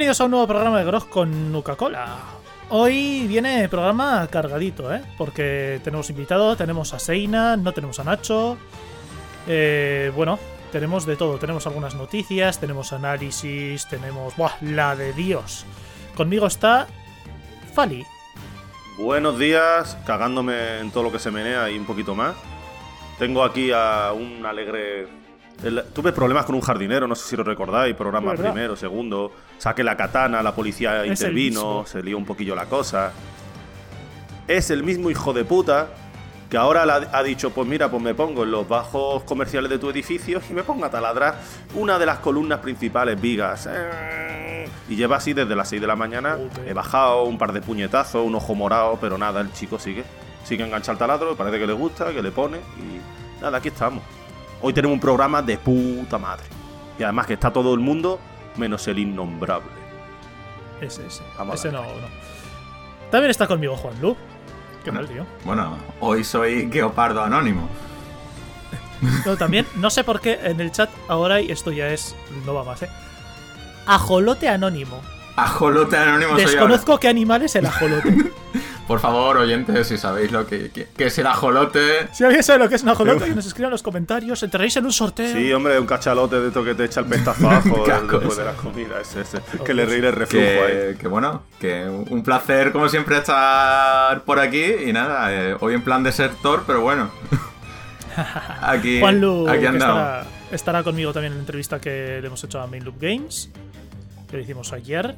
Bienvenidos a un nuevo programa de Grog con Nuka-Cola. Hoy viene programa cargadito, porque tenemos invitado, tenemos a Seina, no tenemos a Nacho. Bueno, tenemos de todo. Tenemos algunas noticias, tenemos análisis, tenemos... ¡Buah! La de Dios. Conmigo está Fali. Buenos días, cagándome en todo lo que se menea y un poquito más. Tengo aquí a un alegre... Tuve problemas con un jardinero, no sé si lo recordáis, programa primero, segundo. Saqué la katana, la policía intervino, se lió un poquillo la cosa. Es el mismo hijo de puta que ahora ha dicho, pues mira, pues me pongo en los bajos comerciales de tu edificio y me pongo a taladrar una de las columnas principales, vigas. Y lleva así desde las 6 de la mañana. He bajado un par de puñetazos, un ojo morado, pero nada, el chico sigue enganchado al taladro, parece que le gusta, que le pone y nada, aquí estamos. Hoy tenemos un programa de puta madre. Y además que está todo el mundo, menos el innombrable. Ese no. También está conmigo Juanlu. ¿Qué tal, tío? Bueno, hoy soy Geopardo Anónimo. No, también, no sé por qué en el chat ahora, y esto ya es... No va más, Ajolote Anónimo. Ajolote Anónimo soy ahora. Desconozco qué animal es el ajolote. Por favor, oyentes, si sabéis lo que es el ajolote... Si alguien sabe lo que es un ajolote, que nos escriban en los comentarios. Entraréis en un sorteo. Sí, hombre, un cachalote de esto que te echa el pestazazo después de las comidas. Ese. Que le reí el reflujo ahí. Que bueno, que un placer, como siempre, estar por aquí. Y nada, hoy en plan desertor, pero bueno. Aquí Juanlu, andamos. Estará conmigo también en la entrevista que le hemos hecho a Main Loop Games, que lo hicimos ayer.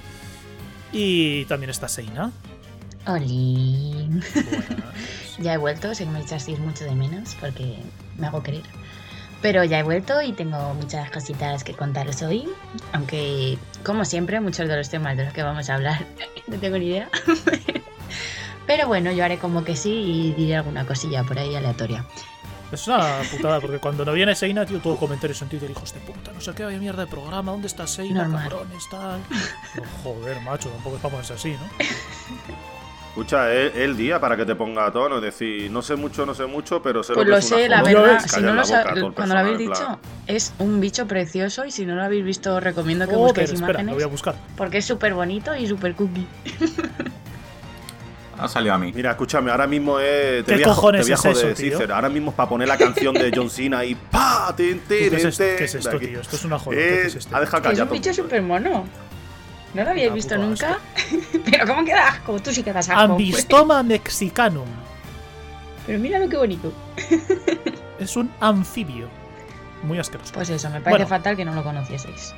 Y también está Seina. Oli. Ya he vuelto, sé que me echasteis mucho de menos porque me hago querer. Pero ya he vuelto y tengo muchas cositas que contaros hoy. Aunque, como siempre, muchos de los temas de los que vamos a hablar no tengo ni idea. Pero bueno, yo haré como que sí y diré alguna cosilla por ahí aleatoria. Es una putada, porque cuando no viene Seina, tío, tuvo comentarios en Twitter, hijos de puta, no sé qué, vaya mierda de programa, ¿dónde está Seina, cabrones, tal? No, joder, macho, tampoco es para ponerse así, ¿no? Escucha, es el día para que te ponga a tono, es decir, no sé mucho, pero sé pues lo que es una sé, la joya. verdad, si no cuando lo habéis dicho, es un bicho precioso y si no lo habéis visto, os recomiendo que busquéis imágenes. Lo voy a buscar. Porque es súper bonito y súper cookie. Ha salido a mí. Mira, escúchame, ahora mismo es... ¿Qué cojones es eso, de tío? Cícer. Ahora mismo es para poner la canción de John Cena y ¡pa! ¿Qué es esto, tío? Esto es una joya. ¿Qué es esto? Ha dejado Es callado. un bicho súper mono. ¿No lo habíais visto nunca? Pero ¿cómo queda asco? Tú sí que das asco. Ambistoma mexicanum. Pero míralo qué bonito. Es un anfibio. Muy asqueroso. Pues eso, me parece fatal que no lo conocieseis.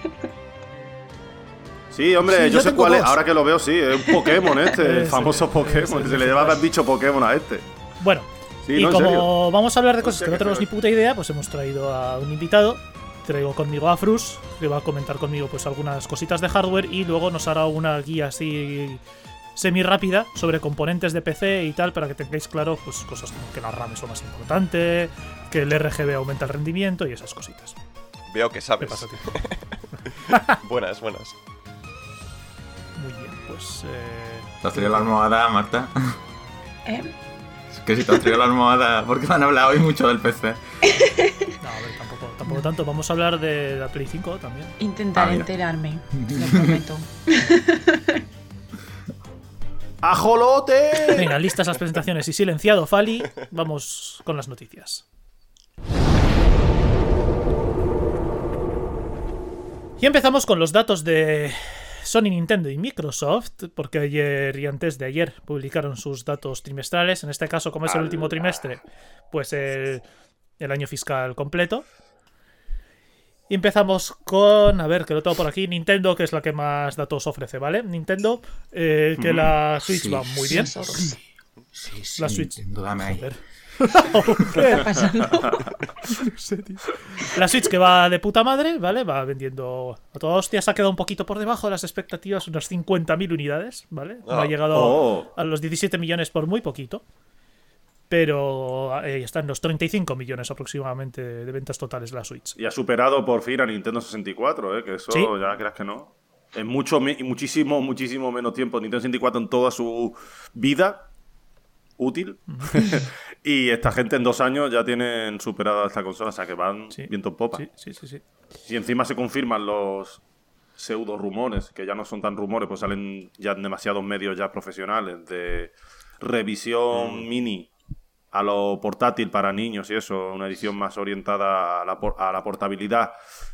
Sí, hombre, sí, yo sé cuál es. dos. Ahora que lo veo, sí, es un Pokémon el famoso Pokémon. Se le llama el bicho Pokémon a este. Bueno, sí, y no, como vamos a hablar de cosas que no tenemos ni puta idea, pues hemos traído a un invitado. Traigo conmigo a Frus, que va a comentar conmigo pues algunas cositas de hardware y luego nos hará una guía así semi rápida sobre componentes de PC y tal, para que tengáis claro pues cosas como que la RAM es lo más importante, que el RGB aumenta el rendimiento y esas cositas. Veo que sabes. ¿Qué pasa, tío? Buenas. Muy bien, pues... ¿Te has traído la almohada, Marta? ¿Eh? Es que si te has traído la almohada, porque me han hablado hoy mucho del PC. No, a ver, tampoco tanto. Vamos a hablar de la Play 5 también. Intentaré enterarme, lo prometo. ¡Ajolote! Venga, listas las presentaciones y silenciado, Fali. Vamos con las noticias. Y empezamos con los datos de Sony, Nintendo y Microsoft, porque ayer y antes de ayer publicaron sus datos trimestrales. En este caso, como es el último trimestre, pues el año fiscal completo. Y empezamos con, a ver, que lo tengo por aquí, Nintendo, que es la que más datos ofrece, ¿vale? Nintendo, que la Switch va muy bien. Sí, La Switch. Nintendo, dame ahí. Joder. ¿Qué está pasando? La Switch que va de puta madre, ¿vale? Va vendiendo a toda hostia. Se ha quedado un poquito por debajo de las expectativas, unas 50.000 unidades, ¿vale? No ha llegado a los 17 millones por muy poquito. Pero está en los 35 millones aproximadamente de ventas totales la Switch. Y ha superado por fin a Nintendo 64, que eso, ¿sí? Ya creas que no. En muchísimo menos tiempo. Nintendo 64 en toda su vida útil. Y esta gente en 2 años ya tienen superada esta consola. O sea que van viento en popa. Sí. Y encima se confirman los pseudo rumores, que ya no son tan rumores, pues salen ya en demasiados medios ya profesionales, de revisión mini a lo portátil para niños y eso, una edición más orientada a la portabilidad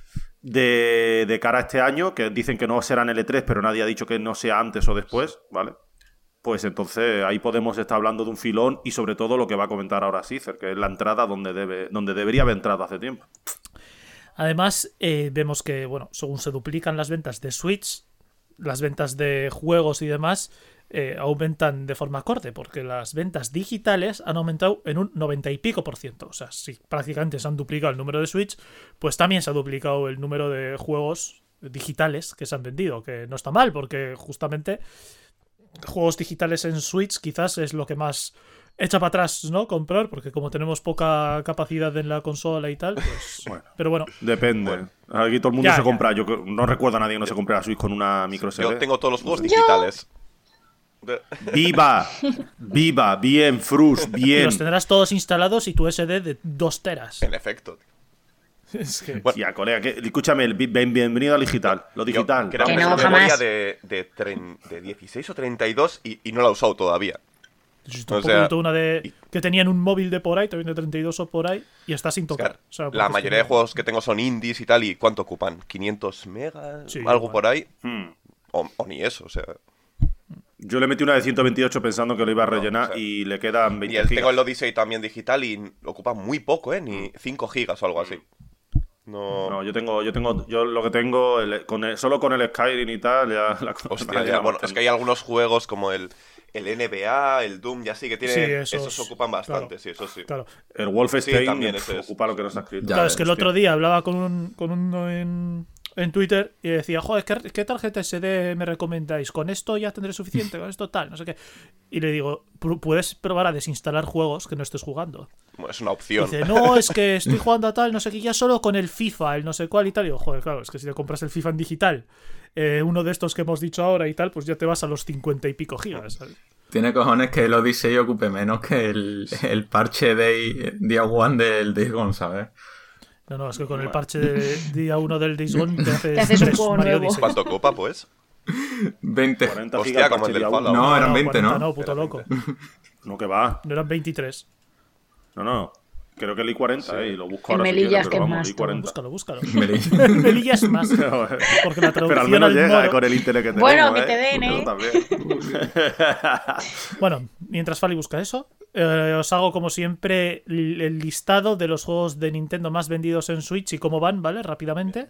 de cara a este año, que dicen que no será en el E3, pero nadie ha dicho que no sea antes o después, ¿vale? Pues entonces ahí podemos estar hablando de un filón y sobre todo lo que va a comentar ahora Cicer, que es la entrada donde debería haber entrado hace tiempo. Además, vemos que, bueno, según se duplican las ventas de Switch, las ventas de juegos y demás aumentan de forma acorde, porque las ventas digitales han aumentado en un 90 y pico %. O sea, si prácticamente se han duplicado el número de Switch, pues también se ha duplicado el número de juegos digitales que se han vendido, que no está mal, porque justamente juegos digitales en Switch quizás es lo que más echa para atrás, ¿no? Comprar, porque como tenemos poca capacidad en la consola y tal, pues... Bueno, pero bueno. Depende. Bueno. Aquí todo el mundo Ya, se compra. Yo no recuerdo a nadie que no se compre la Switch con una micro SD. Yo tengo todos los juegos digitales. ¡Viva! ¡Viva! Bien, Frus, Y bien. los tendrás todos instalados y tu SD de 2 teras. En efecto. Es que... Bueno. Ya, colega, escúchame, bienvenido al digital. Lo digital. Creo Que que no, es una memoria jamás. de 16 o 32 y no la he usado todavía. Yo O tampoco sea, yo tengo una de que tenían un móvil de por ahí, también de 32 o por ahí, y está sin tocar. Claro, O sea, la porque mayoría de juegos que tengo son indies y tal, ¿y cuánto ocupan? ¿500 megas? Sí, ¿Algo igual. por ahí? Hmm. O ni eso, o sea... Yo le metí una de 128 pensando que lo iba a No, rellenar o sea, y le quedan Y 20 tengo gigas. el Odyssey también digital y ocupa muy poco, ni 5 gigas o algo así. No, yo lo que tengo, solo con el Skyrim y tal, ya la cosa Hostia, ya ya, bueno, bastante. es que hay algunos juegos como el NBA, el Doom, ya sí que tienen... Sí, esos ocupan bastante, claro. sí, eso sí. Claro, El Wolfenstein Sí, también ese es. ocupa lo que no está escrito. Ya claro ves, es que el otro día hablaba con uno en Twitter y decía, joder, ¿qué tarjeta SD me recomendáis? ¿Con esto ya tendré suficiente? ¿Con esto tal? No sé qué. Y le digo, puedes probar a desinstalar juegos que no estés jugando. Bueno, es una Y opción. dice, no, es que estoy jugando a tal, no sé qué, ya solo con el FIFA, el no sé cuál y tal. Y digo, joder, claro, es que si te compras el FIFA en digital, uno de estos que hemos dicho ahora y tal, pues ya te vas a los 50 y pico gigas, ¿sabes? Tiene cojones que el Odyssey ocupe menos que el parche de Día One del Days Gone, ¿sabes? No, es que con el parche de día 1 del Days Gone te haces un tres juego Mario nuevo. Odyssey. ¿Cuánto ocupa, pues? 20. 40 Hostia, gigas como el del parche día Fallout. uno. No, eran 20, 40 ¿no? No, puto Era loco. 20. No, que va. No eran 23. No. Creo que el i40, y lo busco En ahora si Melillas, quieres, que pero es vamos, más, i40. Búscalo. Me leí. Melilla es más. Porque la Pero al traducción menos al llega moro... con el internet que tenemos, Bueno, que te den, Eso ¿eh? también. Bueno, mientras Fali busca eso, os hago como siempre el listado de los juegos de Nintendo más vendidos en Switch y cómo van, ¿vale? Rápidamente.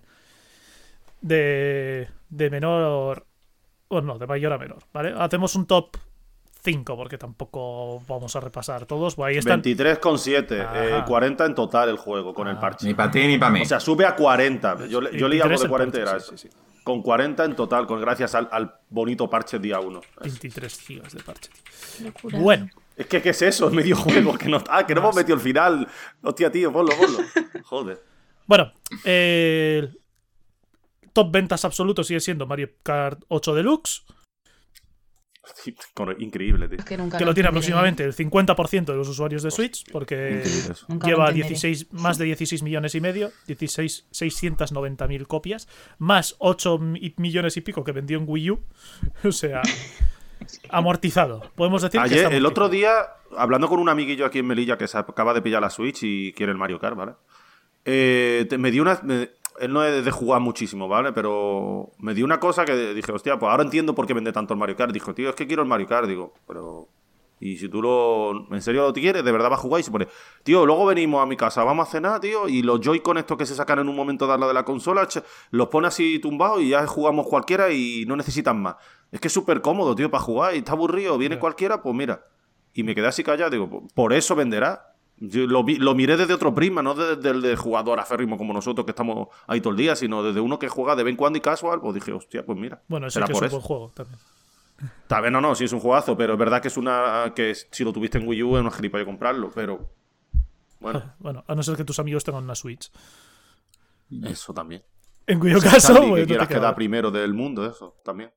De menor... Bueno, no, de mayor a menor, ¿vale? Hacemos un top 5 porque tampoco vamos a repasar todos. Pues ahí están. 23,7. Ajá. 40 en total el juego con el parche. Ni para ti ni para mí. O sea, sube a 40. Yo leí algo 23 de el 40 parche, era sí, eso. sí, sí. Con 40 en total, gracias al bonito parche día 1. 23 gigas de parche. Locura. Bueno, Es que, ¿qué es eso? Es medio juego. Que no hemos metido el final. Hostia, tío, ponlo. Joder. bueno, top ventas absoluto sigue siendo Mario Kart 8 Deluxe, Increíble, tío. Que, nunca que lo tiene entenderé. aproximadamente el 50% de los usuarios de Switch, porque Increíble eso. Nunca lo lleva entenderé. más de 16 millones y medio, 690.000 copias, más 8 millones y pico que vendió en Wii U. O sea, amortizado. Podemos decir que está Ayer, el otro amortizado. día, hablando con un amiguillo aquí en Melilla que se acaba de pillar la Switch y quiere el Mario Kart, ¿vale? Me dio una... Él no es de jugar muchísimo, ¿vale? Pero me dio una cosa que dije, hostia, pues ahora entiendo por qué vende tanto el Mario Kart. Dijo, tío, es que quiero el Mario Kart. Digo, pero... Y si tú ¿en serio lo quieres? ¿De verdad vas a jugar? Y se pone, tío, luego venimos a mi casa, vamos a cenar, tío, y los Joy-Con estos que se sacan en un momento de la consola, los pone así tumbados y ya jugamos cualquiera y no necesitan más. Es que es súper cómodo, tío, para jugar y está aburrido, viene cualquiera, pues mira. Y me quedé así callado, digo, por eso venderá. Yo lo miré desde otro prisma, no desde el de jugador aférrimo como nosotros que estamos ahí todo el día, sino desde uno que juega de vez en cuando y casual, pues dije, hostia, pues mira. Bueno, eso será que es por un eso. buen juego también. Tal vez no, sí es un juegazo, pero es verdad que es una que si lo tuviste en Wii U es una gilipollas comprarlo, pero bueno, Bueno, a no ser que tus amigos tengan una Switch. eso también. En cuyo caso, Sandy, pues, que no te quieras queda quedar otra. primero del mundo, eso también.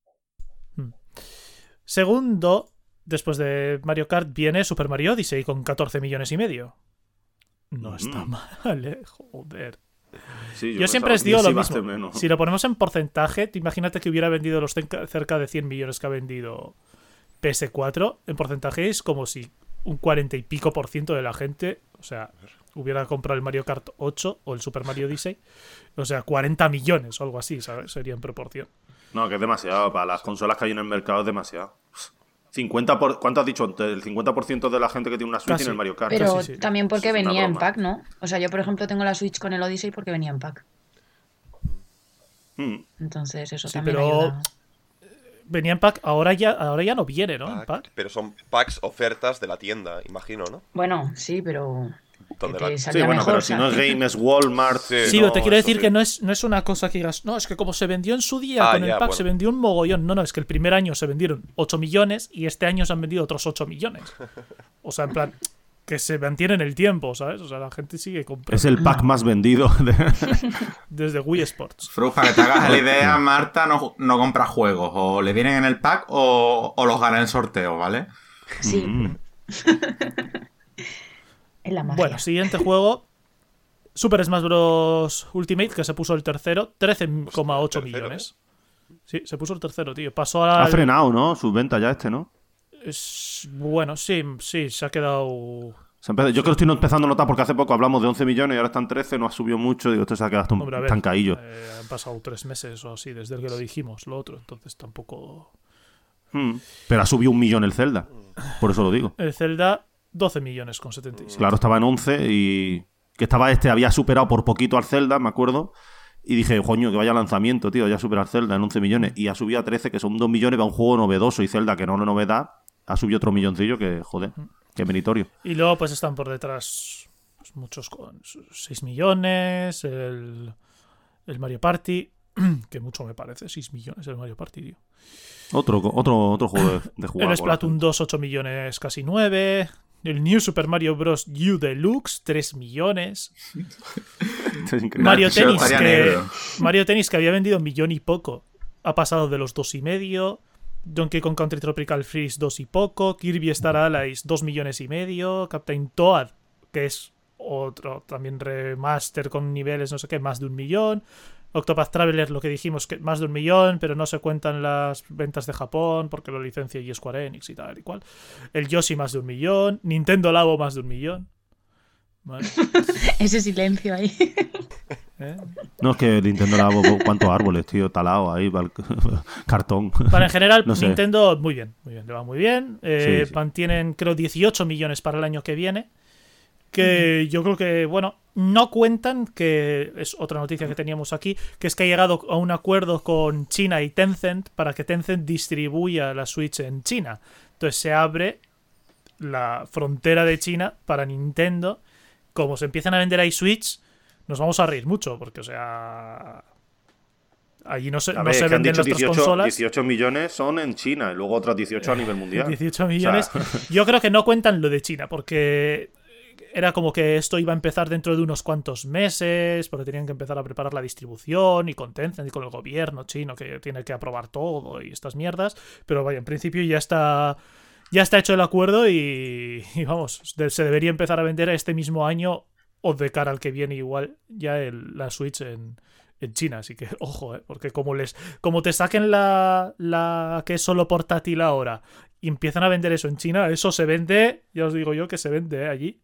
Segundo, después de Mario Kart, viene Super Mario Odyssey con 14 millones y medio. No está mal, joder. Sí, Yo siempre os digo pensaba lo que sí iba a ser mismo. menos. Si lo ponemos en porcentaje, imagínate que hubiera vendido los cerca de 100 millones que ha vendido PS4. En porcentaje es como si un 40 y pico % de la gente, o sea, hubiera comprado el Mario Kart 8 o el Super Mario Odyssey. O sea, 40 millones o algo así, ¿sabes? Sería en proporción. No, que es demasiado. Para las consolas que hay en el mercado es demasiado. ¿Cuánto has dicho antes? El 50% de la gente que tiene una Switch Casi. tiene el Mario Kart. Pero sí. también porque Eso es una venía en broma. pack, ¿no? O sea, yo por ejemplo tengo la Switch con el Odyssey porque venía en pack. Mm. Entonces eso Sí, también pero ayuda. venía en pack, ahora ya no viene, ¿no? En pack. Pero son packs ofertas de la tienda, imagino, ¿no? Bueno, sí, pero Donde te la- Sí, salía bueno, mejor, pero si no es ¿sabes? Game, es Walmart. Sí. Sí, no, pero te quiero eso decir sí. que no es una cosa que digas, no, es que como se vendió en su día con el ya, pack, bueno. se vendió un mogollón. No, es que el primer año se vendieron 8 millones y este año se han vendido otros 8 millones. O sea, en plan, que se mantiene en el tiempo, ¿sabes? O sea, la gente sigue comprando. Es el pack más vendido. Desde Wii Sports. Fruz, para que te hagas la idea, Marta no compra juegos. O le vienen en el pack o los gana en sorteo, ¿vale? Sí, Mm. es la magia. Bueno, siguiente juego. Super Smash Bros. Ultimate, que se puso el tercero. 13,8 Hostia, el tercero, millones. Sí, se puso el tercero, tío. Pasó a... Ha frenado, ¿no? Sus ventas ya ¿no? Bueno, sí, se ha quedado... Yo creo que estoy empezando a notar porque hace poco hablamos de 11 millones y ahora están 13, no ha subido mucho. Digo, esto se ha quedado Hombre, a ver, tan caído. han pasado 3 meses o así desde que lo dijimos, lo otro. Entonces tampoco... Pero ha subido 1 millón el Zelda. Por eso lo digo. El Zelda, 12 millones con 76. Claro, estaba en 11 y... Que estaba había superado por poquito al Zelda, me acuerdo. Y dije, coño, que vaya lanzamiento, tío. Ya supera al Zelda en 11 millones. Y ha subido a 13, que son 2 millones para un juego novedoso. Y Zelda, que no es una novedad, ha subido otro milloncillo que, joder, que meritorio. Y luego pues están por detrás pues, muchos con 6 millones. El Mario Party, que mucho me parece, 6 millones el Mario Party, tío. Otro juego de jugar. El Splatoon 2, 8 millones, casi 9. El New Super Mario Bros. U Deluxe, 3 millones. Es increíble. Mario Tennis, que había vendido 1 millón y poco, ha pasado de los 2,5. Donkey Kong Country Tropical Freeze, 2 y poco. Kirby Star Allies, 2 millones y medio. Captain Toad, que es otro también remaster con niveles, no sé qué, más de 1 millón. Octopath Traveler, lo que dijimos, que más de 1 millón, pero no se cuentan las ventas de Japón porque lo licencia y Square Enix y tal y cual. El Yoshi, más de 1 millón. Nintendo Labo, más de 1 millón. Vale. Ese silencio ahí. No, es que Nintendo Labo, cuántos árboles, tío, talados ahí, cartón. Vale, en general, No sé. Nintendo, muy bien, le va muy bien. Sí. Mantienen, creo, 18 millones para el año que viene. Que yo creo que, bueno, no cuentan, que es otra noticia que teníamos aquí, que es que ha llegado a un acuerdo con China y Tencent para que Tencent distribuya la Switch en China. Entonces se abre la frontera de China para Nintendo. Como se empiezan a vender ahí Switch, nos vamos a reír mucho, porque, o sea... Allí no se, A no ver, se es que han venden dicho nuestras 18, consolas. 18 millones son en China y luego otros 18 a nivel mundial. 18 millones. O sea, Yo creo que no cuentan lo de China, porque era como que esto iba a empezar dentro de unos cuantos meses, porque tenían que empezar a preparar la distribución y con Tencent y con el gobierno chino que tiene que aprobar todo y estas mierdas. Pero vaya, en principio ya está hecho el acuerdo y vamos, se debería empezar a vender este mismo año o de cara al que viene igual ya la Switch en China, así que ojo, porque como te saquen la que es solo portátil ahora y empiezan a vender eso en China, eso se vende, ya os digo yo que se vende allí.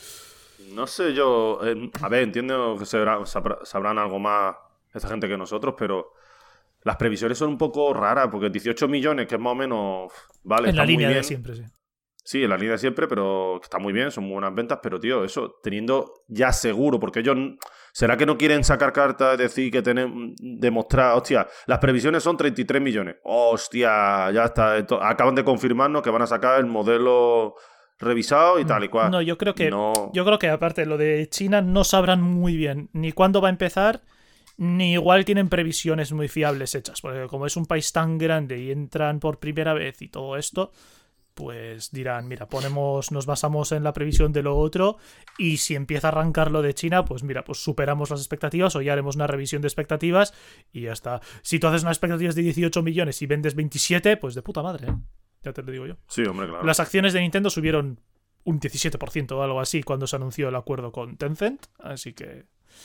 no sé, yo... a ver, entiendo que sabrán algo más esta gente que nosotros, pero las previsiones son un poco raras, porque 18 millones, que es más o menos... Vale, En está la muy línea bien. de siempre, sí. Sí, en la línea de siempre, pero está muy bien, son muy buenas ventas, pero tío, eso, teniendo ya seguro, porque ellos, ¿será que no quieren sacar cartas, es decir, que demostrar, hostia, las previsiones son 33 millones, hostia, ya está, acaban de confirmarnos que van a sacar el modelo revisado y tal y cual. No, yo creo que No. aparte lo de China no sabrán muy bien ni cuándo va a empezar, ni igual tienen previsiones muy fiables hechas, porque como es un país tan grande y entran por primera vez y todo esto, pues dirán, mira, nos basamos en la previsión de lo otro y si empieza a arrancar lo de China, pues mira, pues superamos las expectativas o ya haremos una revisión de expectativas y ya está. Si tú haces unas expectativas de 18 millones y vendes 27, pues de puta madre, ¿eh? Ya te lo digo yo. Sí, hombre, claro. Las acciones de Nintendo subieron un 17% o algo así cuando se anunció el acuerdo con Tencent, así que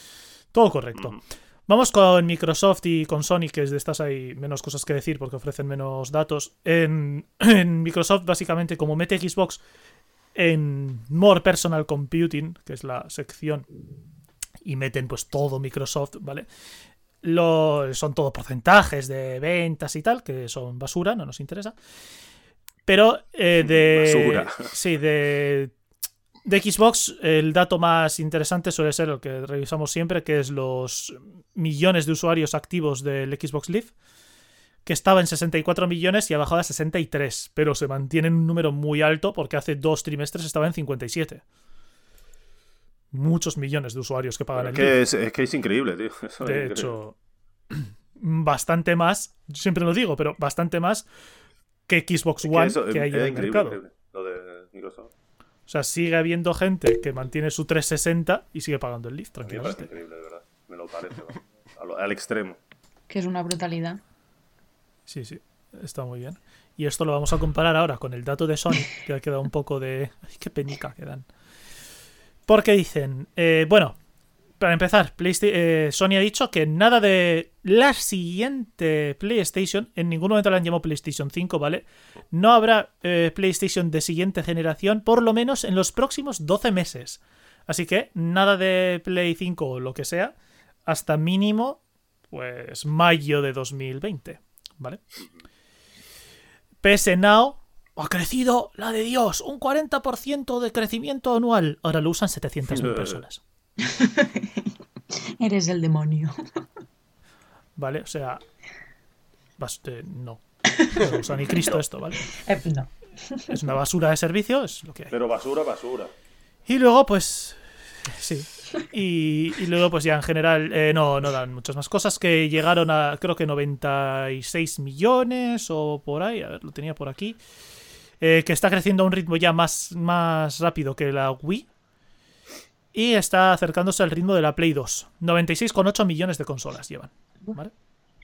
Todo correcto. Vamos con Microsoft y con Sony, que de estas hay menos cosas que decir porque ofrecen menos datos. En Microsoft, básicamente, como mete Xbox en More Personal Computing, que es la sección, y meten pues todo Microsoft, ¿vale? Son todo porcentajes de ventas y tal, que son basura, no nos interesa. Pero basura. Sí, de Xbox, el dato más interesante suele ser el que revisamos siempre, que es los millones de usuarios activos del Xbox Live, que estaba en 64 millones y ha bajado a 63, pero se mantiene en un número muy alto porque hace 2 trimestres estaba en 57. Muchos millones de usuarios que pagan el Live. Es que es increíble, tío. Eso De es hecho, bastante más, siempre lo digo, pero bastante más que Xbox One que hay en el mercado. Increíble, lo de Microsoft. O sea, sigue habiendo gente que mantiene su 360 y sigue pagando el Live A mí me parece tranquilamente. increíble, de verdad. Me lo parece, al extremo. Que es una brutalidad. Sí, está muy bien. Y esto lo vamos a comparar ahora con el dato de Sony, que ha quedado un poco de... ¡Ay, qué penica que dan! Porque dicen... bueno, para empezar, Sony ha dicho que nada de la siguiente PlayStation, en ningún momento la han llamado PlayStation 5, ¿vale? No habrá PlayStation de siguiente generación, por lo menos en los próximos 12 meses. Así que nada de Play 5 o lo que sea, hasta mínimo, pues mayo de 2020, ¿vale? PS Now ha crecido la de Dios, un 40% de crecimiento anual. Ahora lo usan 700.000 personas. Eres el demonio. ¿Vale? O sea, no. No lo usa ni Cristo esto, ¿vale? No. Es una basura de servicio, es lo que hay. Pero basura. Y luego, pues... Sí. Y luego, pues ya en general, no dan muchas más cosas, que llegaron a, creo que 96 millones o por ahí, a ver, lo tenía por aquí, que está creciendo a un ritmo ya más rápido que la Wii y está acercándose al ritmo de la Play 2. 96,8 millones de consolas llevan, ¿vale?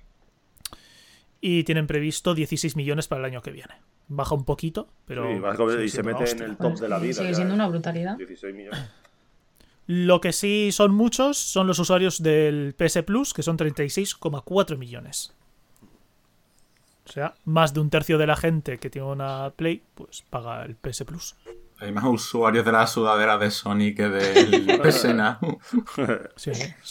Y tienen previsto 16 millones para el año que viene. Baja un poquito, pero... Sí, y se mete en el top de la vida. Sigue siendo una brutalidad. 16 millones. Lo que sí son muchos son los usuarios del PS Plus, que son 36,4 millones. O sea, más de un tercio de la gente que tiene una Play, pues paga el PS Plus. Hay más usuarios de la sudadera de Sony que del PS Now. Sí.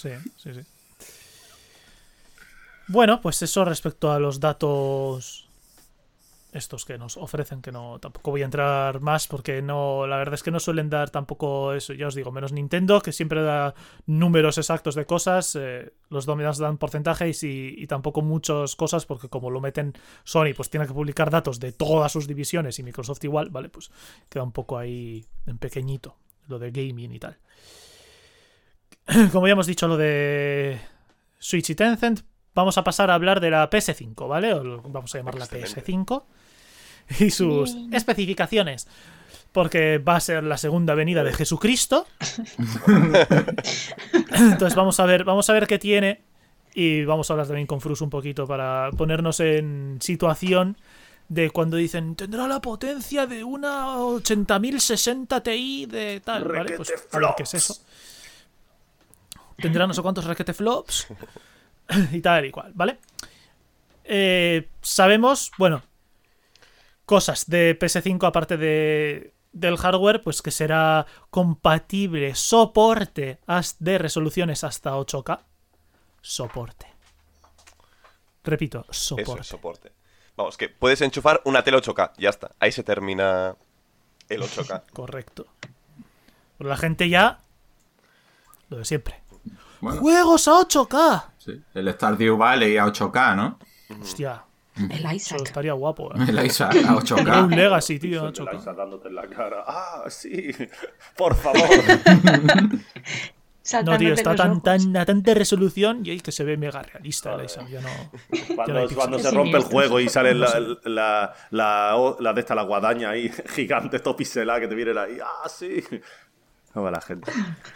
Bueno, pues eso respecto a los datos estos que nos ofrecen, que no tampoco voy a entrar más porque no, la verdad es que no suelen dar tampoco eso, ya os digo, menos Nintendo, que siempre da números exactos de cosas, los demás dan porcentajes y tampoco muchas cosas, porque como lo meten Sony, pues tiene que publicar datos de todas sus divisiones y Microsoft igual, ¿vale? Pues queda un poco ahí en pequeñito, lo de gaming y tal. Como ya hemos dicho, lo de Switch y Tencent, vamos a pasar a hablar de la PS5, ¿vale? O vamos a llamarla PS5 y sus especificaciones, porque va a ser la segunda venida de Jesucristo. Entonces vamos a ver qué tiene, y vamos a hablar también con Frus un poquito para ponernos en situación de cuando dicen tendrá la potencia de una 80.060 Ti de tal, ¿vale? Pues a ver qué es eso. Tendrá no sé cuántos requete flops y tal y cual, ¿vale? Sabemos, bueno, cosas de PS5 aparte del hardware, pues que será compatible, soporte de resoluciones hasta 8K. Soporte. Repito, soporte. Eso es soporte. Vamos, que puedes enchufar una tele 8K, ya está. Ahí se termina el 8K. Correcto. Pero la gente ya... Lo de siempre. Bueno, ¡Juegos a 8K! sí. El Stardew Valley a 8K, ¿no? Hostia, El eso Isaac. estaría guapo, ¿eh? El Isaac a Un 8K. Legacy, tío, a Eso de 8K. Liza dándote en la cara. ¡Ah, sí! ¡Por favor! No, Saltándote tío, está los ojos. a tanta resolución y ahí que se ve mega realista el Isaac, ya no... Cuando hay se píxeles. rompe el Sí, juego y sale la guadaña ahí, gigante, todo pixelada, que te viene ahí. ¡Ah, sí! No va la gente.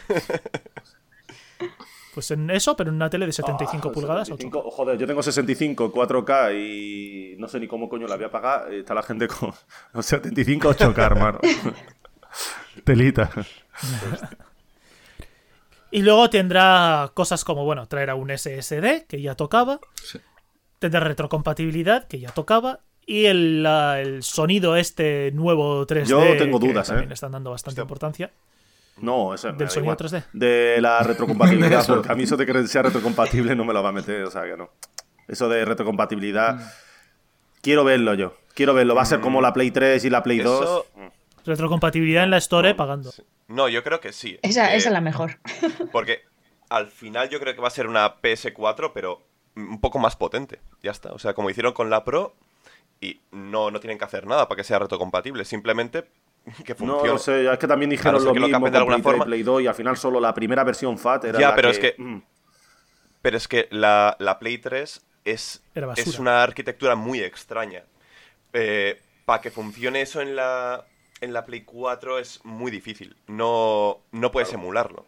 Pues en eso, pero en una tele de 75 pulgadas, 75, 8K. joder, yo tengo 65, 4K y no sé ni cómo coño la voy a pagar. Está la gente con 75, 8K, hermano. Telita. Y luego tendrá cosas como, bueno, traerá un SSD, que ya tocaba. Sí. Tendrá retrocompatibilidad, que ya tocaba. Y el sonido nuevo 3D. Yo tengo que dudas, también le ¿eh? están dando bastante importancia. No, eso me ¿Del da sonido igual. 3D? De la retrocompatibilidad, Eso. porque a mí eso de que sea retrocompatible no me lo va a meter, o sea que no. Eso de retrocompatibilidad, quiero verlo yo. Quiero verlo. Va a ser como la Play 3 y la Play 2. Eso... Retrocompatibilidad en la Store pagando. No, yo creo que sí. Esa es la mejor. Porque al final yo creo que va a ser una PS4, pero un poco más potente. Ya está. O sea, como hicieron con la Pro, y no tienen que hacer nada para que sea retrocompatible. Simplemente que funcione. No sé, es que también dijeron A no ser lo que lo mismo cambien de con alguna Play 3 y forma. Play 2 y al final solo la primera versión FAT era Ya, la pero que... es que- Pero es que la Play 3 Era basura. es una arquitectura muy extraña. Para que funcione eso en la Play 4 es muy difícil. No puedes emularlo.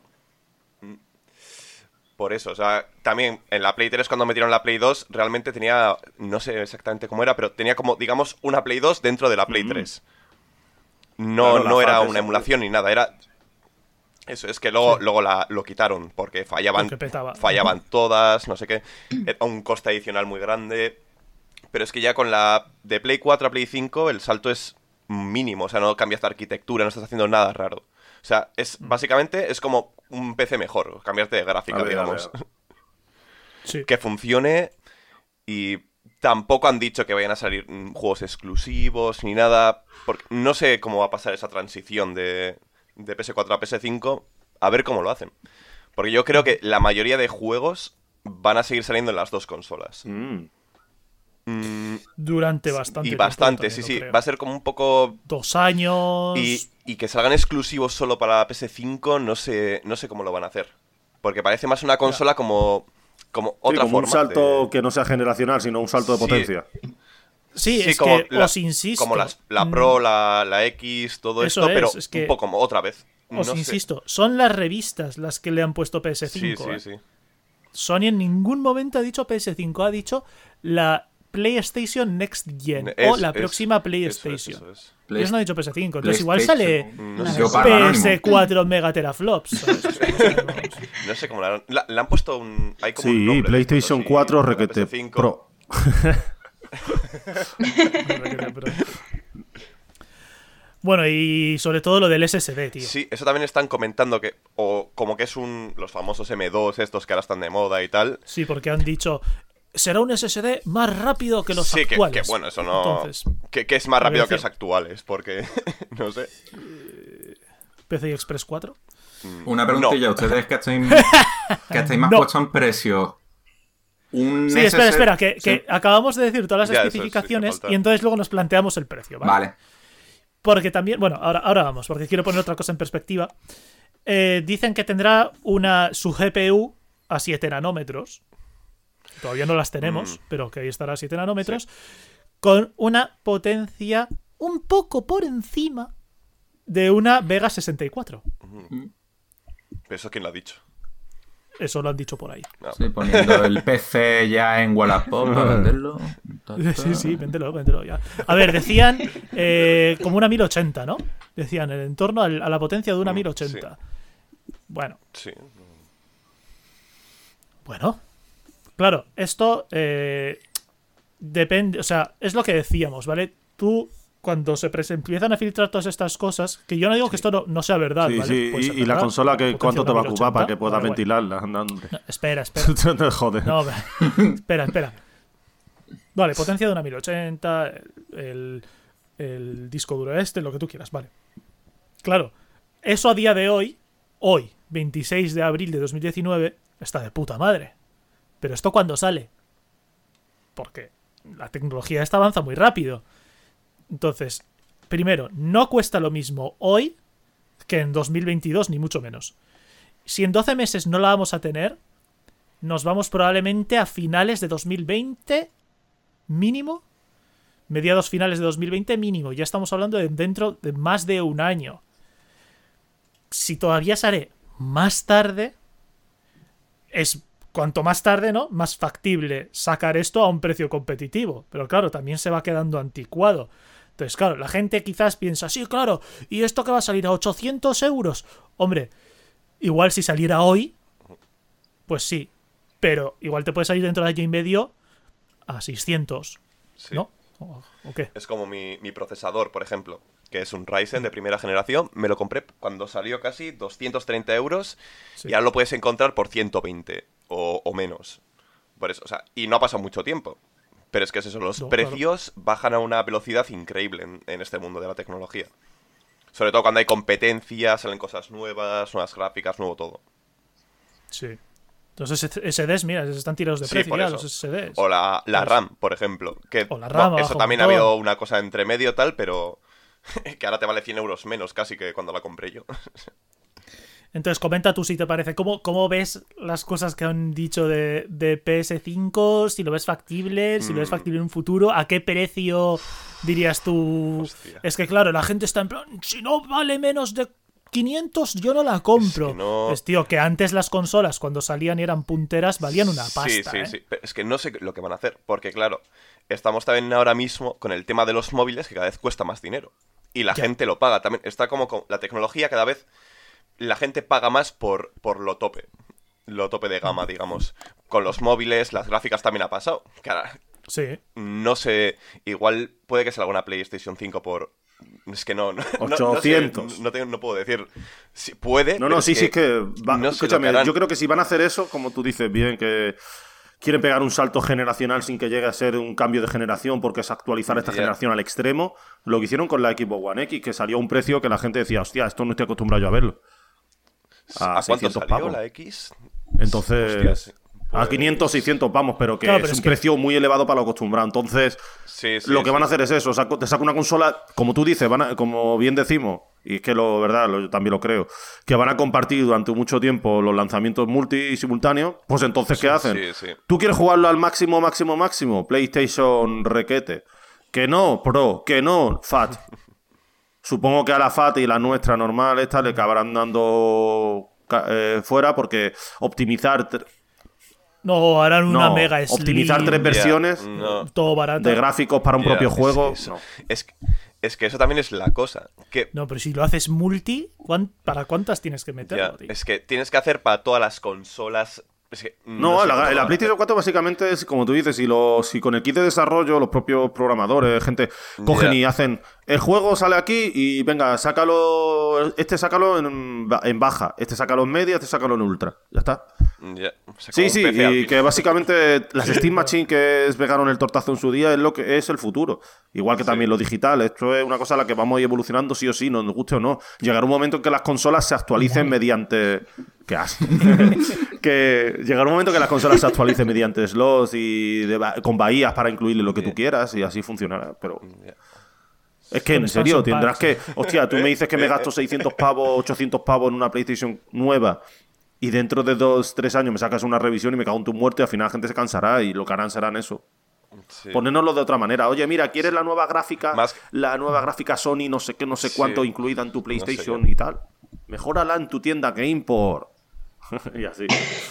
Por eso, o sea, también en la Play 3 cuando metieron la Play 2 realmente tenía, no sé exactamente cómo era, pero tenía como, digamos, una Play 2 dentro de la Play 3. No, Claro, la no era FAT una esa, emulación ni nada, era... Eso, es que luego lo quitaron porque fallaban, Porque petaba. fallaban todas, no sé qué. Era un coste adicional muy grande. Pero es que ya con la de Play 4 a Play 5 el salto es mínimo, o sea, no cambias de arquitectura, no estás haciendo nada raro. O sea, básicamente es como un PC mejor, cambiarte de gráfica, A ver, digamos. a ver. Sí. Que funcione y tampoco han dicho que vayan a salir juegos exclusivos ni nada, porque no sé cómo va a pasar esa transición de PS4 a PS5, a ver cómo lo hacen. Porque yo creo que la mayoría de juegos van a seguir saliendo en las dos consolas. Durante bastante Y tiempo, bastante, también sí, lo sí. creo. Va a ser como un poco... 2 años. Y que salgan exclusivos solo para la PS5, no sé cómo lo van a hacer. Porque parece más una consola como Sí, otra como un forma. salto que no sea generacional, sino un salto de Sí. potencia. Sí, Sí, es como que os insisto. Como la Pro, la X, todo Eso esto, pero es que un poco como otra vez. Os No sé. insisto, son las revistas las que le han puesto PS5. Sí, sí, sí. Sony en ningún momento ha dicho PS5, ha dicho la PlayStation Next Gen o la próxima PlayStation. Eso es. Ellos no han dicho PS5, entonces igual sale No Una sé, Yo versión. paro anónimo. PS4 megateraflops. ¿sabes? no sé cómo le han puesto un... Hay como un Sí, nombre, PlayStation sí, 4 para requete PS5. Pro. Bueno, y sobre todo lo del SSD, tío. Sí, eso también están comentando que... O como que es los famosos M2 estos que ahora están de moda y tal. Sí, porque han dicho, será un SSD más rápido que los Sí, que actuales. bueno, eso no... Entonces, que es más rápido que decir- los actuales, porque... no sé. PCI Express 4. Una preguntilla, No. ustedes que estáis más No. puestos en precio. Un Sí, espera, SSD espera, que sí. acabamos de decir todas las Ya, eso sí, especificaciones te falta. y entonces luego nos planteamos el precio, ¿vale? Vale. Porque también, bueno, ahora vamos, porque quiero poner otra cosa en perspectiva. Dicen que tendrá su GPU a 7 nanómetros. Todavía no las tenemos, pero que ahí estará a 7 nanómetros. Con una potencia un poco por encima de una Vega 64. ¿Pero eso quién lo ha dicho? Eso lo han dicho por ahí. No. Sí, poniendo el PC ya en Wallapop para venderlo. Sí, sí, véndelo ya. A ver, decían como una 1080, ¿no? Decían en torno a la potencia de una 1080. Bueno, Sí. bueno. Claro, esto depende, o sea, es lo que decíamos, ¿vale? Tú, cuando empiezan a filtrar todas estas cosas, que yo no digo que esto no sea verdad, Sí, ¿vale? sí. Puede ser Y la verdad, consola, potencia ¿cuánto de te va a una ocupar para 1080? que puedas Vale, guay. ventilarla? Anda, hombre. No, espera. No, joder. No, espera. Vale, potencia de una 1080, el disco duro lo que tú quieras, vale. Claro, eso a día de hoy, 26 de abril de 2019, está de puta madre. Pero ¿esto cuándo sale? Porque la tecnología esta avanza muy rápido. Entonces, primero, no cuesta lo mismo hoy que en 2022, ni mucho menos. Si en 12 meses no la vamos a tener, nos vamos probablemente a finales de 2020 mínimo. Mediados finales de 2020 mínimo. Ya estamos hablando de dentro de más de un año. Si todavía sale más tarde, es cuanto más tarde, ¿no? Más factible sacar esto a un precio competitivo. Pero claro, también se va quedando anticuado. Entonces, claro, la gente quizás piensa, sí, claro, ¿y esto que va a salir a 800 euros? Hombre, Igual si saliera hoy, pues sí. Pero igual te puede salir dentro de año y medio a 600, Sí. ¿no? ¿O qué? Es como mi procesador, por ejemplo, que es un Ryzen de primera generación. Me lo compré cuando salió casi 230 euros Sí. y ahora lo puedes encontrar por 120 o menos. Por eso, o sea, y no ha pasado mucho tiempo. Pero es que es eso, los No, precios bajan a una velocidad increíble en este mundo de la tecnología. Sobre todo cuando hay competencia, salen cosas nuevas, nuevas gráficas, nuevo todo. Sí. Entonces SSDs, mira, están tirados de Sí, precio por ya eso. los SSDs. O la Pues- RAM, por ejemplo. Que, O la RAM, bueno, ha eso bajado también un ha montón. habido una cosa entre medio tal, pero que ahora te vale 100 euros menos casi que cuando la compré yo. Entonces, comenta tú si te parece. ¿Cómo ves las cosas que han dicho de PS5? Si lo ves factible, si lo ves factible en un futuro. ¿A qué precio dirías tú? Hostia. Es que claro, la gente está en plan, si no vale menos de 500, yo no la compro. Es que no- Pues tío, que antes las consolas cuando salían y eran punteras valían una pasta. Sí, sí, ¿eh? sí. Pero es que no sé lo que van a hacer. Porque, claro, estamos también ahora mismo con el tema de los móviles que cada vez cuesta más dinero. Y la Ya. gente lo paga. También está como con la tecnología cada vez. La gente paga más por lo tope. Lo tope de gama, digamos. Con los móviles, las gráficas también ha pasado. Que ahora, Sí. no sé. Igual puede que salga una PlayStation 5 por. Es que no. 800. No puedo decir. Si puede. No, pero no, sí, sí, es que. no sé lo Escúchame, que harán. yo creo que si van a hacer eso, como tú dices bien, que quieren pegar un salto generacional sin que llegue a ser un cambio de generación, porque es actualizar esta Ya. generación al extremo, lo que hicieron con la Xbox One X, que salió a un precio que la gente decía, hostia, esto no estoy acostumbrado yo a verlo. ¿A cuánto 600 salió pavos. la X? Entonces, Hostia, sí. a Pues- 500, 600, vamos, pero que Claro, pero es es un que- precio muy elevado para lo acostumbrado. Entonces, Sí, sí, lo que sí. van a hacer es eso, te saca una consola, como tú dices, como bien decimos, y es que yo también lo creo, que van a compartir durante mucho tiempo los lanzamientos multi y simultáneos, pues entonces, ¿qué hacen? Sí, sí. ¿Tú quieres jugarlo al máximo, máximo, máximo? PlayStation requete. Que no, Pro, que no, Fat. Supongo que a la FAT y la nuestra normal esta le acabarán dando fuera porque optimizar No, harán una no, mega slim. optimizar 3 versiones Ya, no. Todo barato. de gráficos para un Ya, propio es juego. eso. No. Es que eso también es la cosa. Que No, pero si lo haces multi, ¿para cuántas tienes que meterlo, ya, tío? es que tienes que hacer para todas las consolas. Es que No, sé cómo lo la van a PlayStation hacer. 4 básicamente es, como tú dices, si con el kit de desarrollo, los propios programadores, gente, cogen Ya. y hacen, el juego sale aquí y venga, sácalo en baja, este sácalo en media, este sácalo en ultra. Ya está. Ya, o sea, Sí, como sí, un PC al y final. que básicamente las Steam Machine que pegaron el tortazo en su día es lo que es el futuro. Igual que también lo digital. Esto es una cosa a la que vamos a ir evolucionando sí o sí, nos guste o no. Llegará un momento en que las consolas se actualicen mediante... ¿Qué haces? Que llegará un momento que las consolas se actualicen mediante slots y con bahías para incluirle lo que tú quieras y así funcionará. Pero Ya. es que Con en serio, expansion tendrás que... packs. Hostia, tú me dices que me gasto 600 pavos, 800 pavos en una PlayStation nueva y dentro de 2-3 años me sacas una revisión y me cago en tu muerte, al final la gente se cansará y lo que harán serán eso. Sí. Ponérnoslo de otra manera. Oye, mira, ¿quieres la nueva gráfica? Más- La nueva gráfica Sony, no sé qué, no sé Sí. cuánto incluida en tu PlayStation yo. y tal. Mejórala en tu tienda GamePort. Y así.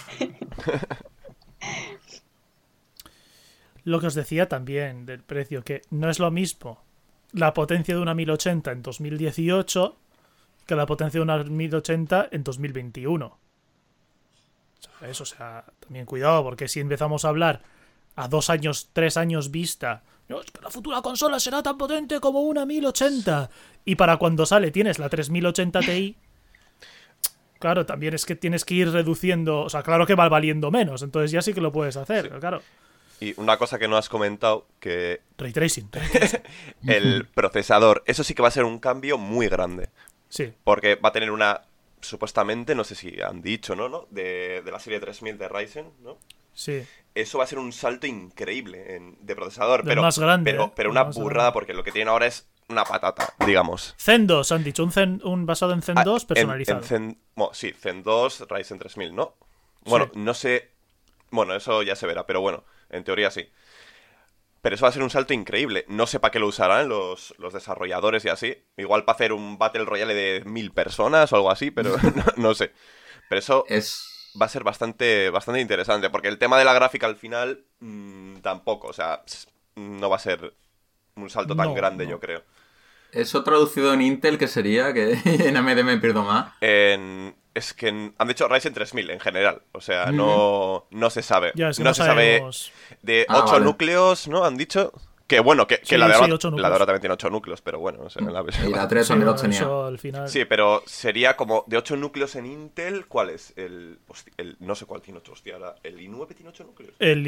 Lo que os decía también del precio, que no es lo mismo la potencia de una 1080 en 2018 que la potencia de una 1080 en 2021. ¿Sabes? O sea, también cuidado, porque si empezamos a hablar a 2 años, 3 años vista, no, es que la futura consola será tan potente como una 1080, y para cuando sale tienes la 3080 Ti, claro, también es que tienes que ir reduciendo, o sea, claro que va valiendo menos, entonces ya sí que lo puedes hacer, pero claro. Y una cosa que no has comentado, que Ray tracing. el procesador, eso sí que va a ser un cambio muy grande. Sí. Porque va a tener una, supuestamente, no sé si han dicho, ¿no? De la serie 3000 de Ryzen, ¿no? Sí. Eso va a ser un salto increíble de procesador. Del Pero, más grande, pero del una más burrada, grande. porque lo que tienen ahora es una patata, digamos. Zen 2, han dicho. Un basado en Zen 2 personalizado. Bueno, sí, Zen 2, Ryzen 3000, ¿no? Bueno, Sí. no sé. Bueno, eso ya se verá, pero bueno, en teoría sí. Pero eso va a ser un salto increíble. No sé para qué lo usarán los desarrolladores y así. Igual para hacer un Battle Royale de 1000 personas o algo así, pero no sé. Pero eso va a ser bastante interesante, porque el tema de la gráfica al final tampoco, o sea, no va a ser un salto tan No, grande, no. yo creo. Eso traducido en Intel, ¿qué sería? Que en AMD me pierdo más. Es que han dicho Ryzen 3000 en general. O sea, no se sabe. Ya, es que no se sabe sabemos. de 8 vale. núcleos, ¿no? Han dicho. Que bueno, que Sí, la de sí, ahora, 8 núcleos. la de ahora también tiene 8 núcleos, pero bueno, o sea, Y la 3 Sí, también bueno, los tenía. eso al final. Sí, pero sería como de 8 núcleos en Intel. ¿Cuál es? No sé cuál tiene 8, hostia. ¿El i9 tiene 8 núcleos? El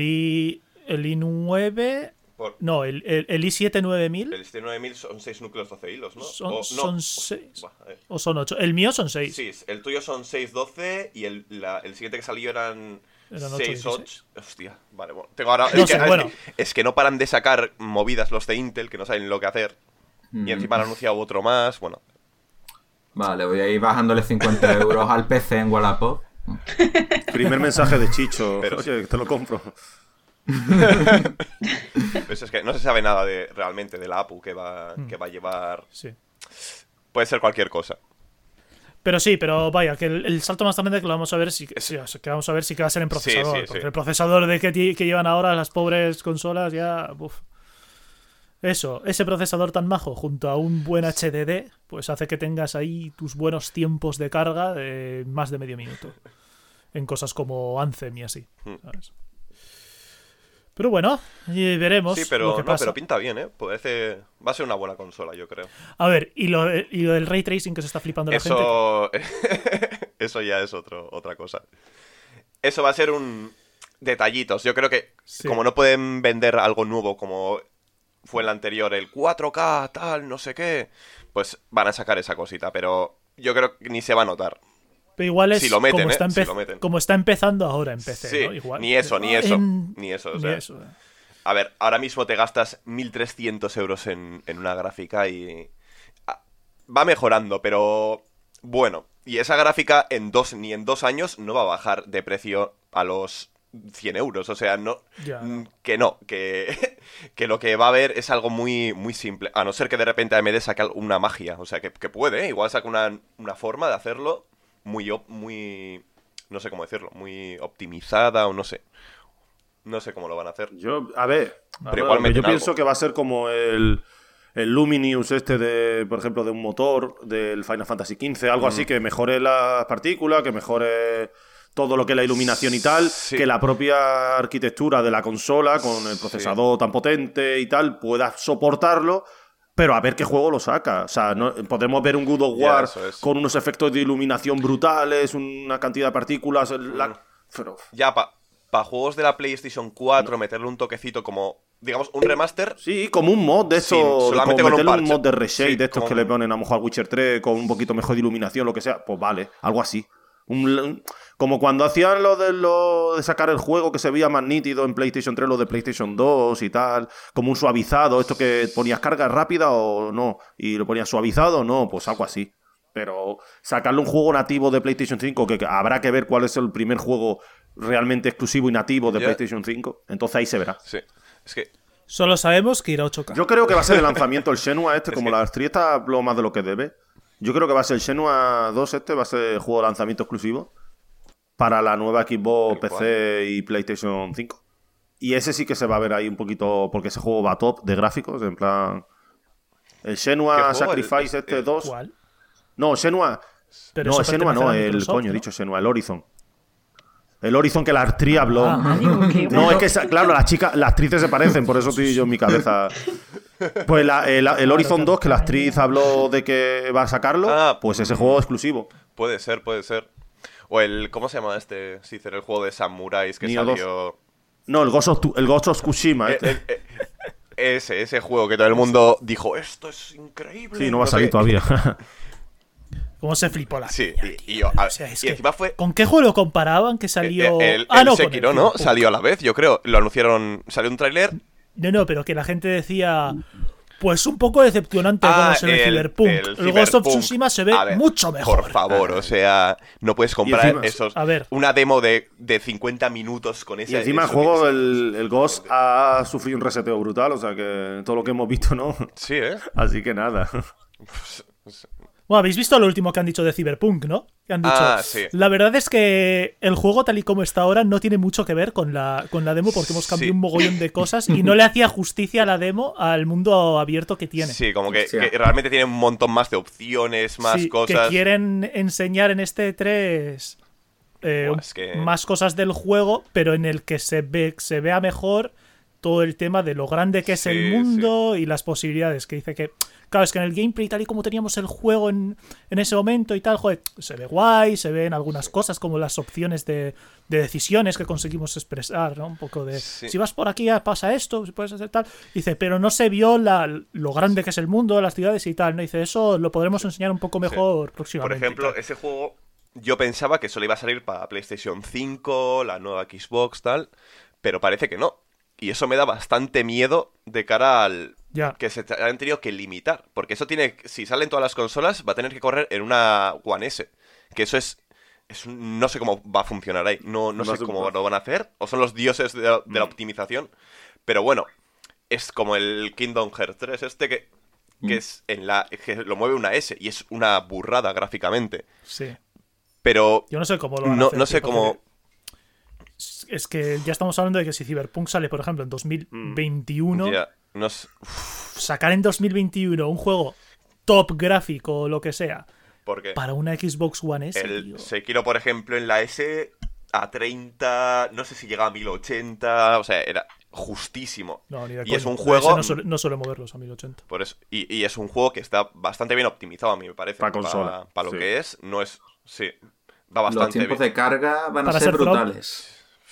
i9. Por- No, el i7 9000. El i9000 son 6 núcleos 12 hilos, ¿no? Son 6. Buah, a ver. O son 8. El mío son 6. Sí, el tuyo son 6, 12 y el siguiente que salió eran Eran 6, 8, 8. Hostia, vale, bueno. Tengo ahora, No sé, bueno. es que no paran de sacar movidas los de Intel, que no saben lo que hacer. Y encima han anunciado otro más, bueno. Vale, voy a ir bajándole 50 euros al PC en Wallapop. Primer mensaje de Chicho. Pero Oye, te lo compro. Pues es que no se sabe nada realmente de la APU que va a llevar. Sí. Puede ser cualquier cosa. Pero sí, pero vaya, que el salto más grande que lo vamos a ver sí que vamos a ver sí que va a ser en procesador. Sí, sí, porque sí. el procesador que llevan ahora las pobres consolas ya. Uf. Eso, ese procesador tan majo junto a un buen HDD, pues hace que tengas ahí tus buenos tiempos de carga de más de medio minuto. En cosas como Anthem y así. ¿Sabes? Pero bueno, y veremos Sí, pero lo que no, pasa. pero pinta bien, ¿eh? Va a ser una buena consola, yo creo. A ver, y lo del ray tracing que se está flipando la gente. Eso ya es otra cosa. Eso va a ser detallitos. Yo creo que Sí. como no pueden vender algo nuevo como fue el anterior, el 4K, tal, no sé qué, pues van a sacar esa cosita, pero yo creo que ni se va a notar. Pero igual es Si lo meten, como, está si lo meten. como está empezando ahora en PC, Sí, ¿no? Igual. ni eso, ni eso, o sea. A ver, ahora mismo te gastas 1.300 euros en una gráfica y va mejorando, pero bueno, y esa gráfica ni en 2 años no va a bajar de precio a los 100 euros, o sea, no, Ya. que no, que lo que va a haber es algo muy, muy simple, a no ser que de repente AMD saque una magia, o sea, que puede, igual saca una forma de hacerlo muy, no sé cómo decirlo, muy optimizada o no sé cómo lo van a hacer. A ver, igual meten yo pienso algo. que va a ser como el Luminous por ejemplo, de un motor del Final Fantasy XV, algo así que mejore las partículas, que mejore todo lo que es la iluminación y tal, Sí. que la propia arquitectura de la consola con el procesador tan potente y tal pueda soportarlo. Pero a ver qué juego lo saca. O sea, podemos ver un God of Ya, War eso es. con unos efectos de iluminación brutales, una cantidad de partículas. Pero Ya, para juegos de la PlayStation 4, meterle un toquecito como, digamos, un remaster. sí, como un mod de Sí, estos. solamente como con un meterle un parche. mod de reshade Sí, de estos como que le ponen a lo mejor al Witcher 3 con un poquito mejor de iluminación, lo que sea. Pues vale, algo así. Como cuando hacían lo de sacar el juego que se veía más nítido en PlayStation 3, lo de PlayStation 2 y tal, como un suavizado, esto que ponías carga rápida o no, y lo ponías suavizado o no, pues algo así. Pero sacarle un juego nativo de PlayStation 5, que habrá que ver cuál es el primer juego realmente exclusivo y nativo de Ya. PlayStation 5, entonces ahí se verá. Sí, es que Solo sabemos que irá a 8K. Yo creo que va a ser el lanzamiento el Shenmue como que- la Astrid está habló más de lo que debe. Yo creo que va a ser el Shenmue 2 va a ser el juego de lanzamiento exclusivo para la nueva Xbox, Tal PC y PlayStation 5. Y ese sí que se va a ver ahí un poquito, porque ese juego va top de gráficos, en plan... El ¿Qué Shenmue juego? Sacrifice El 2... ¿Cuál? No, Shenmue... Pero No, eso el Shenmue pertenece no, a el Microsoft, coño, he ¿no? dicho Shenmue, el Horizon. El Horizon que la actriz habló. Ah, digo que No, es que, claro, las actrices se parecen, por eso estoy yo en mi cabeza. Pues el Horizon 2, que la actriz habló de que va a sacarlo, Ah. pues ese juego exclusivo. puede ser. O ¿cómo se llama este? Sí, el juego de samuráis que Nioh 2. salió. No, el Ghost of Tsushima. Ese juego que todo el mundo dijo, esto es increíble. Sí, no va a sé salir qué. todavía. ¿Cómo se flipó la Sí, peña, y tío? yo, O sea, es y que, encima fue ¿con qué juego lo comparaban que salió? el no, con Sekiro, el ¿no? Cyberpunk. Salió a la vez, yo creo. Lo anunciaron, salió un tráiler. No, pero que la gente decía... Pues un poco decepcionante como se ve Cyberpunk. El Ghost of Cyberpunk. Tsushima se ve A ver, mucho mejor. Por favor, o sea, no puedes comprar encima- esos. A ver. Una demo de 50 minutos con ese. Y encima el eso juego, que- el Ghost ha sufrido un reseteo brutal, o sea que todo lo que hemos visto, ¿no? Sí, ¿eh? Así que nada. Bueno, habéis visto lo último que han dicho de Cyberpunk, ¿no? Que han dicho, sí. la verdad es que el juego tal y como está ahora no tiene mucho que ver con la demo porque hemos cambiado un mogollón de cosas y no le hacía justicia a la demo al mundo abierto que tiene. Sí, como que realmente tiene un montón más de opciones, más cosas. Que quieren enseñar en este E3 más cosas del juego, pero en el que se vea mejor todo el tema de lo grande que es el mundo y las posibilidades. Que dice que, claro, es que en el gameplay, tal y como teníamos el juego en ese momento y tal, joder, se ve guay, se ven algunas cosas como las opciones de decisiones que conseguimos expresar, ¿no? Un poco de, si vas por aquí pasa esto, si puedes hacer tal. Dice, pero no se vio lo grande que es el mundo, las ciudades y tal, ¿no? Dice, eso lo podremos enseñar un poco mejor próximamente. Por ejemplo, ese juego, yo pensaba que solo iba a salir para PlayStation 5, la nueva Xbox, tal, pero parece que no. Y eso me da bastante miedo de cara al que se han tenido que limitar. Porque eso si salen todas las consolas, va a tener que correr en una One S. Que eso es no sé cómo va a funcionar ahí. No sé cómo lo van a hacer. O son los dioses de la optimización. Pero bueno, es como el Kingdom Hearts 3 que es que lo mueve una S. Y es una burrada gráficamente. Sí. Pero yo no sé cómo lo van a hacer. No sé cómo... Es que ya estamos hablando de que si Cyberpunk sale, por ejemplo, en 2021, sacar en 2021 un juego top gráfico o lo que sea para una Xbox One S. El Sekiro, por ejemplo, en la S a 30, no sé si llega a 1080, o sea, era justísimo. No, ni de y coño, es un juego... No suele moverlos a 1080. Por eso, y es un juego que está bastante bien optimizado, a mí me parece. Para consola. Para lo que es, no es... Sí, va bastante bien. Los tiempos bien. de carga van a ser brutales.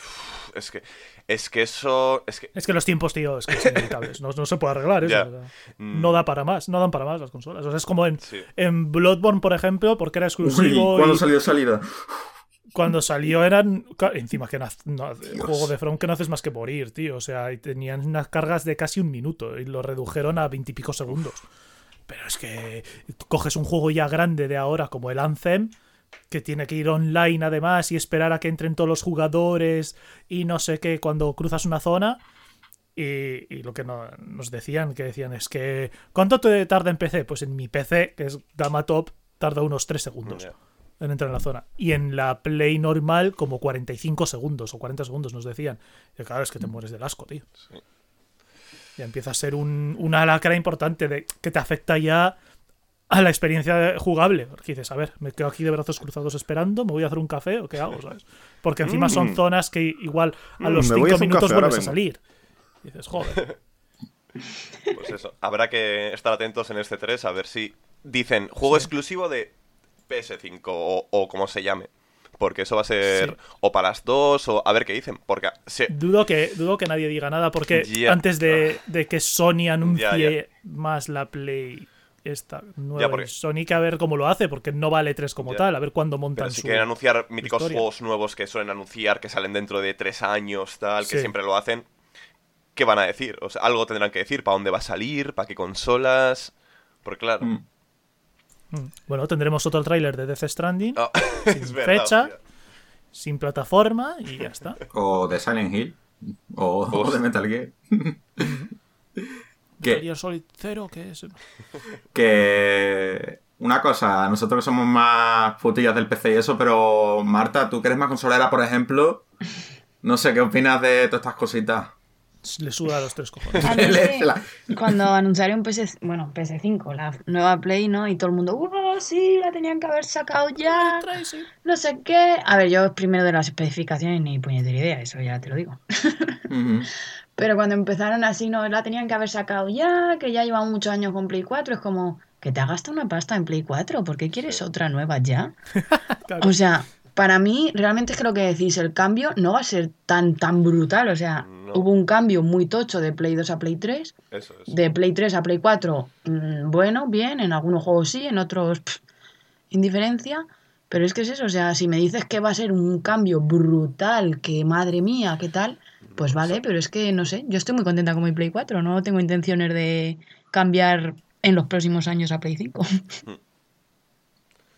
Es que eso... Es que los tiempos, tío, es que son inevitables. No se puede arreglar eso. O sea, no dan para más las consolas. O sea, es como en Bloodborne, por ejemplo, porque era exclusivo. ¿Cuándo salió salida? Cuando salió eran... Encima que el juego de From que no haces más que morir, tío. O sea, y tenían unas cargas de casi 1 minuto y lo redujeron a 20 y pico segundos. Pero es que coges un juego ya grande de ahora como el Anthem, que tiene que ir online además y esperar a que entren todos los jugadores y no sé qué cuando cruzas una zona y lo que nos decían es que ¿cuánto te tarda en PC? Pues en mi PC, que es gama top, tarda unos 3 segundos en entrar en la zona y en la Play normal como 45 segundos o 40 segundos nos decían. Y claro, es que te mueres del asco, tío. Ya empieza a ser una lacra importante que te afecta ya a la experiencia jugable. Porque dices, a ver, me quedo aquí de brazos cruzados esperando, ¿me voy a hacer un café o qué hago? ¿Sabes? Porque encima son zonas que igual a los 5 minutos vuelves a salir. Y dices, joder. Pues eso, habrá que estar atentos en este 3 a ver si dicen juego exclusivo de PS5 o como se llame. Porque eso va a ser o para las dos o a ver qué dicen. Porque dudo que nadie diga nada porque antes de que Sony anuncie más la Play esta nueva Sony, que a ver cómo lo hace, porque no vale 3 como tal, a ver cuándo montan. Pero si quieren anunciar míticos juegos nuevos que suelen anunciar, que salen dentro de 3 años, tal, que siempre lo hacen, ¿qué van a decir? O sea, algo tendrán que decir, ¿para dónde va a salir? ¿Para qué consolas? Porque claro... Bueno, tendremos otro tráiler de Death Stranding, sin fecha, sin plataforma y ya está. O de Silent Hill, o de Metal Gear. Metal Gear Solid 0, ¿qué es? Que... Una cosa, nosotros que somos más putillas del PC y eso, pero Marta, tú que eres más consolera, por ejemplo, no sé, ¿qué opinas de todas estas cositas? Le suda a los 3 cojones. A mí cuando anunciaron PS5, la nueva Play, ¿no? Y todo el mundo, sí, la tenían que haber sacado ya, no sé qué. A ver, yo primero de las especificaciones ni puñetera idea, eso ya te lo digo. Pero cuando empezaron así, no, la tenían que haber sacado ya, que ya llevan muchos años con Play 4, es como, que te has gastado una pasta en Play 4, ¿por qué quieres otra nueva ya? Claro. O sea... Para mí, realmente es que lo que decís, el cambio no va a ser tan brutal. O sea, hubo un cambio muy tocho de Play 2 a Play 3. Eso. De Play 3 a Play 4, bueno, bien. En algunos juegos sí, en otros, indiferencia. Pero es que es eso. O sea, si me dices que va a ser un cambio brutal, que madre mía, ¿qué tal? Pues vale, pero es que, no sé, yo estoy muy contenta con mi Play 4. No tengo intenciones de cambiar en los próximos años a Play 5.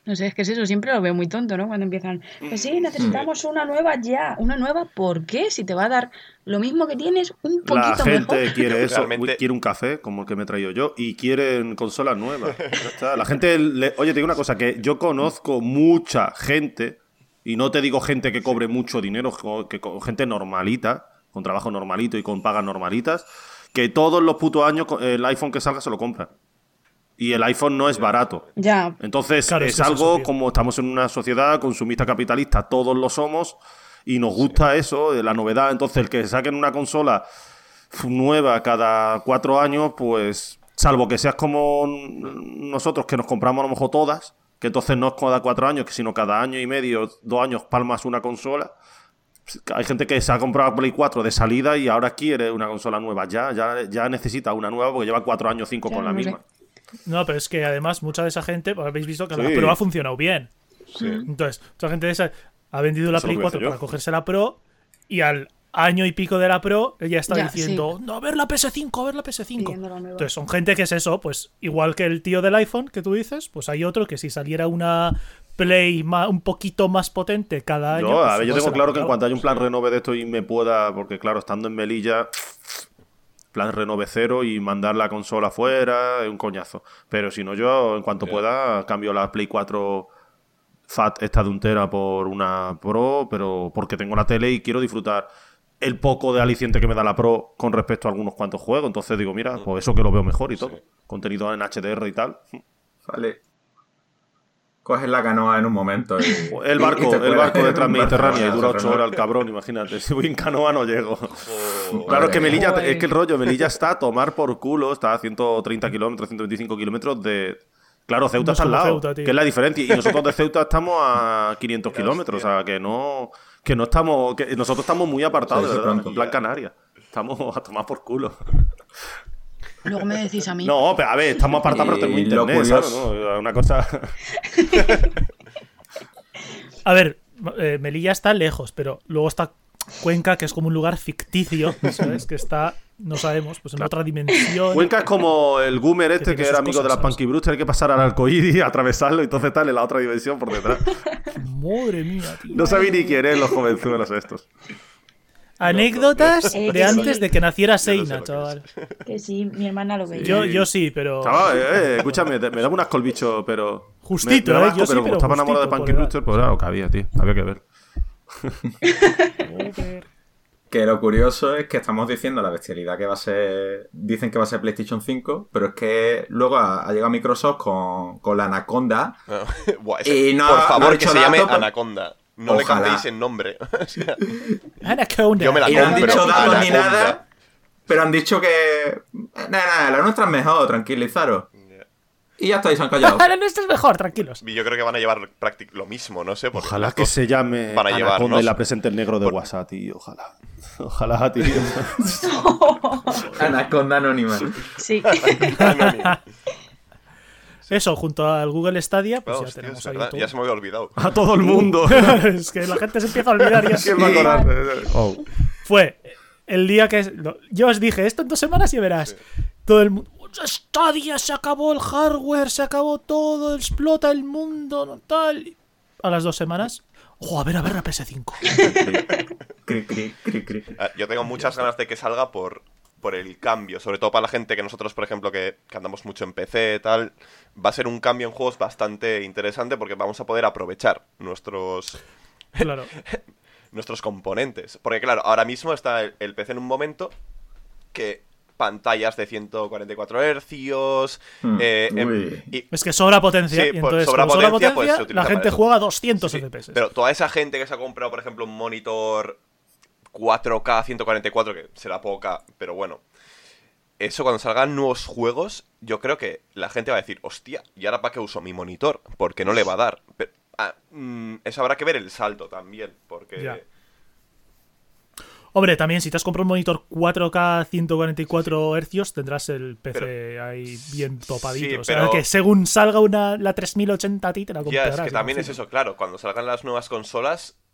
No sé, es que es eso, siempre lo veo muy tonto, ¿no? Cuando empiezan, pues sí, necesitamos una nueva ya. ¿Una nueva por qué? Si te va a dar lo mismo que tienes, un La poquito gente mejor. quiere eso, Realmente- quiere un café, como el que me he traído yo, y quieren consolas nuevas. Ya está. La gente, oye, te digo una cosa, que yo conozco mucha gente, y no te digo gente que cobre mucho dinero, gente normalita, con trabajo normalito y con pagas normalitas, que todos los putos años el iPhone que salga se lo compran. Y el iPhone no es barato. Ya, Entonces Claro, es es que es algo eso, tío. como estamos en una sociedad consumista capitalista, todos lo somos, y nos gusta eso, la novedad. Entonces el que saquen una consola nueva cada 4 años, pues salvo que seas como nosotros que nos compramos a lo mejor todas, que entonces no es cada 4 años, sino cada año y medio, 2 años palmas una consola. Hay gente que se ha comprado Play 4 de salida y ahora quiere una consola nueva. Ya necesita una nueva porque lleva 4 años, 5 Ya, con la no sé. misma. No, pero es que además mucha de esa gente, pues, habéis visto que la Sí. Pro ha funcionado bien. Sí. Entonces, mucha gente de esa ha vendido la Eso es Play lo que 4 hice yo. para cogerse la Pro y al año y pico de la Pro ella está Ya, diciendo, no, a ver la PS5, a ver la PS5. Pidiendo la nueva. Entonces son gente que es eso, pues igual que el tío del iPhone que tú dices, pues hay otro que si saliera una Play un poquito más potente cada año... Yo, pues a ver, yo igual tengo se la claro que en compraba. cuanto haya un plan renove de esto y me pueda, porque claro, estando en Melilla, plan renove cero y mandar la consola afuera es un coñazo. Pero si no, yo en cuanto pueda cambio la Play 4 Fat esta de 1 tera por una Pro, pero porque tengo la tele y quiero disfrutar el poco de aliciente que me da la Pro con respecto a algunos cuantos juegos. Entonces digo, mira, pues eso que lo veo mejor y todo. Contenido en HDR y tal. Vale. Coges la canoa en un momento. El barco y te de puedes- Transmediterránea y dura 8 Barcelona. horas el cabrón, imagínate. Si voy en canoa no llego. Oh, Claro, es que Melilla, Joder. es que el rollo, Melilla está a tomar por culo, está a 130 kilómetros, 125 kilómetros de... Claro, Ceuta No está al como lado, Ceuta, tío. que es la diferencia. Y nosotros de Ceuta estamos a 500 kilómetros, o sea, que no estamos... que nosotros estamos muy apartados, Sí, de eso verdad, pronto. en plan Canarias. Estamos a tomar por culo. Luego me decís a mí. No, pero a ver, estamos apartados, pero tenemos Y lo internet, ¿sabes? curioso- ¿No? Una cosa... A ver, Melilla está lejos, pero luego está Cuenca, que es como un lugar ficticio, ¿sabes? Que está, no sabemos, pues en otra dimensión. Cuenca es como el Goomer este tiene que sus era amigo cosas, de la ¿sabes? Punky Brewster, hay que pasar al arcoíris, atravesarlo y entonces tal en la otra dimensión por detrás. Madre mía, tío. No sabía ni quién es los jovenzuelos estos. Anécdotas que de antes sí. de que naciera Yo no sé Seina, lo que chaval. Que sí, mi hermana lo veía. Yo sí, pero... Chaval, escúchame, me daba un asco el bicho, pero... Justito, me daba ¿eh? asco, Yo sí, pero como pero estaba enamorado de justito Punky por Brewster, pues claro, cabía, tío. Había que ver. Que lo curioso es que estamos diciendo la bestialidad que va a ser... Dicen que va a ser PlayStation 5, pero es que luego ha llegado Microsoft con la Anaconda. Buah, Y no por ha- no favor, ha que dicho se llame dato, pero- Anaconda. No le Ojalá. cambiéis el nombre. O sea, Anaconda. Yo me la Y no han compro, dicho datos ni Anaconda. nada, pero han dicho que... Nada, la nuestra es mejor, tranquilizaros. Y ya estáis, han callado. Ahora no es mejor, tranquilos. Y yo creo que van a llevar lo mismo, no sé. porque Ojalá las que dos se llame van a Anaconda llevarnos. y la presente el negro de WhatsApp, tío. Ojalá. Ojalá, tío. Anaconda anónima. Sí. Anónimo. Eso, junto al Google Stadia, pues ya Hostia, tenemos es ahí verdad, todo. ya se me había olvidado. A todo el mundo. Es que la gente se empieza a olvidar ya. ¿Quién va a acordar? Oh. Fue el día que... Yo os dije, esto en 2 semanas y verás. Todo el mundo... Stadia, se acabó el hardware, se acabó todo, explota el mundo, no tal. A las 2 semanas... Ojo, a ver la PS5. Cri, cri, cri, cri. Yo tengo muchas ganas de que salga por el cambio, sobre todo para la gente que nosotros, por ejemplo, que andamos mucho en PC y tal, va a ser un cambio en juegos bastante interesante porque vamos a poder aprovechar nuestros Claro. componentes. Porque claro, ahora mismo está el PC en un momento que pantallas de 144 hercios, Uy. y Es que sobra potencia. Sí, y por entonces, sobra como sobra potencia, pues, se potencia, utiliza la gente para eso. juega a 200 Sí, FPS. pero toda esa gente que se ha comprado, por ejemplo, un monitor 4K 144, que será poca, pero bueno. Eso cuando salgan nuevos juegos, yo creo que la gente va a decir, hostia, ¿y ahora para qué uso mi monitor? Porque no le va a dar. Pero, eso habrá que ver el salto también, porque... Ya. Hombre, también si te has comprado un monitor 4K 144 Hz, tendrás el PC ahí bien topadito. Sí, o sea, pero- que según salga la 3080 Ti, te la Ya, comprarás. es que también es imagino. eso, claro. Cuando salgan las nuevas consolas,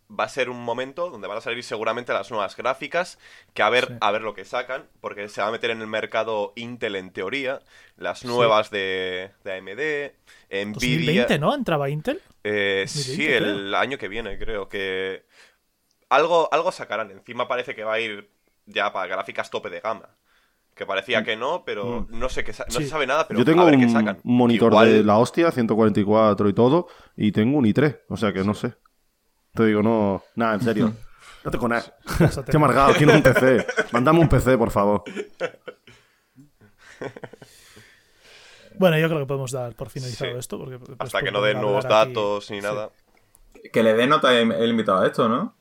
va a ser un momento donde van a salir seguramente las nuevas gráficas, que a ver lo que sacan, porque se va a meter en el mercado Intel en teoría, las nuevas de AMD, Nvidia... 2020, ¿no? ¿Entraba Intel? 2020, sí, el año que viene, creo que... Algo sacarán. Encima parece que va a ir ya para gráficas tope de gama. Que parecía que no, pero no sé no se sabe nada, pero yo tengo a ver qué sacan. un monitor de la hostia, 144 y todo, y tengo un i3, o sea que no sé. Te digo, no... Nada, en serio. No tengo nada. Estoy amargado, quiero un PC. Mándame un PC, por favor. Bueno, yo creo que podemos dar por finalizado esto. Porque hasta que no den nuevos datos ni nada. Que le dé nota el invitado a esto, ¿no?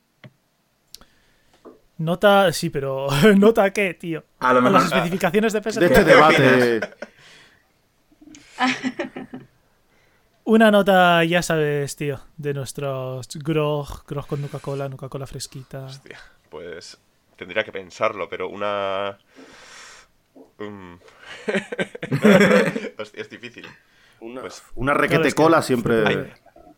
Nota, sí, pero ¿nota a qué, tío? A lo mejor, las especificaciones de PS5. De este debate... Una nota, ya sabes, tío, de nuestros grog con Nuka-Cola fresquita. Hostia, pues tendría que pensarlo, pero una... Hostia, es difícil. Una requete cola siempre...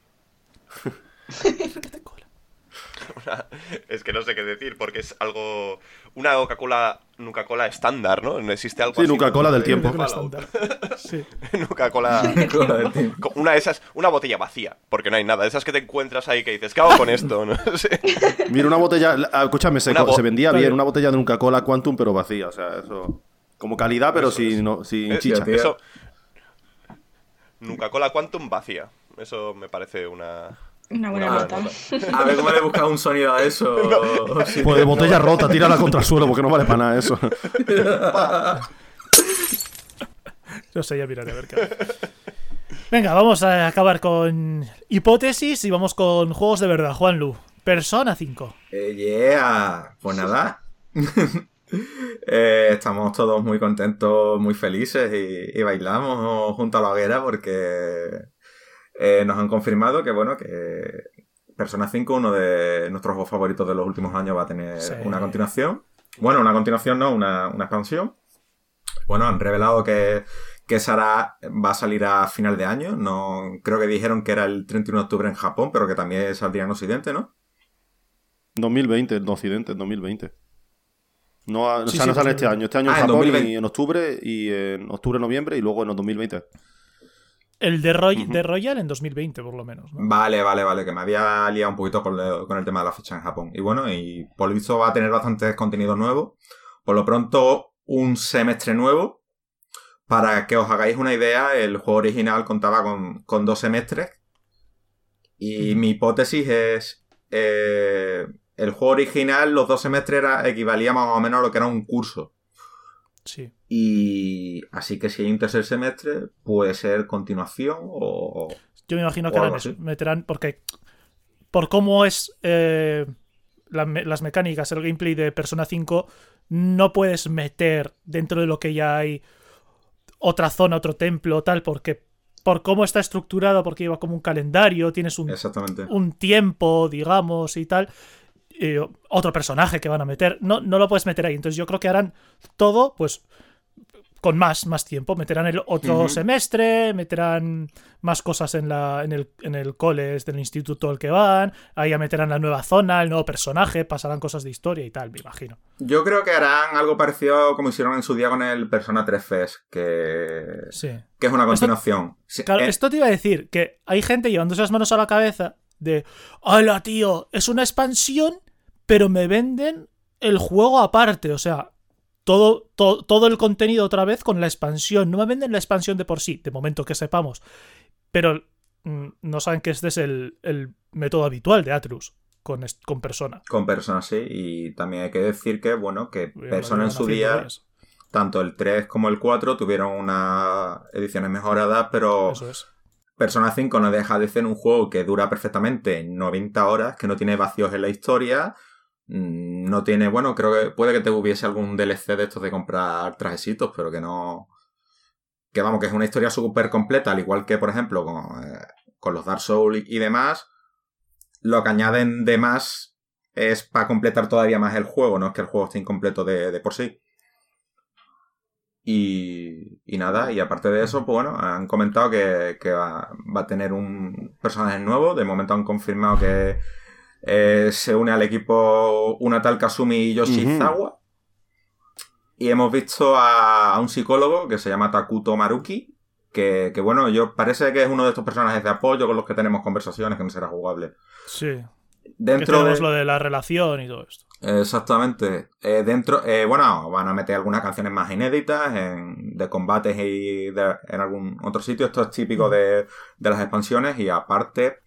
Es que no sé qué decir, porque es algo... Una Nuka-Cola estándar, ¿no? No existe algo así. Sí, Nuka-Cola del tiempo. Sí. Nuka-Cola del tiempo. Una de esas, una botella vacía, porque no hay nada. De esas que te encuentras ahí que dices, ¿qué hago con esto? No sé. Mira, una botella... Escúchame, se vendía bien una botella de Nuka-Cola Quantum, pero vacía. O sea, eso... Como calidad, pero sin chicha. Eso... Nuka-Cola Quantum vacía. Eso me parece una buena nota. A ver cómo le buscas un sonido a eso. No. Sí, pues de botella rota, tírala contra el suelo porque no vale para nada eso. No sé, ya miraré a ver qué. Venga, vamos a acabar con hipótesis y vamos con juegos de verdad. Juanlu, Persona 5. Pues nada. Estamos todos muy contentos, muy felices y bailamos junto a la hoguera porque... nos han confirmado que, bueno, que Persona 5, uno de nuestros juegos favoritos de los últimos años, va a tener una continuación. Bueno, una continuación no, una expansión. Bueno, han revelado que va a salir a final de año. No, creo que dijeron que era el 31 de octubre en Japón, pero que también saldría en Occidente, ¿no? 2020, en Occidente, en 2020. No, no sale este año. Este año en en Japón 2020. y en octubre, noviembre y luego en 2020. El de Royal en 2020, por lo menos, ¿no? Vale, que me había liado un poquito con el tema de la fecha en Japón. Y bueno, y por lo visto va a tener bastantes contenidos nuevos. Por lo pronto, un semestre nuevo. Para que os hagáis una idea, el juego original contaba con 2 semestres. Y mi hipótesis es... el juego original, los 2 semestres equivalía más o menos a lo que era un curso. Sí. Y así que si hay un tercer semestre, puede ser continuación o... Yo me imagino que meterán, porque por cómo es las mecánicas, el gameplay de Persona 5, no puedes meter dentro de lo que ya hay otra zona, otro templo, tal, porque por cómo está estructurado, porque lleva como un calendario, tienes un tiempo, digamos, y tal... otro personaje que van a meter, no lo puedes meter ahí. Entonces yo creo que harán todo pues con más tiempo, meterán el otro semestre, meterán más cosas en el college del instituto al que van, ahí ya meterán la nueva zona, el nuevo personaje, pasarán cosas de historia y tal, me imagino. Yo creo que harán algo parecido como hicieron en su día con el Persona 3 Fest, que es una continuación. Esto te iba a decir, que hay gente llevándose las manos a la cabeza de ¡hala, tío! Es una expansión, pero me venden el juego aparte. O sea, todo el contenido otra vez con la expansión. No me venden la expansión de por sí, de momento que sepamos. Pero no saben que este es el método habitual de Atlus con Persona. Con Persona, sí. Y también hay que decir que, bueno, que Persona en su día, tanto el 3 como el 4 tuvieron unas ediciones mejoradas, pero... Eso es. Persona 5 no deja de ser un juego que dura perfectamente 90 horas, que no tiene vacíos en la historia, no tiene, bueno, creo que puede que te hubiese algún DLC de estos de comprar trajecitos, pero que no... Que vamos, que es una historia súper completa, al igual que, por ejemplo, con los Dark Souls y demás, lo que añaden de más es para completar todavía más el juego, no es que el juego esté incompleto de por sí. Y nada, y aparte de eso, pues bueno, han comentado que va a tener un personaje nuevo. De momento han confirmado que Se une al equipo una tal Kazumi Yoshizawa. Y hemos visto a un psicólogo que se llama Takuto Maruki. Que bueno, parece que es uno de estos personajes de apoyo con los que tenemos conversaciones, que no será jugable. Sí. Dentro que lo de la relación y todo esto. Exactamente. Van a meter algunas canciones más inéditas de combates y en algún otro sitio. Esto es típico de las expansiones. Y aparte,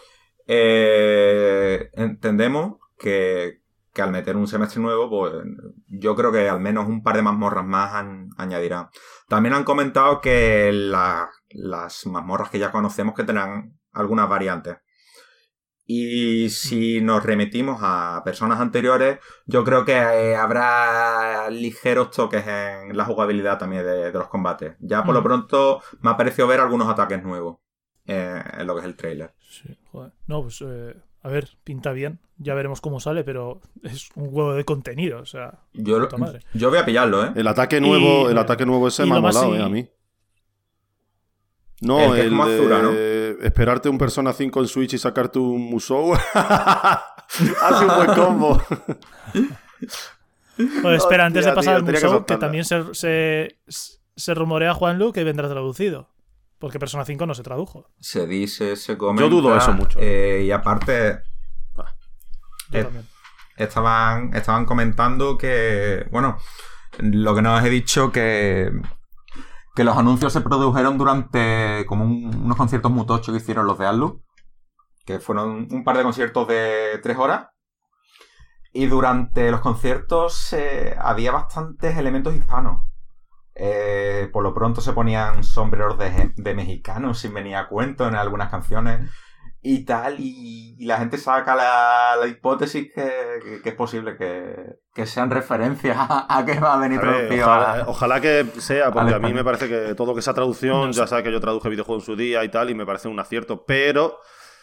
entendemos que al meter un semestre nuevo, pues yo creo que al menos un par de mazmorras más añadirán. También han comentado que las mazmorras que ya conocemos que tendrán algunas variantes. Y si nos remitimos a personas anteriores, yo creo que habrá ligeros toques en la jugabilidad también de los combates. Ya por lo pronto me ha parecido ver algunos ataques nuevos en lo que es el tráiler. Sí, joder. No, pues a ver, pinta bien. Ya veremos cómo sale, pero es un huevo de contenido, o sea, puta madre. Yo voy a pillarlo, ¿eh? El ataque nuevo ese me ha molado, a mí. No, el Azura, ¿no? Esperarte un Persona 5 en Switch y sacarte un Musou. Hace un buen combo. Pues espera, antes de pasar al Musou, que también se rumorea, Juanlu, que vendrá traducido. Porque Persona 5 no se tradujo. Se dice, se comenta. Yo dudo eso mucho. Y aparte, estaban comentando que, bueno, lo que nos he dicho que los anuncios se produjeron durante como unos conciertos muy tochos que hicieron los de Atlus, que fueron un par de conciertos de 3 horas. Y durante los conciertos había bastantes elementos hispanos. Por lo pronto se ponían sombreros de mexicanos sin venir a cuento en algunas canciones y tal, y la gente saca la hipótesis que es posible que sean referencias a que va a venir traducido. Ojalá que sea, porque a mí me parece que todo que sea traducción, ya sabes que yo traduje videojuegos en su día y tal, y me parece un acierto, pero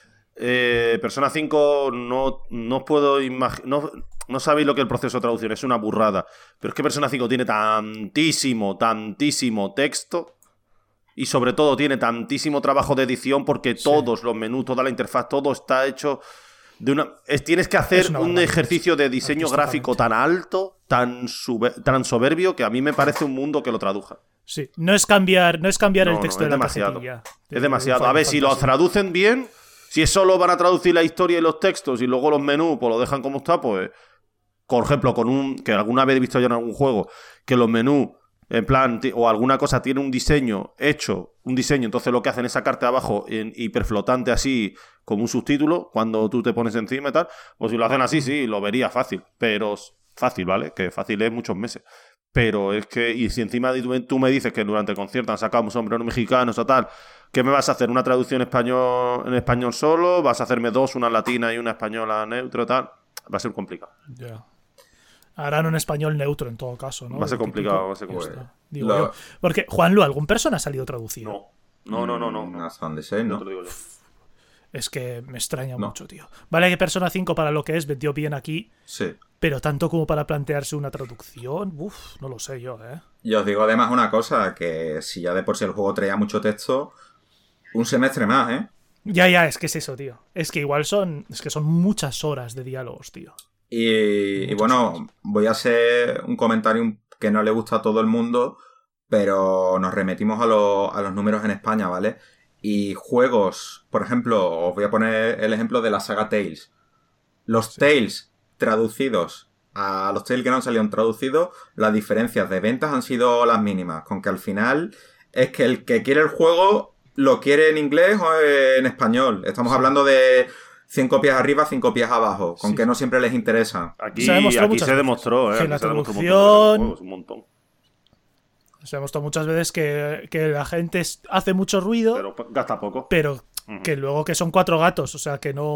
Persona 5 no puedo imaginar. No sabéis lo que es el proceso de traducción, es una burrada. Pero es que Persona 5 tiene tantísimo texto y sobre todo tiene tantísimo trabajo de edición porque todos los menús, toda la interfaz, todo está hecho de una... tienes que hacer un ejercicio de diseño gráfico tan alto, tan soberbio, que a mí me parece un mundo que lo traduja. Sí, no es cambiar el texto de la cajetilla. Es demasiado. A ver, si lo traducen bien, si es solo van a traducir la historia y los textos y luego los menús pues lo dejan como está, pues... Por ejemplo, que alguna vez he visto yo en algún juego, que los menús, en plan, o alguna cosa tiene un diseño, entonces lo que hacen es sacarte abajo en hiperflotante así, como un subtítulo, cuando tú te pones encima y tal, pues si lo hacen así, sí, lo vería fácil, pero fácil, ¿vale? Que fácil es muchos meses. Pero es que, y si encima tú me dices que durante el concierto han sacado un sombrero mexicano o tal, ¿qué me vas a hacer? ¿Una traducción en español solo? ¿Vas a hacerme dos, una latina y una española neutro tal? Va a ser complicado. Ya. Yeah. Harán un español neutro en todo caso, ¿no? Va a ser complicado, Digo yo. Porque, Juanlu, ¿algún Persona ha salido traducido? No. Hasta donde sé, ¿no? Es que me extraña mucho, tío. Vale que Persona 5 para lo que es vendió bien aquí, sí. Pero tanto como para plantearse una traducción, no lo sé yo, ¿eh? Y os digo además una cosa, que si ya de por sí el juego traía mucho texto, un semestre más, ¿eh? Ya, es que es eso, tío. Es que igual son muchas horas de diálogos, tío. Y bueno, voy a hacer un comentario que no le gusta a todo el mundo, pero nos remitimos a los números en España, ¿vale? Y juegos, por ejemplo, os voy a poner el ejemplo de la saga Tales. Los Tales traducidos a los Tales que no han salido traducidos, las diferencias de ventas han sido las mínimas, con que al final es que el que quiere el juego lo quiere en inglés o en español. Estamos hablando de 100 copias arriba, 100 copias abajo, con que no siempre les interesa. Aquí se demostró, que la traducción... un montón. Se ha demostrado muchas veces que la gente hace mucho ruido, pero gasta poco. Pero que luego que son 4 gatos, o sea,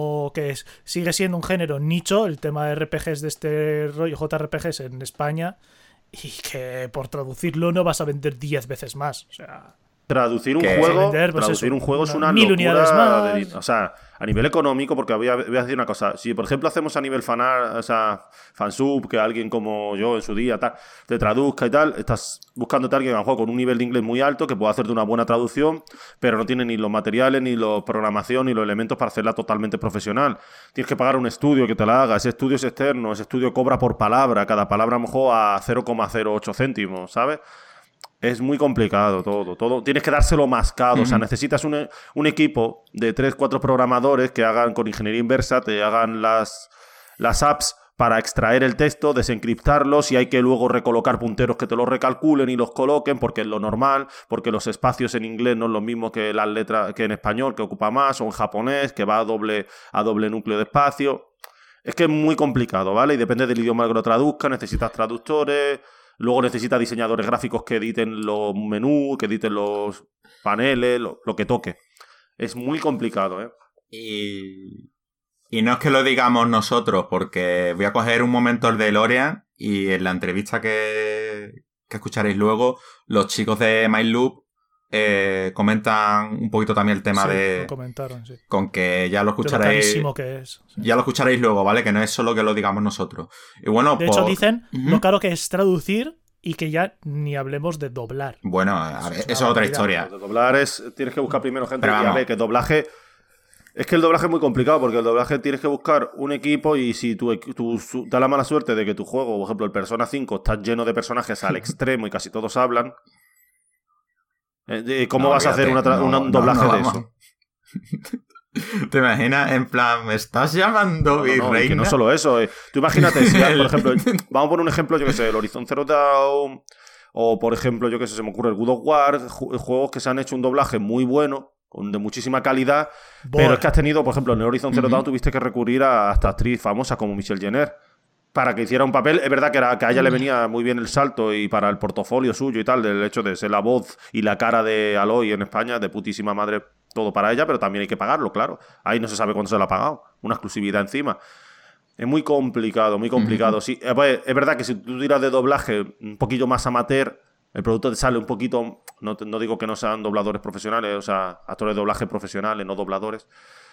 sigue siendo un género nicho, el tema de RPGs de este rollo, JRPGs en España, y que por traducirlo no vas a vender 10 veces más, o sea... Traducir un Que- juego, Vender, pues traducir eso, un juego es una 1000 unidades locura más. o sea, a nivel económico, porque voy a decir una cosa. Si, por ejemplo, hacemos a nivel fanar, o sea, fansub, que alguien como yo en su día tal, te traduzca y tal, estás buscándote a alguien a un juego con un nivel de inglés muy alto que pueda hacerte una buena traducción, pero no tiene ni los materiales, ni la programación, ni los elementos para hacerla totalmente profesional. Tienes que pagar a un estudio que te la haga. Ese estudio es externo, ese estudio cobra por palabra, cada palabra a lo mejor a 0,08 céntimos, ¿sabes? Es muy complicado todo. Tienes que dárselo mascado. O sea, necesitas un equipo de 3, 4 programadores que hagan con ingeniería inversa, te hagan las apps para extraer el texto, desencriptarlos y hay que luego recolocar punteros que te los recalculen y los coloquen porque es lo normal, porque los espacios en inglés no es lo mismo que las letras que en español, que ocupa más, o en japonés, que va a doble núcleo de espacio. Es que es muy complicado, ¿vale? Y depende del idioma que lo traduzca, necesitas traductores. Luego necesita diseñadores gráficos que editen los menús, que editen los paneles, lo que toque. Es muy complicado, ¿eh? Y no es que lo digamos nosotros, porque voy a coger un momento el de DeLorean y en la entrevista que escucharéis luego, los chicos de MindLoop comentan un poquito también el tema Sí, de... lo comentaron, sí. Con que ya lo De lo escucharéis... carísimo que es. Sí. Ya lo escucharéis luego, ¿vale? Que no es solo que lo digamos nosotros. Y bueno, De hecho, dicen Ujú. lo caro que es traducir y que ya ni hablemos de doblar. Bueno, a ver, Es eso es una otra barbaridad. historia. De doblar tienes que buscar primero gente Pero que vamos. hable, que doblaje... Es que el doblaje es muy complicado porque el doblaje tienes que buscar un equipo y si tú da la mala suerte de que tu juego, por ejemplo, el Persona 5 está lleno de personajes al extremo y casi todos hablan, ¿cómo No, vas a hacer olvídate, un doblaje de vamos. eso? ¿Te imaginas? En plan, ¿me estás llamando No, y virreina? que no solo eso. Tú imagínate, si, por ejemplo, vamos a poner un ejemplo, yo que sé, el Horizon Zero Dawn, o por ejemplo, yo que sé, se me ocurre el God of War, juegos que se han hecho un doblaje muy bueno, de muchísima calidad, pero es que has tenido, por ejemplo, en el Horizon Zero Dawn tuviste que recurrir a esta actriz famosa como Michelle Jenner para que hiciera un papel. Es verdad que a ella le venía muy bien el salto y para el portafolio suyo y tal, del hecho de ser la voz y la cara de Aloy en España, de putísima madre, todo para ella, pero también hay que pagarlo, claro. Ahí no se sabe cuánto se le ha pagado. Una exclusividad encima. Es muy complicado, muy complicado. Sí, pues, es verdad que si tú tiras de doblaje un poquillo más amateur, el producto te sale un poquito... No digo que no sean dobladores profesionales, o sea, actores de doblaje profesionales, no dobladores.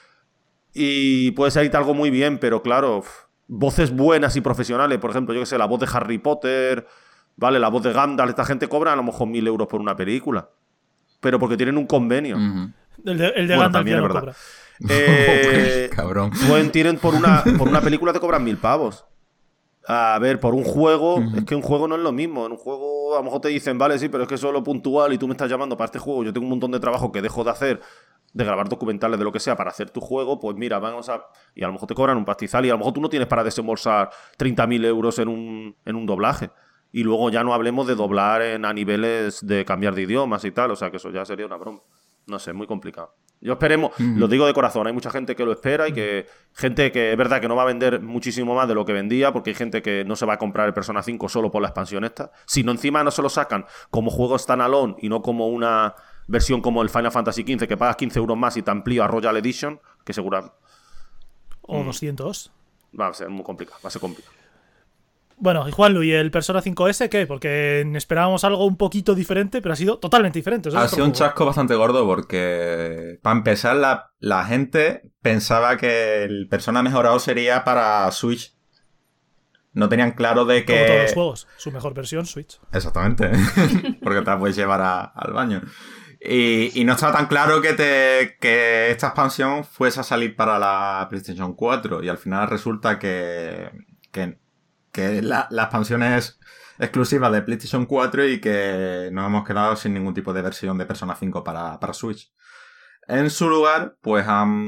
Y puede salirte algo muy bien, pero claro, voces buenas y profesionales, por ejemplo, yo que sé, la voz de Harry Potter, ¿vale? La voz de Gandalf, esta gente cobra a lo mejor 1.000 euros por una película. Pero porque tienen un convenio. El de Bueno, Gandalf también ya es no verdad. cobra. Cabrón. Tienen por una película te cobran 1.000 pavos. A ver, por un juego, es que un juego no es lo mismo. En un juego a lo mejor te dicen, vale, sí, pero es que es solo puntual y tú me estás llamando para este juego. Yo tengo un montón de trabajo que dejo de hacer, de grabar documentales, de lo que sea, para hacer tu juego. Pues mira, vamos a... Y a lo mejor te cobran un pastizal y a lo mejor tú no tienes para desembolsar 30.000 euros en un doblaje. Y luego ya no hablemos de doblar a niveles de cambiar de idiomas y tal. O sea, que eso ya sería una broma. No sé, es muy complicado. Yo esperemos, lo digo de corazón, hay mucha gente que lo espera y que gente que es verdad que no va a vender muchísimo más de lo que vendía, porque hay gente que no se va a comprar el Persona 5 solo por la expansión esta, sino encima no se lo sacan como juego standalone y no como una versión como el Final Fantasy XV que pagas 15 euros más y te amplía a Royal Edition, que seguro O 200. va a ser muy complicado, va a ser complicado. Bueno, y Juanlu, ¿y el Persona 5S qué? Porque esperábamos algo un poquito diferente, pero ha sido totalmente diferente. Ha sido un chasco bastante gordo porque, para empezar, la gente pensaba que el Persona mejorado sería para Switch. No tenían claro de que... Como todos los juegos, su mejor versión, Switch. Exactamente, porque te la puedes llevar al baño. Y no estaba tan claro que esta expansión fuese a salir para la PlayStation 4 y al final resulta que la expansión es exclusiva de PlayStation 4 y que nos hemos quedado sin ningún tipo de versión de Persona 5 para Switch. En su lugar, pues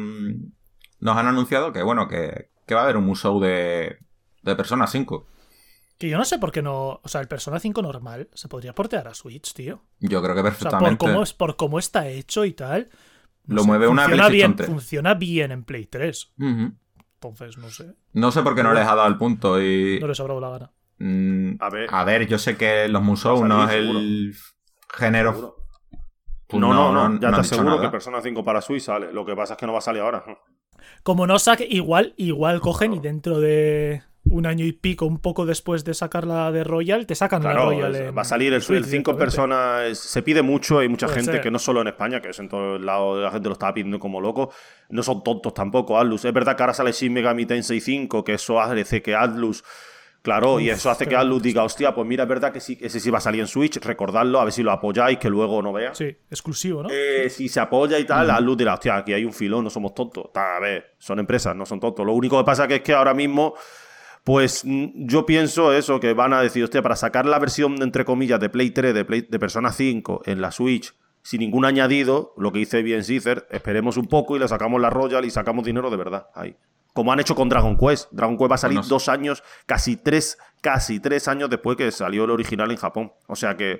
nos han anunciado que, bueno, que va a haber un museo de Persona 5. Que yo no sé por qué no... O sea, el Persona 5 normal se podría portear a Switch, tío. Yo creo que O sea, perfectamente. por cómo está hecho y tal... no Lo sé, mueve una funciona PlayStation bien, 3. Funciona bien en Play 3. Ujú. Entonces, no sé. No sé por qué no les ha dado el punto y... No les habrá dado la gana. A ver. Yo sé que los Musou Va a no es salir, el género... Seguro. Pues No, ya han te dicho aseguro nada. que Persona 5 para Switch sale. Lo que pasa es que no va a salir ahora. Como no saque... Igual cogen y dentro de un año y pico, un poco después de sacarla de Royal, te sacan la Claro, Royal. va a salir el Switch 5 directamente. personas. Se pide mucho, hay mucha Puede gente ser. que no solo en España, que es en todos lados, la gente lo estaba pidiendo como loco. No son tontos tampoco, Atlus. Es verdad que ahora sale Shin Megami Tensei 5, que eso hace que Atlus. Claro, y eso hace que Atlus diga, hostia, pues mira, es verdad que sí, ese sí va a salir en Switch, recordadlo, a ver si lo apoyáis, que luego no veas. Sí, exclusivo, ¿no? Si se apoya y tal, Atlus dirá, hostia, aquí hay un filón, no somos tontos. A ver, son empresas, no son tontos. Lo único que pasa que es que ahora mismo, pues yo pienso eso, que van a decir, hostia, para sacar la versión, entre comillas, de Play 3, de Persona 5 en la Switch, sin ningún añadido, lo que dice bien Caesar, esperemos un poco y le sacamos la Royal y sacamos dinero de verdad ahí. Como han hecho con Dragon Quest. Dragon Quest va a salir 2 años, casi tres años después que salió el original en Japón. O sea que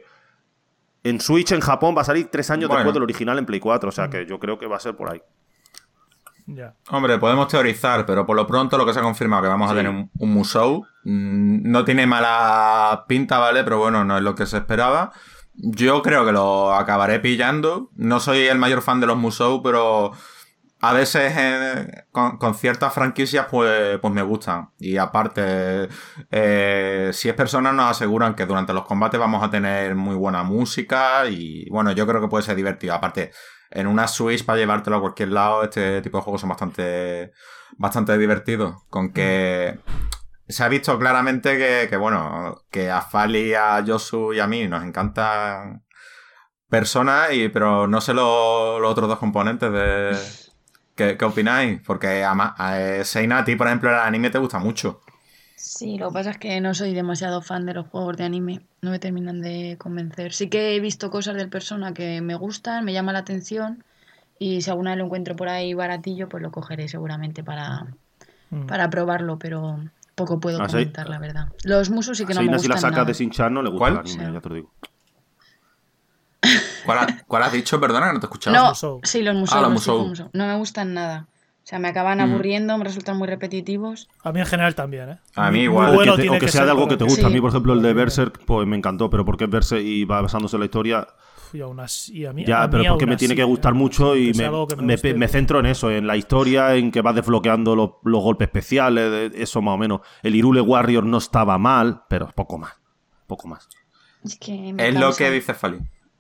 en Switch en Japón va a salir 3 años después del original en Play 4. O sea que yo creo que va a ser por ahí. Ya. Hombre, podemos teorizar, pero por lo pronto lo que se ha confirmado que vamos a tener un Musou. No tiene mala pinta, ¿vale? Pero bueno, no es lo que se esperaba. Yo creo que lo acabaré pillando. No soy el mayor fan de los Musou, pero a veces con ciertas franquicias pues me gustan. Y aparte, si es Persona nos aseguran que durante los combates vamos a tener muy buena música y bueno, yo creo que puede ser divertido. Aparte, en una Switch para llevártelo a cualquier lado, este tipo de juegos son bastante divertidos. Con que se ha visto claramente que bueno, que a Fali, a Yosu y a mí nos encantan Persona, pero no sé los otros dos componentes de... ¿Qué opináis? Porque además, Seina, a ti, por ejemplo, el anime te gusta mucho. Sí, lo que pasa es que no soy demasiado fan de los juegos de anime. No me terminan de convencer. Sí que he visto cosas del Persona que me gustan, me llama la atención. Y si alguna vez lo encuentro por ahí baratillo, pues lo cogeré seguramente para probarlo. Pero poco puedo comentar, la verdad. Los musos sí que no me Seina, gustan si la sacas nada. de Shin-Chan, no le gusta el anime, ya te lo digo. ¿Cuál has dicho? Perdona, que no te he escuchado. No, Musou. sí, los musos. Los Musou. No me gustan nada. O sea, me acaban aburriendo, me resultan muy repetitivos. A mí en general también, ¿eh? A mí Muy igual. bueno O tiene que sea ser de algo que te gusta. Sí. A mí, por ejemplo, el de Berserk, pues me encantó, pero porque es Berserk y va basándose en la historia. Y aún así, a mí, Ya, a mí pero porque aún me tiene así, que gustar mucho y que sea algo que me guste. me centro en eso, en la historia, en que vas desbloqueando los golpes especiales, eso más o menos. El Hyrule Warrior no estaba mal, pero poco más. Poco más. Es que me Es lo cansa. que dice Fali.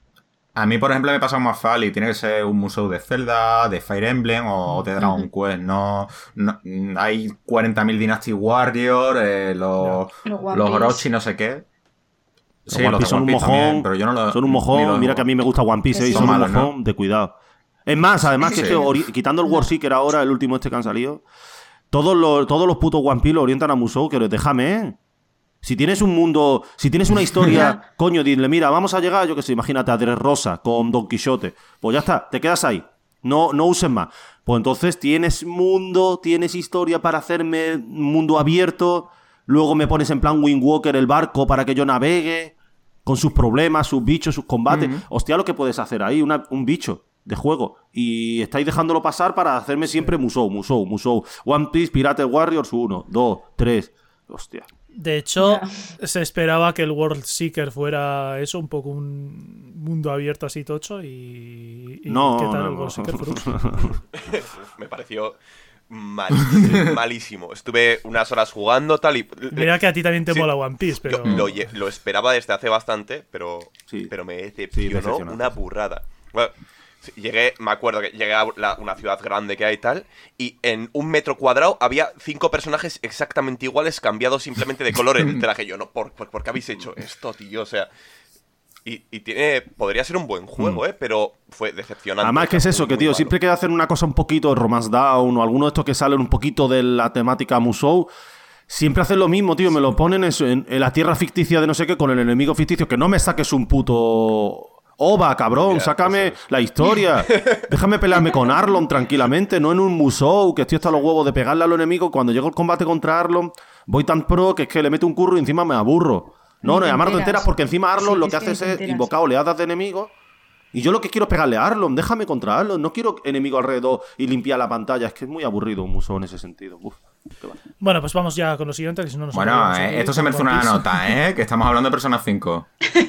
A mí, por ejemplo, me pasa más Fali. Tiene que ser un museo de Zelda, de Fire Emblem o de Dragon Quest. No, hay 40.000 Dynasty Warriors, los One Orochi, Piece. no sé qué. Los One Piece son un mojón, pero yo no lo, son un ni mojón. los- Mira que a mí me gusta One Piece, Que y sí. son un malos, ¿no? mojón, de cuidado. Es más, además que, Sí. es que quitando el Warseeker ahora, el último este que han salido, todos los putos One Piece lo orientan a Musou, que déjame, Si tienes un mundo, si tienes una historia, coño, dile, mira, vamos a llegar, yo qué sé, imagínate a Dressrosa con Don Quijote. Pues ya está, te quedas ahí. No uses más. Pues entonces tienes mundo, tienes historia para hacerme mundo abierto. Luego me pones en plan Wind Walker el barco para que yo navegue. Con sus problemas, sus bichos, sus combates. Hostia, lo que puedes hacer ahí, un bicho de juego. Y estáis dejándolo pasar para hacerme siempre Musou. One Piece, Pirate Warriors 1, 2, 3. Hostia. De hecho, se esperaba que el World Seeker fuera eso, un poco un mundo abierto así tocho y No, ¿qué tal no, el World Seeker, Frux? Me pareció malísimo, malísimo. Estuve unas horas jugando tal y... Mira que a ti también te Sí, mola One Piece, pero... Lo esperaba desde hace bastante, pero Sí. me Sí, decepcionó decepcionante. una burrada. Bueno, me acuerdo que llegué a una ciudad grande que hay y tal, y en 1 metro cuadrado había 5 personajes exactamente iguales, cambiados simplemente de color en el traje. Yo, no, ¿por qué habéis hecho esto, tío? O sea... Y podría ser un buen juego, pero fue decepcionante. Además, ¿qué es eso? Muy, Que, muy tío, malo. siempre que hacer una cosa un poquito Romance Down o alguno de estos que salen un poquito de la temática Musou, siempre hacen lo mismo, tío. Me lo ponen en la tierra ficticia de no sé qué con el enemigo ficticio. Que no me saques un puto OVA, cabrón. Ya, sácame eso es. la historia. Déjame pelearme con Arlon tranquilamente, no en un Musou, que estoy hasta los huevos de pegarle a los enemigos. Cuando llego el combate contra Arlon, voy tan pro que es que le meto un curro y encima me aburro. No, Ni te además no te enteras. enteras porque encima Arlon Sí, lo es que que hace ni te es enteras. invocar oleadas de enemigos. Y yo lo que quiero es pegarle a Arlon. Déjame contra Arlon. No quiero enemigo alrededor y limpiar la pantalla. Es que es muy aburrido un Musou en ese sentido. Uf, qué va. Bueno, pues vamos ya con lo siguiente, que si no nos Bueno, enrollamos aquí esto se con merece One una Piece. nota, que estamos hablando de Persona 5.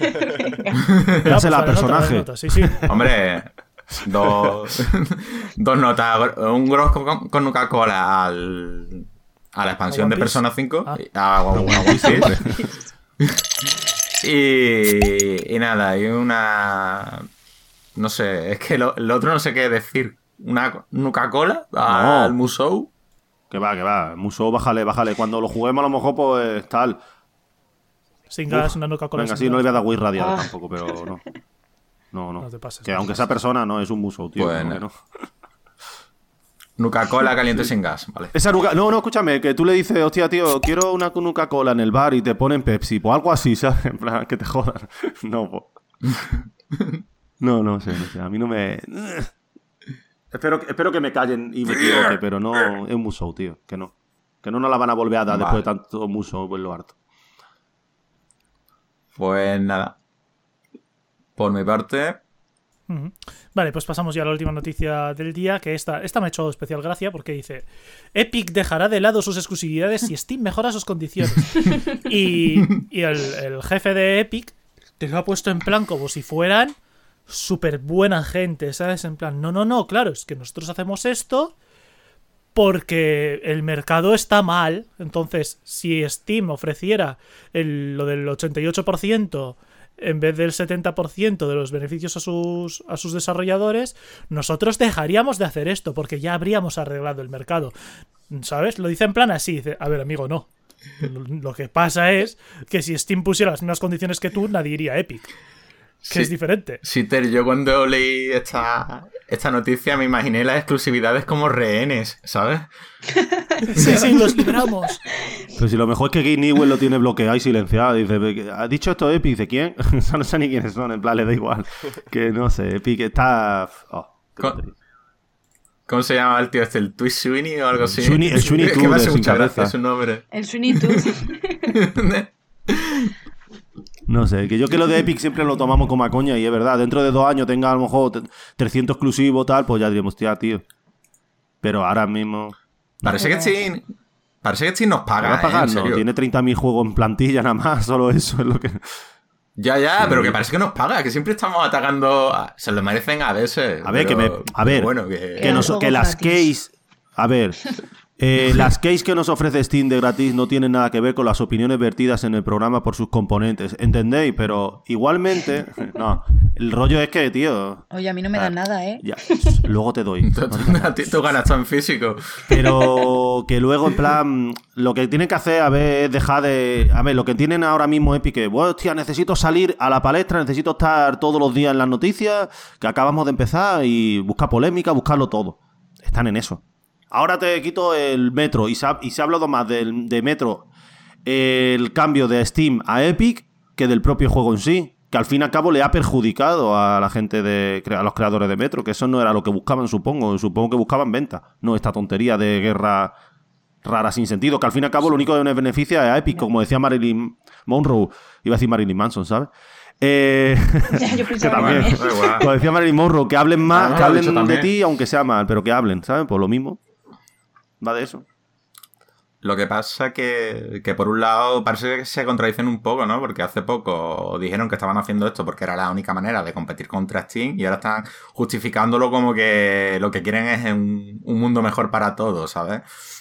Ya, Dásela al dale personaje. nota, sí, sí. Hombre, dos notas. Un Gros con Coca-Cola a la expansión One de Piece. Persona 5. Ah. A One Piece, y nada, hay una... No sé, es que lo otro no sé qué decir. ¿Una Nuka-Cola al Musou? Que va. Musou, bájale. Cuando lo juguemos a lo mejor, pues tal. Sin gas, una Nuka-Cola. Venga, sin sí, no le voy a gas. dar Wii radial tampoco, pero no. No. No te pases, Que no te aunque pases. sea persona, no es un Musou, tío. Bueno. que no. Nuka-Cola caliente sin gas, vale. Esa Nuka... No, escúchame, que tú le dices, hostia, tío, quiero una Nuka-Cola en el bar y te ponen Pepsi, pues algo así, ¿sabes? En plan, que te jodan. No, pues. No sé. A mí no me... Espero que me callen y me equivoque, pero no es un Musou, tío. Que no nos la van a volver a dar Vale. después de tanto Musou, pues lo harto. Pues nada. Por mi parte... Ujú. Vale, pues pasamos ya a la última noticia del día, que esta me ha hecho especial gracia porque dice: Epic dejará de lado sus exclusividades si Steam mejora sus condiciones. y el jefe de Epic te lo ha puesto en plan como si fueran súper buena gente, ¿sabes? En plan, no, claro, es que nosotros hacemos esto porque el mercado está mal. Entonces, si Steam ofreciera lo del 88% en vez del 70% de los beneficios a sus desarrolladores, nosotros dejaríamos de hacer esto porque ya habríamos arreglado el mercado. ¿Sabes? Lo dice en plan así. Dice, a ver, amigo, no. Lo que pasa es que si Steam pusiera las mismas condiciones que tú, nadie iría a Epic. Que es diferente. Sí, Ter, yo cuando leí esta noticia me imaginé las exclusividades como rehenes, ¿sabes? Sí, los libramos. Pero si lo mejor es que Gabe Newell lo tiene bloqueado y silenciado. Dice, ¿ha dicho esto Epic? Dice, ¿quién? No sé ni quiénes son, en plan, le da igual. Que no sé, Epic está... ¿Cómo se llama el tío este? ¿El Twitch Sweeney o algo así? El Sweeney Es que Todd me hace de mucha Sin gracia Cabeza. su nombre. El Sunitud. No sé, que yo que lo de Epic siempre lo tomamos como a coña y es verdad. Dentro de 2 años tenga a lo mejor 300 exclusivos tal, pues ya diríamos, tío. Pero ahora mismo... Parece que Steam nos paga, ¿Va a pagar? en No, serio. tiene 30.000 juegos en plantilla nada más, solo eso es lo que... Ya, pero que parece que nos paga, que siempre estamos atacando... Se lo merecen a veces. A ver, pero bueno, que Eran las juegos keys... A ver... las keys que nos ofrece Steam de gratis no tienen nada que ver con las opiniones vertidas en el programa por sus componentes, ¿entendéis? Pero igualmente, no, el rollo es que, tío, Oye, a mí no me dan nada, ¿eh? ya, luego te doy. No digas nada. Tú ganas todo en físico. Pero que luego, en plan, lo que tienen que hacer, a ver, es dejar de... A ver, lo que tienen ahora mismo Epic es, bueno, hostia, necesito salir a la palestra, necesito estar todos los días en las noticias, que acabamos de empezar, y buscar polémica, buscarlo todo. Están en eso. Ahora te quito el Metro y se ha hablado más de Metro, el cambio de Steam a Epic, que del propio juego en sí, que al fin y al cabo le ha perjudicado a la gente, a los creadores de Metro, que eso no era lo que buscaban, supongo que buscaban venta, no esta tontería de guerra rara sin sentido, que al fin y al cabo lo único que nos beneficia es a Epic, como decía Marilyn Monroe, iba a decir Marilyn Manson, ¿sabes? Ya, yo Que pensaba también, que Da igual. como decía Marilyn Monroe, que hablen más, Ah, que lo ha dicho hablen de también. ti, aunque sea mal, pero que hablen, ¿sabes? Pues lo mismo. Va de eso. Lo que pasa que por un lado parece que se contradicen un poco, ¿no? Porque hace poco dijeron que estaban haciendo esto porque era la única manera de competir contra Steam y ahora están justificándolo como que lo que quieren es un mundo mejor para todos, ¿sabes?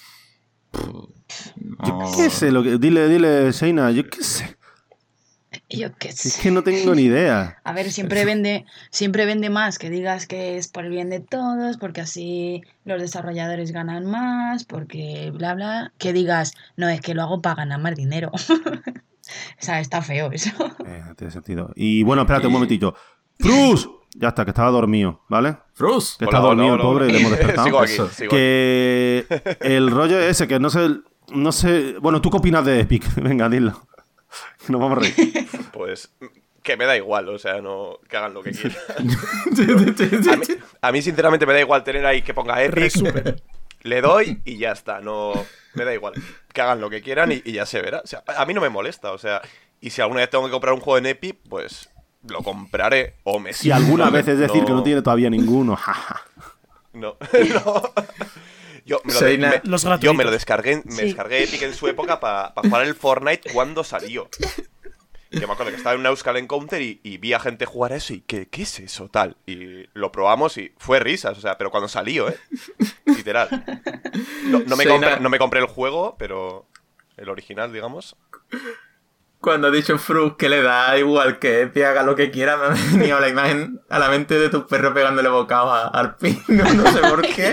Yo qué sé, dile, Seina, yo qué sé. yo qué Es sé. que no tengo ni idea. A ver, siempre vende más que digas que es por el bien de todos, porque así los desarrolladores ganan más, porque bla bla, que digas, no, es que lo hago para ganar más dinero. O sea, está feo eso. Tiene sentido. Y bueno, espérate un momentillo. ¡Frus! Ya está, que estaba dormido, ¿vale? Frus. Que está Hola, dormido hola, el pobre hola. y le hemos despertado. Sigo aquí, Eso. sigo aquí. Que el rollo es ese, que no sé... Bueno, ¿tú qué opinas de Epic? Venga, dilo. Nos vamos a reír. Pues que me da igual, o sea, no que hagan lo que quieran. A mí, sinceramente, me da igual tener ahí que ponga Epic. Resumen. Le doy y ya está, no me da igual. Que hagan lo que quieran y ya se verá. O sea, a mí no me molesta, o sea, y si alguna vez tengo que comprar un juego en Epic, pues lo compraré o me Si alguna vez es decir no, que no tiene todavía ninguno, jaja. No, no. Yo me lo, Seina- Los yo gratuitos. me lo descargué, Sí. descargué Epic en su época para jugar el Fortnite cuando salió. Yo me acuerdo que estaba en un Euskal Encounter y vi a gente jugar a eso y ¿qué es eso? Tal. Y lo probamos y fue risas, o sea, pero cuando salió, literal. No me compré el juego, pero el original, digamos. Cuando ha dicho Fruz que le da igual que Epi haga lo que quiera, me ha venido la imagen a la mente de tu perro pegándole bocado al pino, no sé por qué.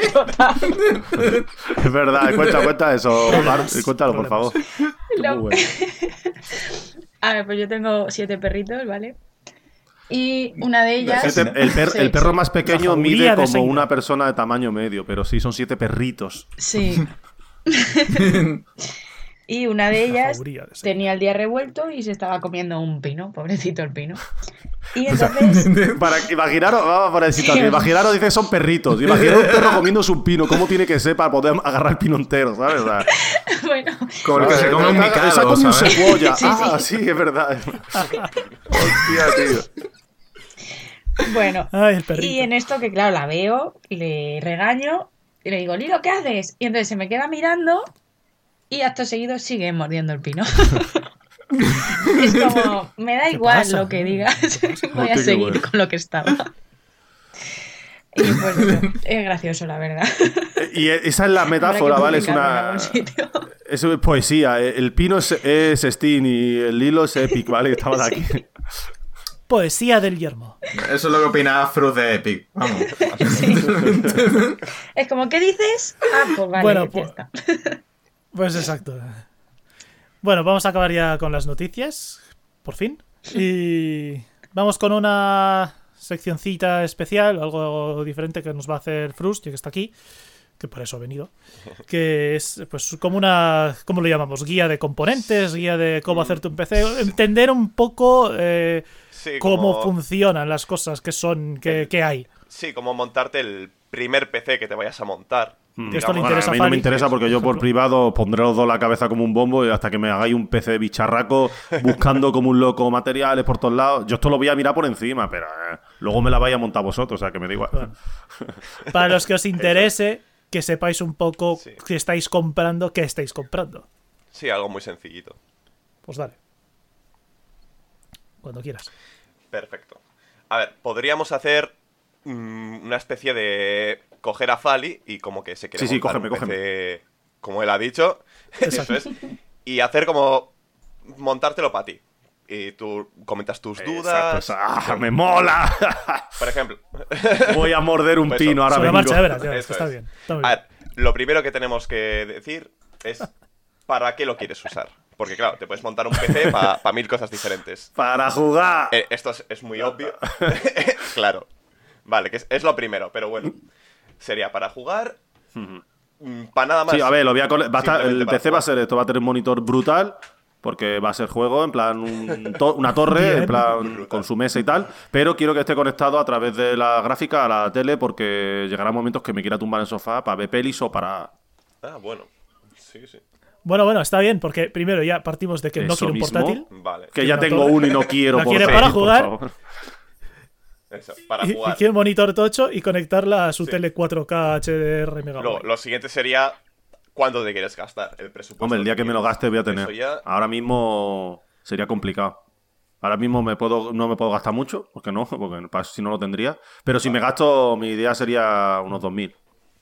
Es verdad, cuenta eso, Mar, cuéntalo, por favor. No. Muy bueno. A ver, pues yo tengo 7 perritos, ¿vale? Y una de ellas... El perro más pequeño La mide jauría de como Seina. una persona de tamaño medio, pero sí, son 7 perritos. Sí. Y una de ellas jauría de Seina. tenía el día revuelto y se estaba comiendo un pino, pobrecito el pino. Y entonces... Para imaginaros, vamos a poner situación. Imaginaros, dice, son perritos. Imaginaros un perro comiéndose un pino. ¿Cómo tiene que ser para poder agarrar el pino entero, ¿sabes? O sea, Bueno, Como el que se come un esa micado, como un ¿sabes? cebolla. Sí, Ah, sí, es verdad. Hostia, tío. bueno. Ay, el perrito. Y en esto que, claro, la veo, le regaño y le digo, Lilo, ¿qué haces? Y entonces se me queda mirando y acto seguido sigue mordiendo el pino. Es como, me da ¿Qué igual pasa? lo que digas, voy Hostia, a qué seguir bueno. con lo que estaba. Y pues eso, es gracioso, la verdad. Y esa es la metáfora, Habrá que ¿vale? Es publicarlo en una. algún sitio. Eso es poesía. El pino es Steam y el hilo es Epic, ¿vale? Que estaba de aquí. Poesía del yermo. Eso es lo que opinaba Fruz de Epic. Vamos. Sí. Es como, ¿qué dices? Ah, pues vale, Bueno, ya pues- está. Pues exacto. Bueno, vamos a acabar ya con las noticias, por fin. Y vamos con una seccioncita especial, algo diferente que nos va a hacer Frust, ya que está aquí, que por eso ha venido. Que es pues como una, ¿cómo lo llamamos? Guía de componentes, guía de cómo hacerte un PC. Entender un poco Sí, cómo funcionan las cosas, qué son, qué hay. Sí, como montarte el primer PC que te vayas a montar. Que esto le Bueno, interesa a mí a no me Fali, interesa porque yo por ejemplo. privado os pondré los dos la cabeza como un bombo y hasta que me hagáis un PC bicharraco buscando como un loco materiales por todos lados. Yo esto lo voy a mirar por encima, pero luego me la vais a montar vosotros, o sea que me da igual. Bueno. Para los que os interese, que sepáis un poco Sí. qué estáis comprando. Sí, algo muy sencillito. Pues dale. Cuando quieras. Perfecto. A ver, podríamos hacer una especie de coger a Fali y como que se quiere Sí, montar cógeme, un PC, como él ha dicho, eso es, y hacer como montártelo para ti. Y tú comentas tus dudas. Exacto, ¡me mola! Por ejemplo, Voy a morder un Pues pino ahora Sobre vengo. marcha, ya verás, Eso está es. bien. Está a bien. ver, lo primero que tenemos que decir es ¿para qué lo quieres usar? Porque claro, te puedes montar un PC para 1000 cosas diferentes. Para jugar. Esto es muy obvio. Claro. Vale, que es lo primero, pero bueno. Sería para jugar. Para nada más. Sí, a ver, lo voy a va a estar- Simplemente el para PC va a jugar. ser esto, va a tener un monitor brutal. Porque va a ser juego, en plan una torre, Bien. en plan Brutal. con su mesa y tal. Pero quiero que esté conectado a través de la gráfica a la tele porque llegará momentos que me quiera tumbar en el sofá para ver pelis o para... Ah, bueno. Sí, sí. Bueno, está bien, porque primero ya partimos de que no Eso quiero un mismo. portátil. Vale. Que ya una tengo torre. uno y no quiero ¿La quiere portátil, para por jugar? favor. Eso, para Y jugar. quiere un monitor tocho y conectarla a su Sí. tele 4K HDR megabyte. Lo siguiente sería ¿cuánto te quieres gastar? El presupuesto. Hombre, el día que me lo gaste voy a tener. Eso ya- Ahora mismo sería complicado. Ahora mismo no me puedo gastar mucho, porque si no lo tendría. Pero si me gasto, mi idea sería unos 2000.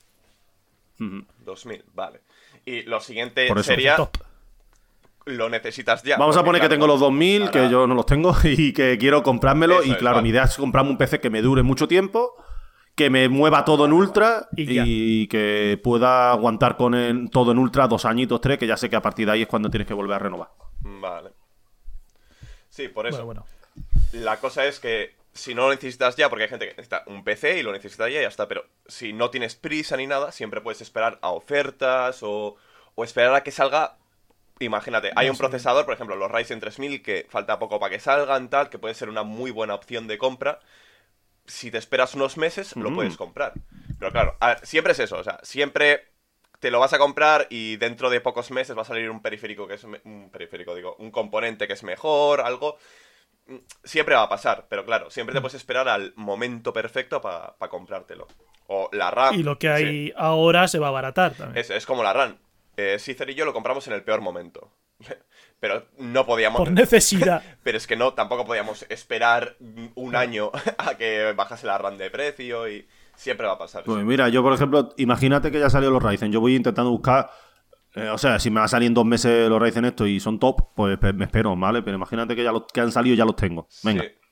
2000, vale. Y lo siguiente Por eso, sería Top. lo necesitas ya. Vamos a porque, poner que claro, tengo los 2000, ahora- que yo no los tengo, y que quiero comprármelo. Eso Y es, claro, vale. mi idea es comprarme un PC que me dure mucho tiempo, que me mueva todo en ultra Y ya. y que pueda aguantar con todo en ultra 2 añitos, 3, que ya sé que a partir de ahí es cuando tienes que volver a renovar. Vale. Sí, por eso. Bueno. La cosa es que si no lo necesitas ya, porque hay gente que necesita un PC y lo necesita ya y ya está, pero si no tienes prisa ni nada, siempre puedes esperar a ofertas o esperar a que salga. Imagínate, hay un procesador, por ejemplo, los Ryzen 3000, que falta poco para que salgan, tal, que puede ser una muy buena opción de compra. Si te esperas unos meses, lo puedes comprar. Pero claro, a ver, siempre es eso, o sea, siempre te lo vas a comprar y dentro de pocos meses va a salir un periférico que es un componente que es mejor, algo. Siempre va a pasar, pero claro, siempre te puedes esperar al momento perfecto para comprártelo. O la RAM. Y lo que hay sí. ahora se va a abaratar también. Es como la RAM. Cicer y yo lo compramos en el peor momento. Pero no podíamos... Por necesidad. Pero es que no, tampoco podíamos esperar un año a que bajase la RAM de precio y siempre va a pasar eso. Pues mira, yo por ejemplo, imagínate que ya salió los Ryzen. Yo voy intentando buscar... o sea, si me va a salir en 2 meses los Ryzen estos y son top, pues me espero, ¿vale? Pero imagínate que ya los que han salido ya los tengo. Venga. Sí.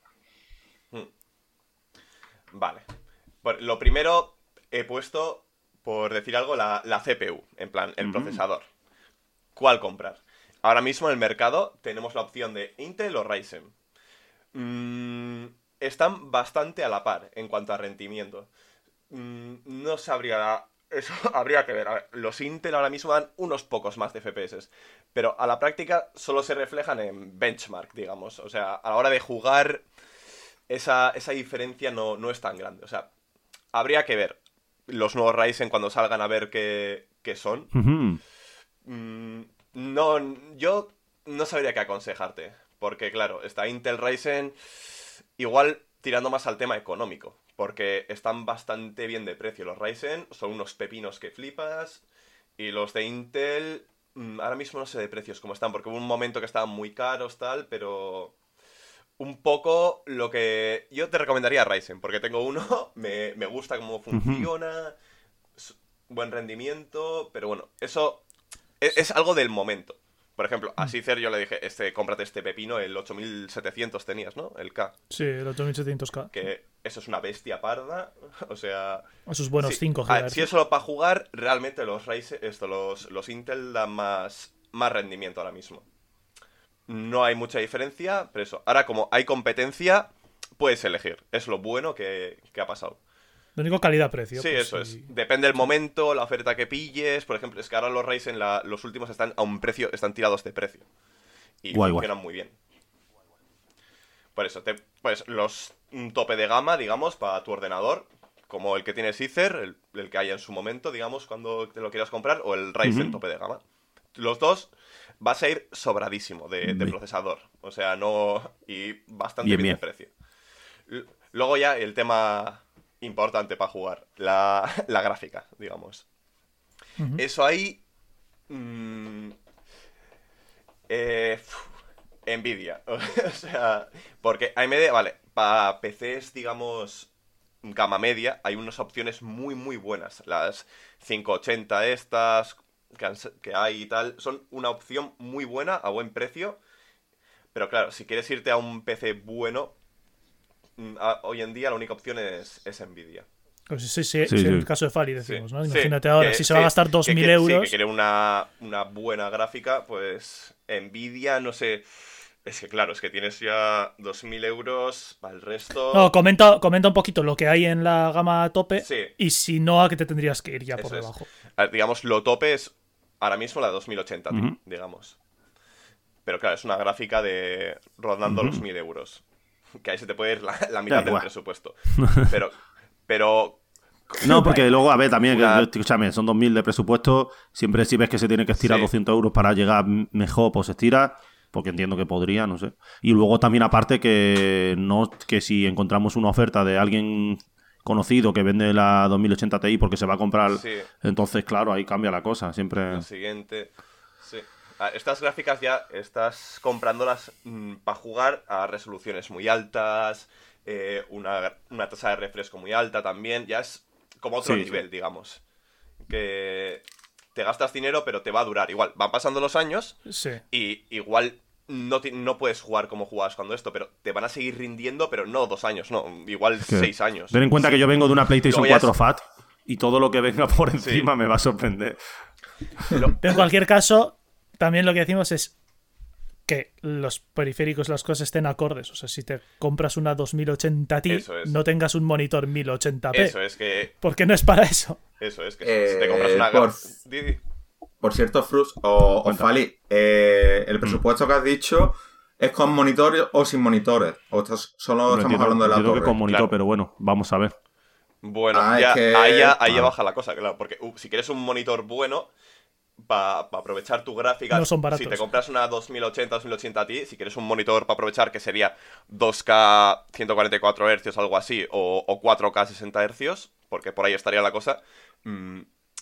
Vale. Bueno, lo primero he puesto, por decir algo, la CPU, en plan, el procesador. ¿Cuál comprar? Ahora mismo en el mercado tenemos la opción de Intel o Ryzen. Están bastante a la par en cuanto a rendimiento. No sabría... Eso habría que ver. A ver, los Intel ahora mismo dan unos pocos más de FPS, pero a la práctica solo se reflejan en benchmark, digamos. O sea, a la hora de jugar, esa diferencia no es tan grande. O sea, habría que ver los nuevos Ryzen cuando salgan a ver qué son. No, yo no sabría qué aconsejarte, porque claro, está Intel Ryzen igual tirando más al tema económico. Porque están bastante bien de precio. Los Ryzen son unos pepinos que flipas. Y los de Intel, ahora mismo no sé de precios cómo están. Porque hubo un momento que estaban muy caros, tal. Pero un poco lo que... Yo te recomendaría Ryzen. Porque tengo uno, me gusta cómo funciona. Buen rendimiento. Pero bueno, eso es algo del momento. Por ejemplo, a Cicer yo le dije, cómprate este pepino, el 8700 tenías, ¿no? El K. Sí, el 8700K. Que eso es una bestia parda, o sea... Esos buenos sí. 5 A ver, GHz. si es solo para jugar, realmente los Ryzen, los Intel dan más rendimiento ahora mismo. No hay mucha diferencia, pero eso. Ahora, como hay competencia, puedes elegir. Es lo bueno que ha pasado. Lo único, calidad-precio. Sí, pues, eso es. Depende del momento, la oferta que pilles. Por ejemplo, es que ahora los Ryzen, los últimos están a un precio, están tirados de precio. Y funcionan muy bien. Por eso, pues un tope de gama, digamos, para tu ordenador, como el que tiene Cicer, el que haya en su momento, digamos, cuando te lo quieras comprar, o el Ryzen tope de gama. Los dos vas a ir sobradísimo de procesador. O sea, no... Y bastante bien de precio. Luego ya el tema... importante para jugar, la gráfica, digamos. Eso ahí... Nvidia. O sea, porque AMD, vale, para PCs, digamos, gama media, hay unas opciones muy, muy buenas. Las 580 estas que hay y tal, son una opción muy buena, a buen precio. Pero claro, si quieres irte a un PC bueno... hoy en día la única opción es Nvidia. Pues sí, en el caso de Fali decimos, ¿no? Imagínate sí, ahora, si se va a gastar 2.000 euros... Sí, que quiere una buena gráfica, pues Nvidia, no sé... Es que claro, es que tienes ya 2.000 euros para el resto... No, comenta un poquito lo que hay en la gama tope y si no, a qué te tendrías que ir ya por debajo. A ver, digamos, lo tope es ahora mismo la 2080, digamos. Pero claro, es una gráfica de rondando los 1.000 euros. Que ahí se te puede ir la mitad del presupuesto. Pero... No, porque luego, a ver, también, escúchame, son 2.000 de presupuesto. Siempre si ves que se tiene que estirar 200 euros para llegar mejor, pues se estira. Porque entiendo que podría, no sé. Y luego también aparte que si encontramos una oferta de alguien conocido que vende la 2080 Ti porque se va a comprar, entonces claro, ahí cambia la cosa. Siempre... Lo siguiente... Sí. Estas gráficas ya estás comprándolas para jugar a resoluciones muy altas, una tasa de refresco muy alta también. Ya es como otro nivel, digamos. Que te gastas dinero, pero te va a durar. Igual, van pasando los años y igual no puedes jugar como jugabas cuando esto, pero te van a seguir rindiendo, pero no 2 años, no. Igual 6 años. Ten en cuenta que yo vengo de una PlayStation 4 Fat y todo lo que venga por encima me va a sorprender. Pero en cualquier caso... También lo que decimos es que los periféricos, las cosas estén acordes. O sea, si te compras una 2080 Ti, no tengas un monitor 1080p. Eso es que... Porque no es para eso. Eso es que si te compras una... Por cierto, Frus o Fali, el presupuesto que has dicho es con monitor o sin monitores. O solo estamos hablando de la torre. Que con monitor, pero bueno, vamos a ver. Bueno, ahí ya baja la cosa, claro. Porque si quieres un monitor bueno... Para aprovechar tu gráfica, no son baratos. Si te compras una 2080 Ti, si quieres un monitor para aprovechar que sería 2K 144 Hz algo así, o 4K 60 Hz, porque por ahí estaría la cosa,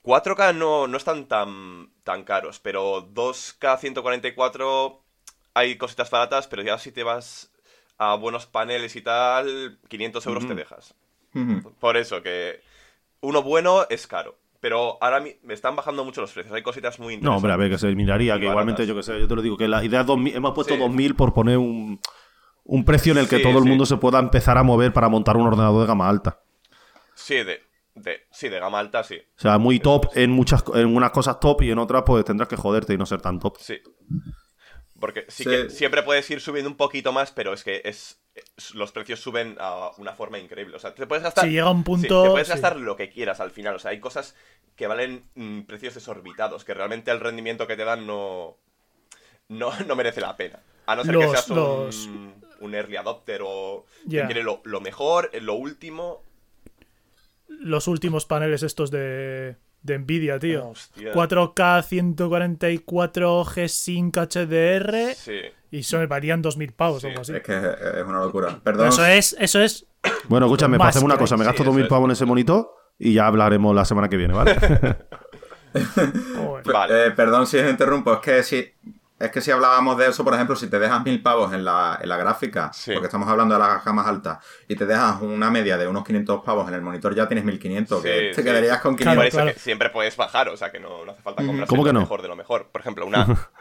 4K no están tan caros, pero 2K 144 hay cositas baratas, pero ya si te vas a buenos paneles y tal, 500 euros te dejas. Por eso, que uno bueno es caro. Pero ahora me están bajando mucho los precios. Hay cositas muy interesantes. No, hombre, a ver, que se miraría, que igualmente, yo que sé, yo te lo digo, que la idea es 2000, hemos puesto 2000 por poner un precio en el que todo el mundo se pueda empezar a mover para montar un ordenador de gama alta. Sí, de gama alta, sí. O sea, muy top en unas cosas top y en otras pues tendrás que joderte y no ser tan top. Sí. Porque sí que siempre puedes ir subiendo un poquito más, pero es que los precios suben a una forma increíble. O sea, te puedes gastar... Si llega un punto... te puedes gastar lo que quieras al final. O sea, hay cosas que valen precios desorbitados, que realmente el rendimiento que te dan no merece la pena. A no ser que seas un early adopter o que quiere lo mejor, lo último... Los últimos paneles estos de Nvidia, tío. Hostia. 4K 144 G-Sync HDR. Sí. Y valían 2.000 pavos o algo así. Es que es una locura. Perdón. Eso es. Bueno, escúchame, Más hacemos una que- cosa. Me gasto sí, 2.000 eso pavos en ese monitor y ya hablaremos la semana que viene, ¿vale? Joder. Vale. Perdón si os interrumpo, es que si hablábamos de eso, por ejemplo, si te dejas 1.000 pavos en la gráfica, Sí. porque estamos hablando de las gamas altas, y te dejas una media de unos 500 pavos en el monitor, ya tienes 1.500, que Sí, te sí. quedarías con Claro, 500. Por eso claro. que siempre puedes bajar, o sea que no hace falta comprarse ¿Cómo que lo no? mejor de lo mejor. Por ejemplo,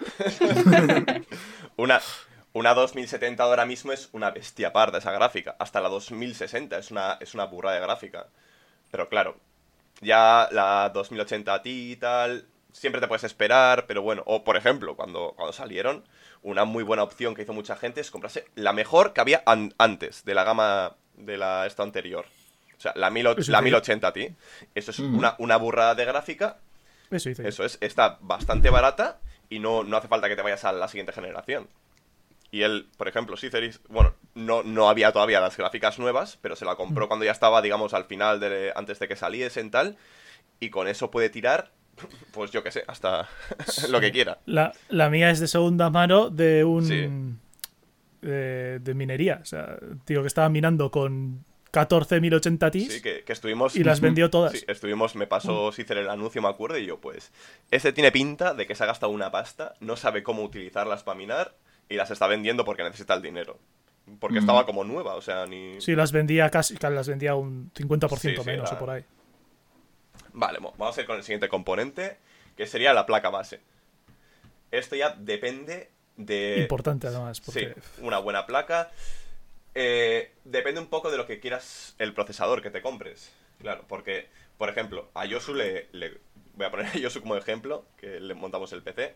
una 2070 ahora mismo es una bestia parda esa gráfica. Hasta la 2060 es una burrada de gráfica. Pero claro, ya la 2080 Ti y tal, siempre te puedes esperar, pero bueno. O por ejemplo, cuando salieron, una muy buena opción que hizo mucha gente es comprarse la mejor que había antes de la gama de esta anterior. O sea, la 1080 Ti. Eso es una burrada de gráfica. Eso hice. Eso es, está bastante barata y no hace falta que te vayas a la siguiente generación. Y él, por ejemplo, Ciceris, bueno, no había todavía las gráficas nuevas, pero se la compró cuando ya estaba, digamos, al final, antes de que saliesen tal, y con eso puede tirar, pues yo qué sé, hasta lo que quiera. La mía es de segunda mano de un... Sí. De minería. O sea, tío que estaba minando con 14.080 Ti Sí, que estuvimos... y las vendió todas. Sí, me pasó Cicer el anuncio, me acuerdo, y yo, pues, este tiene pinta de que se ha gastado una pasta, no sabe cómo utilizarlas para minar, y las está vendiendo porque necesita el dinero. Porque estaba como nueva, o sea, ni... Sí, las vendía las vendía un 50% Sí, menos o por ahí. Vale, vamos a ir con el siguiente componente, que sería la placa base. Esto ya depende de... Importante además. Porque... Sí, una buena placa. Depende un poco de lo que quieras el procesador que te compres. Claro, porque, por ejemplo, a Yosu voy a poner a Yosu como ejemplo, que le montamos el PC.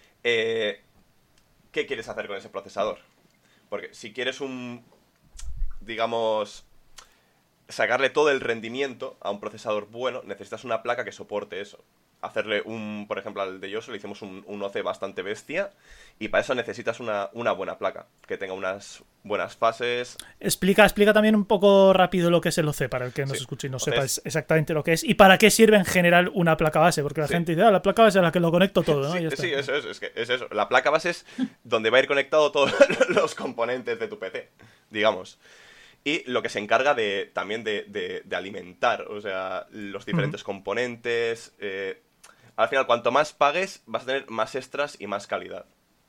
¿Qué quieres hacer con ese procesador? Porque si quieres digamos, sacarle todo el rendimiento a un procesador bueno, necesitas una placa que soporte eso. Hacerle por ejemplo, al de Yosu le hicimos un OC bastante bestia, y para eso necesitas una buena placa, que tenga unas buenas fases. Explica también un poco rápido lo que es el OC, para el que nos Sí. escuche y no OC sepa es- exactamente lo que es y para qué sirve en general una placa base, porque la Sí. gente dice, la placa base es la que lo conecto todo, ¿no? Sí, Y ya está. sí, eso es eso. La placa base es donde va a ir conectado todos los componentes de tu PC, digamos. Y lo que se encarga también de alimentar, o sea, los diferentes componentes. Al final, cuanto más pagues, vas a tener más extras y más calidad.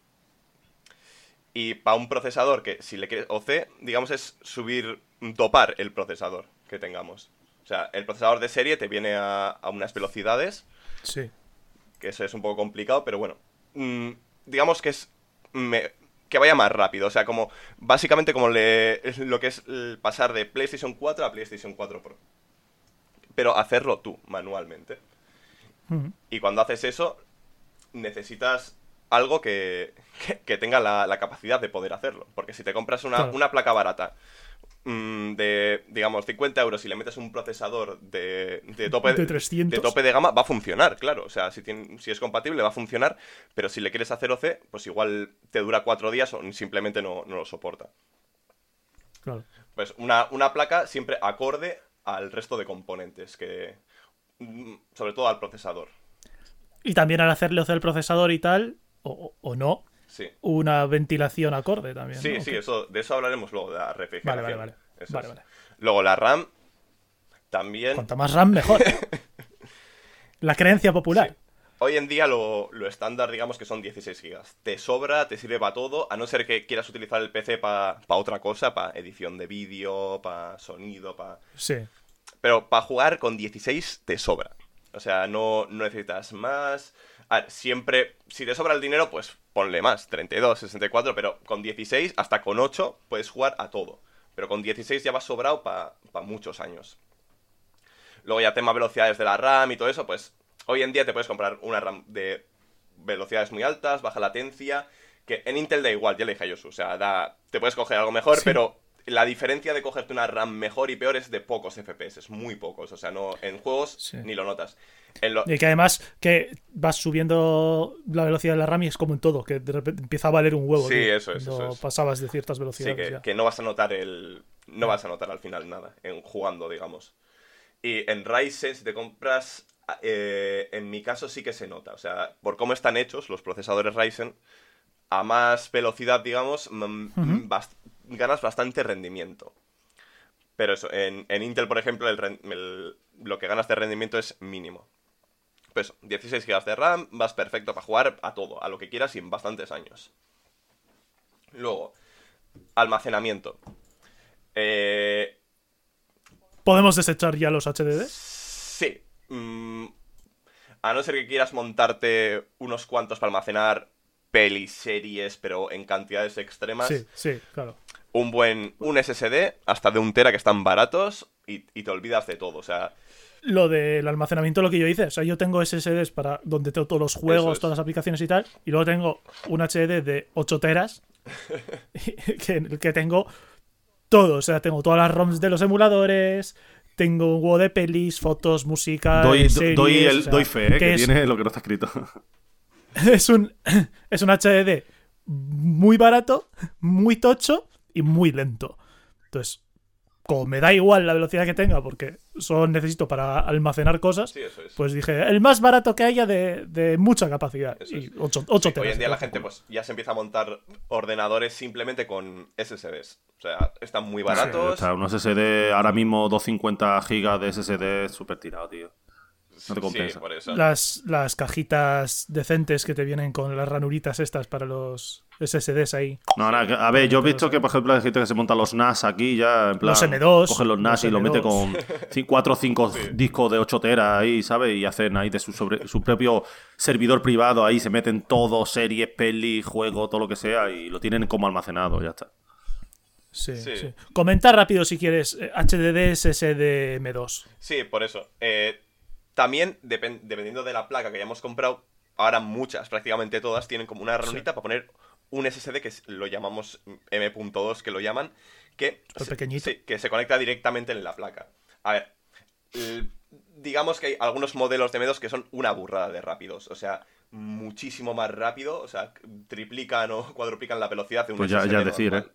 Y para un procesador que, si le quieres OC, digamos, es topar el procesador que tengamos. O sea, el procesador de serie te viene a unas velocidades, Sí. que eso es un poco complicado, pero bueno. Digamos que que vaya más rápido. O sea, como básicamente como lo que es el pasar de PlayStation 4 a PlayStation 4 Pro. Pero hacerlo tú, manualmente. Ujú. Y cuando haces eso, necesitas algo que tenga la capacidad de poder hacerlo. Porque si te compras Claro. una placa barata de, digamos, 50 euros y le metes un procesador de tope De 300. de tope de gama, va a funcionar, claro. O sea, si es compatible, va a funcionar. Pero si le quieres hacer OC, pues igual te dura 4 días o simplemente no lo soporta. Claro. Pues una placa siempre acorde al resto de componentes, sobre todo al procesador. Y también al hacerle OC al procesador y tal, o no, Sí. una ventilación acorde también. Sí, ¿no? sí, Ok. de eso hablaremos luego, de la refrigeración. Vale. Eso Vale, es. vale. Luego la RAM también. Cuanta más RAM, mejor. La creencia popular. Sí. Hoy en día lo estándar, digamos que son 16 gigas. Te sobra, te sirve para todo, a no ser que quieras utilizar el PC para otra cosa, para edición de vídeo, para sonido, para... Sí. Pero para jugar con 16 te sobra. O sea, no necesitas más. A ver, siempre, si te sobra el dinero, pues ponle más, 32, 64, pero con 16, hasta con 8, puedes jugar a todo. Pero con 16 ya vas sobrado para muchos años. Luego ya tema velocidades de la RAM y todo eso, pues hoy en día te puedes comprar una RAM de velocidades muy altas, baja latencia, que en Intel da igual, ya le dije a Josu, o sea, te puedes coger algo mejor, Sí. pero la diferencia de cogerte una RAM mejor y peor es de pocos FPS, muy pocos, o sea, no en juegos Sí. ni lo notas. Y que además que vas subiendo la velocidad de la RAM y es como en todo, que de repente empieza a valer un huevo. Sí, tío, eso es, cuando eso es. pasabas de ciertas Sí, velocidades. ya. que no vas a notar no vas a notar al final nada, jugando, digamos. Y en Ryzen, si te compras, en mi caso sí que se nota. O sea, por cómo están hechos los procesadores Ryzen, a más velocidad, digamos, ganas bastante rendimiento. Pero eso, en Intel, por ejemplo, lo que ganas de rendimiento es mínimo. Pues 16 GB de RAM, vas perfecto para jugar a todo, a lo que quieras y en bastantes años. Luego, almacenamiento. ¿Podemos desechar ya los HDDs? Sí. A no ser que quieras montarte unos cuantos para almacenar pelis, series, pero en cantidades extremas. Sí, claro. Un SSD, hasta de 1 TB que están baratos y te olvidas de todo. O sea, Lo del almacenamiento, lo que yo hice, o sea, yo tengo SSDs para donde tengo todos los juegos, es. todas las aplicaciones y tal, y luego tengo un HDD de 8 teras que tengo todo, o sea, tengo todas las ROMs de los emuladores, tengo un juego de pelis, fotos, música, series, o sea, doy fe, que es, tiene lo que no está escrito. es un HDD muy barato, muy tocho y muy lento. Entonces, como me da igual la velocidad que tenga, porque solo necesito para almacenar cosas, sí, eso es. pues dije, el más barato que haya de mucha capacidad. Eso Y es. 8 Sí, teras. hoy en día la gente pues ya se empieza a montar ordenadores simplemente con SSDs. O sea, están muy baratos. O sea, unos SSD, ahora mismo 250 GB de SSD, súper tirado, tío. No te compensa. Sí, por eso. Las cajitas decentes que te vienen con las ranuritas estas para los SSDs ahí. No, a ver, yo he visto que, por ejemplo, hay gente que se monta los NAS aquí ya, en plan... Los M2, cogen los NAS y los los mete M2. con 4 o 5 discos de 8 teras ahí, ¿sabes? Y hacen ahí de su propio servidor privado, ahí se meten todo, series, pelis, juegos, todo lo que sea, y lo tienen como almacenado, ya está. Sí. Sí. Comenta rápido si quieres HDD, SSD, M2. Sí, por eso. También, dependiendo de la placa que hayamos comprado, ahora muchas, prácticamente todas, tienen como una ranurita para poner un SSD que lo llamamos M.2, que lo llaman, que pequeñito. Sí, que se conecta directamente en la placa. A ver, digamos que hay algunos modelos de M2 que son una burrada de rápidos, o sea, muchísimo más rápido, o sea, triplican o cuadruplican la velocidad de un Pues SSD ya es decir, normal.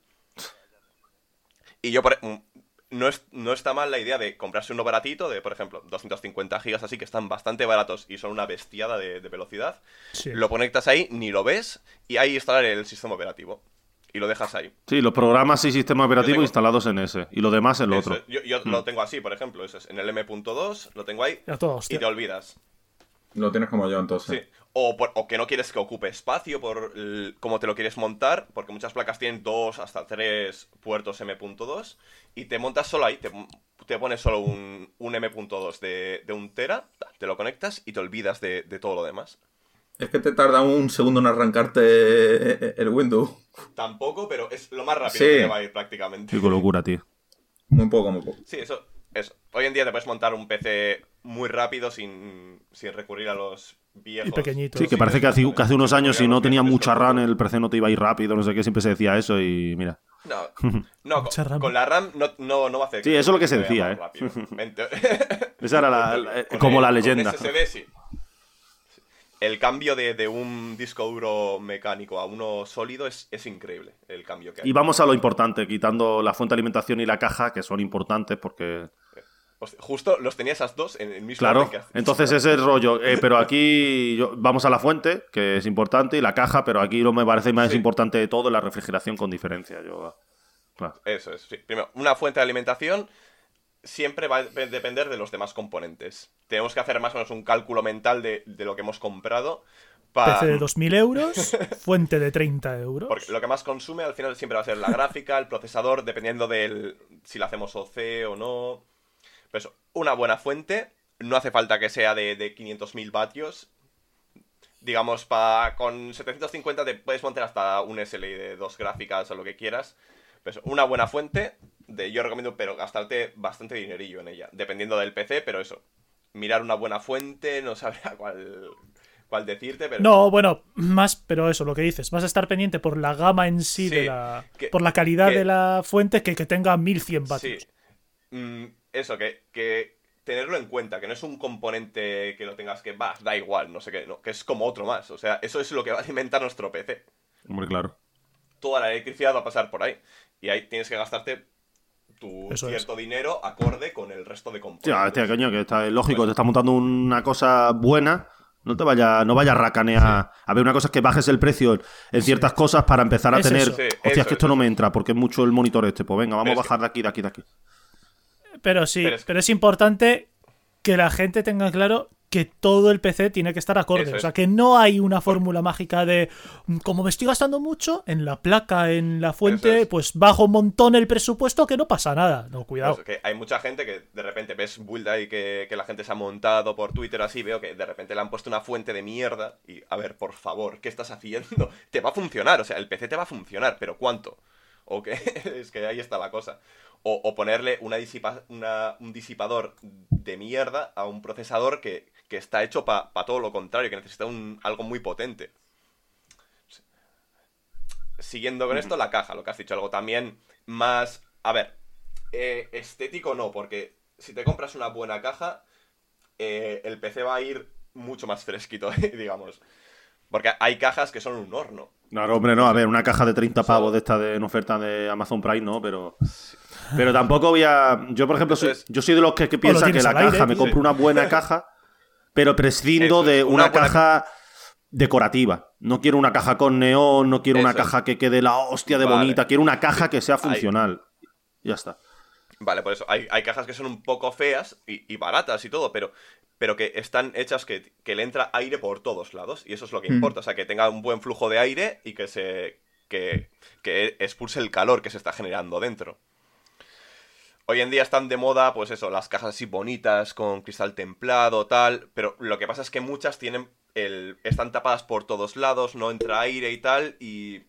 Y yo, no está mal la idea de comprarse uno baratito, de, por ejemplo, 250 gigas así, que están bastante baratos y son una bestiada de velocidad. Sí. Lo conectas ahí, ni lo ves, y ahí instalar el sistema operativo. Y lo dejas ahí. Sí, los programas y sistemas operativos tengo- instalados en ese, y lo demás en lo Eso otro. es. Yo lo tengo así, por ejemplo, eso es, en el M.2, lo tengo ahí, Ya todo, y hostia. te olvidas. Lo tienes como yo, entonces. Sí. O que no quieres que ocupe espacio por cómo te lo quieres montar, porque muchas placas tienen 2 hasta 3 puertos M.2 y te montas solo ahí, te pones solo un M.2 de 1 tera, te lo conectas y te olvidas de todo lo demás. Es que te tarda un segundo en arrancarte el Windows. Tampoco, pero es lo más rápido Sí. que te va a ir prácticamente. Qué locura, tío. Muy poco, muy poco. Sí, eso. Hoy en día te puedes montar un PC muy rápido sin recurrir a los viejos. Y pequeñito. Sí, que parece que hace unos años, si no tenía mucha RAM, el el PC no te iba a ir rápido, no sé qué, siempre se decía eso y mira. No, Mucha RAM. con la RAM no va a hacer. Sí, eso es lo que se vaya decía, más rápido. Esa era Con como la con leyenda. SSD, sí. El cambio de un disco duro mecánico a uno sólido es increíble, el cambio que hay. Y vamos a lo importante, quitando la fuente de alimentación y la caja, que son importantes porque... Hostia, justo los tenía esas dos en el mismo Claro, orden que hace. entonces ese es el rollo. Pero aquí vamos a la fuente, que es importante, y la caja, pero aquí lo me parece más Sí. importante de todo, la refrigeración con diferencia. Claro. Eso es, sí. Primero, una fuente de alimentación. siempre va a depender de los demás componentes. Tenemos que hacer más o menos un cálculo mental de lo que hemos comprado. PC de 2.000 euros, fuente de 30 euros. Porque lo que más consume al final siempre va a ser la gráfica, el procesador, dependiendo de si lo hacemos OC o no. Pero eso, una buena fuente, no hace falta que sea de 500.000 vatios. Digamos, con 750 te puedes montar hasta un SLI de 2 gráficas o lo que quieras. Pero eso, una buena fuente, yo recomiendo, pero gastarte bastante dinerillo en ella, dependiendo del PC, pero eso. Mirar una buena fuente, no sabría cuál decirte, pero... No, bueno, pero eso, lo que dices, vas a estar pendiente por la gama en sí, por la calidad de la fuente que tenga 1100 vatios. Sí. Eso, que tenerlo en cuenta, que no es un componente que lo tengas que, da igual, no sé qué, no, que es como otro más, o sea, eso es lo que va a alimentar nuestro PC. Hombre, claro. Toda la electricidad va a pasar por ahí, y ahí tienes que gastarte tu cierto dinero acorde con el resto de componentes. Hostia, coño, que es lógico, te estás montando una cosa buena... No vayas a racanear. Sí. A ver, una cosa es que bajes el precio en ciertas cosas para empezar a tener... Eso. Hostia, es que esto no me entra porque es mucho el monitor este. Pues venga, vamos a bajar de aquí. Pero sí, pero es importante que la gente tenga claro que todo el PC tiene que estar acorde. O sea, que no hay una fórmula mágica de como me estoy gastando mucho en la placa, en la fuente, pues bajo un montón el presupuesto, que no pasa nada. No, cuidado. Que hay mucha gente que de repente ves build ahí que la gente se ha montado por Twitter así, veo que de repente le han puesto una fuente de mierda y, a ver, por favor, ¿qué estás haciendo? Te va a funcionar, o sea, el PC te va a funcionar, pero ¿cuánto? O que es que ahí está la cosa. O ponerle un disipador de mierda a un procesador que está hecho para todo lo contrario, que necesita algo muy potente. Siguiendo con esto, la caja, lo que has dicho, algo también más... A ver, estético no, porque si te compras una buena caja, el PC va a ir mucho más fresquito, digamos. Porque hay cajas que son un horno. Claro, hombre, no, a ver, una caja de 30 pavos de esta en oferta de Amazon Prime, no, pero... Pero tampoco voy a... Yo, por ejemplo, yo soy de los que piensa que la caja, me compro una buena caja, pero prescindo de una caja decorativa. No quiero una caja con neón, no quiero una caja que quede la hostia de bonita, quiero una caja que sea funcional. Ya está. Vale, por eso hay cajas que son un poco feas y baratas y todo, pero que están hechas que le entra aire por todos lados, y eso es lo que importa. O sea, que tenga un buen flujo de aire y que expulse el calor que se está generando dentro. Hoy en día están de moda, pues eso, las cajas así bonitas, con cristal templado, tal, pero lo que pasa es que muchas están tapadas por todos lados, no entra aire y tal, y...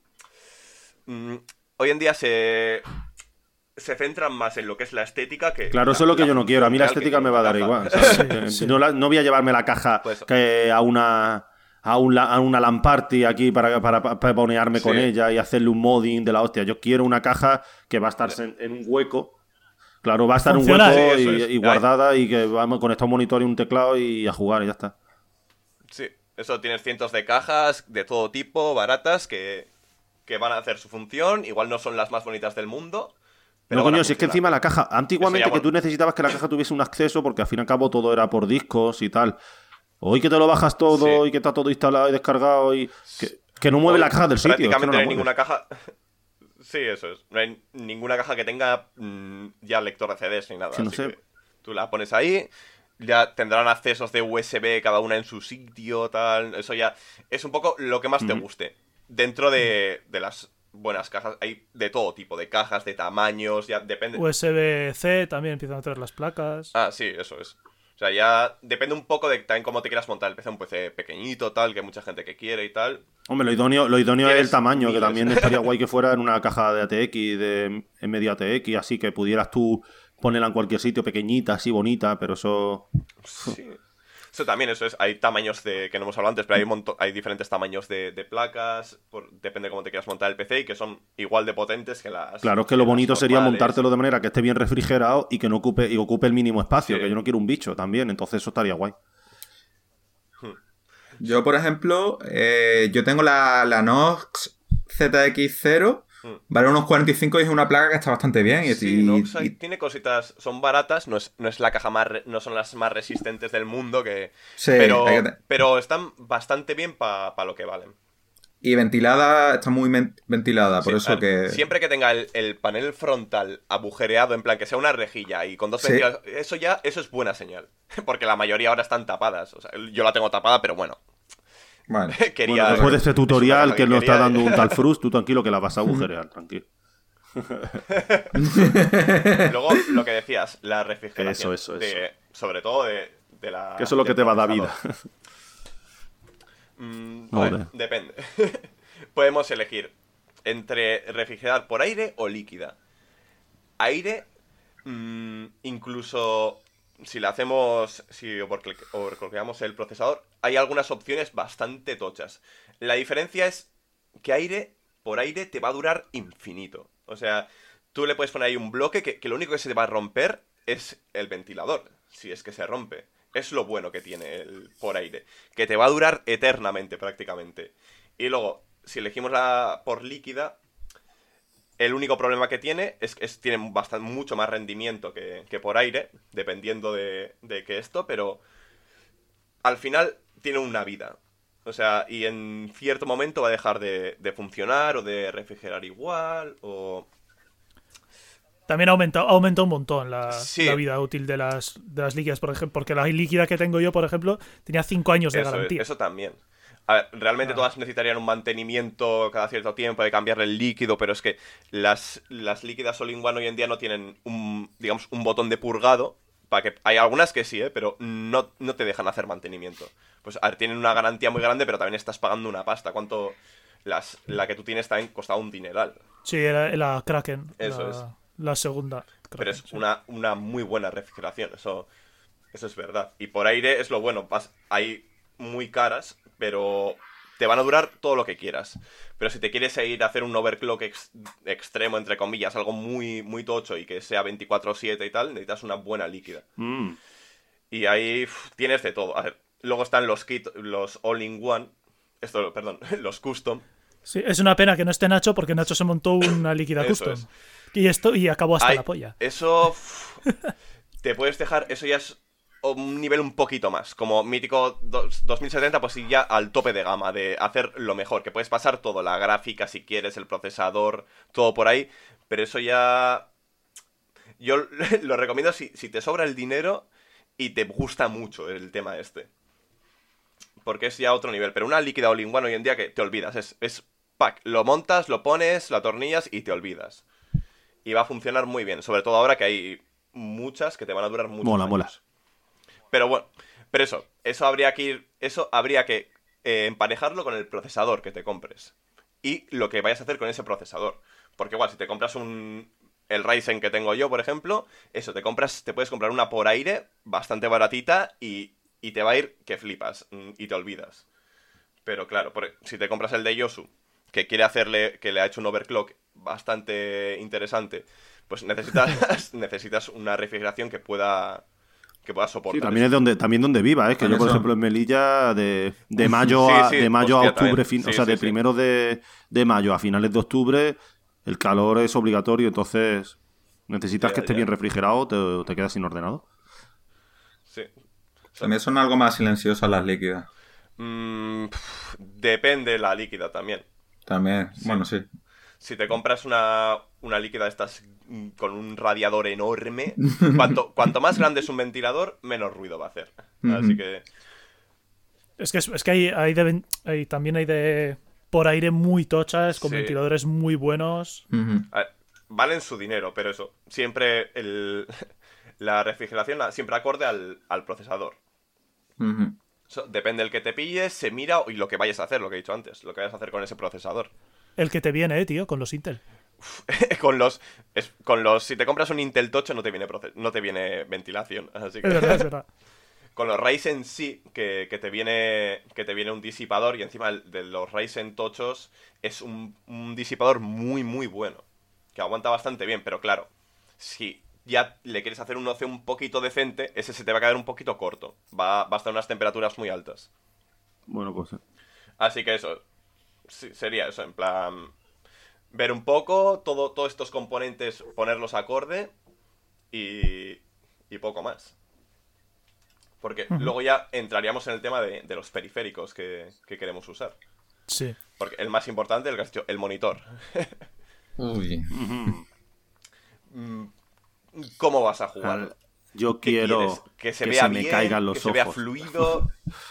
hoy en día se centran más en lo que es la estética que... Claro, eso es lo que yo no quiero, a mí la estética me va a dar igual. Sí. No voy a llevarme la caja pues, a una LAN party aquí para ponearme con ella y hacerle un modding de la hostia. Yo quiero una caja que va a estar en un hueco. Claro, va a estar en un hueco y guardada y que vamos conectar un monitor y un teclado y a jugar y ya está. Sí, eso tienes cientos de cajas de todo tipo, baratas, que van a hacer su función. Igual no son las más bonitas del mundo. Pero no, coño, si es que encima la caja, antiguamente que tú necesitabas que la caja tuviese un acceso porque al fin y al cabo todo era por discos y tal. Hoy que te lo bajas todo y que está todo instalado y descargado y que no mueve la caja del sitio. Prácticamente es que no hay ninguna caja... Sí, eso es. No hay ninguna caja que tenga ya lector de CDs ni nada. Sí, no así sé. Que tú la pones ahí, ya tendrán accesos de USB cada una en su sitio, tal. Eso ya es un poco lo que más te guste. Dentro de las buenas cajas hay de todo tipo, de cajas, de tamaños, ya depende. USB-C también empiezan a traer las placas. Ah, sí, eso es. O sea, ya depende un poco de también cómo te quieras montar el PC, un PC pequeñito, tal, que hay mucha gente que quiere y tal. Hombre, lo idóneo es el tamaño, que también estaría guay que fuera en una caja de ATX, en medio ATX, así que pudieras tú ponerla en cualquier sitio, pequeñita, así bonita, pero eso... Sí. Eso también, eso es. Hay tamaños que no hemos hablado antes, pero hay diferentes tamaños de placas, depende de cómo te quieras montar el PC, y que son igual de potentes que las... Claro, es que lo bonito sería montártelo de manera que esté bien refrigerado y que no ocupe el mínimo espacio, que yo no quiero un bicho también, entonces eso estaría guay. Yo, por ejemplo, yo tengo la Nox ZX0, vale unos 45 y es una placa que está bastante bien. Sí, Nox tiene cositas, son baratas, no es la caja no son las más resistentes del mundo, sí, pero están bastante bien para lo que valen. Y ventilada, está muy ventilada, por Sí, eso que... Siempre que tenga el panel frontal agujereado, en plan que sea una rejilla y con dos Sí. ventiladores, eso es buena señal. Porque la mayoría ahora están tapadas. O sea, yo la tengo tapada, pero bueno. Bueno, Quería... Bueno, después de este es una tutorial cosa que nos quería, está dando un tal Frust, tú tranquilo que la vas a agujerear, tranquilo. Luego, lo que decías, la refrigeración. Eso. Sobre todo de la... Que eso es lo que del te va a dar vida. procesador. Joder. Bueno, depende. Podemos elegir entre refrigerar por aire o líquida. Aire, incluso si le hacemos, si overclockeamos el procesador, hay algunas opciones bastante tochas. La diferencia es que aire por aire te va a durar infinito. O sea, tú le puedes poner ahí un bloque que lo único que se te va a romper es el ventilador, si es que se rompe. Es lo bueno que tiene el por aire, que te va a durar eternamente prácticamente. Y luego, si elegimos la por líquida, el único problema que tiene es que tiene mucho más rendimiento que por aire, dependiendo de que esto, pero al final tiene una vida. O sea, y en cierto momento va a dejar de funcionar o de refrigerar igual, o... También ha aumentado un montón Sí. la vida útil de las líquidas, por ejemplo. Porque la líquida que tengo yo, por ejemplo, tenía 5 años de garantía. Eso también. A ver, realmente todas necesitarían un mantenimiento cada cierto tiempo, de cambiarle el líquido, pero es que las líquidas all-in-one hoy en día no tienen digamos, un botón de purgado. Hay algunas que sí, pero no te dejan hacer mantenimiento. Pues a ver, tienen una garantía muy grande, pero también estás pagando una pasta. La que tú tienes también costaba un dineral. Sí, era la Kraken. Eso es. La segunda. Kraken, Pero es sí. una muy buena refrigeración, eso es verdad. Y por aire es lo bueno, hay muy caras, pero te van a durar todo lo que quieras. Pero si te quieres ir a hacer un overclock extremo, entre comillas, algo muy, muy tocho y que sea 24/7 y tal, necesitas una buena líquida. Y ahí tienes de todo. A ver, luego están los kits, los all-in-one, perdón, los custom. Sí, es una pena que no esté Nacho, porque Nacho se montó una líquida Eso custom. es. Y acabó hasta la polla. Eso te puedes dejar, eso ya es un nivel un poquito más. Como mítico 2070, pues sí, ya al tope de gama, de hacer lo mejor. Que puedes pasar todo, la gráfica si quieres, el procesador, todo por ahí. Pero eso ya... Yo lo recomiendo si te sobra el dinero y te gusta mucho el tema este. Porque es ya otro nivel. Pero una líquida all-in-one hoy en día que te olvidas. Es pack. Lo montas, lo pones, lo atornillas y te olvidas. Y va a funcionar muy bien. Sobre todo ahora que hay muchas que te van a durar muchos años. Mola. Pero bueno, pero eso habría que emparejarlo con el procesador que te compres. Y lo que vayas a hacer con ese procesador. Porque igual, si te compras el Ryzen que tengo yo, por ejemplo, te puedes comprar una por aire bastante baratita y te va a ir que flipas y te olvidas. Pero claro, si te compras el de Yosu, que que le ha hecho un overclock bastante interesante, pues necesitas una refrigeración que pueda soportar. Sí, también es donde viva, ¿eh? Que yo, por ejemplo, en Melilla, de mayo a octubre, o sea, de primero de mayo a finales de octubre, el calor es obligatorio, entonces necesitas que esté bien refrigerado, te quedas sin ordenador. Sí. También son algo más silenciosas las líquidas. Depende la líquida también. También, Sí. Bueno, sí. Si te compras una líquida de estas con un radiador enorme, cuanto más grande es un ventilador, menos ruido va a hacer. Así que... Es que también hay de por aire muy tochas, con ventiladores muy buenos. A ver, valen su dinero, pero eso, siempre la refrigeración siempre acorde al procesador. Depende del que te pilles, se mira y lo que vayas a hacer, lo que he dicho antes, lo que vayas a hacer con ese procesador. El que te viene, tío, con los Intel. Si te compras un Intel tocho no te viene ventilación, así que... Es verdad. Con los Ryzen sí, que te viene un disipador, y encima de los Ryzen tochos es un disipador muy muy bueno, que aguanta bastante bien, pero claro, si ya le quieres hacer un OC un poquito decente, ese se te va a quedar un poquito corto, va a estar en unas temperaturas muy altas. Bueno, pues Así que eso, sí, sería eso, en plan... Ver un poco, todos estos componentes, ponerlos acorde y poco más. Porque luego ya entraríamos en el tema de los periféricos que queremos usar. Sí. Porque el más importante, el que has dicho, el monitor. Uy. ¿Cómo vas a jugar? Yo ¿Qué quiero quieres? Que se vea me bien, caigan los que se vea ojos. fluido.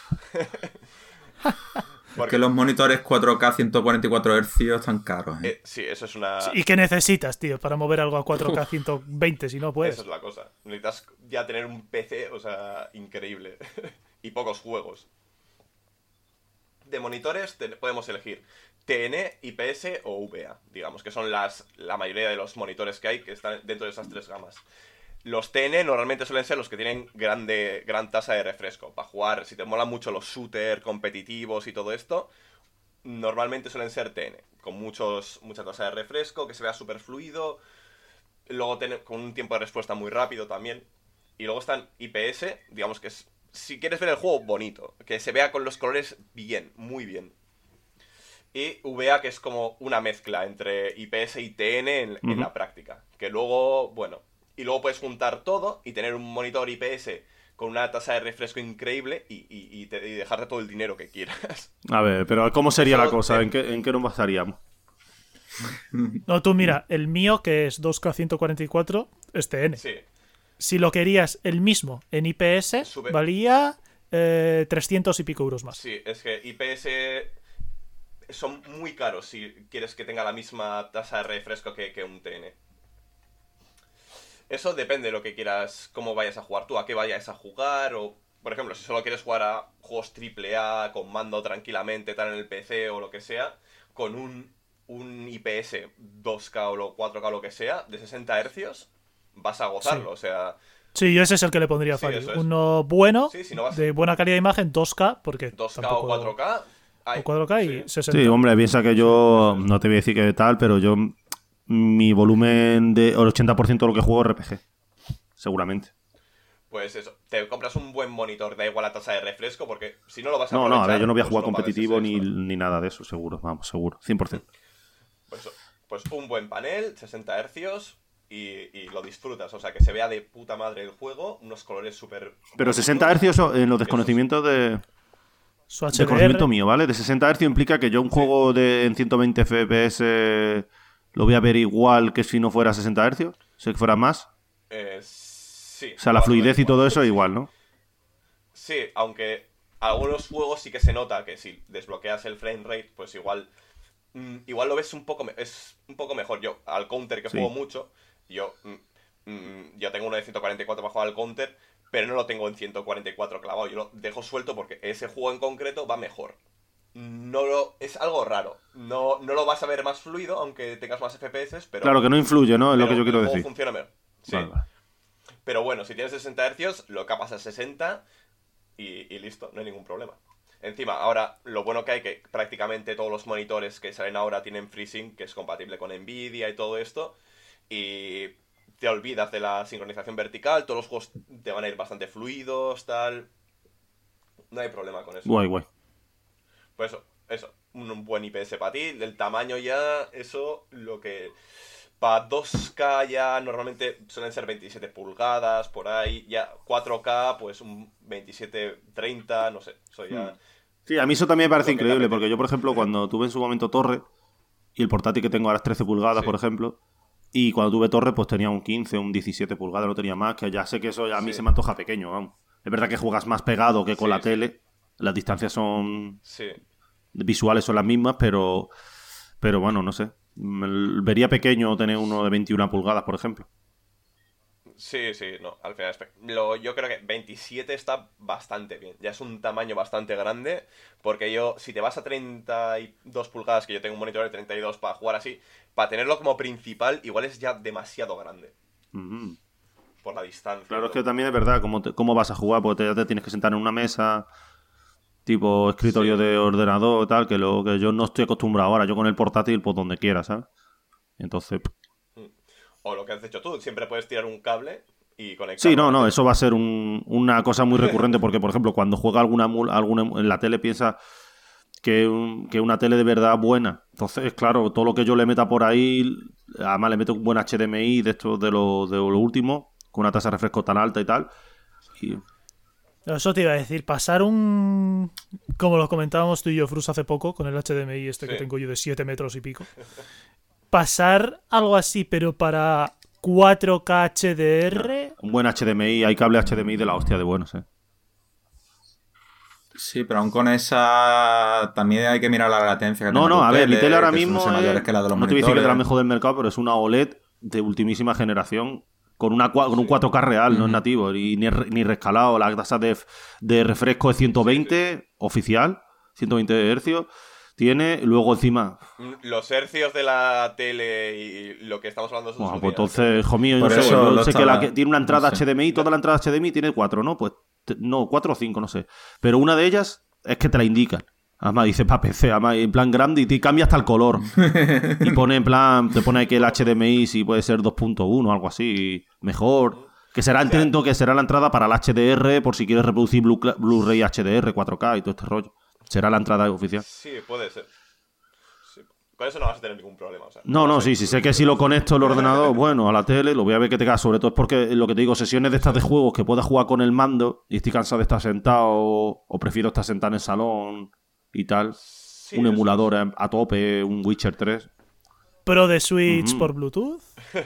Porque los monitores 4K 144 Hz están caros, ¿eh? Sí, eso es una... ¿Y qué necesitas, tío, para mover algo a 4K 120 si no puedes? Esa es la cosa. Necesitas ya tener un PC, o sea, increíble. Y pocos juegos. De monitores podemos elegir TN, IPS o VA, digamos, que son la mayoría de los monitores que hay que están dentro de esas tres gamas. Los TN normalmente suelen ser los que tienen gran tasa de refresco. Para jugar, si te molan mucho los shooters competitivos y todo esto, normalmente suelen ser TN, con mucha tasa de refresco, que se vea súper fluido, luego con un tiempo de respuesta muy rápido también. Y luego están IPS, digamos que es, si quieres ver el juego bonito, que se vea con los colores bien, muy bien. Y VA, que es como una mezcla entre IPS y TN en la práctica. Que luego, bueno... Y luego puedes juntar todo y tener un monitor IPS con una tasa de refresco increíble y dejarte todo el dinero que quieras. A ver, pero ¿cómo sería la cosa? ¿En qué nos basaríamos? No, tú mira, el mío, que es 2K 144, es TN. Sí. Si lo querías el mismo en IPS, valía 300 y pico euros más. Sí, es que IPS son muy caros si quieres que tenga la misma tasa de refresco que un TN. Eso depende de lo que quieras, cómo vayas a jugar tú, a qué vayas a jugar, o, por ejemplo, si solo quieres jugar a juegos AAA con mando tranquilamente, tal en el PC o lo que sea, con un IPS 2K o 4K o lo que sea, de 60 Hz, vas a gozarlo, o sea... Sí, yo ese es el que le pondría a Sí, Fari. eso es. Uno bueno, Sí, si no vas... de buena calidad de imagen, 2K, porque 2K tampoco... o 4K... O 4K y 60. Sí, hombre, piensa que yo, no te voy a decir que tal, pero yo... Mi volumen de el 80% de lo que juego es RPG. Seguramente. Pues eso, te compras un buen monitor, da igual la tasa de refresco, porque si no lo vas a No, aprovechar... a ver, yo no voy a pues jugar no pagues competitivo ese extra. ni nada de eso, seguro. Vamos, seguro, 100%. Pues un buen panel, 60 Hz, y lo disfrutas. O sea, que se vea de puta madre el juego, unos colores súper... Pero 60 Hz en los desconocimientos de... Su Desconocimiento HDR, mío, ¿vale? De 60 Hz implica que yo un juego en 120 FPS lo voy a ver igual que si no fuera 60 Hz, si fuera más. Sí. O sea, la fluidez y todo eso es igual, ¿no? Sí, aunque algunos juegos sí que se nota que si desbloqueas el frame rate, pues igual lo ves es un poco mejor. Yo, al Counter, que Sí. juego mucho, yo tengo uno de 144 para jugar al Counter, pero no lo tengo en 144 clavado. Yo lo dejo suelto porque ese juego en concreto va mejor. Es algo raro. No lo vas a ver más fluido, aunque tengas más FPS, pero... Claro, que no influye, ¿no? Es lo que yo quiero el juego decir. funciona mejor. Sí. Vale, vale. Pero bueno, si tienes 60 Hz, lo capas a 60 y listo, no hay ningún problema. Encima, ahora, lo bueno que hay que prácticamente todos los monitores que salen ahora tienen FreeSync, que es compatible con Nvidia y todo esto, y te olvidas de la sincronización vertical, todos los juegos te van a ir bastante fluidos, tal... No hay problema con eso. Guay, guay. Pues eso, un buen IPS para ti, el tamaño ya, eso, lo que... Para 2K ya normalmente suelen ser 27 pulgadas, por ahí, ya 4K pues un 27-30, no sé, eso ya... Sí, a mí eso también me parece Lo que increíble, te porque yo, por ejemplo, cuando tuve en su momento Torre, y el portátil que tengo ahora es 13 pulgadas, Sí. por ejemplo, y cuando tuve Torre, pues tenía un 15, un 17 pulgadas, no tenía más, que ya sé que eso ya a mí Sí. se me antoja pequeño, vamos. Es verdad que juegas más pegado que con Sí, la sí. tele, las distancias son... Sí, visuales son las mismas, pero bueno, no sé. Vería pequeño tener uno de 21 pulgadas, por ejemplo. sí, no, al final yo creo que 27 está bastante bien, ya es un tamaño bastante grande, porque si te vas a 32 pulgadas, que yo tengo un monitor de 32 para jugar así, para tenerlo como principal, igual es ya demasiado grande, Ujú. por la distancia. Claro, y es que todo. también es verdad cómo vas a jugar, porque ya te tienes que sentar en una mesa, tipo escritorio Sí. de ordenador, tal, que lo que yo no estoy acostumbrado ahora. Yo con el portátil, pues donde quiera, ¿sabes? Entonces... O lo que has hecho tú, siempre puedes tirar un cable y conectarlo. Sí, a la no, tele. eso va a ser una cosa muy recurrente porque, por ejemplo, cuando juega alguna en la tele piensa que una tele de verdad buena. Entonces, claro, todo lo que yo le meta por ahí, además le meto un buen HDMI de estos de lo último, con una tasa de refresco tan alta y tal. Y Eso te iba a decir, pasar un... Como lo comentábamos tú y yo, Frus, hace poco, con el HDMI que tengo yo de 7 metros y pico. Pasar algo así, pero para 4K HDR... Un buen HDMI, hay cable HDMI de la hostia de buenos, Sí, pero aún con esa también hay que mirar la latencia que No, tenga tu a ver, mi tele ahora que mismo son mayores que la de los no te voy a decir que es de la monitores. mejor del mercado, pero es una OLED de ultimísima generación con un 4K real, no es nativo, y ni rescalado. La tasa de refresco es 120 oficial, 120 hercios. Tiene, luego encima... Los hercios de la tele y lo que estamos hablando son Bueno, sus pues días. entonces, hijo mío, yo Por no sé, eso yo lo sé que estaba- tiene una entrada no sé. HDMI, toda la entrada HDMI tiene 4, ¿no? Pues no, 4 o 5, no sé. Pero una de ellas es que te la indican. Además dice para PC, además en plan grande y te cambia hasta el color. Y pone en plan, te pone que el HDMI si puede ser 2.1 o algo así, mejor. Que será, entiendo que será la entrada para el HDR por si quieres reproducir Blu-ray HDR, 4K y todo este rollo. Será la entrada oficial. Sí, puede ser. Sí. Con eso no vas a tener ningún problema. O sea, No, vas a sí, ser- sé que si lo conecto el ordenador, bueno, a la tele, lo voy a ver que te queda. Sobre todo es porque lo que te digo, sesiones de estas de juegos que puedas jugar con el mando y estoy cansado de estar sentado o prefiero estar sentado en el salón y tal. Sí, Un eso emulador a tope, un Witcher 3. Pro de Switch por Bluetooth.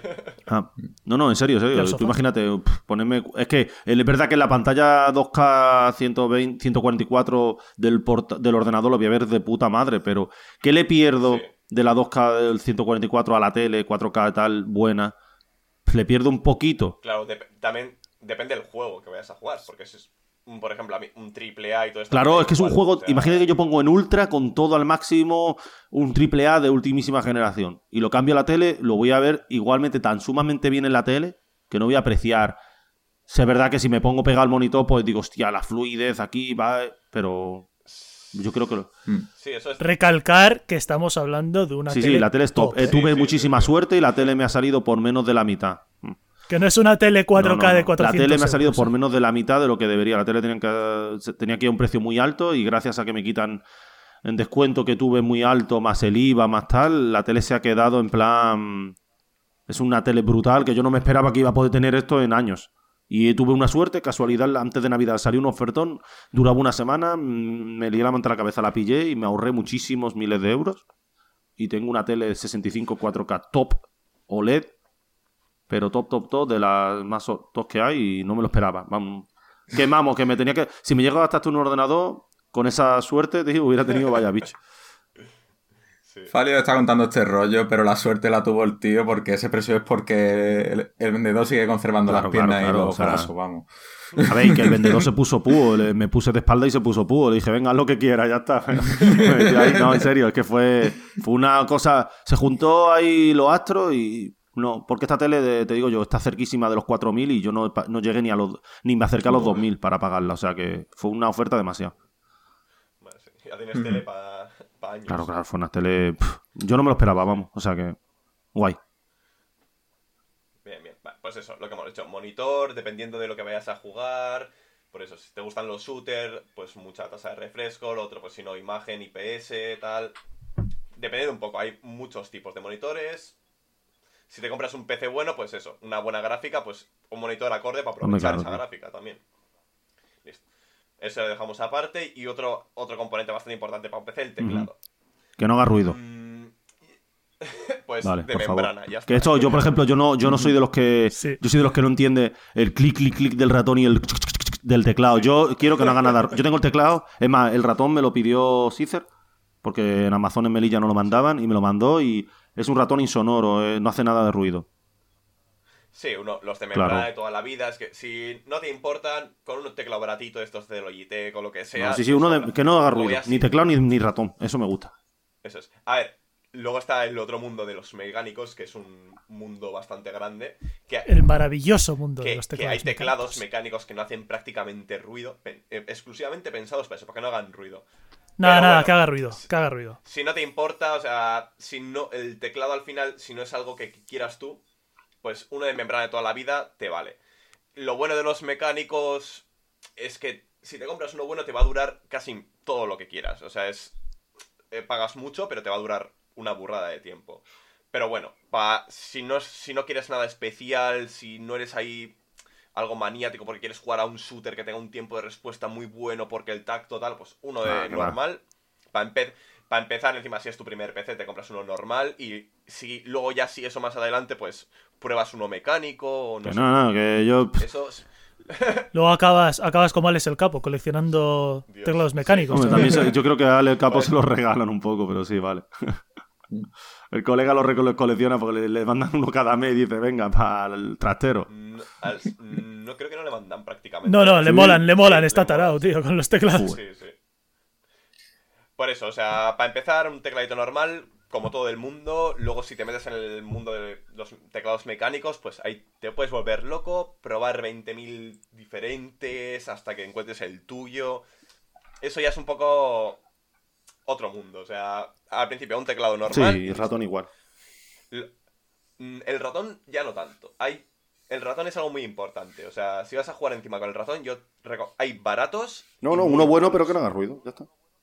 Ah, no, en serio. ¿Del Tú sofá? imagínate, ponerme... Es que es verdad que en la pantalla 2K 120, 144 del ordenador lo voy a ver de puta madre, pero ¿qué le pierdo Sí. de la 2K del 144 a la tele, 4K tal, buena? Le pierdo un poquito. Claro, también depende del juego que vayas a jugar. Porque si es, por ejemplo, a mí, un triple A y todo esto. me Claro, da es que es un igual, juego... o sea, Imagínate que yo pongo en ultra con todo al máximo un triple A de ultimísima generación y lo cambio a la tele, lo voy a ver igualmente tan sumamente bien en la tele que no voy a apreciar. Si es verdad que si me pongo pegado al monitor, pues digo, hostia, la fluidez aquí va... Pero yo creo que... Sí, eso es. Recalcar que estamos hablando de una Sí, tele la tele es top. top, Tuve sí, muchísima sí. suerte y la tele me ha salido por menos de la mitad. que no es una tele 4K de 400 La tele me ha salido euros, por menos de la mitad de lo que debería. La tele tenía que ir a un precio muy alto y gracias a que me quitan en descuento que tuve muy alto, más el IVA, más tal, la tele se ha quedado en plan... Es una tele brutal que yo no me esperaba que iba a poder tener esto en años. Y tuve una suerte, casualidad, antes de Navidad salió un ofertón, duraba una semana, me lié la manta a la cabeza, la pillé y me ahorré muchísimos miles de euros. Y tengo una tele 65 4K top OLED, pero top, de las más top que hay y no me lo esperaba. Vamos, que me tenía que... Si me llegaba hasta un ordenador, con esa suerte, tío, hubiera tenido vaya bicho. Falio está contando este rollo, pero la suerte la tuvo el tío porque ese precio es porque el vendedor sigue conservando Claro, las piernas claro, y los o sea, brazos, vamos. A ver, que el vendedor se puso púo, me puse de espalda y se puso púo. Le dije, venga, haz lo que quiera, ya está. Me metí ahí. No, en serio, es que fue una cosa... Se juntó ahí los astros y... No, porque esta tele, te digo yo, está cerquísima de los 4.000 y yo no llegué ni me acerqué a los 2.000 para pagarla. O sea que fue una oferta demasiado. Bueno, sí, ya tienes tele para años. Claro, fue una tele... yo no me lo esperaba, vamos. O sea que... Guay. Bien. Vale, pues eso, lo que hemos dicho. Monitor, dependiendo de lo que vayas a jugar. Por eso, si te gustan los shooters, pues mucha tasa de refresco. Lo otro, pues si no, imagen, IPS, tal. Dependiendo un poco. Hay muchos tipos de monitores. Si te compras un PC bueno, pues eso. Una buena gráfica, pues un monitor acorde para aprovechar claro, esa tío. gráfica también. Listo. Eso lo dejamos aparte. Y otro componente bastante importante para un PC, el teclado. Que no haga ruido. Pues Vale, de por membrana, favor. ya está. Que esto, yo por ejemplo, yo no soy de los que... Sí. Yo soy de los que no entiende el clic del ratón y el del teclado. Yo quiero que no haga nada. Yo tengo el teclado, es más, el ratón me lo pidió Cicer, porque en Amazon en Melilla no lo mandaban, y me lo mandó, y es un ratón insonoro, no hace nada de ruido. Sí, los de membrana Claro. de toda la vida. Es que si no te importan, con un teclado baratito, estos de Logitech o lo que sea. No, sí, te uno sobra. que no haga Luego ruido. ya Ni sí. teclado ni ratón. Eso me gusta. Eso es. A ver, luego está el otro mundo de los mecánicos, que es un mundo bastante grande. Que, El maravilloso mundo de que, los que teclados hay teclados mecánicos. mecánicos que no hacen prácticamente ruido. Exclusivamente pensados para eso, para que no hagan ruido. Nada, Pero bueno, que haga ruido, que haga ruido. Si no te importa, o sea, si no, el teclado al final, si no es algo que quieras tú, pues uno de membrana de toda la vida te vale. Lo bueno de los mecánicos es que si te compras uno bueno te va a durar casi todo lo que quieras. O sea, pagas mucho, pero te va a durar una burrada de tiempo. Pero bueno, si no quieres nada especial, si no eres ahí algo maniático porque quieres jugar a un shooter que tenga un tiempo de respuesta muy bueno porque el tacto tal, pues uno de normal. Para empezar, encima, si es tu primer PC, te compras uno normal. Y si luego ya si eso más adelante, pues pruebas uno mecánico o no sé. No, que yo... Eso es... Luego acabas como Alex el Capo, coleccionando teclados mecánicos. Hombre, también yo creo que a Ale el Capo se los regalan un poco, pero sí, vale. El colega lo colecciona porque le mandan uno cada mes y dice, venga, para el trastero. No creo que no le mandan prácticamente. No, le molan, Sí, está le tarado, molan. tío, con los teclados. Sí. Por eso, o sea, para empezar, un tecladito normal, como todo el mundo. Luego, si te metes en el mundo de los teclados mecánicos, pues ahí te puedes volver loco, probar 20.000 diferentes hasta que encuentres el tuyo. Eso ya es un poco otro mundo. O sea, al principio un teclado normal. Sí, y el ratón igual. El ratón ya no tanto. El ratón es algo muy importante. O sea, si vas a jugar encima con el ratón, hay baratos. No, y uno muy bueno, buenos. pero que no haga ruido, ya está.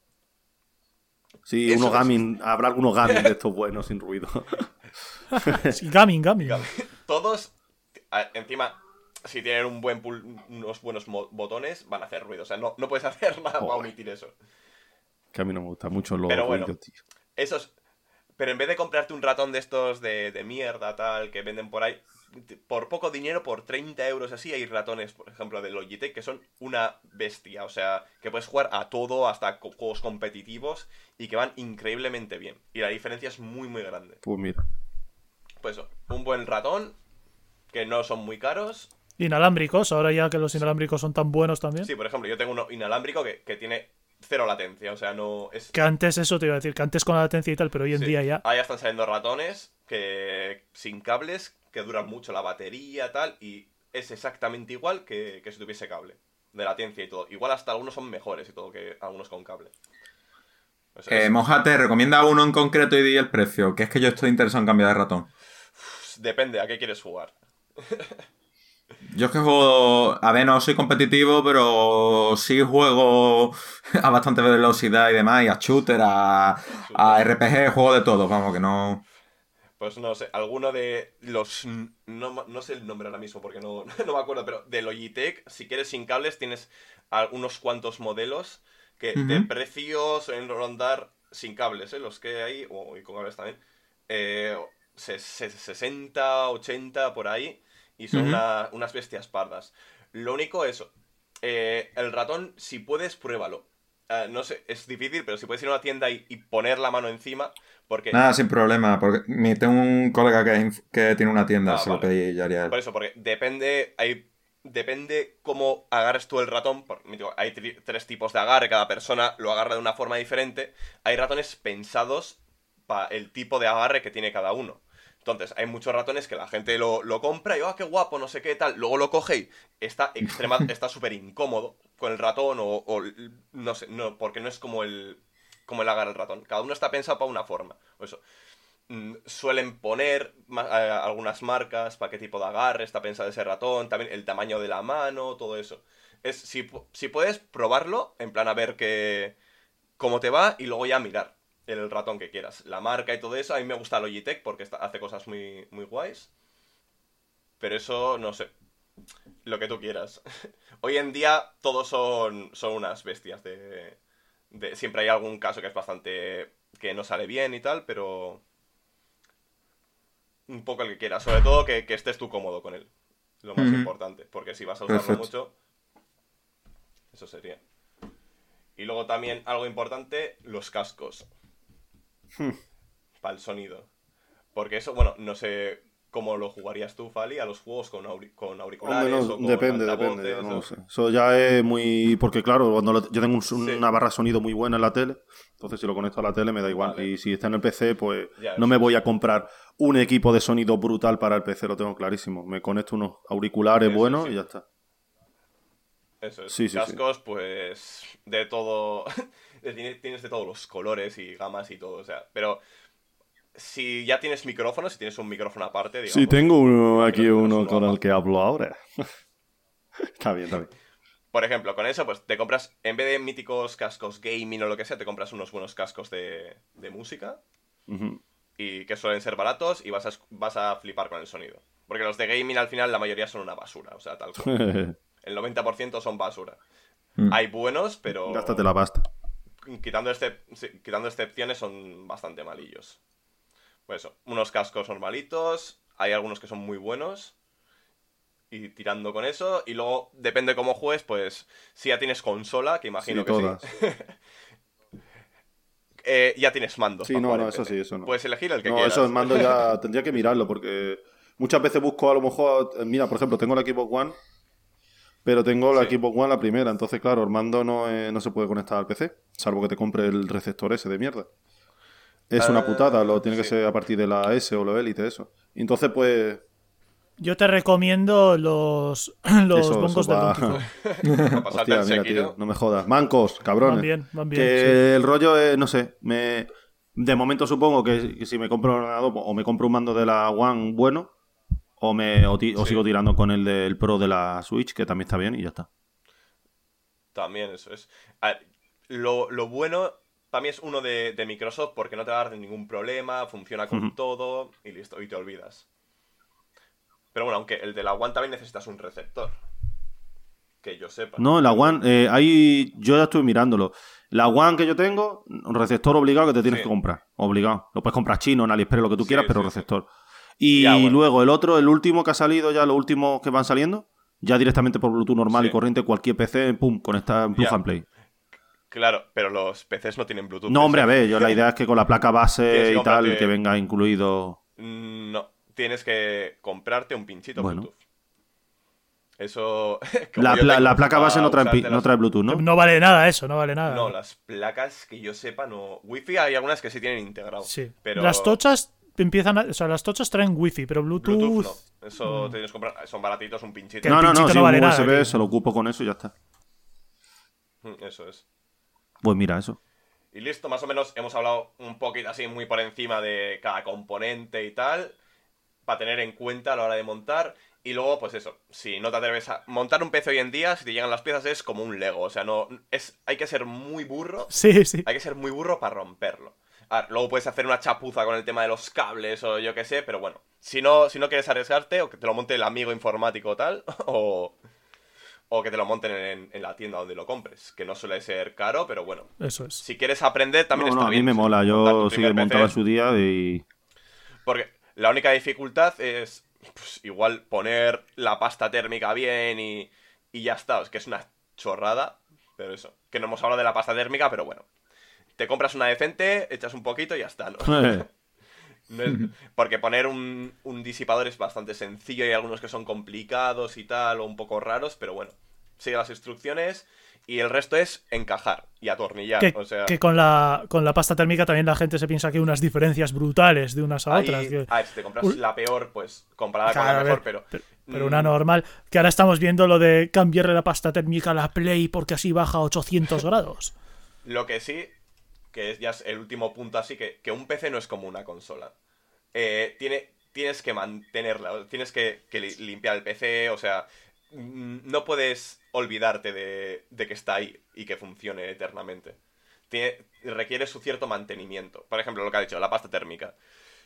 Sí, Eso uno es. gaming, habrá algunos gaming de estos buenos sin ruido. Sí, gaming. Todos, encima, si tienen unos buenos botones, van a hacer ruido. O sea, no puedes hacer nada para omitir eso. Que a mí no me gustan mucho los Pero bueno, ruidos, tío. Pero en vez de comprarte un ratón de estos de mierda, tal, que venden por ahí, por poco dinero, por 30 euros así, hay ratones, por ejemplo, de Logitech, que son una bestia. O sea, que puedes jugar a todo, hasta juegos competitivos, y que van increíblemente bien. Y la diferencia es muy, muy grande. Pues mira. Pues eso, un buen ratón, que no son muy caros. Inalámbricos, ahora ya que los inalámbricos son tan buenos también. Sí, por ejemplo, yo tengo uno inalámbrico que tiene cero latencia, o sea, no es... Que antes eso te iba a decir, que antes con la latencia y tal, pero hoy en Sí, día ya... ahí ya están saliendo ratones sin cables, que duran mucho la batería, tal, y es exactamente igual que si tuviese cable, de latencia y todo. Igual hasta algunos son mejores y todo que algunos con cable. Pues Mójate, recomienda uno en concreto y di el precio, que es que yo estoy interesado en cambiar de ratón. depende a qué quieres jugar. Yo es que juego, a ver, no soy competitivo, pero sí juego a bastante velocidad y demás, y a shooter, a RPG, juego de todo, vamos, que no... Pues no sé, alguno de los... No sé el nombre ahora mismo porque no me acuerdo, pero de Logitech, si quieres sin cables, tienes unos cuantos modelos que de precios suelen rondar sin cables, los que hay, y con cables también, 60, 80 por ahí, y son unas bestias pardas. Lo único es, el ratón, si puedes, pruébalo. No sé, es difícil, pero si puedes ir a una tienda y poner la mano encima, porque... Nada, sin problema, porque tengo un colega que tiene una tienda, se lo vale. pedí y ya haría él. Por eso, porque depende cómo agarres tú el ratón. Hay tres tipos de agarre, cada persona lo agarra de una forma diferente. Hay ratones pensados para el tipo de agarre que tiene cada uno. Entonces, hay muchos ratones que la gente lo compra y, qué guapo, no sé qué, tal. Luego lo coge y está súper incómodo con el ratón o no sé, no, porque no es como el agarre del ratón. Cada uno está pensado para una forma. Por eso, suelen poner algunas marcas para qué tipo de agarre está pensado ese ratón, también el tamaño de la mano, todo eso. Si puedes probarlo, en plan a ver cómo te va y luego ya mirar el ratón que quieras. La marca y todo eso, a mí me gusta Logitech porque hace cosas muy, muy guays. Pero eso, no sé, lo que tú quieras. Hoy en día todos son unas bestias siempre hay algún caso que es bastante... que no sale bien y tal, pero... un poco el que quieras. Sobre todo que estés tú cómodo con él. Lo más importante. Porque si vas a usarlo mucho, eso sería. Y luego también algo importante, los cascos. Para el sonido. Porque eso, bueno, no sé cómo lo jugarías tú, Fali, a los juegos con auriculares. Hombre, no, o con depende, altavoces, yo no lo sé. Eso ya es muy... Porque claro, yo tengo Sí. una barra de sonido muy buena en la tele, entonces si lo conecto a la tele me da igual. Vale. Y si está en el PC, pues Ya, no me voy a comprar un equipo de sonido brutal para el PC, lo tengo clarísimo. Me conecto unos auriculares Eso, buenos sí. y ya está. Eso es. Sí, sí, Cascos, pues, de todo... tienes de todos los colores y gamas y todo, o sea, pero... Si ya tienes micrófono, si tienes un micrófono aparte, digamos... Sí, tengo aquí uno con el que hablo ahora. Está bien. Por ejemplo, con eso, pues te compras, en vez de míticos cascos gaming o lo que sea, te compras unos buenos cascos de música. Ujú. Y que suelen ser baratos y vas a flipar con el sonido. Porque los de gaming al final la mayoría son una basura, o sea, tal cual. El 90% son basura. Hay buenos, pero... Gástate la pasta. Quitando excepciones son bastante malillos. Pues eso, unos cascos normalitos, hay algunos que son muy buenos, y tirando con eso, y luego, depende cómo juegues, pues, si ya tienes consola, que imagino Sí, que todas. sí, ya tienes mandos. Sí, para no, jugar no, en eso PC. sí, eso no. Puedes elegir el que No, quieras. eso el mando ya tendría que mirarlo, porque muchas veces busco a lo mejor... Mira, por ejemplo, tengo la Xbox One, pero tengo la Sí. Xbox One la primera, entonces, claro, el mando no se puede conectar al PC, salvo que te compre el receptor ese de mierda. Es una putada, lo tiene que Sí. ser a partir de la S o la Elite, eso. Y entonces, pues... Yo te recomiendo los Eso bongos del va... Donkey Kong. Para pasarte Hostia, el mira, Sekiro. tío, no me jodas. Mancos, cabrones. Van bien, Que sí. el rollo es, no sé, de momento supongo que si me compro un ordenador o me compro un mando de la One bueno, o Sí. sigo tirando con el del Pro de la Switch, que también está bien, y ya está. También, eso es. A ver, lo bueno, para mí es uno de Microsoft, porque no te va a dar ningún problema, funciona con Ujú. todo, y listo, y te olvidas. Pero bueno, aunque el de la One también necesitas un receptor. Que yo sepa. No, la One, yo ya estuve mirándolo. La One que yo tengo, un receptor obligado que te tienes Sí. que comprar. Obligado. Lo puedes comprar chino, en AliExpress, lo que tú Sí, quieras, pero sí, sí. receptor. Y Ya, bueno. luego el último que ha salido, ya los últimos que van saliendo, ya directamente por Bluetooth normal Sí. y corriente, cualquier PC, pum, conecta en Plug Ya. and Play. Claro, pero los PCs no tienen Bluetooth. No, hombre, a eso. ver, la idea es que con la placa Tienes base que y tal, comprarte- que venga incluido. No, tienes que comprarte un pinchito Bueno. Bluetooth. Eso... como La, yo tengo, la placa base para no trae, usarte no las- trae Bluetooth, ¿no? No vale nada eso, no vale nada. No, las placas que yo sepa no... Wi-Fi hay algunas que sí tienen integrado. Sí. Pero... Las tochas o sea, las tochas traen wifi, pero Bluetooth, Bluetooth no. Eso tienes que comprar... Son baratitos, un pinchito. Que el No, pinchito sí, no un vale nada, USB, tío. se lo ocupo con eso y ya está. Eso es. Pues mira, eso. Y listo, más o menos hemos hablado un poquito así muy por encima de cada componente y tal, para tener en cuenta a la hora de montar. Y luego, pues eso, si no te atreves a montar un PC hoy en día, si te llegan las piezas es como un Lego, o sea, hay que ser muy burro, Sí, sí. hay que ser muy burro para romperlo. A ver, luego puedes hacer una chapuza con el tema de los cables o yo qué sé, pero bueno, si no quieres arriesgarte, o que te lo monte el amigo informático o tal, o que te lo monten en la tienda donde lo compres, que no suele ser caro, pero bueno. Eso es. Si quieres aprender, también No, está a mí bien. me o sea, mola. montar tu Yo sí que primer montaba en PC, su día y... porque la única dificultad es pues, igual poner la pasta térmica bien y ya está. Es que es una chorrada, pero eso. Que no hemos hablado de la pasta térmica, pero bueno. Te compras una decente, echas un poquito y ya está, ¿no? No es- porque poner un disipador es bastante sencillo y hay algunos que son complicados y tal, o un poco raros, pero bueno. Sigue las instrucciones y el resto es encajar y atornillar. Que, O sea, que con la pasta térmica también la gente se piensa que hay unas diferencias brutales de unas a ahí- otras. Que- a ver, si te compras Uy. la peor, pues comparada con Claro, la a mejor, ver, pero... pero una normal. Que ahora estamos viendo lo de cambiarle la pasta térmica a la Play porque así baja a 800 grados. Lo que sí, que es ya es el último punto así, que un PC no es como una consola. Tienes que mantenerla, tienes que limpiar el PC, o sea, no puedes olvidarte de que está ahí y que funcione eternamente. Requiere su cierto mantenimiento. Por ejemplo, lo que ha dicho, la pasta térmica.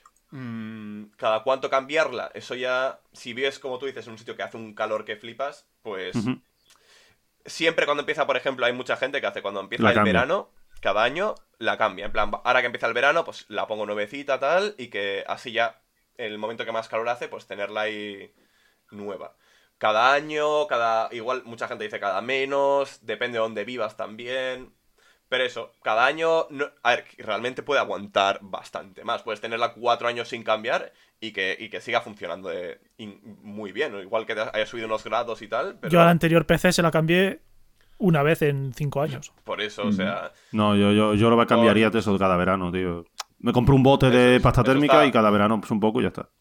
Cada cuánto cambiarla, eso ya, si vives como tú dices en un sitio que hace un calor que flipas, pues... Ujú. Siempre cuando empieza, por ejemplo, hay mucha gente que hace cuando empieza La el cambia. verano, cada año la cambia. En plan, ahora que empieza el verano, pues la pongo nuevecita, tal, y que así ya, en el momento que más calor hace, pues tenerla ahí nueva. Cada año, igual mucha gente dice cada menos, depende de dónde vivas también. Pero eso, cada año, a ver, realmente puede aguantar bastante más. Puedes tenerla 4 años sin cambiar y que siga funcionando muy bien. Igual que te haya subido unos grados y tal, pero Yo a la anterior PC se la cambié una vez en 5 años. por eso, o sea... No, yo lo cambiaría de eso cada verano, tío. Me compro un bote Eso de es, pasta eso térmica está- y cada verano pues un poco y ya está.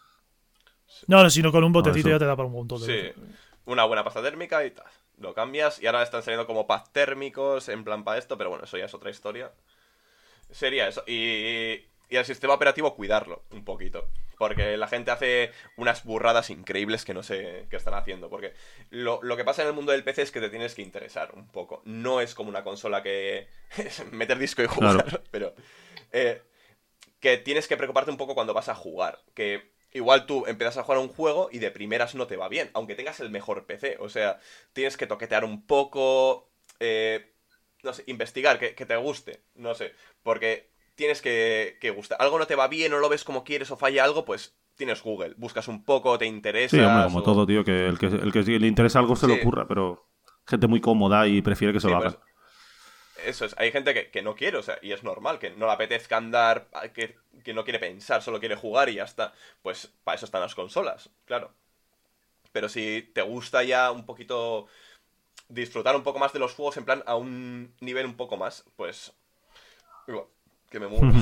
No, sino con un botecito eso. ya te da para un montón de Sí, veces. una buena pasta térmica y tal. Lo cambias y ahora están saliendo como packs térmicos en plan para esto, pero bueno, eso ya es otra historia. Sería eso. Y el sistema operativo cuidarlo un poquito. Porque la gente hace unas burradas increíbles que no sé qué están haciendo. Porque lo que pasa en el mundo del PC es que te tienes que interesar un poco. No es como una consola que meter disco y jugar, Claro. pero que tienes que preocuparte un poco cuando vas a jugar. Que igual tú empiezas a jugar a un juego y de primeras no te va bien, aunque tengas el mejor PC. O sea, tienes que toquetear un poco, no sé, investigar, que te guste, no sé, porque tienes que gustar. Algo no te va bien, no lo ves como quieres o falla algo, pues tienes Google, buscas un poco, te interesa. Sí, hombre, como todo, tío, que el que le interesa algo se le ocurra, pero gente muy cómoda y prefiere que se lo hagan. Pues, eso es, hay gente que no quiere, o sea, y es normal, que no le apetezca andar, que no quiere pensar, solo quiere jugar y ya está. Pues para eso están las consolas, claro. Pero si te gusta ya un poquito disfrutar un poco más de los juegos, en plan, a un nivel un poco más, pues... Igual, que me muero.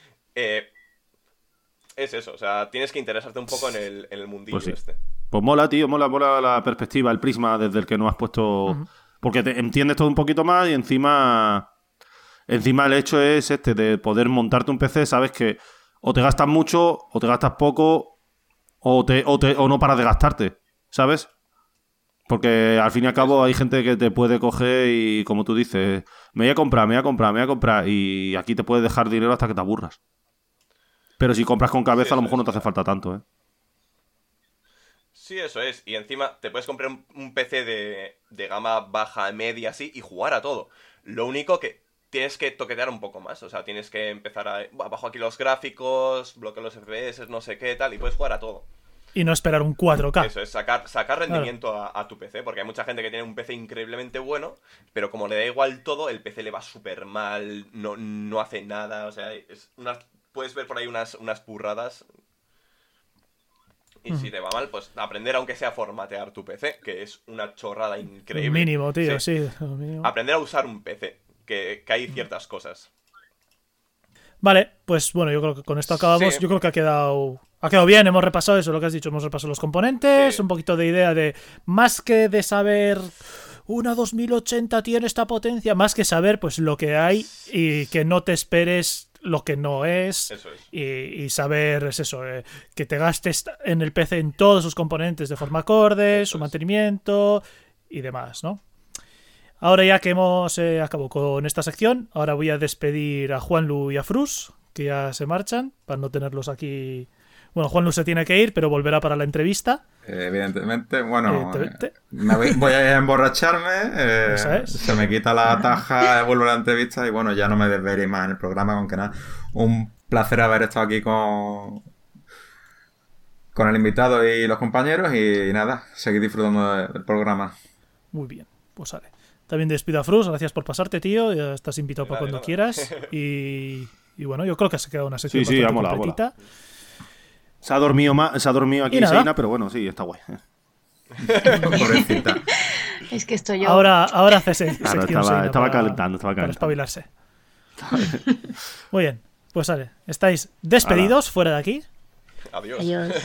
Es eso, o sea, tienes que interesarte un poco en el mundillo Pues sí. este. Pues mola, tío, mola la perspectiva, el prisma desde el que no has puesto... Porque te entiendes todo un poquito más y encima el hecho es de poder montarte un PC, sabes que o te gastas mucho, o te gastas poco, o no paras de gastarte, ¿sabes? Porque al fin y al cabo hay gente que te puede coger y, como tú dices, me voy a comprar, y aquí te puedes dejar dinero hasta que te aburras. Pero si compras con cabeza, Sí, a lo mejor no te eso hace falta tanto, ¿eh? Sí, eso es. Y encima te puedes comprar un PC de gama baja, media, así, y jugar a todo. Lo único que tienes que toquetear un poco más. O sea, tienes que empezar a... Bajo aquí los gráficos, bloqueo los FPS, no sé qué, tal, y puedes jugar a todo. Y no esperar un 4K. Eso es, sacar rendimiento a tu PC. Porque hay mucha gente que tiene un PC increíblemente bueno, pero como le da igual todo, el PC le va súper mal, no hace nada. O sea, puedes ver por ahí unas burradas. Y si te va mal, pues aprender aunque sea a formatear tu PC, que es una chorrada increíble. Mínimo, tío, sí. Mínimo. Aprender a usar un PC, que hay ciertas cosas. Vale, pues bueno, yo creo que con esto acabamos. Sí. Yo creo que ha quedado bien, hemos repasado eso, lo que has dicho, hemos repasado los componentes, Sí. un poquito de idea de, más que de saber una 2080 tiene esta potencia, más que saber pues lo que hay y que no te esperes lo que no es. Eso es. Y saber, es eso, que te gastes en el PC en todos sus componentes de forma acorde, su mantenimiento y demás, ¿no? Ahora ya que hemos acabado con esta sección, ahora voy a despedir a Juanlu y a Frus, que ya se marchan, para no tenerlos aquí. Bueno, Juanlu se tiene que ir, pero volverá para la entrevista. Evidentemente, bueno, Evidentemente. voy a emborracharme, Eso es. se me quita la taja, vuelvo a la entrevista y bueno, ya no me desveré más en el programa, aunque nada, un placer haber estado aquí con el invitado y los compañeros y nada, seguir disfrutando del programa. Muy bien, pues sale. También despido a Frus, gracias por pasarte, tío, ya estás invitado para cuando quieras. Y bueno, yo creo que se ha quedado una sección Sí, bastante mola. completita. Se ha dormido aquí Y nada. Seina, pero bueno, sí, está guay. Pobrecita. Es que estoy yo. Ahora hace sección Claro, Seina estaba para calentando. Para espabilarse. Muy bien, pues sale. Estáis despedidos fuera de aquí. Adiós. Adiós.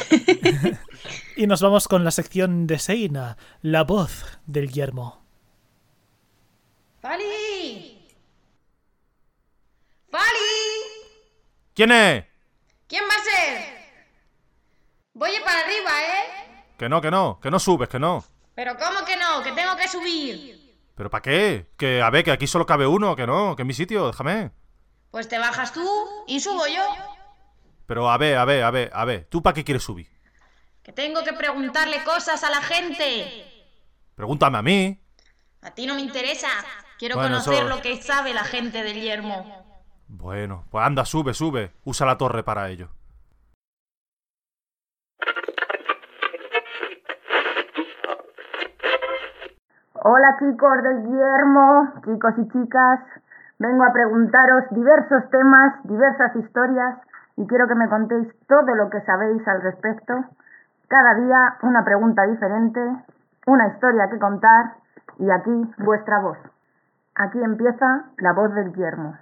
Y nos vamos con la sección de Seina, la voz del yermo. ¡Fali! ¡Fali! ¿Quién es? ¿Quién va a ser? Voy a ir para arriba, ¿eh? Que no subes, que no. Pero ¿cómo que no? Que tengo que subir. ¿Pero para qué? Que a ver, que aquí solo cabe uno, que es mi sitio, déjame. Pues te bajas tú y subo yo. Pero a ver, ¿tú para qué quieres subir? Que tengo que preguntarle cosas a la gente. Pregúntame a mí. A ti no me interesa. Quiero Bueno, conocer eso- lo que sabe la gente del yermo. Bueno, pues anda, sube. Usa la torre para ello. Hola chicos del Yermo, chicos y chicas, vengo a preguntaros diversos temas, diversas historias y quiero que me contéis todo lo que sabéis al respecto. Cada día una pregunta diferente, una historia que contar y aquí vuestra voz. Aquí empieza la voz del Yermo.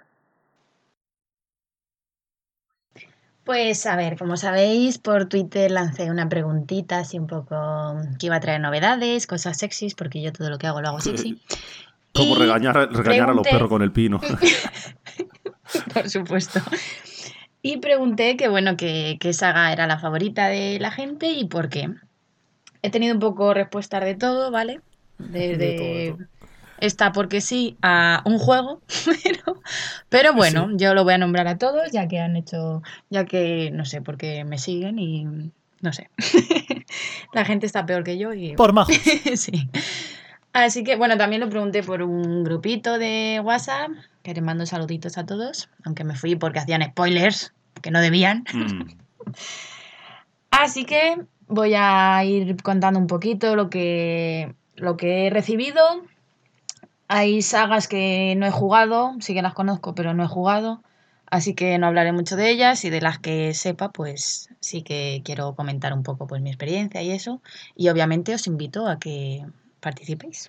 Pues a ver, como sabéis, por Twitter lancé una preguntita así un poco que iba a traer novedades, cosas sexys, porque yo todo lo que hago lo hago sexy. Como Y regañar a los pregunté- perros con el pino. Por supuesto. Y pregunté que bueno, qué saga era la favorita de la gente y por qué. He tenido un poco respuestas de todo, ¿vale? Desde De todo. está porque sí a un juego, pero bueno, Sí. yo lo voy a nombrar a todos ya que han hecho, ya que no sé por qué me siguen y no sé. La gente está peor que yo y Por majos. sí. Así que bueno, también lo pregunté por un grupito de WhatsApp, que les mando saluditos a todos, aunque me fui porque hacían spoilers, que no debían. Así que voy a ir contando un poquito lo que he recibido. Hay sagas que no he jugado, sí que las conozco, pero no he jugado. Así que no hablaré mucho de ellas y de las que sepa, pues sí que quiero comentar un poco pues mi experiencia y eso. Y obviamente os invito a que participéis.